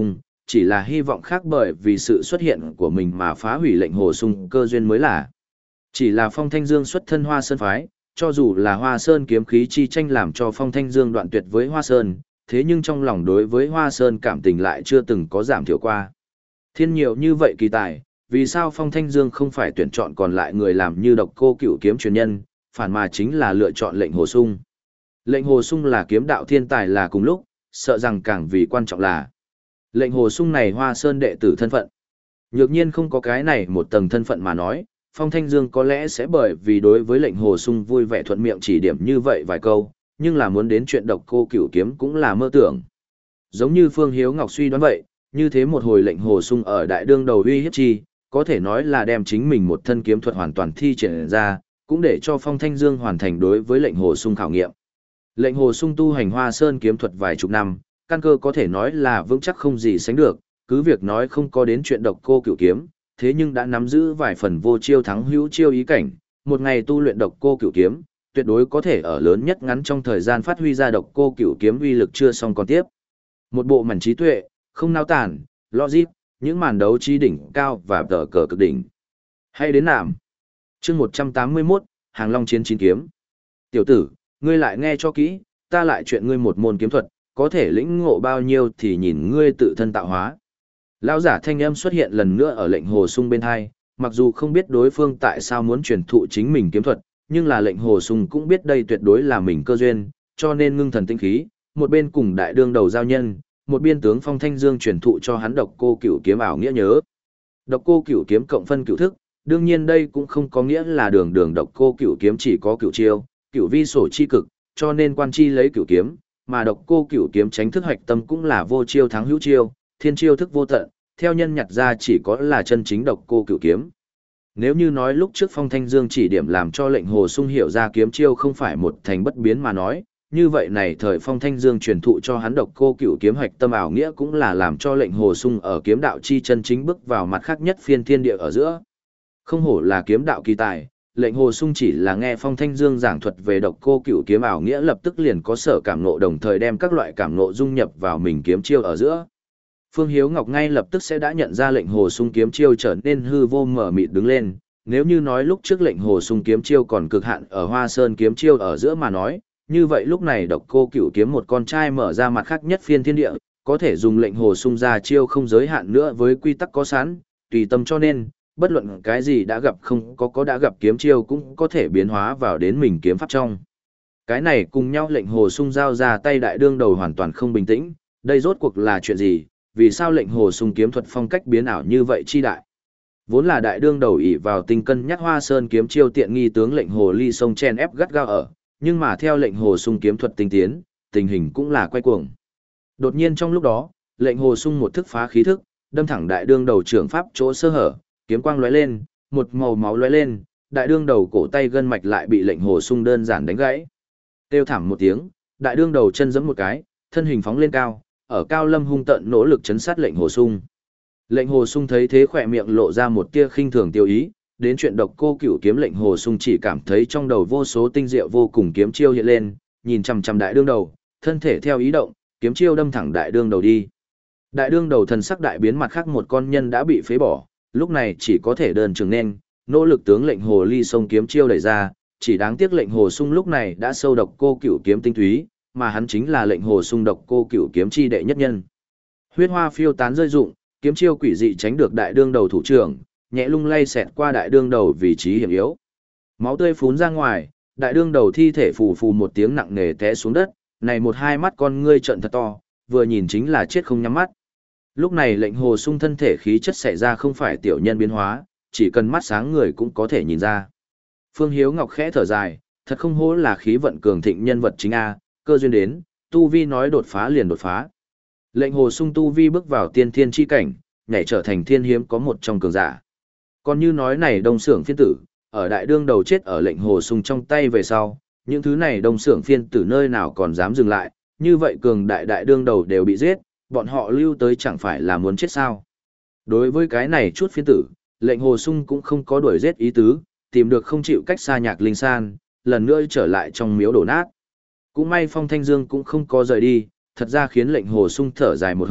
chỉ là hy vọng khác bởi vì sự xuất hiện của mình mà phá hủy lệnh hồ sung cơ duyên mới là. Chỉ là Phong Thanh Dương xuất thân Hoa Sơn phái, cho dù là Hoa Sơn kiếm khí chi tranh làm cho Phong Thanh Dương đoạn tuyệt với Hoa Sơn, thế nhưng trong lòng đối với Hoa Sơn cảm tình lại chưa từng có giảm thiểu qua. Thiên nhiều như vậy kỳ tài, vì sao Phong Thanh Dương không phải tuyển chọn còn lại người làm như Độc Cô Cửu kiếm truyền nhân, phản mà chính là lựa chọn lệnh hồ sung. Lệnh hồ sung là kiếm đạo thiên tài là cùng lúc, sợ rằng càng vì quan trọng là lệnh hồ sung này Hoa Sơn đệ tử thân phận. Nhược nhiên không có cái này một tầng thân phận mà nói, Phong Thanh Dương có lẽ sẽ bởi vì đối với lệnh hồ sung vui vẻ thuận miệng chỉ điểm như vậy vài câu, nhưng là muốn đến chuyện Độc Cô Cửu kiếm cũng là mơ tưởng. Giống như Phương Hiếu Ngọc suy đoán vậy, như thế một hồi lệnh hồ sung ở đại đương đầu uy hiếp chi, có thể nói là đem chính mình một thân kiếm thuật hoàn toàn thi triển ra, cũng để cho Phong Thanh Dương hoàn thành đối với lệnh hồ sung khảo nghiệm. Lệnh hồ sung tu hành Hoa Sơn kiếm thuật vài chục năm, căn cơ có thể nói là vững chắc không gì sánh được, cứ việc nói không có đến chuyện Độc Cô Cửu kiếm, thế nhưng đã nắm giữ vài phần vô chiêu thắng hữu chiêu ý cảnh, một ngày tu luyện Độc Cô Cửu kiếm, tuyệt đối có thể ở lớn nhất ngắn trong thời gian phát huy ra Độc Cô Cửu kiếm uy lực chưa xong còn tiếp. Một bộ mảnh trí tuệ, không nao tản, logic, những màn đấu trí đỉnh cao và tờ cờ cực đỉnh. Hay đến nạm. Chương một trăm tám mươi mốt, Hàng Long chiến chín kiếm. Tiểu tử, ngươi lại nghe cho kỹ, ta lại chuyện ngươi một môn kiếm thuật, có thể lĩnh ngộ bao nhiêu thì nhìn ngươi tự thân tạo hóa. Lão giả thanh âm xuất hiện lần nữa ở lệnh hồ sung bên hai, mặc dù không biết đối phương tại sao muốn truyền thụ chính mình kiếm thuật, nhưng là lệnh hồ sung cũng biết đây tuyệt đối là mình cơ duyên, cho nên ngưng thần tinh khí, một bên cùng đại đương đầu giao nhân, một biên tướng Phong Thanh Dương truyền thụ cho hắn Độc Cô Cửu kiếm ảo nghĩa nhớ. Độc Cô Cửu kiếm cộng phân cửu thức, đương nhiên đây cũng không có nghĩa là đường đường Độc Cô Cửu kiếm chỉ có cửu chiêu, cửu vi sổ chi cực, cho nên quan chi lấy cửu kiếm, mà Độc Cô Cửu kiếm tránh thức hoạch tâm cũng là vô chiêu thắng hữu chiêu, thiên chiêu thức vô tận, theo nhân nhặt ra chỉ có là chân chính Độc Cô Cửu kiếm. Nếu như nói lúc trước Phong Thanh Dương chỉ điểm làm cho lệnh hồ sung hiểu ra kiếm chiêu không phải một thành bất biến mà nói, như vậy này thời Phong Thanh Dương truyền thụ cho hắn Độc Cô Cửu kiếm hoạch tâm ảo nghĩa cũng là làm cho lệnh hồ sung ở kiếm đạo chi chân chính bước vào mặt khác nhất phiên thiên địa ở giữa. Không hổ là kiếm đạo kỳ tài, lệnh hồ sung chỉ là nghe Phong Thanh Dương giảng thuật về Độc Cô Cửu kiếm ảo nghĩa lập tức liền có sở cảm ngộ, đồng thời đem các loại cảm ngộ dung nhập vào mình kiếm chiêu ở giữa. Phương Hiếu Ngọc ngay lập tức sẽ đã nhận ra lệnh hồ sung kiếm chiêu trở nên hư vô mở mịt đứng lên, nếu như nói lúc trước lệnh hồ sung kiếm chiêu còn cực hạn ở Hoa Sơn kiếm chiêu ở giữa mà nói, như vậy lúc này Độc Cô Cửu kiếm một con trai mở ra mặt khác nhất phiên thiên địa, có thể dùng lệnh hồ sung ra chiêu không giới hạn nữa với quy tắc có sẵn, tùy tâm, cho nên bất luận cái gì đã gặp không có có đã gặp kiếm chiêu cũng có thể biến hóa vào đến mình kiếm pháp trong. Cái này cùng nhau lệnh hồ sung giao ra tay đại đương đầu hoàn toàn không bình tĩnh, đây rốt cuộc là chuyện gì, vì sao lệnh hồ sung kiếm thuật phong cách biến ảo như vậy chi đại. Vốn là đại đương đầu ỷ vào tinh cân nhắc Hoa Sơn kiếm chiêu tiện nghi tướng lệnh hồ ly sông chen ép gắt gao ở, nhưng mà theo lệnh hồ sung kiếm thuật tinh tiến, tình hình cũng là quay cuồng. Đột nhiên trong lúc đó, lệnh hồ sung một thức phá khí thức, đâm thẳng đại đương đầu trưởng pháp chỗ sơ hở, kiếm quang lóe lên, một màu máu lóe lên, đại đương đầu cổ tay gân mạch lại bị lệnh hồ sung đơn giản đánh gãy. Kêu thảm một tiếng, đại đương đầu chân giẫm một cái, thân hình phóng lên cao, ở cao lâm hung tận nỗ lực chấn sát lệnh hồ sung. Lệnh hồ sung thấy thế khỏe miệng lộ ra một tia khinh thường tiêu ý, đến chuyện Độc Cô Cửu kiếm lệnh hồ sung chỉ cảm thấy trong đầu vô số tinh diệu vô cùng kiếm chiêu hiện lên, nhìn chằm chằm đại đương đầu, thân thể theo ý động, kiếm chiêu đâm thẳng đại đương đầu đi. Đại đương đầu thần sắc đại biến, mặt khác một con nhân đã bị phế bỏ, lúc này chỉ có thể đơn trường nên, nỗ lực tướng lệnh hồ ly sông kiếm chiêu đẩy ra, chỉ đáng tiếc lệnh hồ sung lúc này đã sâu Độc Cô Cửu kiếm tinh túy, mà hắn chính là lệnh hồ sung Độc Cô Cửu kiếm chi đệ nhất nhân. Huyết hoa phiêu tán rơi rụng, kiếm chiêu quỷ dị tránh được đại đương đầu thủ trưởng, nhẹ lung lay xẹt qua đại đương đầu vị trí hiểm yếu. Máu tươi phún ra ngoài, đại đương đầu thi thể phù phù một tiếng nặng nề té xuống đất, này một hai mắt con ngươi trợn thật to, vừa nhìn chính là chết không nhắm mắt. Lúc này lệnh hồ sung thân thể khí chất xảy ra không phải tiểu nhân biến hóa, chỉ cần mắt sáng người cũng có thể nhìn ra. Phương Hiếu Ngọc khẽ thở dài, thật không hổ là khí vận cường thịnh nhân vật chính A, cơ duyên đến, tu vi nói đột phá liền đột phá. Lệnh hồ sung tu vi bước vào tiên thiên chi cảnh, nhảy trở thành thiên hiếm có một trong cường giả. Còn như nói này đông xưởng phiên tử, ở đại đương đầu chết ở lệnh hồ sung trong tay về sau, những thứ này đông xưởng phiên tử nơi nào còn dám dừng lại, như vậy cường đại đại đương đầu đều bị giết, bọn họ lưu tới chẳng phải là muốn chết sao. Đối với cái này chút phiên tử, lệnh hồ sung cũng không có đuổi giết ý tứ, tìm được không chịu cách xa nhạc linh san, lần nữa trở lại trong miếu đổ nát. Cũng may Phong Thanh Dương cũng không có rời đi, thật ra khiến lệnh hồ sung thở dài một hơi,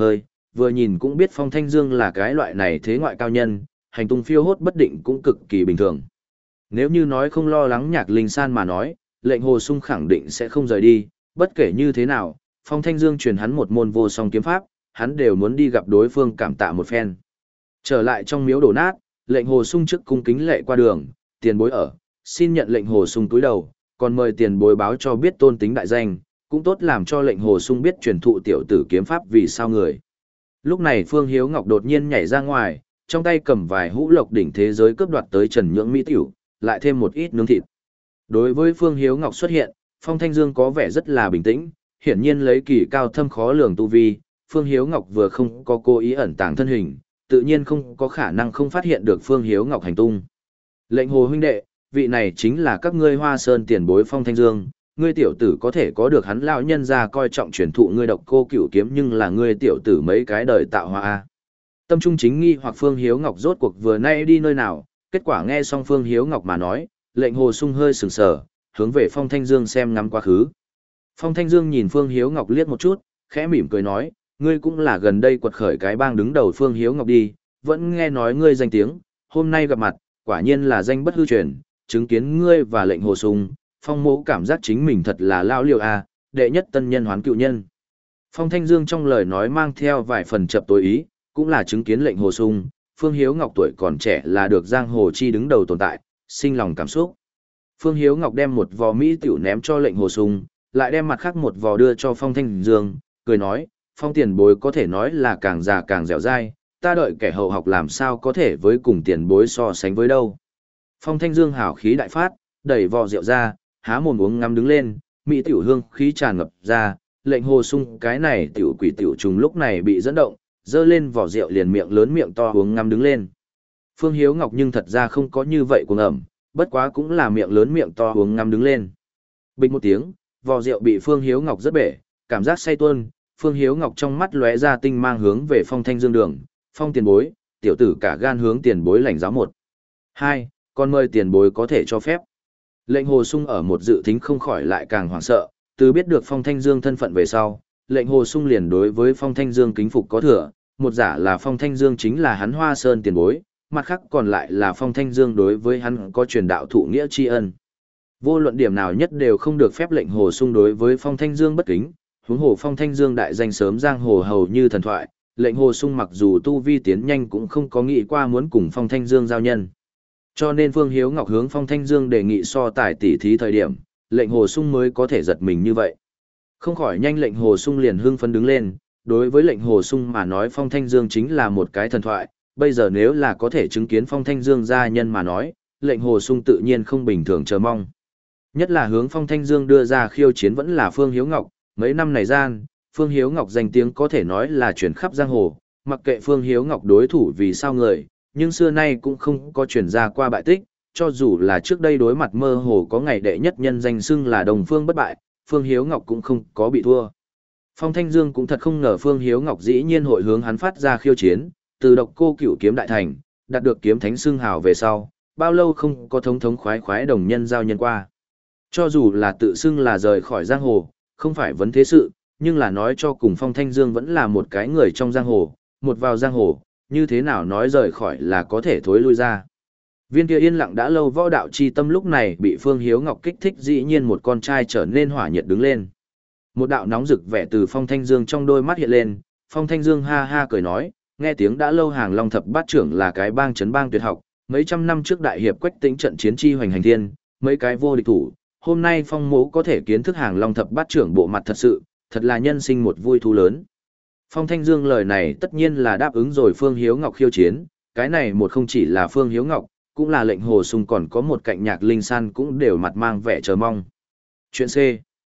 vừa nhìn cũng biết Phong Thanh Dương là cái loại này thế ngoại cao nhân, hành tung phiêu hốt bất định cũng cực kỳ bình thường. Nếu như nói không lo lắng Nhạc Linh San mà nói, lệnh Hồ Sung khẳng định sẽ không rời đi, bất kể như thế nào, Phong Thanh Dương truyền hắn một môn vô song kiếm pháp, hắn đều muốn đi gặp đối phương cảm tạ một phen. Trở lại trong miếu đổ nát, lệnh Hồ Sung trước cung kính lệ qua đường, tiền bối ở, xin nhận lệnh Hồ Sung túi đầu, còn mời tiền bối báo cho biết tôn tính đại danh, cũng tốt làm cho lệnh Hồ Sung biết truyền thụ tiểu tử kiếm pháp vì sao người. Lúc này Phương Hiếu Ngọc đột nhiên nhảy ra ngoài, trong tay cầm vài hũ lộc đỉnh thế giới cướp đoạt tới Trần Nhưỡng mỹ tiểu, lại thêm một ít nướng thịt. Đối với Phương Hiếu Ngọc xuất hiện, Phong Thanh Dương có vẻ rất là bình tĩnh, hiển nhiên lấy kỳ cao thâm khó lường tu vi, Phương Hiếu Ngọc vừa không có cố ý ẩn tàng thân hình, tự nhiên không có khả năng không phát hiện được Phương Hiếu Ngọc hành tung. Lệnh Hồ huynh đệ, vị này chính là các ngươi Hoa Sơn tiền bối Phong Thanh Dương, ngươi tiểu tử có thể có được hắn lão nhân ra coi trọng truyền thụ ngươi độc cô cửu kiếm, nhưng là ngươi tiểu tử mấy cái đời tạo hóa a. Tâm trung chính nghi hoặc Phương Hiếu Ngọc rốt cuộc vừa nay đi nơi nào, kết quả nghe xong Phương Hiếu Ngọc mà nói, lệnh Hồ Sung hơi sừng sờ, hướng về Phong Thanh Dương xem ngắm quá khứ. Phong Thanh Dương nhìn Phương Hiếu Ngọc liếc một chút, khẽ mỉm cười nói, ngươi cũng là gần đây quật khởi cái bang đứng đầu Phương Hiếu Ngọc đi, vẫn nghe nói ngươi danh tiếng, hôm nay gặp mặt, quả nhiên là danh bất hư truyền, chứng kiến ngươi và lệnh Hồ Sung, Phong mỗ cảm giác chính mình thật là lao liều a, đệ nhất tân nhân hoán cựu nhân. Phong Thanh Dương trong lời nói mang theo vài phần chập tối ý, cũng là chứng kiến lệnh Hồ Sung, Phương Hiếu Ngọc tuổi còn trẻ là được giang hồ chi đứng đầu tồn tại, sinh lòng cảm xúc. Phương Hiếu Ngọc đem một vò mỹ tiểu ném cho lệnh Hồ Sung, lại đem mặt khác một vò đưa cho Phong Thanh Dương, cười nói, Phong tiền bối có thể nói là càng già càng dẻo dai, ta đợi kẻ hậu học làm sao có thể với cùng tiền bối so sánh với đâu. Phong Thanh Dương hào khí đại phát, đẩy vò rượu ra, há mồm uống ngắm đứng lên, mỹ tiểu hương khí tràn ngập ra, lệnh Hồ Sung cái này tiểu quỷ tiểu trùng lúc này bị dẫn động, dơ lên vỏ rượu liền miệng lớn miệng to uống ngắm đứng lên. Phương Hiếu Ngọc nhưng thật ra không có như vậy cuồng ẩm, bất quá cũng là miệng lớn miệng to uống ngắm đứng lên. Bình một tiếng, vỏ rượu bị Phương Hiếu Ngọc rất bể, cảm giác say tuôn, Phương Hiếu Ngọc trong mắt lóe ra tinh mang hướng về Phong Thanh Dương đường, Phong tiền bối, tiểu tử cả gan hướng tiền bối lãnh giáo một. Hai, còn mời tiền bối có thể cho phép. Lệnh Hồ Sung ở một dự thính không khỏi lại càng hoảng sợ, từ biết được Phong Thanh Dương thân phận về sau, lệnh Hồ Sung liền đối với Phong Thanh Dương kính phục có thừa, một giả là Phong Thanh Dương chính là hắn Hoa Sơn tiền bối, mặt khác còn lại là Phong Thanh Dương đối với hắn có truyền đạo thụ nghĩa tri ân. Vô luận điểm nào nhất đều không được phép lệnh Hồ Sung đối với Phong Thanh Dương bất kính, huống hồ Phong Thanh Dương đại danh sớm giang hồ hầu như thần thoại, lệnh Hồ Sung mặc dù tu vi tiến nhanh cũng không có nghĩ qua muốn cùng Phong Thanh Dương giao nhân. Cho nên Phương Hiếu Ngọc hướng Phong Thanh Dương đề nghị so tài tỉ thí thời điểm, lệnh Hồ Sung mới có thể giật mình như vậy. Không khỏi nhanh lệnh Hồ Sung liền hưng phấn đứng lên, đối với lệnh Hồ Sung mà nói Phong Thanh Dương chính là một cái thần thoại, bây giờ nếu là có thể chứng kiến Phong Thanh Dương gia nhân mà nói, lệnh Hồ Sung tự nhiên không bình thường chờ mong. Nhất là hướng Phong Thanh Dương đưa ra khiêu chiến vẫn là Phương Hiếu Ngọc, mấy năm này gian, Phương Hiếu Ngọc danh tiếng có thể nói là truyền khắp giang hồ, mặc kệ Phương Hiếu Ngọc đối thủ vì sao người, nhưng xưa nay cũng không có truyền ra qua bại tích, cho dù là trước đây đối mặt mơ hồ có ngày đệ nhất nhân danh xưng là Đồng Phương bất bại, Phương Hiếu Ngọc cũng không có bị thua. Phong Thanh Dương cũng thật không ngờ Phương Hiếu Ngọc dĩ nhiên hội hướng hắn phát ra khiêu chiến, từ độc cô cửu kiếm đại thành, đạt được kiếm thánh xưng hào về sau, bao lâu không có thống thống khoái khoái đồng nhân giao nhân qua. Cho dù là tự xưng là rời khỏi giang hồ, không phải vấn thế sự, nhưng là nói cho cùng Phong Thanh Dương vẫn là một cái người trong giang hồ, một vào giang hồ, như thế nào nói rời khỏi là có thể thối lui ra. Viên kia yên lặng đã lâu võ đạo chi tâm lúc này bị Phương Hiếu Ngọc kích thích, dĩ nhiên một con trai trở nên hỏa nhiệt đứng lên. Một đạo nóng rực vẻ từ Phong Thanh Dương trong đôi mắt hiện lên, Phong Thanh Dương ha ha cười nói, nghe tiếng đã lâu Hàng Long thập bát trưởng là cái bang chấn bang tuyệt học, mấy trăm năm trước đại hiệp Quách Tĩnh trận chiến chi hoành hành thiên, mấy cái vô địch thủ, hôm nay Phong mỗ có thể kiến thức Hàng Long thập bát trưởng bộ mặt thật sự, thật là nhân sinh một vui thú lớn. Phong Thanh Dương lời này tất nhiên là đáp ứng rồi Phương Hiếu Ngọc khiêu chiến, cái này một không chỉ là Phương Hiếu Ngọc, cũng là lệnh Hồ Sung còn có một cạnh Nhạc Linh San cũng đều mặt mang vẻ chờ mong. Chuyện C.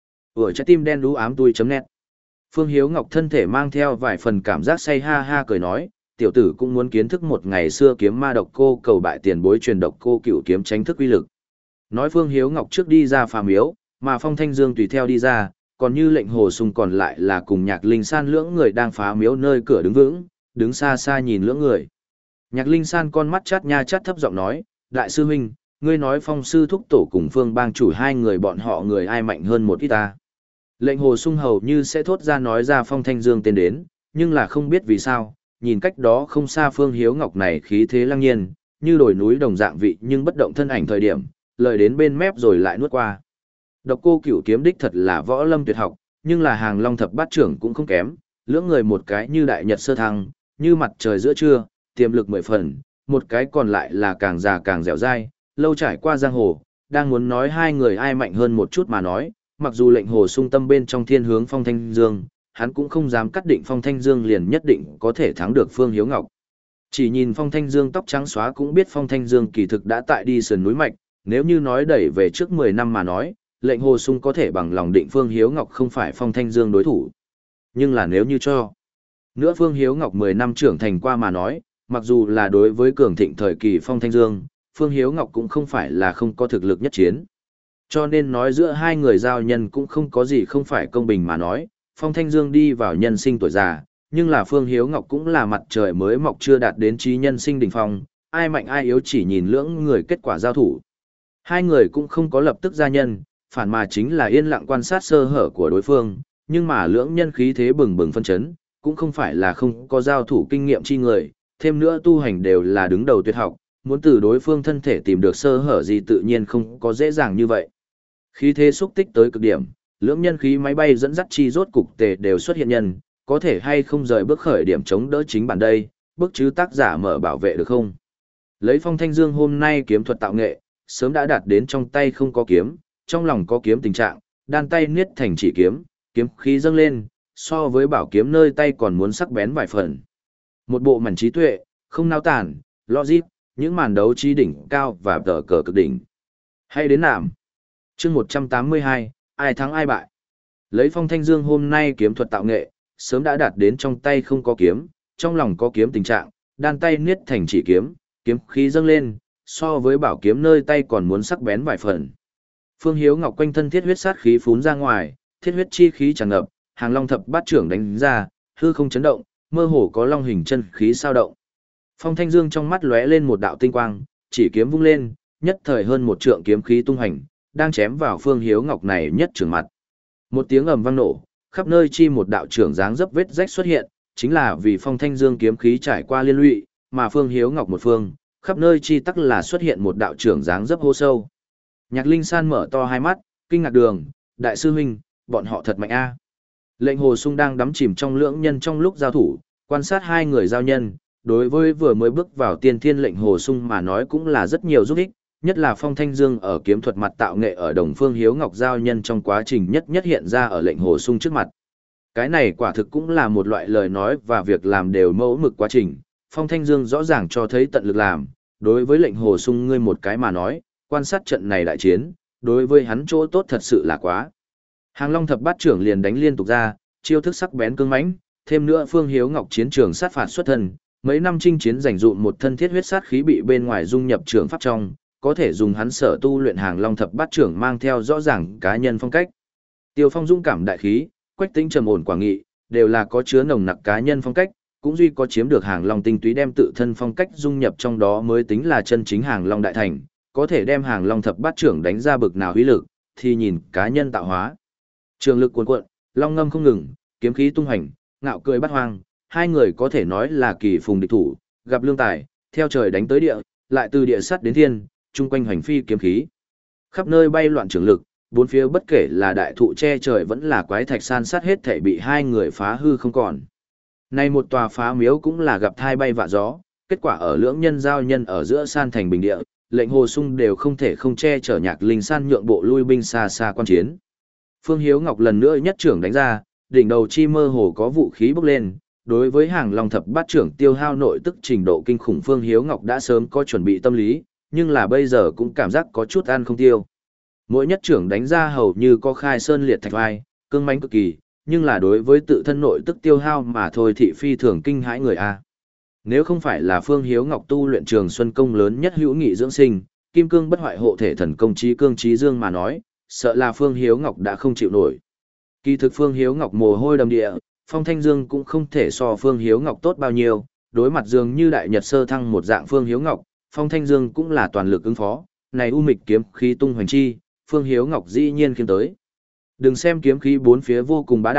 Ở trái tim đen đú ám tui chấm net. Phương Hiếu Ngọc thân thể mang theo vài phần cảm giác say ha ha cười nói, tiểu tử cũng muốn kiến thức một ngày xưa kiếm ma độc cô cầu bại tiền bối truyền độc cô cửu kiếm tránh thức uy lực. Nói Phương Hiếu Ngọc trước đi ra phà miếu, mà Phong Thanh Dương tùy theo đi ra, còn như lệnh Hồ Sung còn lại là cùng Nhạc Linh San lưỡng người đang phá miếu nơi cửa đứng vững, đứng xa xa nhìn lưỡng người. Nhạc Linh San con mắt chát nha chát thấp giọng nói, đại sư huynh, ngươi nói Phong sư thúc tổ cùng Phương bang chủ hai người bọn họ người ai mạnh hơn một ít ta. Lệnh Hồ Sung hầu như sẽ thốt ra nói ra Phong Thanh Dương tên đến, nhưng là không biết vì sao, nhìn cách đó không xa Phương Hiếu Ngọc này khí thế lăng nhiên, như đồi núi đồng dạng vị nhưng bất động thân ảnh thời điểm, lời đến bên mép rồi lại nuốt qua. Độc Cô Cửu kiếm đích thật là võ lâm tuyệt học, nhưng là Hàng Long thập bát trưởng cũng không kém, lưỡng người một cái như đại nhật sơ thăng, như mặt trời giữa trưa, tiềm lực mười phần, một cái còn lại là càng già càng dẻo dai, lâu trải qua giang hồ, đang muốn nói hai người ai mạnh hơn một chút mà nói, mặc dù lệnh hồ sung tâm bên trong thiên hướng Phong Thanh Dương, hắn cũng không dám cắt định Phong Thanh Dương liền nhất định có thể thắng được Phương Hiếu Ngọc. Chỉ nhìn Phong Thanh Dương tóc trắng xóa cũng biết Phong Thanh Dương kỳ thực đã tại đi sườn núi mạch, nếu như nói đẩy về trước mười năm mà nói, lệnh hồ sung có thể bằng lòng định Phương Hiếu Ngọc không phải Phong Thanh Dương đối thủ. Nhưng là nếu như cho nữa Phương Hiếu Ngọc mười năm trưởng thành qua mà nói, mặc dù là đối với cường thịnh thời kỳ Phong Thanh Dương, Phương Hiếu Ngọc cũng không phải là không có thực lực nhất chiến. Cho nên nói giữa hai người giao nhân cũng không có gì không phải công bình mà nói, Phong Thanh Dương đi vào nhân sinh tuổi già, nhưng là Phương Hiếu Ngọc cũng là mặt trời mới mọc chưa đạt đến trí nhân sinh đỉnh phong, ai mạnh ai yếu chỉ nhìn lưỡng người kết quả giao thủ. Hai người cũng không có lập tức gia nhân, phản mà chính là yên lặng quan sát sơ hở của đối phương, nhưng mà lưỡng nhân khí thế bừng bừng phân chấn, cũng không phải là không có giao thủ kinh nghiệm chi người, thêm nữa tu hành đều là đứng đầu tuyệt học, muốn từ đối phương thân thể tìm được sơ hở gì tự nhiên không có dễ dàng như vậy. Khí thế xúc tích tới cực điểm, lưỡng nhân khí máy bay dẫn dắt chi rốt cục tề đều xuất hiện nhân, có thể hay không rời bước khởi điểm chống đỡ chính bản đây, bước chứ tác giả mở bảo vệ được không? Lấy Phong Thanh Dương hôm nay kiếm thuật tạo nghệ, sớm đã đạt đến trong tay không có kiếm, trong lòng có kiếm tình trạng, đan tay niết thành chỉ kiếm, kiếm khí dâng lên, so với bảo kiếm nơi tay còn muốn sắc bén vài phần. Một bộ mảnh trí tuệ, không nao tản, logic, những màn đấu trí đỉnh cao và tờ cờ cực đỉnh. Hay đến nạm. Chương một trăm tám mươi hai, ai thắng ai bại. Lấy Phong Thanh Dương hôm nay kiếm thuật tạo nghệ, sớm đã đạt đến trong tay không có kiếm, trong lòng có kiếm tình trạng, đan tay niết thành chỉ kiếm, kiếm khí dâng lên, so với bảo kiếm nơi tay còn muốn sắc bén vài phần. Phương Hiếu Ngọc quanh thân thiết huyết sát khí phún ra ngoài, thiết huyết chi khí tràn ngập, Hàng Long thập bát trưởng đánh ra, hư không chấn động, mơ hồ có long hình chân khí sao động. Phong Thanh Dương trong mắt lóe lên một đạo tinh quang, chỉ kiếm vung lên, nhất thời hơn một trượng kiếm khí tung hành, đang chém vào Phương Hiếu Ngọc này nhất trưởng mặt. Một tiếng ầm vang nổ, khắp nơi chi một đạo trưởng dáng dấp vết rách xuất hiện, chính là vì Phong Thanh Dương kiếm khí trải qua liên lụy, mà Phương Hiếu Ngọc một phương, khắp nơi chi tắc là xuất hiện một đạo trưởng dáng dấp hô sâu. Nhạc Linh San mở to hai mắt, kinh ngạc đường, đại sư huynh, bọn họ thật mạnh a. Lệnh Hồ Sung đang đắm chìm trong lưỡng nhân trong lúc giao thủ, quan sát hai người giao nhân, đối với vừa mới bước vào tiên thiên lệnh Hồ Sung mà nói cũng là rất nhiều giúp ích, nhất là Phong Thanh Dương ở kiếm thuật mặt tạo nghệ ở Đồng Phương Hiếu Ngọc giao nhân trong quá trình nhất nhất hiện ra ở lệnh Hồ Sung trước mặt. Cái này quả thực cũng là một loại lời nói và việc làm đều mẫu mực quá trình, Phong Thanh Dương rõ ràng cho thấy tận lực làm, đối với lệnh Hồ Sung ngươi một cái mà nói, quan sát trận này đại chiến, đối với hắn chỗ tốt thật sự là quá. Hàng Long thập bát trưởng liền đánh liên tục ra, chiêu thức sắc bén cứng mãnh, thêm nữa Phương Hiếu Ngọc chiến trường sát phạt xuất thân, mấy năm chinh chiến giành dụm một thân thiết huyết sát khí bị bên ngoài dung nhập trường pháp trong, có thể dùng hắn sở tu luyện Hàng Long thập bát trưởng mang theo rõ ràng cá nhân phong cách. Tiêu Phong dũng cảm đại khí, Quách Tĩnh trầm ổn quảng nghị, đều là có chứa nồng nặc cá nhân phong cách, cũng duy có chiếm được Hàng Long tinh túy đem tự thân phong cách dung nhập trong đó mới tính là chân chính Hàng Long đại thành, có thể đem Hàng Long thập bát trưởng đánh ra bực nào uy lực, thì nhìn cá nhân tạo hóa. Trường lực cuồn cuộn, long ngâm không ngừng, kiếm khí tung hành, ngạo cười bắt hoang, hai người có thể nói là kỳ phùng địch thủ, gặp lương tài, theo trời đánh tới địa, lại từ địa sắt đến thiên, chung quanh hành phi kiếm khí. Khắp nơi bay loạn trường lực, bốn phía bất kể là đại thụ che trời vẫn là quái thạch san sát hết thảy bị hai người phá hư không còn. Nay một tòa phá miếu cũng là gặp thai bay vạ gió, kết quả ở lưỡng nhân giao nhân ở giữa san thành bình địa, lệnh Hồ Sung đều không thể không che chở Nhạc Linh San nhượng bộ lui binh xa xa quan chiến. Phương Hiếu Ngọc lần nữa nhất trưởng đánh ra, đỉnh đầu chi mơ hồ có vũ khí bốc lên, đối với Hàng Long thập bát trưởng tiêu hao nội tức trình độ kinh khủng Phương Hiếu Ngọc đã sớm có chuẩn bị tâm lý, nhưng là bây giờ cũng cảm giác có chút ăn không tiêu. Mỗi nhất trưởng đánh ra hầu như có khai sơn liệt thạch vai, cương mãnh cực kỳ, nhưng là đối với tự thân nội tức tiêu hao mà thôi thị phi thường kinh hãi người a. Nếu không phải là Phương Hiếu Ngọc tu luyện Trường Xuân công lớn nhất hữu nghị dưỡng sinh, kim cương bất hoại hộ thể thần công trí cương trí dương mà nói, sợ là Phương Hiếu Ngọc đã không chịu nổi. Kỳ thực Phương Hiếu Ngọc mồ hôi đầm địa, Phong Thanh Dương cũng không thể so Phương Hiếu Ngọc tốt bao nhiêu, đối mặt dường như đại nhật sơ thăng một dạng Phương Hiếu Ngọc, Phong Thanh Dương cũng là toàn lực ứng phó, này u mịch kiếm khí tung hoành chi, Phương Hiếu Ngọc dĩ nhiên khiêm tới. Đừng xem kiếm khí bốn phía vô cùng bá đạo,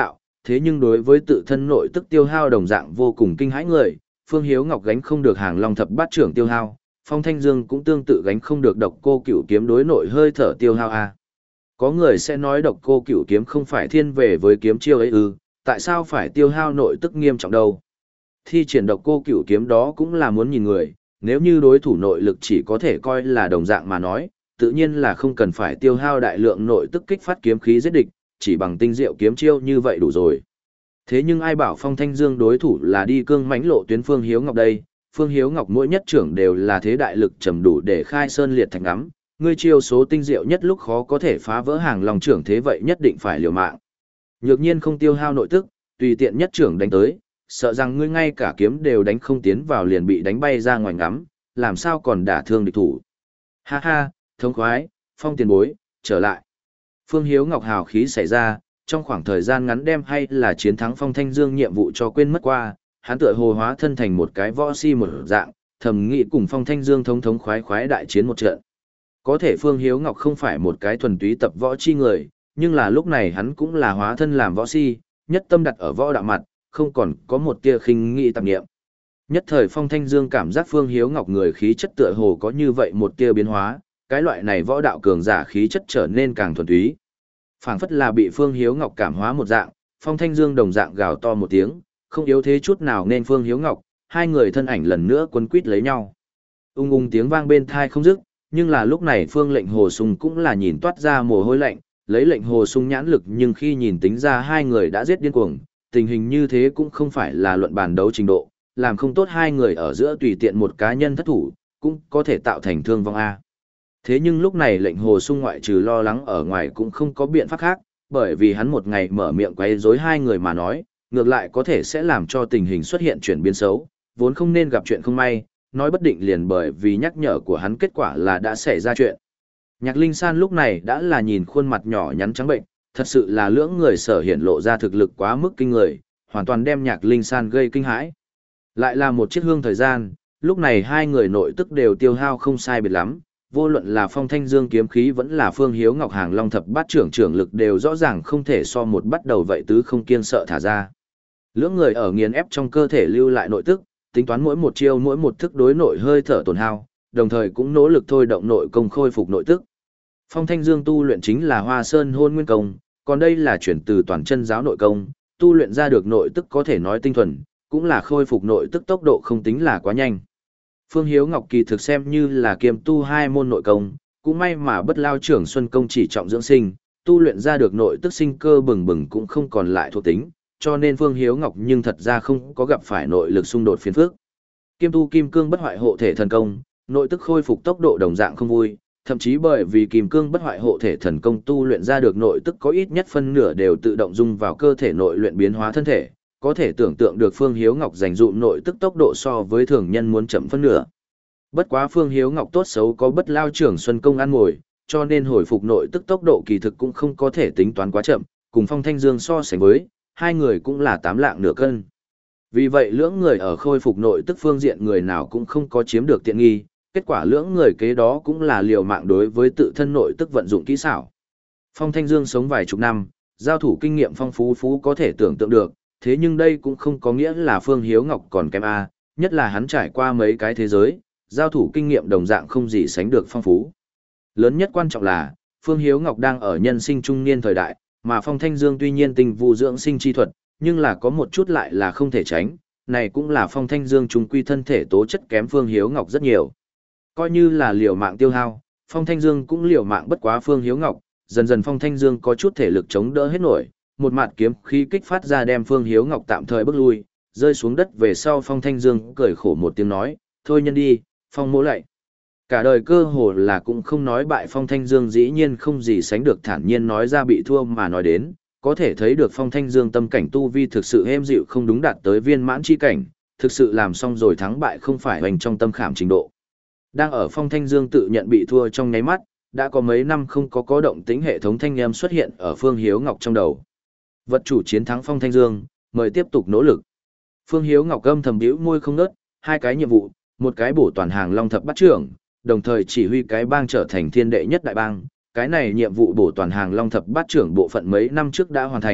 thế nhưng đối với tự thân nội tức tiêu hao đồng dạng vô cùng kinh hãi người, Phương Hiếu Ngọc gánh không được Hàng Long thập bát trưởng tiêu hao, Phong Thanh Dương cũng tương tự gánh không được Độc Cô Cửu kiếm đối nội hơi thở tiêu hao a. Có người sẽ nói Độc Cô Cửu kiếm không phải thiên về với kiếm chiêu ấy ư, tại sao phải tiêu hao nội tức nghiêm trọng đâu? Thi triển Độc Cô Cửu kiếm đó cũng là muốn nhìn người, nếu như đối thủ nội lực chỉ có thể coi là đồng dạng mà nói, tự nhiên là không cần phải tiêu hao đại lượng nội tức kích phát kiếm khí giết địch, chỉ bằng tinh diệu kiếm chiêu như vậy đủ rồi. Thế nhưng ai bảo Phong Thanh Dương đối thủ là đi cương mãnh lộ tuyến Phương Hiếu Ngọc đây, Phương Hiếu Ngọc mỗi nhất trưởng đều là thế đại lực trầm đủ để khai sơn liệt thạch ngắm, ngươi chiêu số tinh diệu nhất lúc khó có thể phá vỡ Hàng Long trưởng thế vậy nhất định phải liều mạng. Nhược nhiên không tiêu hao nội tức, tùy tiện nhất trưởng đánh tới, sợ rằng ngươi ngay cả kiếm đều đánh không tiến vào liền bị đánh bay ra ngoài ngắm, làm sao còn đả thương địch thủ. Ha ha, thống khoái, Phong tiền bối, trở lại. Phương Hiếu Ngọc hào khí xảy ra, trong khoảng thời gian ngắn đem hay là chiến thắng Phong Thanh Dương nhiệm vụ cho quên mất qua, hắn tựa hồ hóa thân thành một cái võ si một dạng, thầm nghĩ cùng Phong Thanh Dương thống thống khoái khoái đại chiến một trận. Có thể Phương Hiếu Ngọc không phải một cái thuần túy tập võ chi người, nhưng là lúc này hắn cũng là hóa thân làm võ si, nhất tâm đặt ở võ đạo mặt, không còn có một tia khinh nghị tạp niệm. Nhất thời Phong Thanh Dương cảm giác Phương Hiếu Ngọc người khí chất tựa hồ có như vậy một tia biến hóa, cái loại này võ đạo cường giả khí chất trở nên càng thuần túy. Phảng phất là bị Phương Hiếu Ngọc cảm hóa một dạng, Phong Thanh Dương đồng dạng gào to một tiếng, không yếu thế chút nào nên Phương Hiếu Ngọc, hai người thân ảnh lần nữa quấn quýt lấy nhau. Ung ung tiếng vang bên tai không dứt, nhưng là lúc này Phương Lệnh Hồ Sung cũng là nhìn toát ra mồ hôi lạnh, lấy Lệnh Hồ Sung nhãn lực nhưng khi nhìn tính ra hai người đã giết điên cuồng, tình hình như thế cũng không phải là luận bàn đấu trình độ, làm không tốt hai người ở giữa tùy tiện một cá nhân thất thủ, cũng có thể tạo thành thương vong a. Thế nhưng lúc này Lệnh Hồ Sung ngoại trừ lo lắng ở ngoài cũng không có biện pháp khác, bởi vì hắn một ngày mở miệng quấy rối hai người mà nói, ngược lại có thể sẽ làm cho tình hình xuất hiện chuyển biến xấu, vốn không nên gặp chuyện không may, nói bất định liền bởi vì nhắc nhở của hắn kết quả là đã xảy ra chuyện. Nhạc Linh San lúc này đã là nhìn khuôn mặt nhỏ nhắn trắng bệnh, thật sự là lưỡng người sở hiện lộ ra thực lực quá mức kinh người, hoàn toàn đem Nhạc Linh San gây kinh hãi. Lại là một chiếc hương thời gian, lúc này hai người nội tức đều tiêu hao không sai biệt lắm, vô luận là Phong Thanh Dương kiếm khí vẫn là Phương Hiếu Ngọc Hàng Long thập bát trưởng trưởng lực đều rõ ràng không thể so một bắt đầu vậy tứ không kiên sợ thả ra. Lưỡng người ở nghiền ép trong cơ thể lưu lại nội tức, tính toán mỗi một chiêu mỗi một thức đối nội hơi thở tổn hao, đồng thời cũng nỗ lực thôi động nội công khôi phục nội tức. Phong Thanh Dương tu luyện chính là Hoa Sơn Hôn Nguyên công, còn đây là chuyển từ toàn chân giáo nội công, tu luyện ra được nội tức có thể nói tinh thuần, cũng là khôi phục nội tức tốc độ không tính là quá nhanh. Phương Hiếu Ngọc kỳ thực xem như là kiêm tu hai môn nội công, cũng may mà Bất Lao trưởng Xuân công chỉ trọng dưỡng sinh, tu luyện ra được nội tức sinh cơ bừng bừng cũng không còn lại thuộc tính, cho nên Phương Hiếu Ngọc nhưng thật ra không có gặp phải nội lực xung đột phiền phức. Kiêm tu kim cương bất hoại hộ thể thần công, nội tức khôi phục tốc độ đồng dạng không vui, thậm chí bởi vì kim cương bất hoại hộ thể thần công tu luyện ra được nội tức có ít nhất phân nửa đều tự động dung vào cơ thể nội luyện biến hóa thân thể, có thể tưởng tượng được Phương Hiếu Ngọc dành dụm nội tức tốc độ so với thường nhân muốn chậm phân nửa. Bất quá Phương Hiếu Ngọc tốt xấu có Bất Lao trưởng Xuân công ăn ngồi, cho nên hồi phục nội tức tốc độ kỳ thực cũng không có thể tính toán quá chậm, cùng Phong Thanh Dương so sánh với, hai người cũng là tám lạng nửa cân. Vì vậy lưỡng người ở khôi phục nội tức phương diện người nào cũng không có chiếm được tiện nghi, kết quả lưỡng người kế đó cũng là liều mạng đối với tự thân nội tức vận dụng kỹ xảo. Phong Thanh Dương sống vài chục năm, giao thủ kinh nghiệm phong phú phú có thể tưởng tượng được, thế nhưng đây cũng không có nghĩa là Phương Hiếu Ngọc còn kém A, nhất là hắn trải qua mấy cái thế giới, giao thủ kinh nghiệm đồng dạng không gì sánh được phong phú. Lớn nhất quan trọng là, Phương Hiếu Ngọc đang ở nhân sinh trung niên thời đại, mà Phong Thanh Dương tuy nhiên tình vụ dưỡng sinh chi thuật, nhưng là có một chút lại là không thể tránh, này cũng là Phong Thanh Dương trung quy thân thể tố chất kém Phương Hiếu Ngọc rất nhiều. Coi như là liều mạng tiêu hao, Phong Thanh Dương cũng liều mạng bất quá Phương Hiếu Ngọc, dần dần Phong Thanh Dương có chút thể lực chống đỡ hết nổi, một mạt kiếm khí kích phát ra đem Phương Hiếu Ngọc tạm thời bước lui, rơi xuống đất về sau Phong Thanh Dương cười khổ một tiếng nói, thôi nhân đi, Phong mỗ lạy. Cả đời cơ hồ là cũng không nói bại Phong Thanh Dương dĩ nhiên không gì sánh được thản nhiên nói ra bị thua mà nói đến, có thể thấy được Phong Thanh Dương tâm cảnh tu vi thực sự êm dịu không đúng đạt tới viên mãn chi cảnh, thực sự làm xong rồi thắng bại không phải hoành trong tâm khảm trình độ. Đang ở Phong Thanh Dương tự nhận bị thua trong nháy mắt, đã có mấy năm không có có động tĩnh hệ thống thanh âm xuất hiện ở Phương Hiếu Ngọc trong đầu. Vật chủ chiến thắng Phong Thanh Dương, mời tiếp tục nỗ lực. Phương Hiếu Ngọc âm thầm bĩu môi không ngớt, hai cái nhiệm vụ, một cái bổ toàn hàng Long thập bát trưởng, đồng thời chỉ huy cái bang trở thành thiên đệ nhất đại bang. Cái này nhiệm vụ bổ toàn hàng Long thập bát trưởng bộ phận mấy năm trước đã hoàn thành,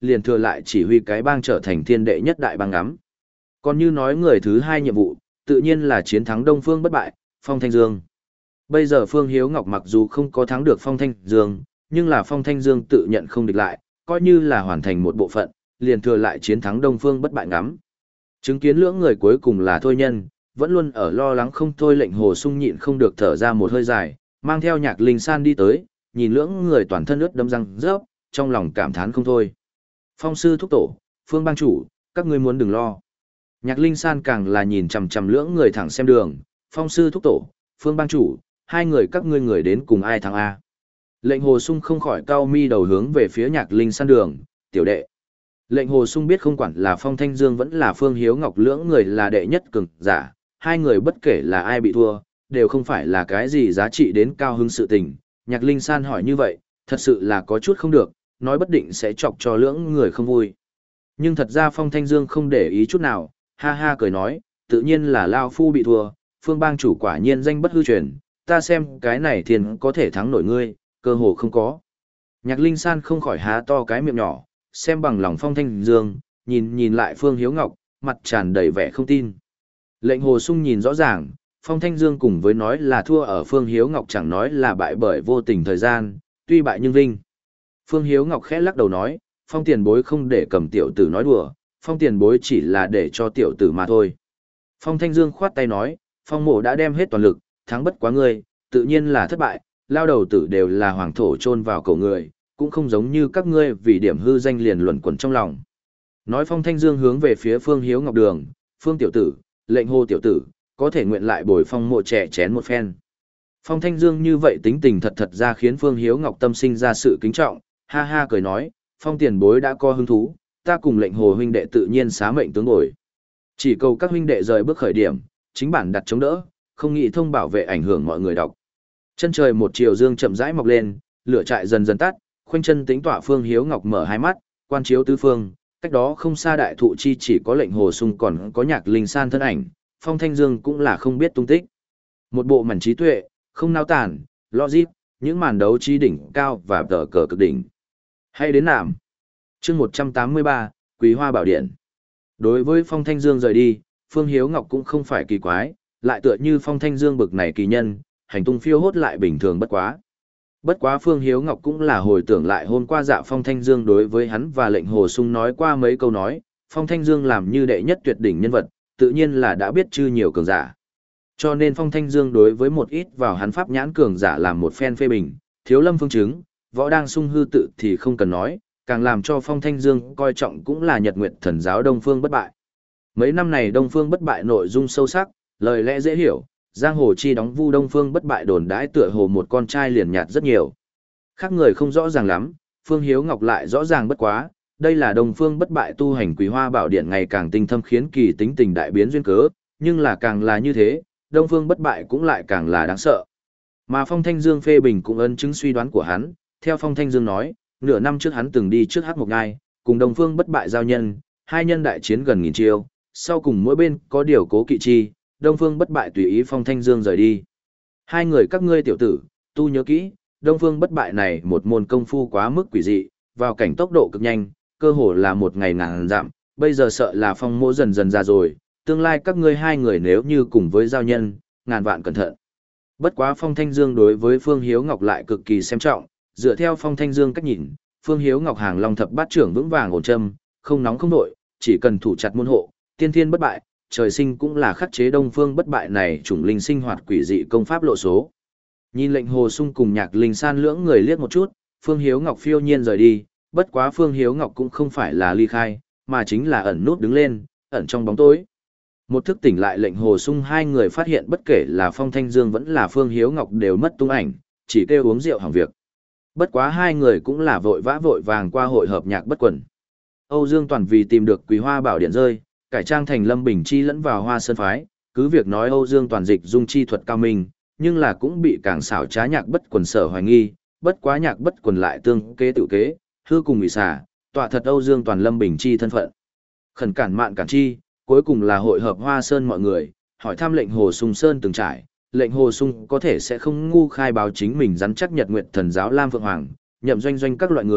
liền thừa lại chỉ huy cái bang trở thành thiên đệ nhất đại bang ngắm. Còn như nói người thứ hai nhiệm vụ, tự nhiên là chiến thắng Đông Phương bất bại, Phong Thanh Dương. Bây giờ Phương Hiếu Ngọc mặc dù không có thắng được Phong Thanh Dương, nhưng là Phong Thanh Dương tự nhận không địch lại, coi như là hoàn thành một bộ phận, liền thừa lại chiến thắng Đông Phương bất bại ngắm. Chứng kiến lưỡng người cuối cùng là Thôi Nhân, vẫn luôn ở lo lắng không thôi lệnh Hồ Sung nhịn không được thở ra một hơi dài, mang theo Nhạc Linh San đi tới, nhìn lưỡng người toàn thân ướt đẫm răng rớp, trong lòng cảm thán không thôi. Phong sư thúc tổ, Phương bang chủ, các ngươi muốn đừng lo. Nhạc Linh San càng là nhìn chằm chằm lưỡng người thẳng xem đường, Phong sư thúc tổ, Phương bang chủ, hai người các ngươi người đến cùng ai thắng A. Lệnh Hồ Sung không khỏi cau mi đầu hướng về phía Nhạc Linh San đường, tiểu đệ. Lệnh Hồ Sung biết không quản là Phong Thanh Dương vẫn là Phương Hiếu Ngọc lưỡng người là đệ nhất cường giả, hai người bất kể là ai bị thua, đều không phải là cái gì giá trị đến cao hứng sự tình. Nhạc Linh San hỏi như vậy, thật sự là có chút không được, nói bất định sẽ chọc cho lưỡng người không vui. Nhưng thật ra Phong Thanh Dương không để ý chút nào, ha ha cười nói, tự nhiên là Lao Phu bị thua, Phương bang chủ quả nhiên danh bất hư truyền, ta xem cái này thiên có thể thắng nổi ngươi, cơ hồ không có. Nhạc Linh San không khỏi há to cái miệng nhỏ, xem bằng lòng Phong Thanh Dương, nhìn nhìn lại Phương Hiếu Ngọc, mặt tràn đầy vẻ không tin. Lệnh Hồ Sung nhìn rõ ràng, Phong Thanh Dương cùng với nói là thua ở Phương Hiếu Ngọc chẳng nói là bại bởi vô tình thời gian, tuy bại nhưng vinh. Phương Hiếu Ngọc khẽ lắc đầu nói, Phong tiền bối không để cầm tiểu tử nói đùa, Phong tiền bối chỉ là để cho tiểu tử mà thôi. Phong Thanh Dương khoát tay nói, Phong mộ đã đem hết toàn lực, thắng bất quá ngươi, tự nhiên là thất bại, lao đầu tử đều là hoàng thổ chôn vào cổ người, cũng không giống như các ngươi vì điểm hư danh liền luẩn quẩn trong lòng. Nói Phong Thanh Dương hướng về phía Phương Hiếu Ngọc đường, Phương tiểu tử, lệnh Hồ tiểu tử, có thể nguyện lại bồi Phong mộ trẻ chén một phen. Phong Thanh Dương như vậy tính tình thật thật ra khiến Phương Hiếu Ngọc tâm sinh ra sự kính trọng, ha ha cười nói, Phong tiền bối đã có hứng thú, ta cùng lệnh Hồ huynh đệ tự nhiên xá mệnh tướng bồi. Chỉ cầu các huynh đệ rời bước khởi điểm, chính bản đặt chống đỡ, không nghĩ thông bảo vệ ảnh hưởng mọi người đọc. Chân trời một chiều dương chậm rãi mọc lên, lửa trại dần dần tắt, khoanh chân tính tọa Phương Hiếu Ngọc mở hai mắt, quan chiếu tứ phương, cách đó không xa đại thụ chi chỉ có lệnh Hồ Sung còn có Nhạc Linh San thân ảnh, Phong Thanh Dương cũng là không biết tung tích. Một bộ mảnh trí tuệ, không nao tản, logic, những màn đấu trí đỉnh cao và tờ cờ cực đỉnh. Hay đến nạm. Chương một trăm tám mươi ba, Quý Hoa Bảo Điện. Đối với Phong Thanh Dương rời đi, Phương Hiếu Ngọc cũng không phải kỳ quái, lại tựa như Phong Thanh Dương bực này kỳ nhân, hành tung phiêu hốt lại bình thường bất quá. Bất quá Phương Hiếu Ngọc cũng là hồi tưởng lại hôm qua dạ Phong Thanh Dương đối với hắn và lệnh Hồ Sung nói qua mấy câu nói, Phong Thanh Dương làm như đệ nhất tuyệt đỉnh nhân vật, tự nhiên là đã biết chư nhiều cường giả. Cho nên Phong Thanh Dương đối với một ít vào hắn pháp nhãn cường giả làm một phen phê bình, thiếu lâm phương chứng, võ đang sung hư tự thì không cần nói, càng làm cho Phong Thanh Dương coi trọng cũng là Nhật Nguyệt Thần giáo Đông Phương bất bại. Mấy năm này Đông Phương bất bại nội dung sâu sắc, lời lẽ dễ hiểu, giang hồ chi đóng vu Đông Phương bất bại đồn đãi tựa hồ một con trai liền nhạt rất nhiều. Khác người không rõ ràng lắm, Phương Hiếu Ngọc lại rõ ràng bất quá, đây là Đông Phương bất bại tu hành Quý Hoa Bảo Điện ngày càng tinh thâm khiến kỳ tính tình đại biến duyên cớ, nhưng là càng là như thế, Đông Phương bất bại cũng lại càng là đáng sợ. Mà Phong Thanh Dương phê bình cũng ấn chứng suy đoán của hắn, theo Phong Thanh Dương nói, nửa năm trước hắn từng đi trước Hắc Mộc Ngai, cùng Đông Phương bất bại giao nhân, hai nhân đại chiến gần nghìn chiêu, sau cùng mỗi bên có điều cố kỵ chi, Đông Phương bất bại tùy ý Phong Thanh Dương rời đi. Hai người các ngươi tiểu tử, tu nhớ kỹ, Đông Phương bất bại này một môn công phu quá mức quỷ dị, vào cảnh tốc độ cực nhanh, cơ hồ là một ngày ngàn dặm, bây giờ sợ là Phong mỗ dần dần già rồi, tương lai các ngươi hai người nếu như cùng với giao nhân, ngàn vạn cẩn thận. Bất quá Phong Thanh Dương đối với Phương Hiếu Ngọc lại cực kỳ xem trọng, dựa theo Phong Thanh Dương cách nhìn, Phương Hiếu Ngọc hàng long thập bát trưởng vững vàng ổn châm, không nóng không nổi, chỉ cần thủ chặt môn hộ, tiên thiên bất bại, trời sinh cũng là khắc chế Đông Phương bất bại này chủng linh sinh hoạt quỷ dị công pháp lộ số. Nhìn lệnh Hồ Sung cùng Nhạc Linh San lưỡng người liếc một chút, Phương Hiếu Ngọc phiêu nhiên rời đi, bất quá Phương Hiếu Ngọc cũng không phải là ly khai, mà chính là ẩn nút đứng lên, ẩn trong bóng tối. Một thức tỉnh lại lệnh Hồ Sung hai người phát hiện bất kể là Phong Thanh Dương vẫn là Phương Hiếu Ngọc đều mất tung ảnh, chỉ kêu uống rượu hỏng việc. Bất quá hai người cũng là vội vã vội vàng qua hội hợp Nhạc Bất Quần. Âu Dương Toàn vì tìm được Quý Hoa Bảo Điện rơi, cải trang thành Lâm Bình Chi lẫn vào Hoa Sơn phái, cứ việc nói Âu Dương Toàn dịch dung chi thuật cao minh, nhưng là cũng bị càng xảo trá Nhạc Bất Quần sở hoài nghi, bất quá Nhạc Bất Quần lại tương kế tự kế, hư cùng bị xả, tọa thật Âu Dương Toàn Lâm Bình Chi thân phận. Khẩn cản mạn cản chi, cuối cùng là hội hợp Hoa Sơn mọi người, hỏi thăm lệnh Hồ Sung Sơn từng trải, lệnh Hồ Sung có thể sẽ không ngu khai báo chính mình rắn chắc Nhật Nguyệt Thần giáo Lam Phượng Hoàng, nhậm doanh doanh các loại người,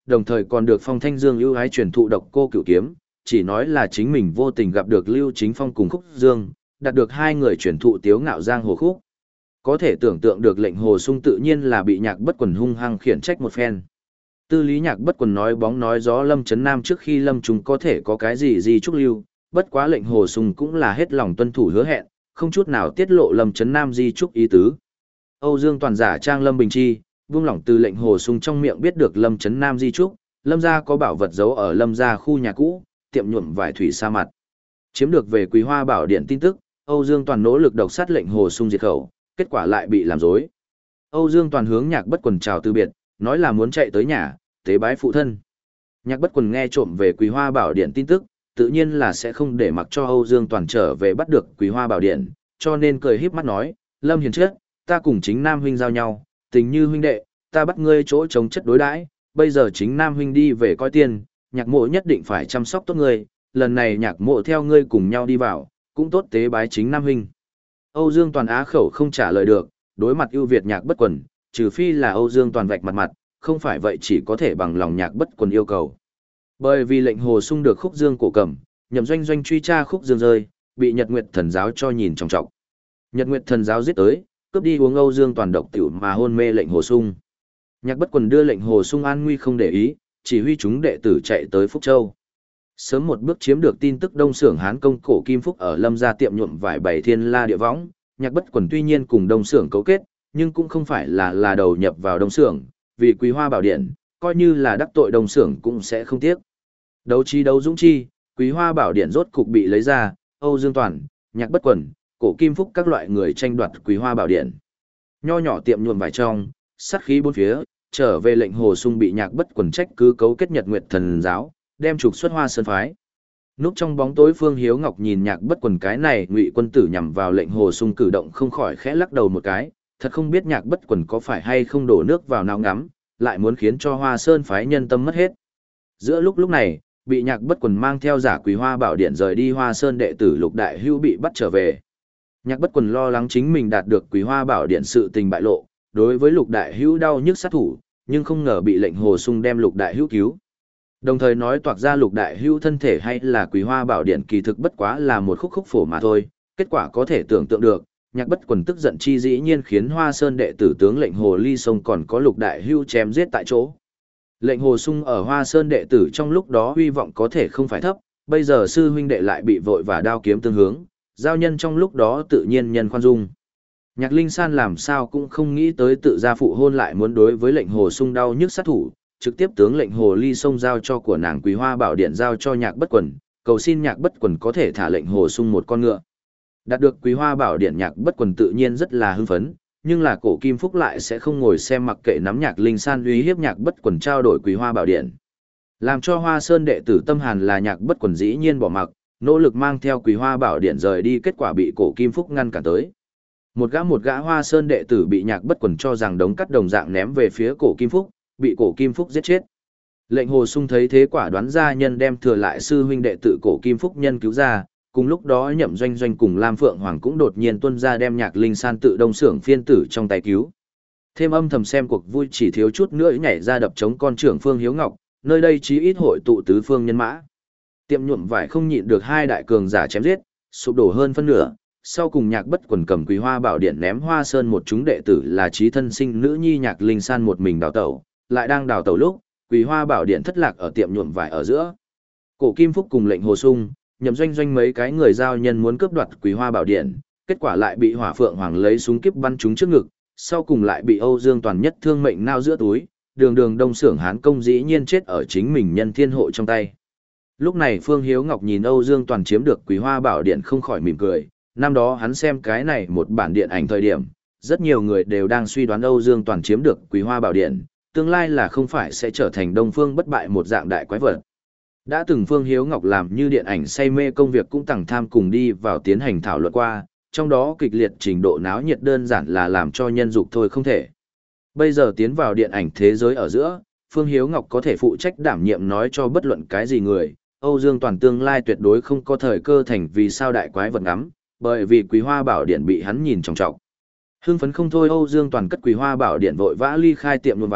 đồng thời còn được Phong Thanh Dương ưu ái truyền thụ độc cô cửu kiếm, chỉ nói là chính mình vô tình gặp được Lưu Chính Phong cùng Khúc Dương, đạt được hai người truyền thụ tiếu ngạo giang hồ khúc. Có thể tưởng tượng được lệnh hồ sung tự nhiên là bị Nhạc Bất Quần hung hăng khiển trách một phen. Tư lý Nhạc Bất Quần nói bóng nói gió Lâm Chấn Nam trước khi Lâm chúng có thể có cái gì gì chúc lưu, bất quá lệnh hồ sung cũng là hết lòng tuân thủ hứa hẹn, không chút nào tiết lộ Lâm Chấn Nam di chúc ý tứ. Âu Dương Toàn giả trang Lâm Bình Chi, buông lỏng từ lệnh hồ sung trong miệng biết được Lâm Chấn Nam di chúc, Lâm gia có bảo vật giấu ở Lâm gia khu nhà cũ, tiệm nhuộm vải thủy sa mặt. Chiếm được về Quý Hoa Bảo Điện tin tức, Âu Dương Toàn nỗ lực độc sát lệnh hồ sung diệt khẩu, kết quả lại bị làm dối. Âu Dương Toàn hướng Nhạc Bất Quần chào từ biệt, nói là muốn chạy tới nhà, tế bái phụ thân. Nhạc Bất Quần nghe trộm về Quý Hoa Bảo Điện tin tức, tự nhiên là sẽ không để mặc cho Âu Dương Toàn trở về bắt được Quý Hoa Bảo Điện, cho nên cười híp mắt nói, Lâm Hiền Chất, ta cùng chính Nam huynh giao nhau, tình như huynh đệ, ta bắt ngươi chỗ chống chất đối đãi, bây giờ chính Nam huynh đi về coi tiền, Nhạc Mộ nhất định phải chăm sóc tốt ngươi, lần này Nhạc Mộ theo ngươi cùng nhau đi vào, cũng tốt tế bái chính Nam huynh. Âu Dương Toàn á khẩu không trả lời được, đối mặt ưu việt Nhạc Bất Quần, trừ phi là Âu Dương Toàn vạch mặt mặt, không phải vậy chỉ có thể bằng lòng Nhạc Bất Quần yêu cầu. Bởi vì lệnh hồ sung được Khúc Dương cổ cầm, Nhậm Doanh Doanh truy tra Khúc Dương rơi, bị Nhật Nguyệt Thần giáo cho nhìn trọng trọng. Nhật Nguyệt Thần giáo giết tới, cướp đi uống Âu Dương Toàn độc tiểu mà hôn mê lệnh hồ sung. Nhạc Bất Quần đưa lệnh hồ sung an nguy không để ý, chỉ huy chúng đệ tử chạy tới Phúc Châu. Sớm một bước chiếm được tin tức Đông Xưởng Hán công cổ Kim Phúc ở Lâm gia tiệm nhuộm vải bảy thiên la địa võng, Nhạc Bất Quần tuy nhiên cùng Đông Xưởng cấu kết, nhưng cũng không phải là là đầu nhập vào Đông Xưởng, vì Quý Hoa Bảo Điện, coi như là đắc tội Đông Xưởng cũng sẽ không tiếc. Đấu chi đấu dũng chi, Quý Hoa Bảo Điện rốt cục bị lấy ra, Âu Dương Toàn, Nhạc Bất Quần, cổ Kim Phúc các loại người tranh đoạt Quý Hoa Bảo Điện. Nho nhỏ tiệm nhuộm vải trong, sát khí bốn phía, trở về lệnh hồ sung bị Nhạc Bất Quần trách cứ cấu kết Nhật Nguyệt Thần giáo, đem trục xuất Hoa Sơn phái. Núp trong bóng tối Phương Hiếu Ngọc nhìn Nhạc Bất Quần cái này ngụy quân tử nhằm vào lệnh hồ sung cử động không khỏi khẽ lắc đầu một cái, thật không biết Nhạc Bất Quần có phải hay không đổ nước vào não ngắm, lại muốn khiến cho Hoa Sơn phái nhân tâm mất hết. Giữa lúc lúc này, bị Nhạc Bất Quần mang theo giả Quý Hoa Bảo Điện rời đi Hoa Sơn đệ tử Lục Đại Hữu bị bắt trở về. Nhạc Bất Quần lo lắng chính mình đạt được Quý Hoa Bảo Điện sự tình bại lộ, đối với Lục Đại Hữu đau nhức sát thủ, nhưng không ngờ bị lệnh hồ sung đem Lục Đại Hữu cứu. Đồng thời nói toạc ra Lục Đại Hữu thân thể hay là Quý Hoa Bảo Điện kỳ thực bất quá là một khúc khúc phổ mà thôi, kết quả có thể tưởng tượng được, Nhạc Bất Quần tức giận chi dĩ nhiên khiến Hoa Sơn đệ tử tướng lệnh Hồ Ly Sông còn có Lục Đại Hữu chém giết tại chỗ. Lệnh Hồ Sung ở Hoa Sơn đệ tử trong lúc đó hy vọng có thể không phải thấp, bây giờ sư huynh đệ lại bị vội và đao kiếm tương hướng, giao nhân trong lúc đó tự nhiên nhân khoan dung. Nhạc Linh San làm sao cũng không nghĩ tới tự gia phụ hôn lại muốn đối với lệnh Hồ Sung đau nhức sát thủ, trực tiếp tướng lệnh Hồ Ly Sông giao cho của nàng Quý Hoa Bảo Điện giao cho Nhạc Bất Quần, cầu xin Nhạc Bất Quần có thể thả lệnh Hồ Sung một con ngựa. Đạt được Quý Hoa Bảo Điện Nhạc Bất Quần tự nhiên rất là hưng phấn, nhưng là cổ Kim Phúc lại sẽ không ngồi xem mặc kệ nắm Nhạc Linh San uy hiếp Nhạc Bất Quần trao đổi Quý Hoa Bảo Điện. Làm cho Hoa Sơn đệ tử tâm hàn là Nhạc Bất Quần dĩ nhiên bỏ mặc, nỗ lực mang theo Quý Hoa Bảo Điện rời đi, kết quả bị cổ Kim Phúc ngăn cản tới. Một gã một gã Hoa Sơn đệ tử bị Nhạc Bất Quần cho rằng đống cắt đồng dạng ném về phía cổ Kim Phúc, bị cổ Kim Phúc giết chết. Lệnh Hồ Sung thấy thế quả đoán ra nhân đem thừa lại sư huynh đệ tử cổ Kim Phúc nhân cứu ra, cùng lúc đó Nhậm Doanh Doanh cùng Lam Phượng Hoàng cũng đột nhiên tuân ra đem Nhạc Linh San tự Đông Xưởng phiên tử trong tay cứu. Thêm âm thầm xem cuộc vui chỉ thiếu chút nữa nhảy ra đập chống con trưởng Phương Hiếu Ngọc, nơi đây chí ít hội tụ tứ phương nhân mã. Tiệm nhuộm vải không nhịn được hai đại cường giả chém giết, sụp đổ hơn phân nửa, sau cùng Nhạc Bất Quần cầm Quý Hoa Bảo Điện ném Hoa Sơn một chúng đệ tử là chí thân sinh nữ nhi Nhạc Linh San một mình đào tẩu, lại đang đào tẩu lúc, Quý Hoa Bảo Điện thất lạc ở tiệm nhuộm vải ở giữa. Cổ Kim Phúc cùng lệnh Hồ Sung, Nhậm Doanh Doanh mấy cái người giao nhân muốn cướp đoạt Quý Hoa Bảo Điện, kết quả lại bị Hỏa Phượng Hoàng lấy súng kíp bắn trúng trước ngực, sau cùng lại bị Âu Dương Toàn nhất thương mệnh nao giữa túi, đường đường Đông Xưởng Hán công dĩ nhiên chết ở chính mình nhân thiên hộ trong tay. Lúc này Phương Hiếu Ngọc nhìn Âu Dương Toàn chiếm được Quý Hoa Bảo Điện không khỏi mỉm cười, năm đó hắn xem cái này một bản điện ảnh thời điểm, rất nhiều người đều đang suy đoán Âu Dương Toàn chiếm được Quý Hoa Bảo Điện, tương lai là không phải sẽ trở thành Đông Phương bất bại một dạng đại quái vật. Đã từng Phương Hiếu Ngọc làm như điện ảnh say mê công việc cũng tẳng tham cùng đi vào tiến hành thảo luận qua, trong đó kịch liệt trình độ náo nhiệt đơn giản là làm cho nhân dục thôi không thể. Bây giờ tiến vào điện ảnh thế giới ở giữa, Phương Hiếu Ngọc có thể phụ trách đảm nhiệm nói cho bất luận cái gì người, Âu Dương Toàn tương lai tuyệt đối không có thời cơ thành vì sao đại quái vật ngắm, bởi vì Quý Hoa Bảo Điện bị hắn nhìn trọng trọng. Hưng phấn không thôi Âu Dương Toàn cất Quý Hoa Bảo Điện vội vã ly khai tiệm nhuộm vải,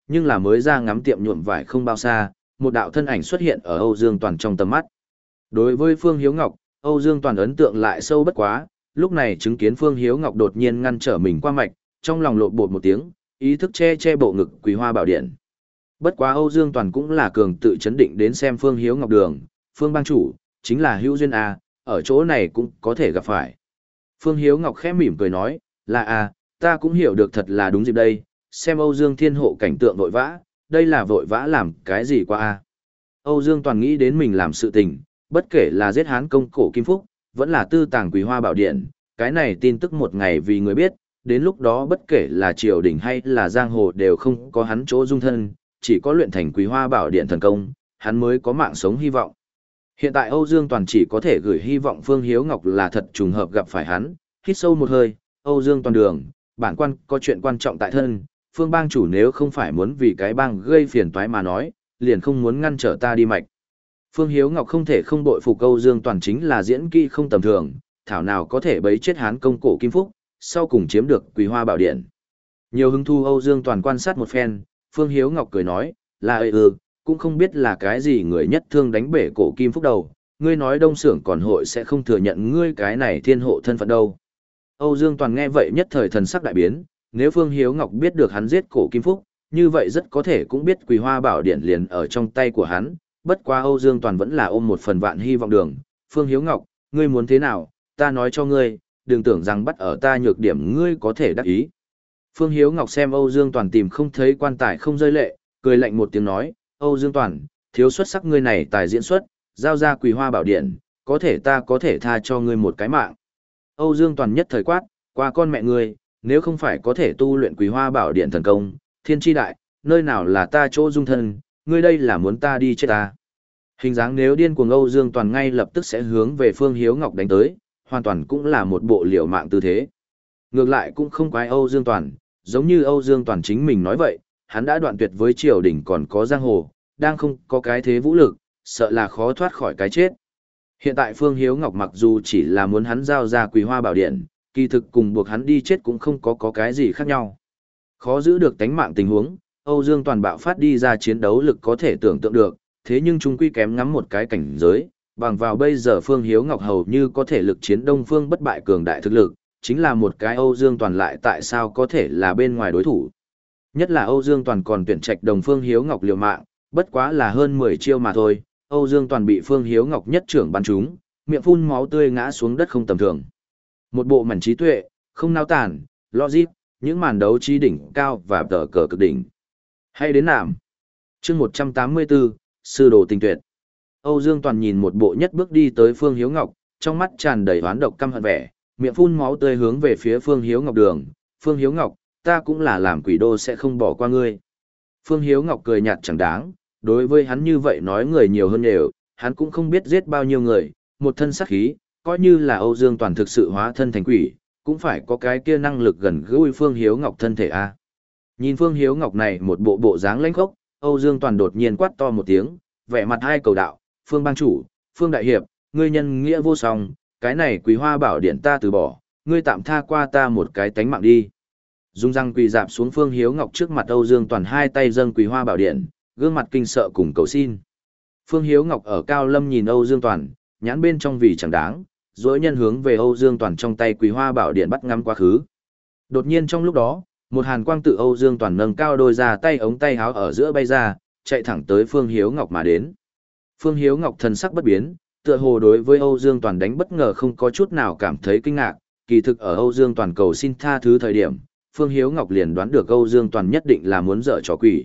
nhưng là mới ra ngắm tiệm nhuộm vải không bao xa, một đạo thân ảnh xuất hiện ở Âu Dương Toàn trong tầm mắt. Đối với Phương Hiếu Ngọc, Âu Dương Toàn ấn tượng lại sâu bất quá, lúc này chứng kiến Phương Hiếu Ngọc đột nhiên ngăn trở mình qua mạch, trong lòng lộn bột một tiếng, ý thức che che bộ ngực Quý Hoa Bảo Điện. Bất quá Âu Dương Toàn cũng là cường tự chấn định đến xem Phương Hiếu Ngọc đường, Phương bang chủ, chính là hữu duyên A, ở chỗ này cũng có thể gặp phải. Phương Hiếu Ngọc khẽ mỉm cười nói, là A, ta cũng hiểu được thật là đúng dịp đây, xem Âu Dương Thiên Hộ cảnh tượng vội vã, đây là vội vã làm cái gì qua A. Âu Dương Toàn nghĩ đến mình làm sự tình, bất kể là giết Hán công cổ Kim Phúc, vẫn là tư tàng Quý Hoa Bảo Điện, cái này tin tức một ngày vì người biết, đến lúc đó bất kể là triều đình hay là giang hồ đều không có hắn chỗ dung thân, chỉ có luyện thành Quý Hoa Bảo Điện thần công, hắn mới có mạng sống hy vọng. Hiện tại Âu Dương Toàn chỉ có thể gửi hy vọng Phương Hiếu Ngọc là thật trùng hợp gặp phải hắn, hít sâu một hơi, Âu Dương Toàn đường, bản quan có chuyện quan trọng tại thân, Phương bang chủ nếu không phải muốn vì cái bang gây phiền toái mà nói, liền không muốn ngăn trở ta đi mạch. Phương Hiếu Ngọc không thể không bội phục Âu Dương Toàn chính là diễn kỹ không tầm thường, thảo nào có thể bấy chết Hán công cổ Kim Phúc, sau cùng chiếm được Quý Hoa Bảo Điện. Nhiều hứng thu Âu Dương Toàn quan sát một phen, Phương Hiếu Ngọc cười nói, là ơi ừ, cũng không biết là cái gì người nhất thương đánh bể cổ Kim Phúc đầu, ngươi nói Đông Xưởng còn hội sẽ không thừa nhận ngươi cái này thiên hộ thân phận đâu. Âu Dương Toàn nghe vậy nhất thời thần sắc đại biến, nếu Phương Hiếu Ngọc biết được hắn giết cổ Kim Phúc, như vậy rất có thể cũng biết Quý Hoa Bảo Điện liền ở trong tay của hắn, bất quá Âu Dương Toàn vẫn là ôm một phần vạn hy vọng đường, Phương Hiếu Ngọc, ngươi muốn thế nào, ta nói cho ngươi, đừng tưởng rằng bắt ở ta nhược điểm ngươi có thể đắc ý. Phương Hiếu Ngọc xem Âu Dương Toàn tìm không thấy quan tài không rơi lệ, cười lạnh một tiếng nói, Âu Dương Toàn, thiếu xuất sắc ngươi này tài diễn xuất, giao ra Quý Hoa Bảo Điện, có thể ta có thể tha cho ngươi một cái mạng. Âu Dương Toàn nhất thời quát, qua con mẹ ngươi, nếu không phải có thể tu luyện Quý Hoa Bảo Điện thần công, thiên tri đại, nơi nào là ta chỗ dung thân, ngươi đây là muốn ta đi chết ta. Hình dáng nếu điên cuồng Âu Dương Toàn ngay lập tức sẽ hướng về Phương Hiếu Ngọc đánh tới, hoàn toàn cũng là một bộ liều mạng tư thế. Ngược lại cũng không quái Âu Dương Toàn, giống như Âu Dương Toàn chính mình nói vậy, hắn đã đoạn tuyệt với triều đình còn có giang hồ, đang không có cái thế vũ lực, sợ là khó thoát khỏi cái chết. Hiện tại Phương Hiếu Ngọc mặc dù chỉ là muốn hắn giao ra Quý Hoa Bảo Điện, kỳ thực cùng buộc hắn đi chết cũng không có có cái gì khác nhau. Khó giữ được tánh mạng tình huống, Âu Dương Toàn bạo phát đi ra chiến đấu lực có thể tưởng tượng được, thế nhưng chúng quy kém ngắm một cái cảnh giới, bằng vào bây giờ Phương Hiếu Ngọc hầu như có thể lực chiến Đông Phương bất bại cường đại thực lực, chính là một cái Âu Dương Toàn lại tại sao có thể là bên ngoài đối thủ. Nhất là Âu Dương Toàn còn tuyển trạch đồng Phương Hiếu Ngọc liều mạng, bất quá là hơn mười chiêu mà thôi, Âu Dương Toàn bị Phương Hiếu Ngọc nhất trưởng bắn trúng, miệng phun máu tươi ngã xuống đất không tầm thường. Một bộ mảnh trí tuệ, không nao tản, logic, những màn đấu trí đỉnh cao và tờ cờ cực đỉnh. Hay đến nạm. Chương một trăm tám mươi tư, Sư đồ tình tuyệt. Âu Dương Toàn nhìn một bộ nhất bước đi tới Phương Hiếu Ngọc, trong mắt tràn đầy oán độc căm hận vẻ, miệng phun máu tươi hướng về phía Phương Hiếu Ngọc đường, Phương Hiếu Ngọc, ta cũng là làm quỷ đô sẽ không bỏ qua ngươi. Phương Hiếu Ngọc cười nhạt chẳng đáng, đối với hắn như vậy nói người nhiều hơn đều, hắn cũng không biết giết bao nhiêu người, một thân sát khí, coi như là Âu Dương Toàn thực sự hóa thân thành quỷ, cũng phải có cái kia năng lực gần gũi Phương Hiếu Ngọc thân thể a. Nhìn Phương Hiếu Ngọc này một bộ bộ dáng lãnh khốc, Âu Dương Toàn đột nhiên quát to một tiếng, vẻ mặt hai cầu đạo, Phương bang chủ, Phương đại hiệp, ngươi nhân nghĩa vô song, cái này Quý Hoa Bảo Điện ta từ bỏ, ngươi tạm tha qua ta một cái tánh mạng đi. Dung răng quỳ dạp xuống Phương Hiếu Ngọc trước mặt Âu Dương Toàn, hai tay dâng Quý Hoa Bảo Điện, gương mặt kinh sợ cùng cầu xin. Phương Hiếu Ngọc ở cao lâm nhìn Âu Dương Toàn, nhãn bên trong vì chẳng đáng, dối nhân hướng về Âu Dương Toàn trong tay Quý Hoa Bảo Điện bắt ngắm quá khứ. Đột nhiên trong lúc đó, một hàn quang tự Âu Dương Toàn nâng cao đôi ra tay ống tay háo ở giữa bay ra, chạy thẳng tới Phương Hiếu Ngọc mà đến. Phương Hiếu Ngọc thần sắc bất biến, tựa hồ đối với Âu Dương Toàn đánh bất ngờ không có chút nào cảm thấy kinh ngạc, kỳ thực ở Âu Dương Toàn cầu xin tha thứ thời điểm, Phương Hiếu Ngọc liền đoán được Âu Dương Toàn nhất định là muốn dở trò quỷ.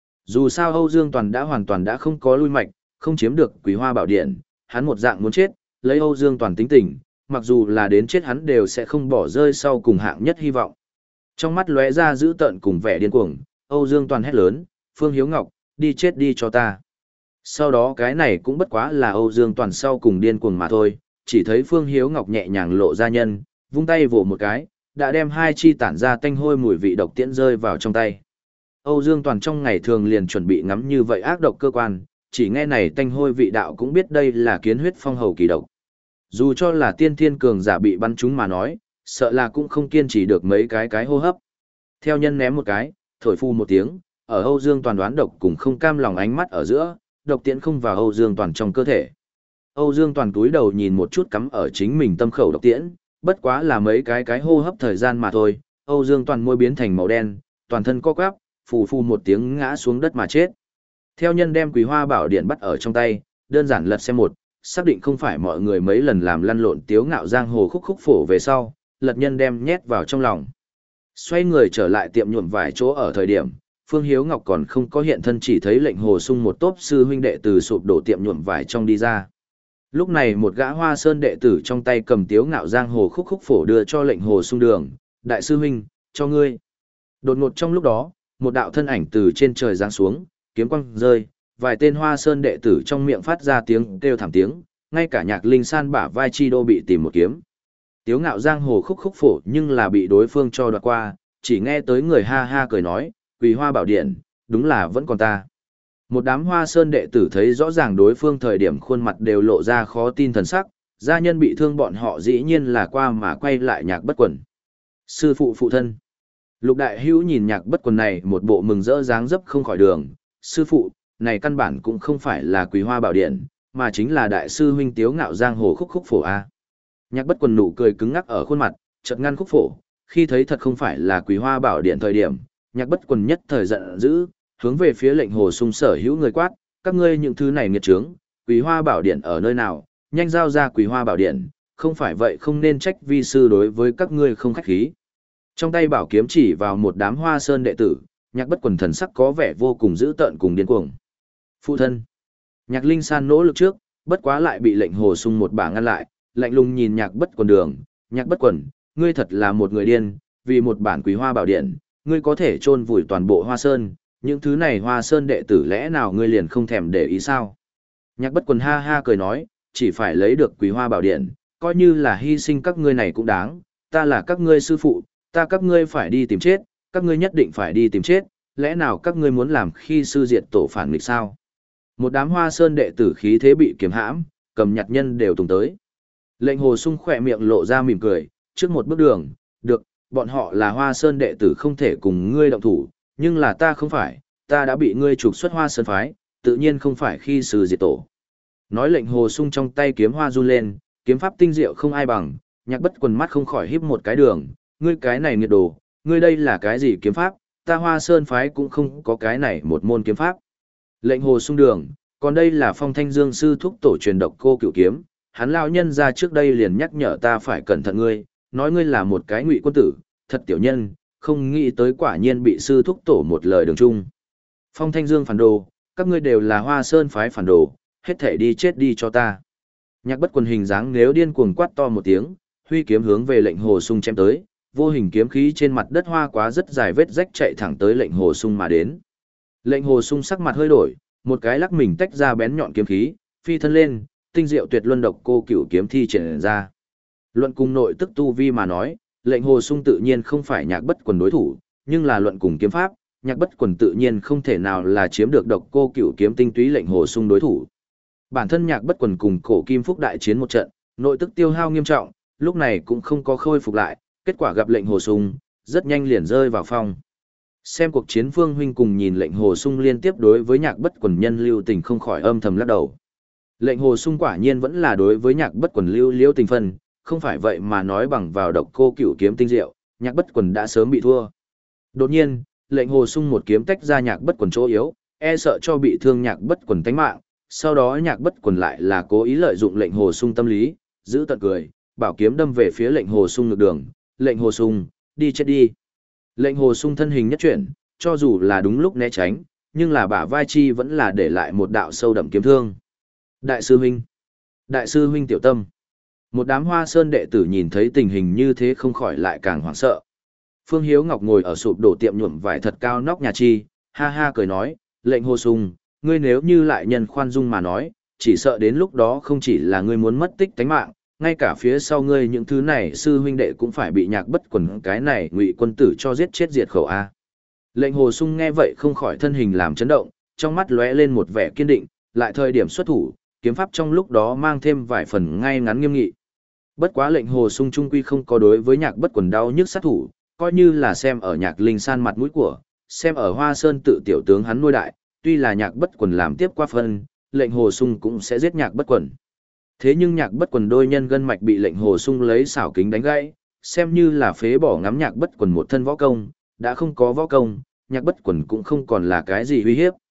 Dù sao Âu Dương Toàn đã hoàn toàn đã không có lui mạch, không chiếm được Quý Hoa Bảo Điện, hắn một dạng muốn chết, lấy Âu Dương Toàn tính tình, mặc dù là đến chết hắn đều sẽ không bỏ rơi sau cùng hạng nhất hy vọng. Trong mắt lóe ra dữ tợn cùng vẻ điên cuồng, Âu Dương Toàn hét lớn, Phương Hiếu Ngọc, đi chết đi cho ta. Sau đó cái này cũng bất quá là Âu Dương Toàn sau cùng điên cuồng mà thôi, chỉ thấy Phương Hiếu Ngọc nhẹ nhàng lộ ra nhân, vung tay vỗ một cái, đã đem hai chi tản ra tanh hôi mùi vị độc tiễn rơi vào trong tay. Âu Dương Toàn trong ngày thường liền chuẩn bị ngắm như vậy ác độc cơ quan, chỉ nghe này tanh hôi vị đạo cũng biết đây là kiến huyết phong hầu kỳ độc. Dù cho là tiên thiên cường giả bị bắn trúng mà nói, sợ là cũng không kiên trì được mấy cái cái hô hấp. Theo nhân ném một cái, thổi phu một tiếng, ở Âu Dương Toàn đoán độc cùng không cam lòng ánh mắt ở giữa, độc tiễn không vào Âu Dương Toàn trong cơ thể. Âu Dương Toàn túi đầu nhìn một chút cắm ở chính mình tâm khẩu độc tiễn, bất quá là mấy cái cái hô hấp thời gian mà thôi. Âu Dương Toàn môi biến thành màu đen, toàn thân co quắp, phù phù một tiếng ngã xuống đất mà chết. Theo nhân đem Quý Hoa Bảo Điện bắt ở trong tay, đơn giản lật xem một, xác định không phải mọi người mấy lần làm lăn lộn tiếu ngạo giang hồ khúc khúc phổ về sau, lật nhân đem nhét vào trong lòng. Xoay người trở lại tiệm nhuộm vài chỗ ở thời điểm, Phương Hiếu Ngọc còn không có hiện thân, chỉ thấy lệnh hồ sung một tốp sư huynh đệ từ sụp đổ tiệm nhuộm vải trong đi ra. Lúc này một gã Hoa Sơn đệ tử trong tay cầm tiếu ngạo giang hồ khúc khúc phổ đưa cho lệnh hồ sung đường, đại sư huynh, cho ngươi. Đột ngột trong lúc đó, một đạo thân ảnh từ trên trời giáng xuống, kiếm quang rơi, vài tên Hoa Sơn đệ tử trong miệng phát ra tiếng kêu thảm tiếng, ngay cả Nhạc Linh San bả vai chi đô bị tìm một kiếm. Tiếu ngạo giang hồ khúc khúc phổ nhưng là bị đối phương cho đoạt qua, chỉ nghe tới người ha ha cười nói, Quý Hoa Bảo Điện, đúng là vẫn còn ta. Một đám Hoa Sơn đệ tử thấy rõ ràng đối phương thời điểm khuôn mặt đều lộ ra khó tin thần sắc, gia nhân bị thương bọn họ dĩ nhiên là qua mà quay lại Nhạc Bất Quần. Sư phụ phụ thân. Lục Đại Hữu nhìn Nhạc Bất Quần này một bộ mừng rỡ dáng dấp không khỏi đường, sư phụ, này căn bản cũng không phải là Quý Hoa Bảo Điện, mà chính là đại sư huynh tiếu ngạo giang hồ khúc khúc phổ a. Nhạc Bất Quần nụ cười cứng ngắc ở khuôn mặt, chợt ngăn khúc phổ, khi thấy thật không phải là Quý Hoa Bảo Điện thời điểm, Nhạc Bất Quần nhất thời giận dữ, hướng về phía lệnh hồ sung sở hữu người quát, các ngươi những thứ này nghiệt trướng, Quý Hoa Bảo Điện ở nơi nào, nhanh giao ra Quý Hoa Bảo Điện, không phải vậy không nên trách vi sư đối với các ngươi không khách khí. Trong tay bảo kiếm chỉ vào một đám Hoa Sơn đệ tử, Nhạc Bất Quần thần sắc có vẻ vô cùng dữ tợn cùng điên cuồng. Phụ thân. Nhạc Linh San nỗ lực trước, bất quá lại bị lệnh hồ sung một bả ngăn lại, lạnh lùng nhìn Nhạc Bất Quần đường, Nhạc Bất Quần, ngươi thật là một người điên, vì một bản Quý Hoa Bảo Điện, ngươi có thể chôn vùi toàn bộ Hoa Sơn, những thứ này Hoa Sơn đệ tử lẽ nào ngươi liền không thèm để ý sao? Nhạc Bất Quần ha ha cười nói, chỉ phải lấy được Quý Hoa Bảo Điện, coi như là hy sinh các ngươi này cũng đáng, ta là các ngươi sư phụ, ta các ngươi phải đi tìm chết, các ngươi nhất định phải đi tìm chết, lẽ nào các ngươi muốn làm khi sư diệt tổ phản nghịch sao? Một đám Hoa Sơn đệ tử khí thế bị kiềm hãm, cầm nhặt nhân đều tùng tới. Lệnh hồ sung khỏe miệng lộ ra mỉm cười, trước một bước đường, được, bọn họ là Hoa Sơn đệ tử không thể cùng ngươi động thủ, nhưng là ta không phải, ta đã bị ngươi trục xuất Hoa Sơn phái, tự nhiên không phải khi sư diệt tổ. Nói lệnh hồ sung trong tay kiếm hoa run lên, kiếm pháp tinh diệu không ai bằng, Nhạc Bất Quần mắt không khỏi híp một cái đường, ngươi cái này nghiệt đồ, ngươi đây là cái gì kiếm pháp, ta Hoa Sơn phái cũng không có cái này một môn kiếm pháp. Lệnh hồ sung đường, còn đây là Phong Thanh Dương sư thúc tổ truyền độc cô cửu kiếm, hắn lão nhân ra trước đây liền nhắc nhở ta phải cẩn thận ngươi, nói ngươi là một cái ngụy quân tử, thật tiểu nhân, không nghĩ tới quả nhiên bị sư thúc tổ một lời đường chung. Phong Thanh Dương phản đồ, các ngươi đều là Hoa Sơn phái phản đồ, hết thể đi chết đi cho ta. Nhạc Bất Quần hình dáng nếu điên cuồng quát to một tiếng, huy kiếm hướng về lệnh hồ sung chém tới, vô hình kiếm khí trên mặt đất hoa quá rất dài vết rách chạy thẳng tới lệnh hồ sung mà đến. Lệnh hồ sung sắc mặt hơi đổi, một cái lắc mình tách ra bén nhọn kiếm khí, phi thân lên, tinh diệu tuyệt luân độc cô cửu kiếm thi triển ra. Luận cùng nội tức tu vi mà nói, lệnh hồ sung tự nhiên không phải Nhạc Bất Quần đối thủ, nhưng là luận cùng kiếm pháp, Nhạc Bất Quần tự nhiên không thể nào là chiếm được độc cô cửu kiếm tinh túy lệnh hồ sung đối thủ. Bản thân Nhạc Bất Quần cùng Cổ Kim Phúc đại chiến một trận, nội tức tiêu hao nghiêm trọng, lúc này cũng không có khôi phục lại, kết quả gặp lệnh hồ sung, rất nhanh liền rơi vào phong. Xem cuộc chiến Phương huynh cùng nhìn lệnh hồ sung liên tiếp đối với Nhạc Bất Quần nhân lưu tình không khỏi âm thầm lắc đầu. Lệnh hồ sung quả nhiên vẫn là đối với Nhạc Bất Quần lưu liễu tình phân, không phải vậy mà nói bằng vào độc cô cửu kiếm tinh diệu, Nhạc Bất Quần đã sớm bị thua. Đột nhiên, lệnh hồ sung một kiếm tách ra Nhạc Bất Quần chỗ yếu, e sợ cho bị thương Nhạc Bất Quần tánh mạng, sau đó Nhạc Bất Quần lại là cố ý lợi dụng lệnh hồ sung tâm lý, giữ tận cười, bảo kiếm đâm về phía lệnh hồ sung ngược đường, lệnh hồ sung, đi chết đi. Lệnh hồ sung thân hình nhất chuyển, cho dù là đúng lúc né tránh, nhưng là bả vai chi vẫn là để lại một đạo sâu đậm kiếm thương. Đại sư huynh, đại sư huynh tiểu tâm. Một đám Hoa Sơn đệ tử nhìn thấy tình hình như thế không khỏi lại càng hoảng sợ. Phương Hiếu Ngọc ngồi ở sụp đổ tiệm nhuộm vải thật cao nóc nhà chi, ha ha cười nói, lệnh hồ sung, ngươi nếu như lại nhân khoan dung mà nói, chỉ sợ đến lúc đó không chỉ là ngươi muốn mất tích tánh mạng, ngay cả phía sau ngươi những thứ này sư huynh đệ cũng phải bị Nhạc Bất Quần cái này ngụy quân tử cho giết chết diệt khẩu a. Lệnh hồ sung nghe vậy không khỏi thân hình làm chấn động, trong mắt lóe lên một vẻ kiên định, lại thời điểm xuất thủ, kiếm pháp trong lúc đó mang thêm vài phần ngay ngắn nghiêm nghị. Bất quá lệnh hồ sung trung quy không có đối với Nhạc Bất Quần đau nhức sát thủ, coi như là xem ở Nhạc Linh San mặt mũi của, xem ở Hoa Sơn tự tiểu tướng hắn nuôi đại, tuy là Nhạc Bất Quần làm tiếp qua phân, lệnh Hồ Sung cũng sẽ giết Nhạc Bất Quần. Thế nhưng Nhạc Bất Quần đôi nhân gân mạch bị lệnh Hồ Sung lấy xảo kính đánh gãy, xem như là phế bỏ ngắm Nhạc Bất Quần một thân võ công, đã không có võ công, Nhạc Bất Quần cũng không còn là cái gì uy hiếp.